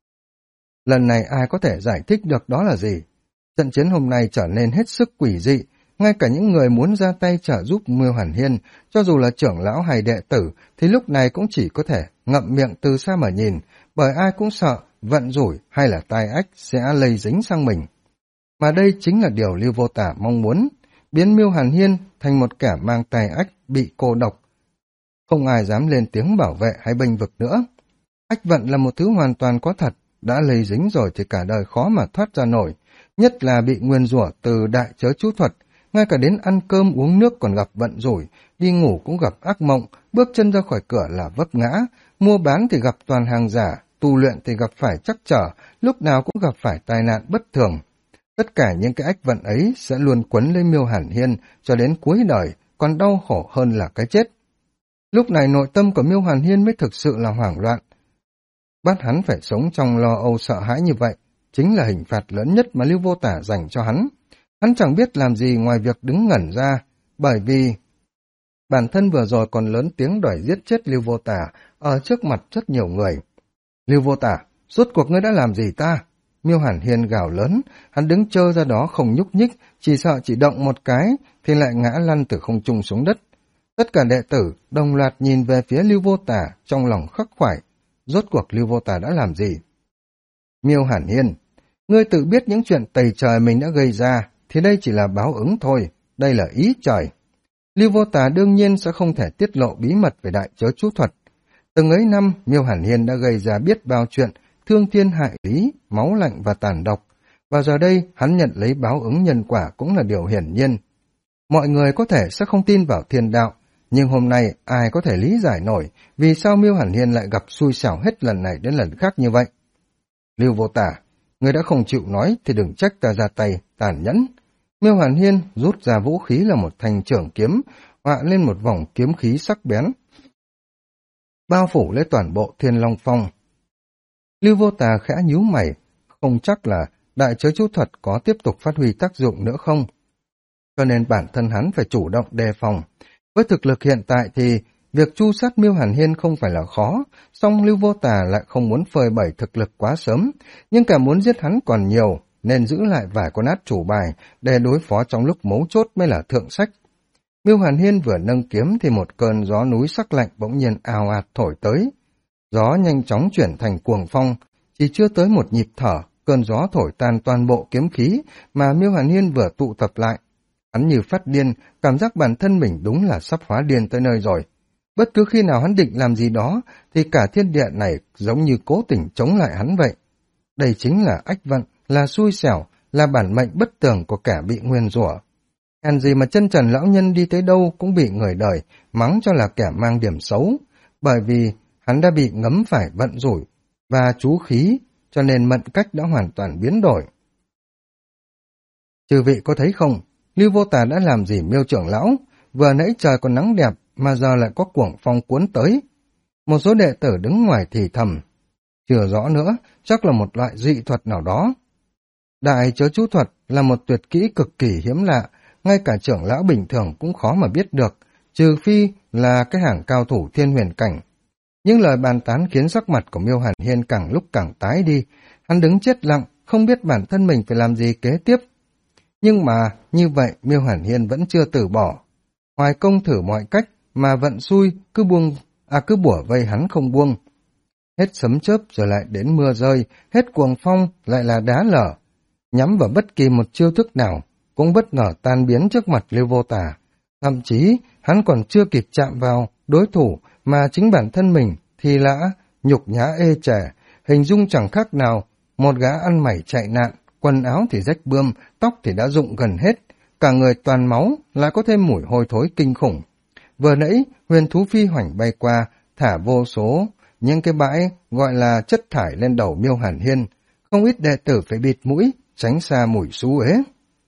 Lần này ai có thể giải thích được đó là gì? Trận chiến hôm nay trở nên hết sức quỷ dị, ngay cả những người muốn ra tay trợ giúp Miêu Hàn Hiên, cho dù là trưởng lão hay đệ tử, thì lúc này cũng chỉ có thể ngậm miệng từ xa mà nhìn, bởi ai cũng sợ vận rủi hay là tai ách sẽ lây dính sang mình. Mà đây chính là điều Lưu Vô Tả mong muốn, biến Miêu Hàn Hiên thành một kẻ mang tai ách bị cô độc. Không ai dám lên tiếng bảo vệ hay bênh vực nữa. Ách vận là một thứ hoàn toàn có thật, đã lây dính rồi thì cả đời khó mà thoát ra nổi, nhất là bị nguyền rủa từ đại chớ chú thuật, ngay cả đến ăn cơm uống nước còn gặp vận rủi, đi ngủ cũng gặp ác mộng, bước chân ra khỏi cửa là vấp ngã, mua bán thì gặp toàn hàng giả, tu luyện thì gặp phải trắc trở, lúc nào cũng gặp phải tai nạn bất thường. Tất cả những cái ách vận ấy sẽ luôn quấn lên Miêu Hàn Hiên cho đến cuối đời, còn đau khổ hơn là cái chết. Lúc này nội tâm của Miêu Hàn Hiên mới thực sự là hoảng loạn. Bắt hắn phải sống trong lo âu sợ hãi như vậy, chính là hình phạt lớn nhất mà Lưu Vô Tả dành cho hắn. Hắn chẳng biết làm gì ngoài việc đứng ngẩn ra, bởi vì bản thân vừa rồi còn lớn tiếng đòi giết chết Lưu Vô Tả ở trước mặt rất nhiều người. Lưu Vô Tả, rốt cuộc ngươi đã làm gì ta? Miêu Hàn Hiên gào lớn, hắn đứng trơ ra đó không nhúc nhích, chỉ sợ chỉ động một cái thì lại ngã lăn từ không trung xuống đất. Tất cả đệ tử đồng loạt nhìn về phía Lưu Vô Tả trong lòng khắc khoải. Rốt cuộc Lưu Vô Tả đã làm gì? Miêu Hàn Hiên, ngươi tự biết những chuyện tày trời mình đã gây ra, thì đây chỉ là báo ứng thôi, đây là ý trời. Lưu Vô Tả đương nhiên sẽ không thể tiết lộ bí mật về đại chớ chú thuật. Từng ấy năm, Miêu Hàn Hiên đã gây ra biết bao chuyện thương thiên hại lý, máu lạnh và tàn độc, và giờ đây hắn nhận lấy báo ứng nhân quả cũng là điều hiển nhiên. Mọi người có thể sẽ không tin vào thiên đạo, nhưng hôm nay ai có thể lý giải nổi vì sao Miêu Hàn Hiên lại gặp xui xẻo hết lần này đến lần khác như vậy. Lưu Vô Tả, người đã không chịu nói thì đừng trách ta ra tay tàn nhẫn. Miêu Hàn Hiên rút ra vũ khí là một thanh trường kiếm, họa lên một vòng kiếm khí sắc bén, bao phủ lấy toàn bộ Thiên Long Phong. Lưu Vô Tả khẽ nhíu mày, không chắc là đại chớ chú thuật có tiếp tục phát huy tác dụng nữa không. Cho nên bản thân hắn phải chủ động đề phòng. Với thực lực hiện tại thì việc tru sát Miêu Hàn Hiên không phải là khó, song Lưu Vô Tả lại không muốn phơi bày thực lực quá sớm, nhưng cả muốn giết hắn còn nhiều, nên giữ lại vài con át chủ bài để đối phó trong lúc mấu chốt mới là thượng sách. Miêu Hàn Hiên vừa nâng kiếm thì một cơn gió núi sắc lạnh bỗng nhiên ào ạt thổi tới. Gió nhanh chóng chuyển thành cuồng phong, chỉ chưa tới một nhịp thở, cơn gió thổi tan toàn bộ kiếm khí mà Miêu Hàn Hiên vừa tụ tập lại. Hắn như phát điên, cảm giác bản thân mình đúng là sắp hóa điên tới nơi rồi. Bất cứ khi nào hắn định làm gì đó, thì cả thiên địa này giống như cố tình chống lại hắn vậy. Đây chính là ách vận, là xui xẻo, là bản mệnh bất tường của kẻ bị nguyền rủa. Hèn gì mà chân trần lão nhân đi tới đâu cũng bị người đời mắng cho là kẻ mang điểm xấu, bởi vì hắn đã bị ngấm phải vận rủi và chú khí, cho nên mệnh cách đã hoàn toàn biến đổi. Chư vị có thấy không, Lưu Vô Tả đã làm gì Miêu trưởng lão? Vừa nãy trời còn nắng đẹp mà giờ lại có cuồng phong cuốn tới. Một số đệ tử đứng ngoài thì thầm. Chưa rõ nữa, chắc là một loại dị thuật nào đó. Đại chớ chú thuật là một tuyệt kỹ cực kỳ hiếm lạ, ngay cả trưởng lão bình thường cũng khó mà biết được, trừ phi là cái hàng cao thủ thiên huyền cảnh. Những lời bàn tán khiến sắc mặt của Miêu Hàn Hiên càng lúc càng tái đi, hắn đứng chết lặng, không biết bản thân mình phải làm gì kế tiếp. Nhưng mà như vậy Miêu Hàn Hiên vẫn chưa từ bỏ. Hoài Công thử mọi cách mà vận xui cứ bủa vây hắn không buông. Hết sấm chớp rồi lại đến mưa rơi, hết cuồng phong lại là đá lở. Nhắm vào bất kỳ một chiêu thức nào cũng bất ngờ tan biến trước mặt Lưu Vô Tà. Thậm chí hắn còn chưa kịp chạm vào đối thủ mà chính bản thân mình thì đã nhục nhã ê chề, hình dung chẳng khác nào một gã ăn mày chạy nạn, quần áo thì rách bươm, tóc thì đã rụng gần hết, cả người toàn máu, lại có thêm mùi hôi thối kinh khủng. Vừa nãy, huyền thú phi hoành bay qua, thả vô số những cái bãi gọi là chất thải lên đầu Miêu Hàn Hiên, không ít đệ tử phải bịt mũi, tránh xa mùi xú uế.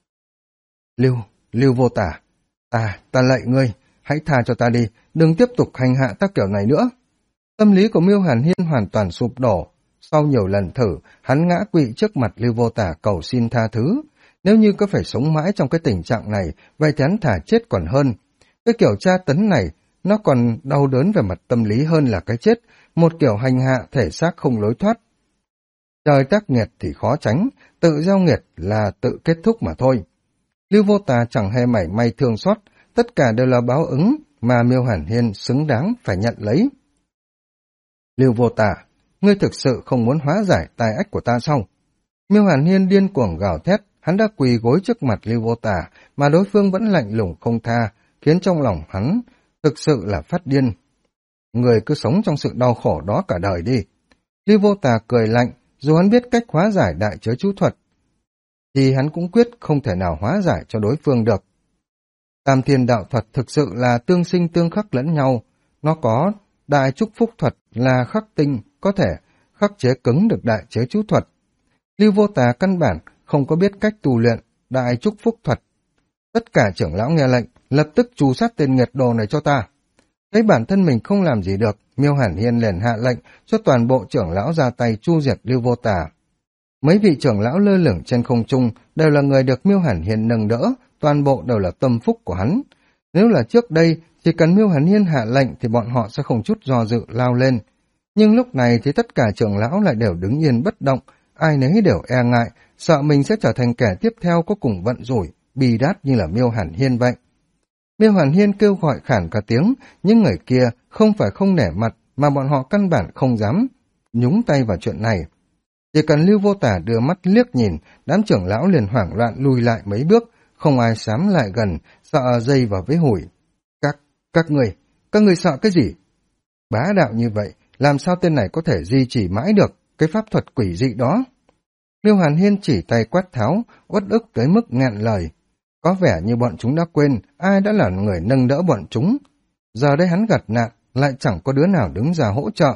Lưu Vô Tà, ta lạy ngươi, hãy tha cho ta đi, đừng tiếp tục hành hạ ta kiểu này nữa. Tâm lý của Miêu Hàn Hiên hoàn toàn sụp đổ. Sau nhiều lần thử, hắn ngã quỵ trước mặt Lưu Vô Tà cầu xin tha thứ. Nếu như có phải sống mãi trong cái tình trạng này, vậy thì hắn thả chết còn hơn. Cái kiểu tra tấn này, nó còn đau đớn về mặt tâm lý hơn là cái chết, một kiểu hành hạ thể xác không lối thoát. Trời tác nghiệt thì khó tránh, tự gieo nghiệt là tự kết thúc mà thôi. Lưu Vô Tà chẳng hề mảy may thương xót, tất cả đều là báo ứng mà Miêu Hàn Hiên xứng đáng phải nhận lấy. Lưu Vô Tà, ngươi thực sự không muốn hóa giải tai ách của ta sao? Miêu Hàn Hiên điên cuồng gào thét, hắn đã quỳ gối trước mặt Lưu Vô Tà, mà đối phương vẫn lạnh lùng không tha, khiến trong lòng hắn thực sự là phát điên. Người cứ sống trong sự đau khổ đó cả đời đi. Lưu Vô Tà cười lạnh, dù hắn biết cách hóa giải đại chớ chú thuật, thì hắn cũng quyết không thể nào hóa giải cho đối phương được. Tam thiên đạo thuật thực sự là tương sinh tương khắc lẫn nhau, nó có đại trúc phúc thuật là khắc tinh, có thể khắc chế cứng được đại chế chú thuật. Lưu Vô Tà căn bản không có biết cách tu luyện đại trúc phúc thuật. Tất cả trưởng lão nghe lệnh, lập tức trù sát tên nghiệt đồ này cho ta. Thấy bản thân mình không làm gì được, Miêu Hàn Hiên liền hạ lệnh cho toàn bộ trưởng lão ra tay chu diệt Lưu Vô Tà. Mấy vị trưởng lão lơ lửng trên không trung đều là người được Miêu Hàn Hiên nâng đỡ, toàn bộ đều là tâm phúc của hắn. Nếu là trước đây, chỉ cần Miêu Hàn Hiên hạ lệnh thì bọn họ sẽ không chút do dự lao lên. Nhưng lúc này thì tất cả trưởng lão lại đều đứng yên bất động, ai nấy đều e ngại, sợ mình sẽ trở thành kẻ tiếp theo có cùng vận rủi, bi đát như là Miêu Hàn Hiên vậy. Miêu Hàn Hiên kêu gọi khản cả tiếng, những người kia không phải không nể mặt mà bọn họ căn bản không dám nhúng tay vào chuyện này. Chỉ cần Lưu Vô Tà đưa mắt liếc nhìn, đám trưởng lão liền hoảng loạn lùi lại mấy bước, không ai dám lại gần, sợ dây vào với hủi. Các người sợ cái gì? Bá đạo như vậy, làm sao tên này có thể duy trì mãi được cái pháp thuật quỷ dị đó? Miêu Hàn Hiên chỉ tay quát tháo, uất ức tới mức nghẹn lời. Có vẻ như bọn chúng đã quên ai đã là người nâng đỡ bọn chúng. Giờ đây hắn gặt nạn, lại chẳng có đứa nào đứng ra hỗ trợ.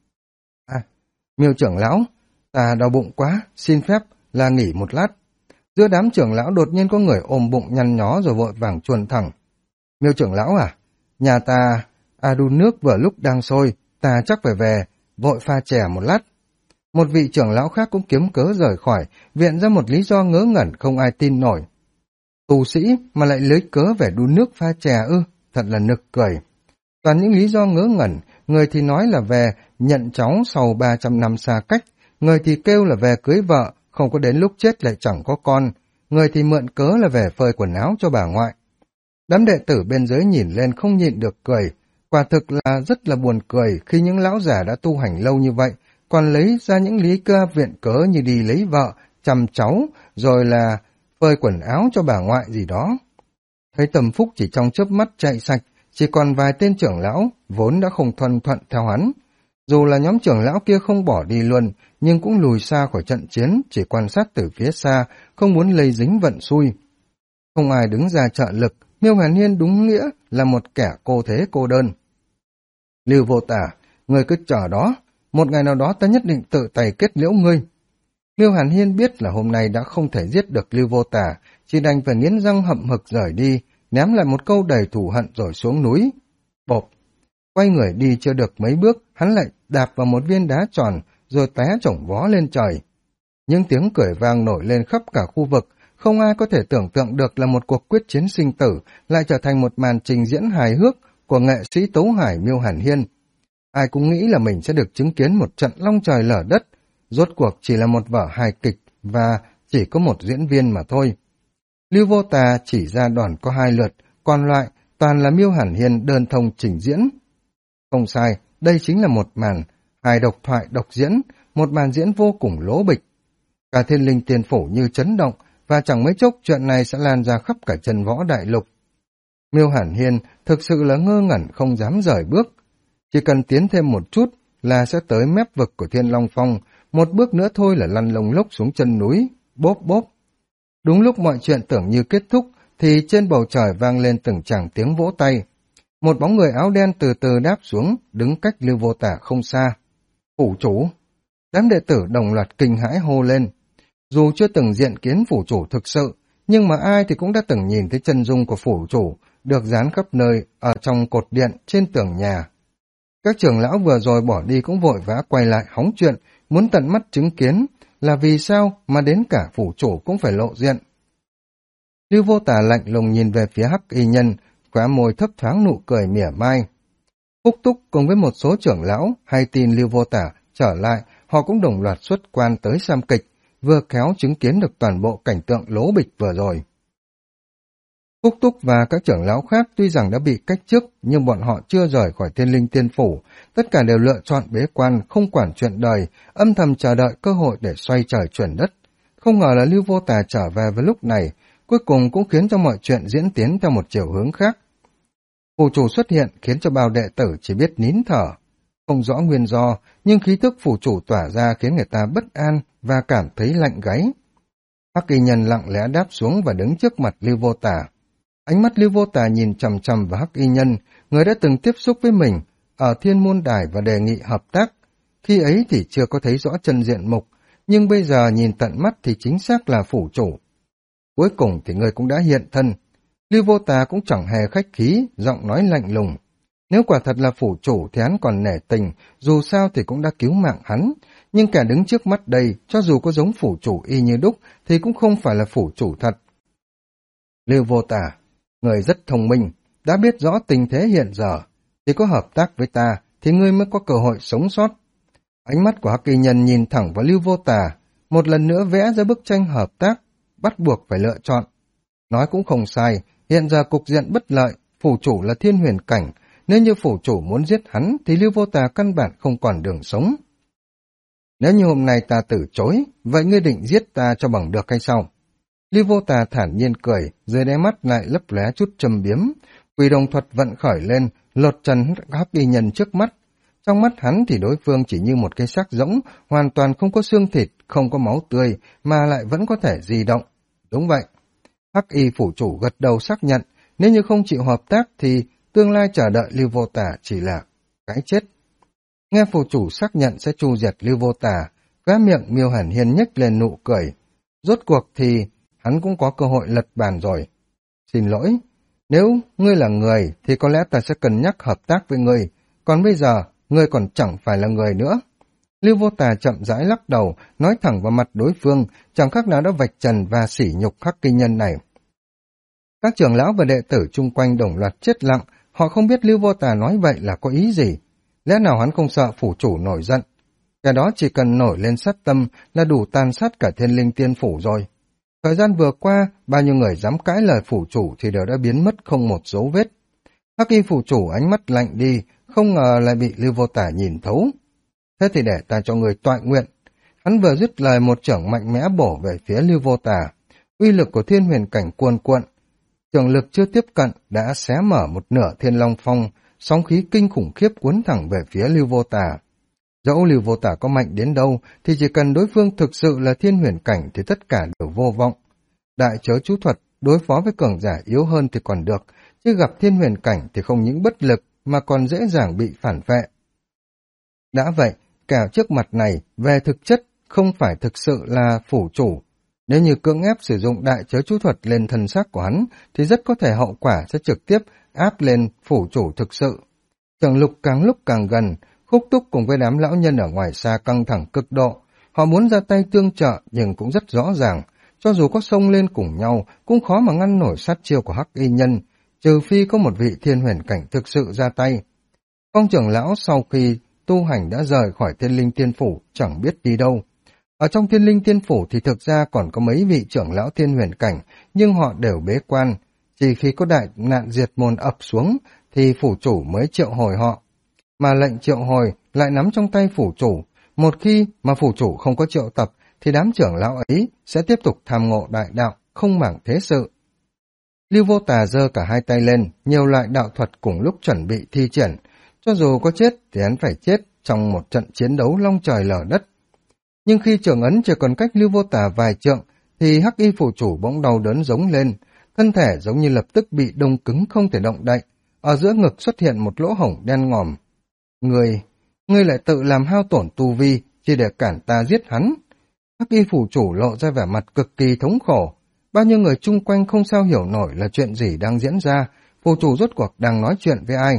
Miêu trưởng lão, ta đau bụng quá, xin phép là nghỉ một lát. Giữa đám trưởng lão đột nhiên có người ôm bụng nhăn nhó rồi vội vàng chuồn thẳng. Miêu trưởng lão à, nhà ta đun nước vừa lúc đang sôi, ta chắc phải về, vội pha chè một lát. Một vị trưởng lão khác cũng kiếm cớ rời khỏi, viện ra một lý do ngớ ngẩn không ai tin nổi. Tu sĩ mà lại lấy cớ về đun nước pha chè ư, thật là nực cười. Toàn những lý do ngớ ngẩn, người thì nói là về nhận cháu sau 300 năm xa cách, người thì kêu là về cưới vợ, không có đến lúc chết lại chẳng có con, người thì mượn cớ là về phơi quần áo cho bà ngoại. Đám đệ tử bên dưới nhìn lên không nhịn được cười, quả thực là rất là buồn cười khi những lão già đã tu hành lâu như vậy, còn lấy ra những lý cơ viện cớ như đi lấy vợ, chăm cháu, rồi là phơi quần áo cho bà ngoại gì đó. Thấy Tâm Phúc chỉ trong chớp mắt chạy sạch, chỉ còn vài tên trưởng lão vốn đã không thuần thuận theo hắn. Dù là nhóm trưởng lão kia không bỏ đi luôn, nhưng cũng lùi xa khỏi trận chiến, chỉ quan sát từ phía xa, không muốn lây dính vận xui. Không ai đứng ra trợ lực, Miêu Hàn Hiên đúng nghĩa là một kẻ cô thế cô đơn. Lưu Vô Tà, ngươi cứ chờ đó, một ngày nào đó ta nhất định tự tay kết liễu ngươi. Miêu Hàn Hiên biết là hôm nay đã không thể giết được Lưu Vô Tà, chỉ đành phải nghiến răng hậm hực rời đi, ném lại một câu đầy thù hận rồi xuống núi. Bộp! Quay người đi chưa được mấy bước, hắn lại đạp vào một viên đá tròn, rồi té chổng vó lên trời. Những tiếng cười vang nổi lên khắp cả khu vực, không ai có thể tưởng tượng được là một cuộc quyết chiến sinh tử lại trở thành một màn trình diễn hài hước của nghệ sĩ tấu hài Miêu Hàn Hiên. Ai cũng nghĩ là mình sẽ được chứng kiến một trận long trời lở đất, rốt cuộc chỉ là một vở hài kịch và chỉ có một diễn viên mà thôi. Lưu Vô Tà chỉ ra đòn có 2 lượt, còn lại toàn là Miêu Hàn Hiên đơn thông trình diễn. Không sai, đây chính là một màn hài độc thoại độc diễn, một màn diễn vô cùng lố bịch. Cả Thiên Linh Tiên Phủ như chấn động, và chẳng mấy chốc chuyện này sẽ lan ra khắp cả chân võ đại lục. Miêu Hàn Hiên thực sự là ngơ ngẩn không dám rời bước. Chỉ cần tiến thêm một chút là sẽ tới mép vực của Thiên Long Phong, một bước nữa thôi là lăn lông lốc xuống chân núi, bốp bốp. Đúng lúc mọi chuyện tưởng như kết thúc, thì trên bầu trời vang lên từng tràng tiếng vỗ tay. Một bóng người áo đen từ từ đáp xuống, đứng cách Lưu Vô Tả không xa. Phủ chủ! Đám đệ tử đồng loạt kinh hãi hô lên. Dù chưa từng diện kiến phủ chủ thực sự, nhưng mà ai thì cũng đã từng nhìn thấy chân dung của phủ chủ, được dán khắp nơi, ở trong cột điện, trên tường nhà. Các trưởng lão vừa rồi bỏ đi cũng vội vã quay lại hóng chuyện, muốn tận mắt chứng kiến, là vì sao mà đến cả phủ chủ cũng phải lộ diện. Lưu Vô Tà lạnh lùng nhìn về phía Hắc Y Nhân, khóe môi thấp thoáng nụ cười mỉa mai. Phúc Túc cùng với một số trưởng lão hay tin Lưu Vô Tà trở lại, họ cũng đồng loạt xuất quan tới xem kịch, vừa khéo chứng kiến được toàn bộ cảnh tượng lố bịch vừa rồi. Phúc Túc và các trưởng lão khác tuy rằng đã bị cách chức, nhưng bọn họ chưa rời khỏi Thiên Linh Tiên Phủ, tất cả đều lựa chọn bế quan, không quản chuyện đời, âm thầm chờ đợi cơ hội để xoay trời chuyển đất. Không ngờ là Lưu Vô Tà trở về vào lúc này, cuối cùng cũng khiến cho mọi chuyện diễn tiến theo một chiều hướng khác. Phủ chủ xuất hiện khiến cho bao đệ tử chỉ biết nín thở. Không rõ nguyên do, nhưng khí thức phủ chủ tỏa ra khiến người ta bất an và cảm thấy lạnh gáy. Hắc Y Nhân lặng lẽ đáp xuống và đứng trước mặt Lưu Vô Tà. Ánh mắt Lưu Vô Tà nhìn chằm chằm vào Hắc Y Nhân, người đã từng tiếp xúc với mình ở Thiên Môn Đài và đề nghị hợp tác. Khi ấy thì chưa có thấy rõ chân diện mục, nhưng bây giờ nhìn tận mắt thì chính xác là phủ chủ. Cuối cùng thì người cũng đã hiện thân. Lưu Vô Tà cũng chẳng hề khách khí, giọng nói lạnh lùng. Nếu quả thật là phủ chủ thì hắn còn nể tình, dù sao thì cũng đã cứu mạng hắn. Nhưng kẻ đứng trước mắt đây, cho dù có giống phủ chủ y như đúc, thì cũng không phải là phủ chủ thật. Lưu Vô Tà, người rất thông minh, đã biết rõ tình thế hiện giờ. Chỉ có hợp tác với ta, thì ngươi mới có cơ hội sống sót. Ánh mắt của Hắc Y Nhân nhìn thẳng vào Lưu Vô Tà, một lần nữa vẽ ra bức tranh hợp tác, bắt buộc phải lựa chọn. Nói cũng không sai, hiện giờ cục diện bất lợi, phủ chủ là Thiên Huyền Cảnh, nếu như phủ chủ muốn giết hắn thì Lưu Vô Tà căn bản không còn đường sống. Nếu như hôm nay ta từ chối, vậy ngươi định giết ta cho bằng được hay sao? Lưu Vô Tà thản nhiên cười, dưới đáy mắt lại lấp lóe chút châm biếm. Quỷ đồng thuật vận khởi lên, lột trần Hắc Y Nhân trước mắt. Trong mắt hắn thì đối phương chỉ như một cái xác rỗng, hoàn toàn không có xương thịt, không có máu tươi, mà lại vẫn có thể di động. Đúng vậy. Hắc Y phủ chủ gật đầu xác nhận, nếu như không chịu hợp tác thì tương lai chờ đợi Lưu Vô Tà chỉ là cái chết. Nghe phủ chủ xác nhận sẽ tru diệt Lưu Vô Tà, khóe miệng Miêu Hàn Hiên nhếch lên nụ cười. Rốt cuộc thì hắn cũng có cơ hội lật bàn rồi. Xin lỗi, nếu ngươi là người thì có lẽ ta sẽ cân nhắc hợp tác với ngươi, còn bây giờ ngươi còn chẳng phải là người nữa. Lưu Vô Tà chậm rãi lắc đầu, nói thẳng vào mặt đối phương, chẳng khác nào đã vạch trần và sỉ nhục Hắc Y Nhân này. Các trưởng lão và đệ tử chung quanh đồng loạt chết lặng, họ không biết Lưu Vô Tà nói vậy là có ý gì. Lẽ nào hắn không sợ phủ chủ nổi giận? Cái đó chỉ cần nổi lên sát tâm là đủ tàn sát cả Thiên Linh Tiên Phủ rồi. Thời gian vừa qua, bao nhiêu người dám cãi lời phủ chủ thì đều đã biến mất không một dấu vết. Hắc Y phủ chủ ánh mắt lạnh đi, không ngờ lại bị Lưu Vô Tà nhìn thấu. Thế thì để ta cho người toại nguyện. Hắn vừa dứt lời một chưởng mạnh mẽ bổ về phía Lưu Vô Tà. Uy lực của Thiên Huyền Cảnh cuồn cuộn. Trường lực chưa tiếp cận đã xé mở một nửa Thiên Long Phong, sóng khí kinh khủng khiếp cuốn thẳng về phía Lưu Vô Tà. Dẫu Lưu Vô Tà có mạnh đến đâu thì chỉ cần đối phương thực sự là Thiên Huyền Cảnh thì tất cả đều vô vọng. Đại chớ chú thuật đối phó với cường giả yếu hơn thì còn được, chứ gặp Thiên Huyền Cảnh thì không những bất lực mà còn dễ dàng bị phản vệ. Đã vậy, kẻ trước mặt này về thực chất không phải thực sự là phủ chủ. Nếu như cưỡng ép sử dụng đại chớ chú thuật lên thân xác của hắn thì rất có thể hậu quả sẽ trực tiếp áp lên phủ chủ thực sự. Trường lục càng lúc càng gần, Khúc Túc cùng với đám lão nhân ở ngoài xa căng thẳng cực độ. Họ muốn ra tay tương trợ nhưng cũng rất rõ ràng, cho dù có xông lên cùng nhau cũng khó mà ngăn nổi sát chiêu của Hắc Y Nhân, trừ phi có một vị Thiên Huyền Cảnh thực sự ra tay. Phong trưởng lão sau khi tu hành đã rời khỏi Thiên Linh Tiên Phủ chẳng biết đi đâu. Ở trong Thiên Linh Tiên Phủ thì thực ra còn có mấy vị trưởng lão thiên huyền cảnh, nhưng họ đều bế quan. Chỉ khi có đại nạn diệt môn ập xuống thì phủ chủ mới triệu hồi họ. Mà lệnh triệu hồi lại nắm trong tay phủ chủ. Một khi mà phủ chủ không có triệu tập thì đám trưởng lão ấy sẽ tiếp tục tham ngộ đại đạo, không màng thế sự. Lưu Vô Tà giơ cả hai tay lên, nhiều loại đạo thuật cùng lúc chuẩn bị thi triển. Cho dù có chết thì hắn phải chết trong một trận chiến đấu long trời lở đất. Nhưng khi trường ấn chỉ còn cách Lưu Vô Tà vài trượng, thì hắc y phủ chủ bỗng đau đớn giống lên, thân thể giống như lập tức bị đông cứng không thể động đậy, ở giữa ngực xuất hiện một lỗ hổng đen ngòm. Ngươi lại tự làm hao tổn tu vi, chỉ để cản ta giết hắn. Hắc y phủ chủ lộ ra vẻ mặt cực kỳ thống khổ, bao nhiêu người chung quanh không sao hiểu nổi là chuyện gì đang diễn ra, phủ chủ rốt cuộc đang nói chuyện với ai.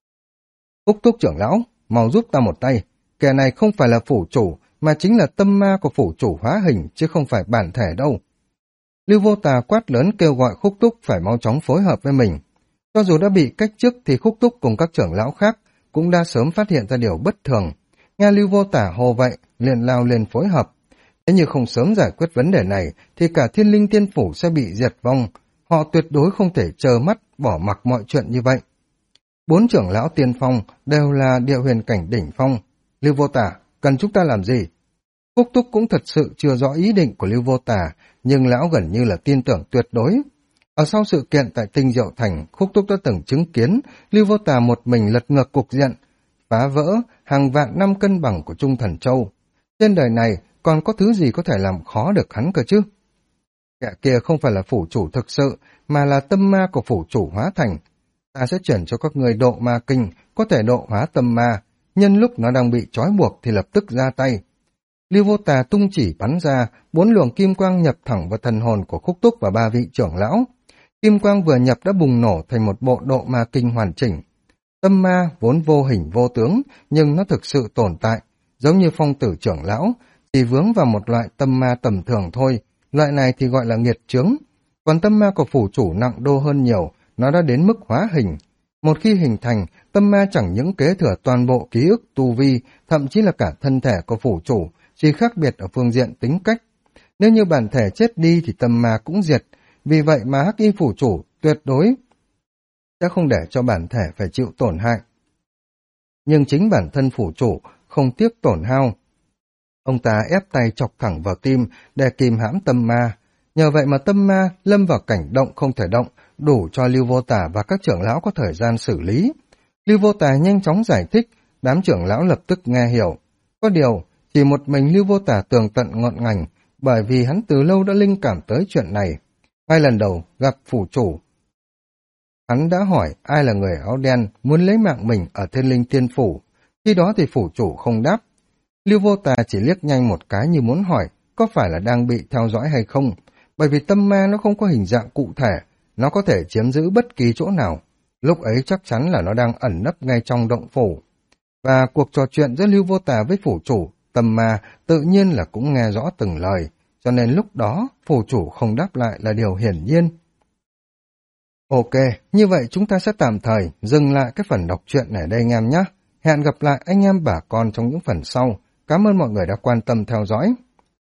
Úc Túc trưởng lão, mau giúp ta một tay, kẻ này không phải là phủ chủ, mà chính là tâm ma của phủ chủ hóa hình, chứ không phải bản thể đâu. Lưu Vô Tà quát lớn kêu gọi Khúc Túc phải mau chóng phối hợp với mình. Cho dù đã bị cách chức thì Khúc Túc cùng các trưởng lão khác cũng đã sớm phát hiện ra điều bất thường. Nghe Lưu Vô Tà hô vậy, liền lao lên phối hợp. Nếu như không sớm giải quyết vấn đề này, thì cả Thiên Linh Tiên Phủ sẽ bị diệt vong. Họ tuyệt đối không thể trơ mắt, bỏ mặc mọi chuyện như vậy. 4 trưởng lão tiên phong đều là địa huyền cảnh đỉnh phong. Lưu Vô Tà, cần chúng ta làm gì? Khúc Túc cũng thật sự chưa rõ ý định của Lưu Vô Tà, nhưng lão gần như là tin tưởng tuyệt đối. Ở sau sự kiện tại Tinh Diệu Thành, Khúc Túc đã từng chứng kiến Lưu Vô Tà một mình lật ngược cục diện, phá vỡ hàng vạn năm cân bằng của Trung Thần Châu. Trên đời này còn có thứ gì có thể làm khó được hắn cơ chứ? Kẻ kia không phải là phủ chủ thực sự, mà là tâm ma của phủ chủ hóa thành. Ta sẽ chuyển cho các người độ ma kinh, có thể độ hóa tâm ma. Nhân lúc nó đang bị trói buộc thì lập tức ra tay. Lưu Vô Tà tung chỉ bắn ra, 4 luồng kim quang nhập thẳng vào thần hồn của Khúc Túc và 3 vị trưởng lão. Kim quang vừa nhập đã bùng nổ thành một bộ độ ma kinh hoàn chỉnh. Tâm ma vốn vô hình vô tướng, nhưng nó thực sự tồn tại, giống như Phong Tử trưởng lão, chỉ vướng vào một loại tâm ma tầm thường thôi, loại này thì gọi là nghiệt chướng. Còn tâm ma của phủ chủ nặng đô hơn nhiều, nó đã đến mức hóa hình. Một khi hình thành, tâm ma chẳng những kế thừa toàn bộ ký ức, tu vi, thậm chí là cả thân thể của phủ chủ, chỉ khác biệt ở phương diện tính cách. Nếu như bản thể chết đi thì tâm ma cũng diệt, vì vậy mà hắc y phủ chủ tuyệt đối sẽ không để cho bản thể phải chịu tổn hại. Nhưng chính bản thân phủ chủ không tiếc tổn hao. Ông ta ép tay chọc thẳng vào tim để kìm hãm tâm ma. Nhờ vậy mà tâm ma lâm vào cảnh động không thể động, đủ cho Lưu Vô Tà và các trưởng lão có thời gian xử lý. Lưu Vô Tà nhanh chóng giải thích, đám trưởng lão lập tức nghe hiểu. Có điều, chỉ một mình Lưu Vô Tà tường tận ngọn ngành, bởi vì hắn từ lâu đã linh cảm tới chuyện này. Ngay lần đầu gặp phủ chủ, hắn đã hỏi ai là người áo đen muốn lấy mạng mình ở Thiên Linh Tiên Phủ. Khi đó thì phủ chủ không đáp. Lưu Vô Tà chỉ liếc nhanh một cái như muốn hỏi có phải là đang bị theo dõi hay không, bởi vì tâm ma nó không có hình dạng cụ thể, nó có thể chiếm giữ bất kỳ chỗ nào. Lúc ấy chắc chắn là nó đang ẩn nấp ngay trong động phủ. Và cuộc trò chuyện giữa Lưu Vô Tà với phủ chủ, tâm ma tự nhiên là cũng nghe rõ từng lời, cho nên lúc đó phủ chủ không đáp lại là điều hiển nhiên. Ok, như vậy chúng ta sẽ tạm thời dừng lại cái phần đọc truyện này đây anh em nhé. Hẹn gặp lại anh em bà con trong những phần sau. Cảm ơn mọi người đã quan tâm theo dõi.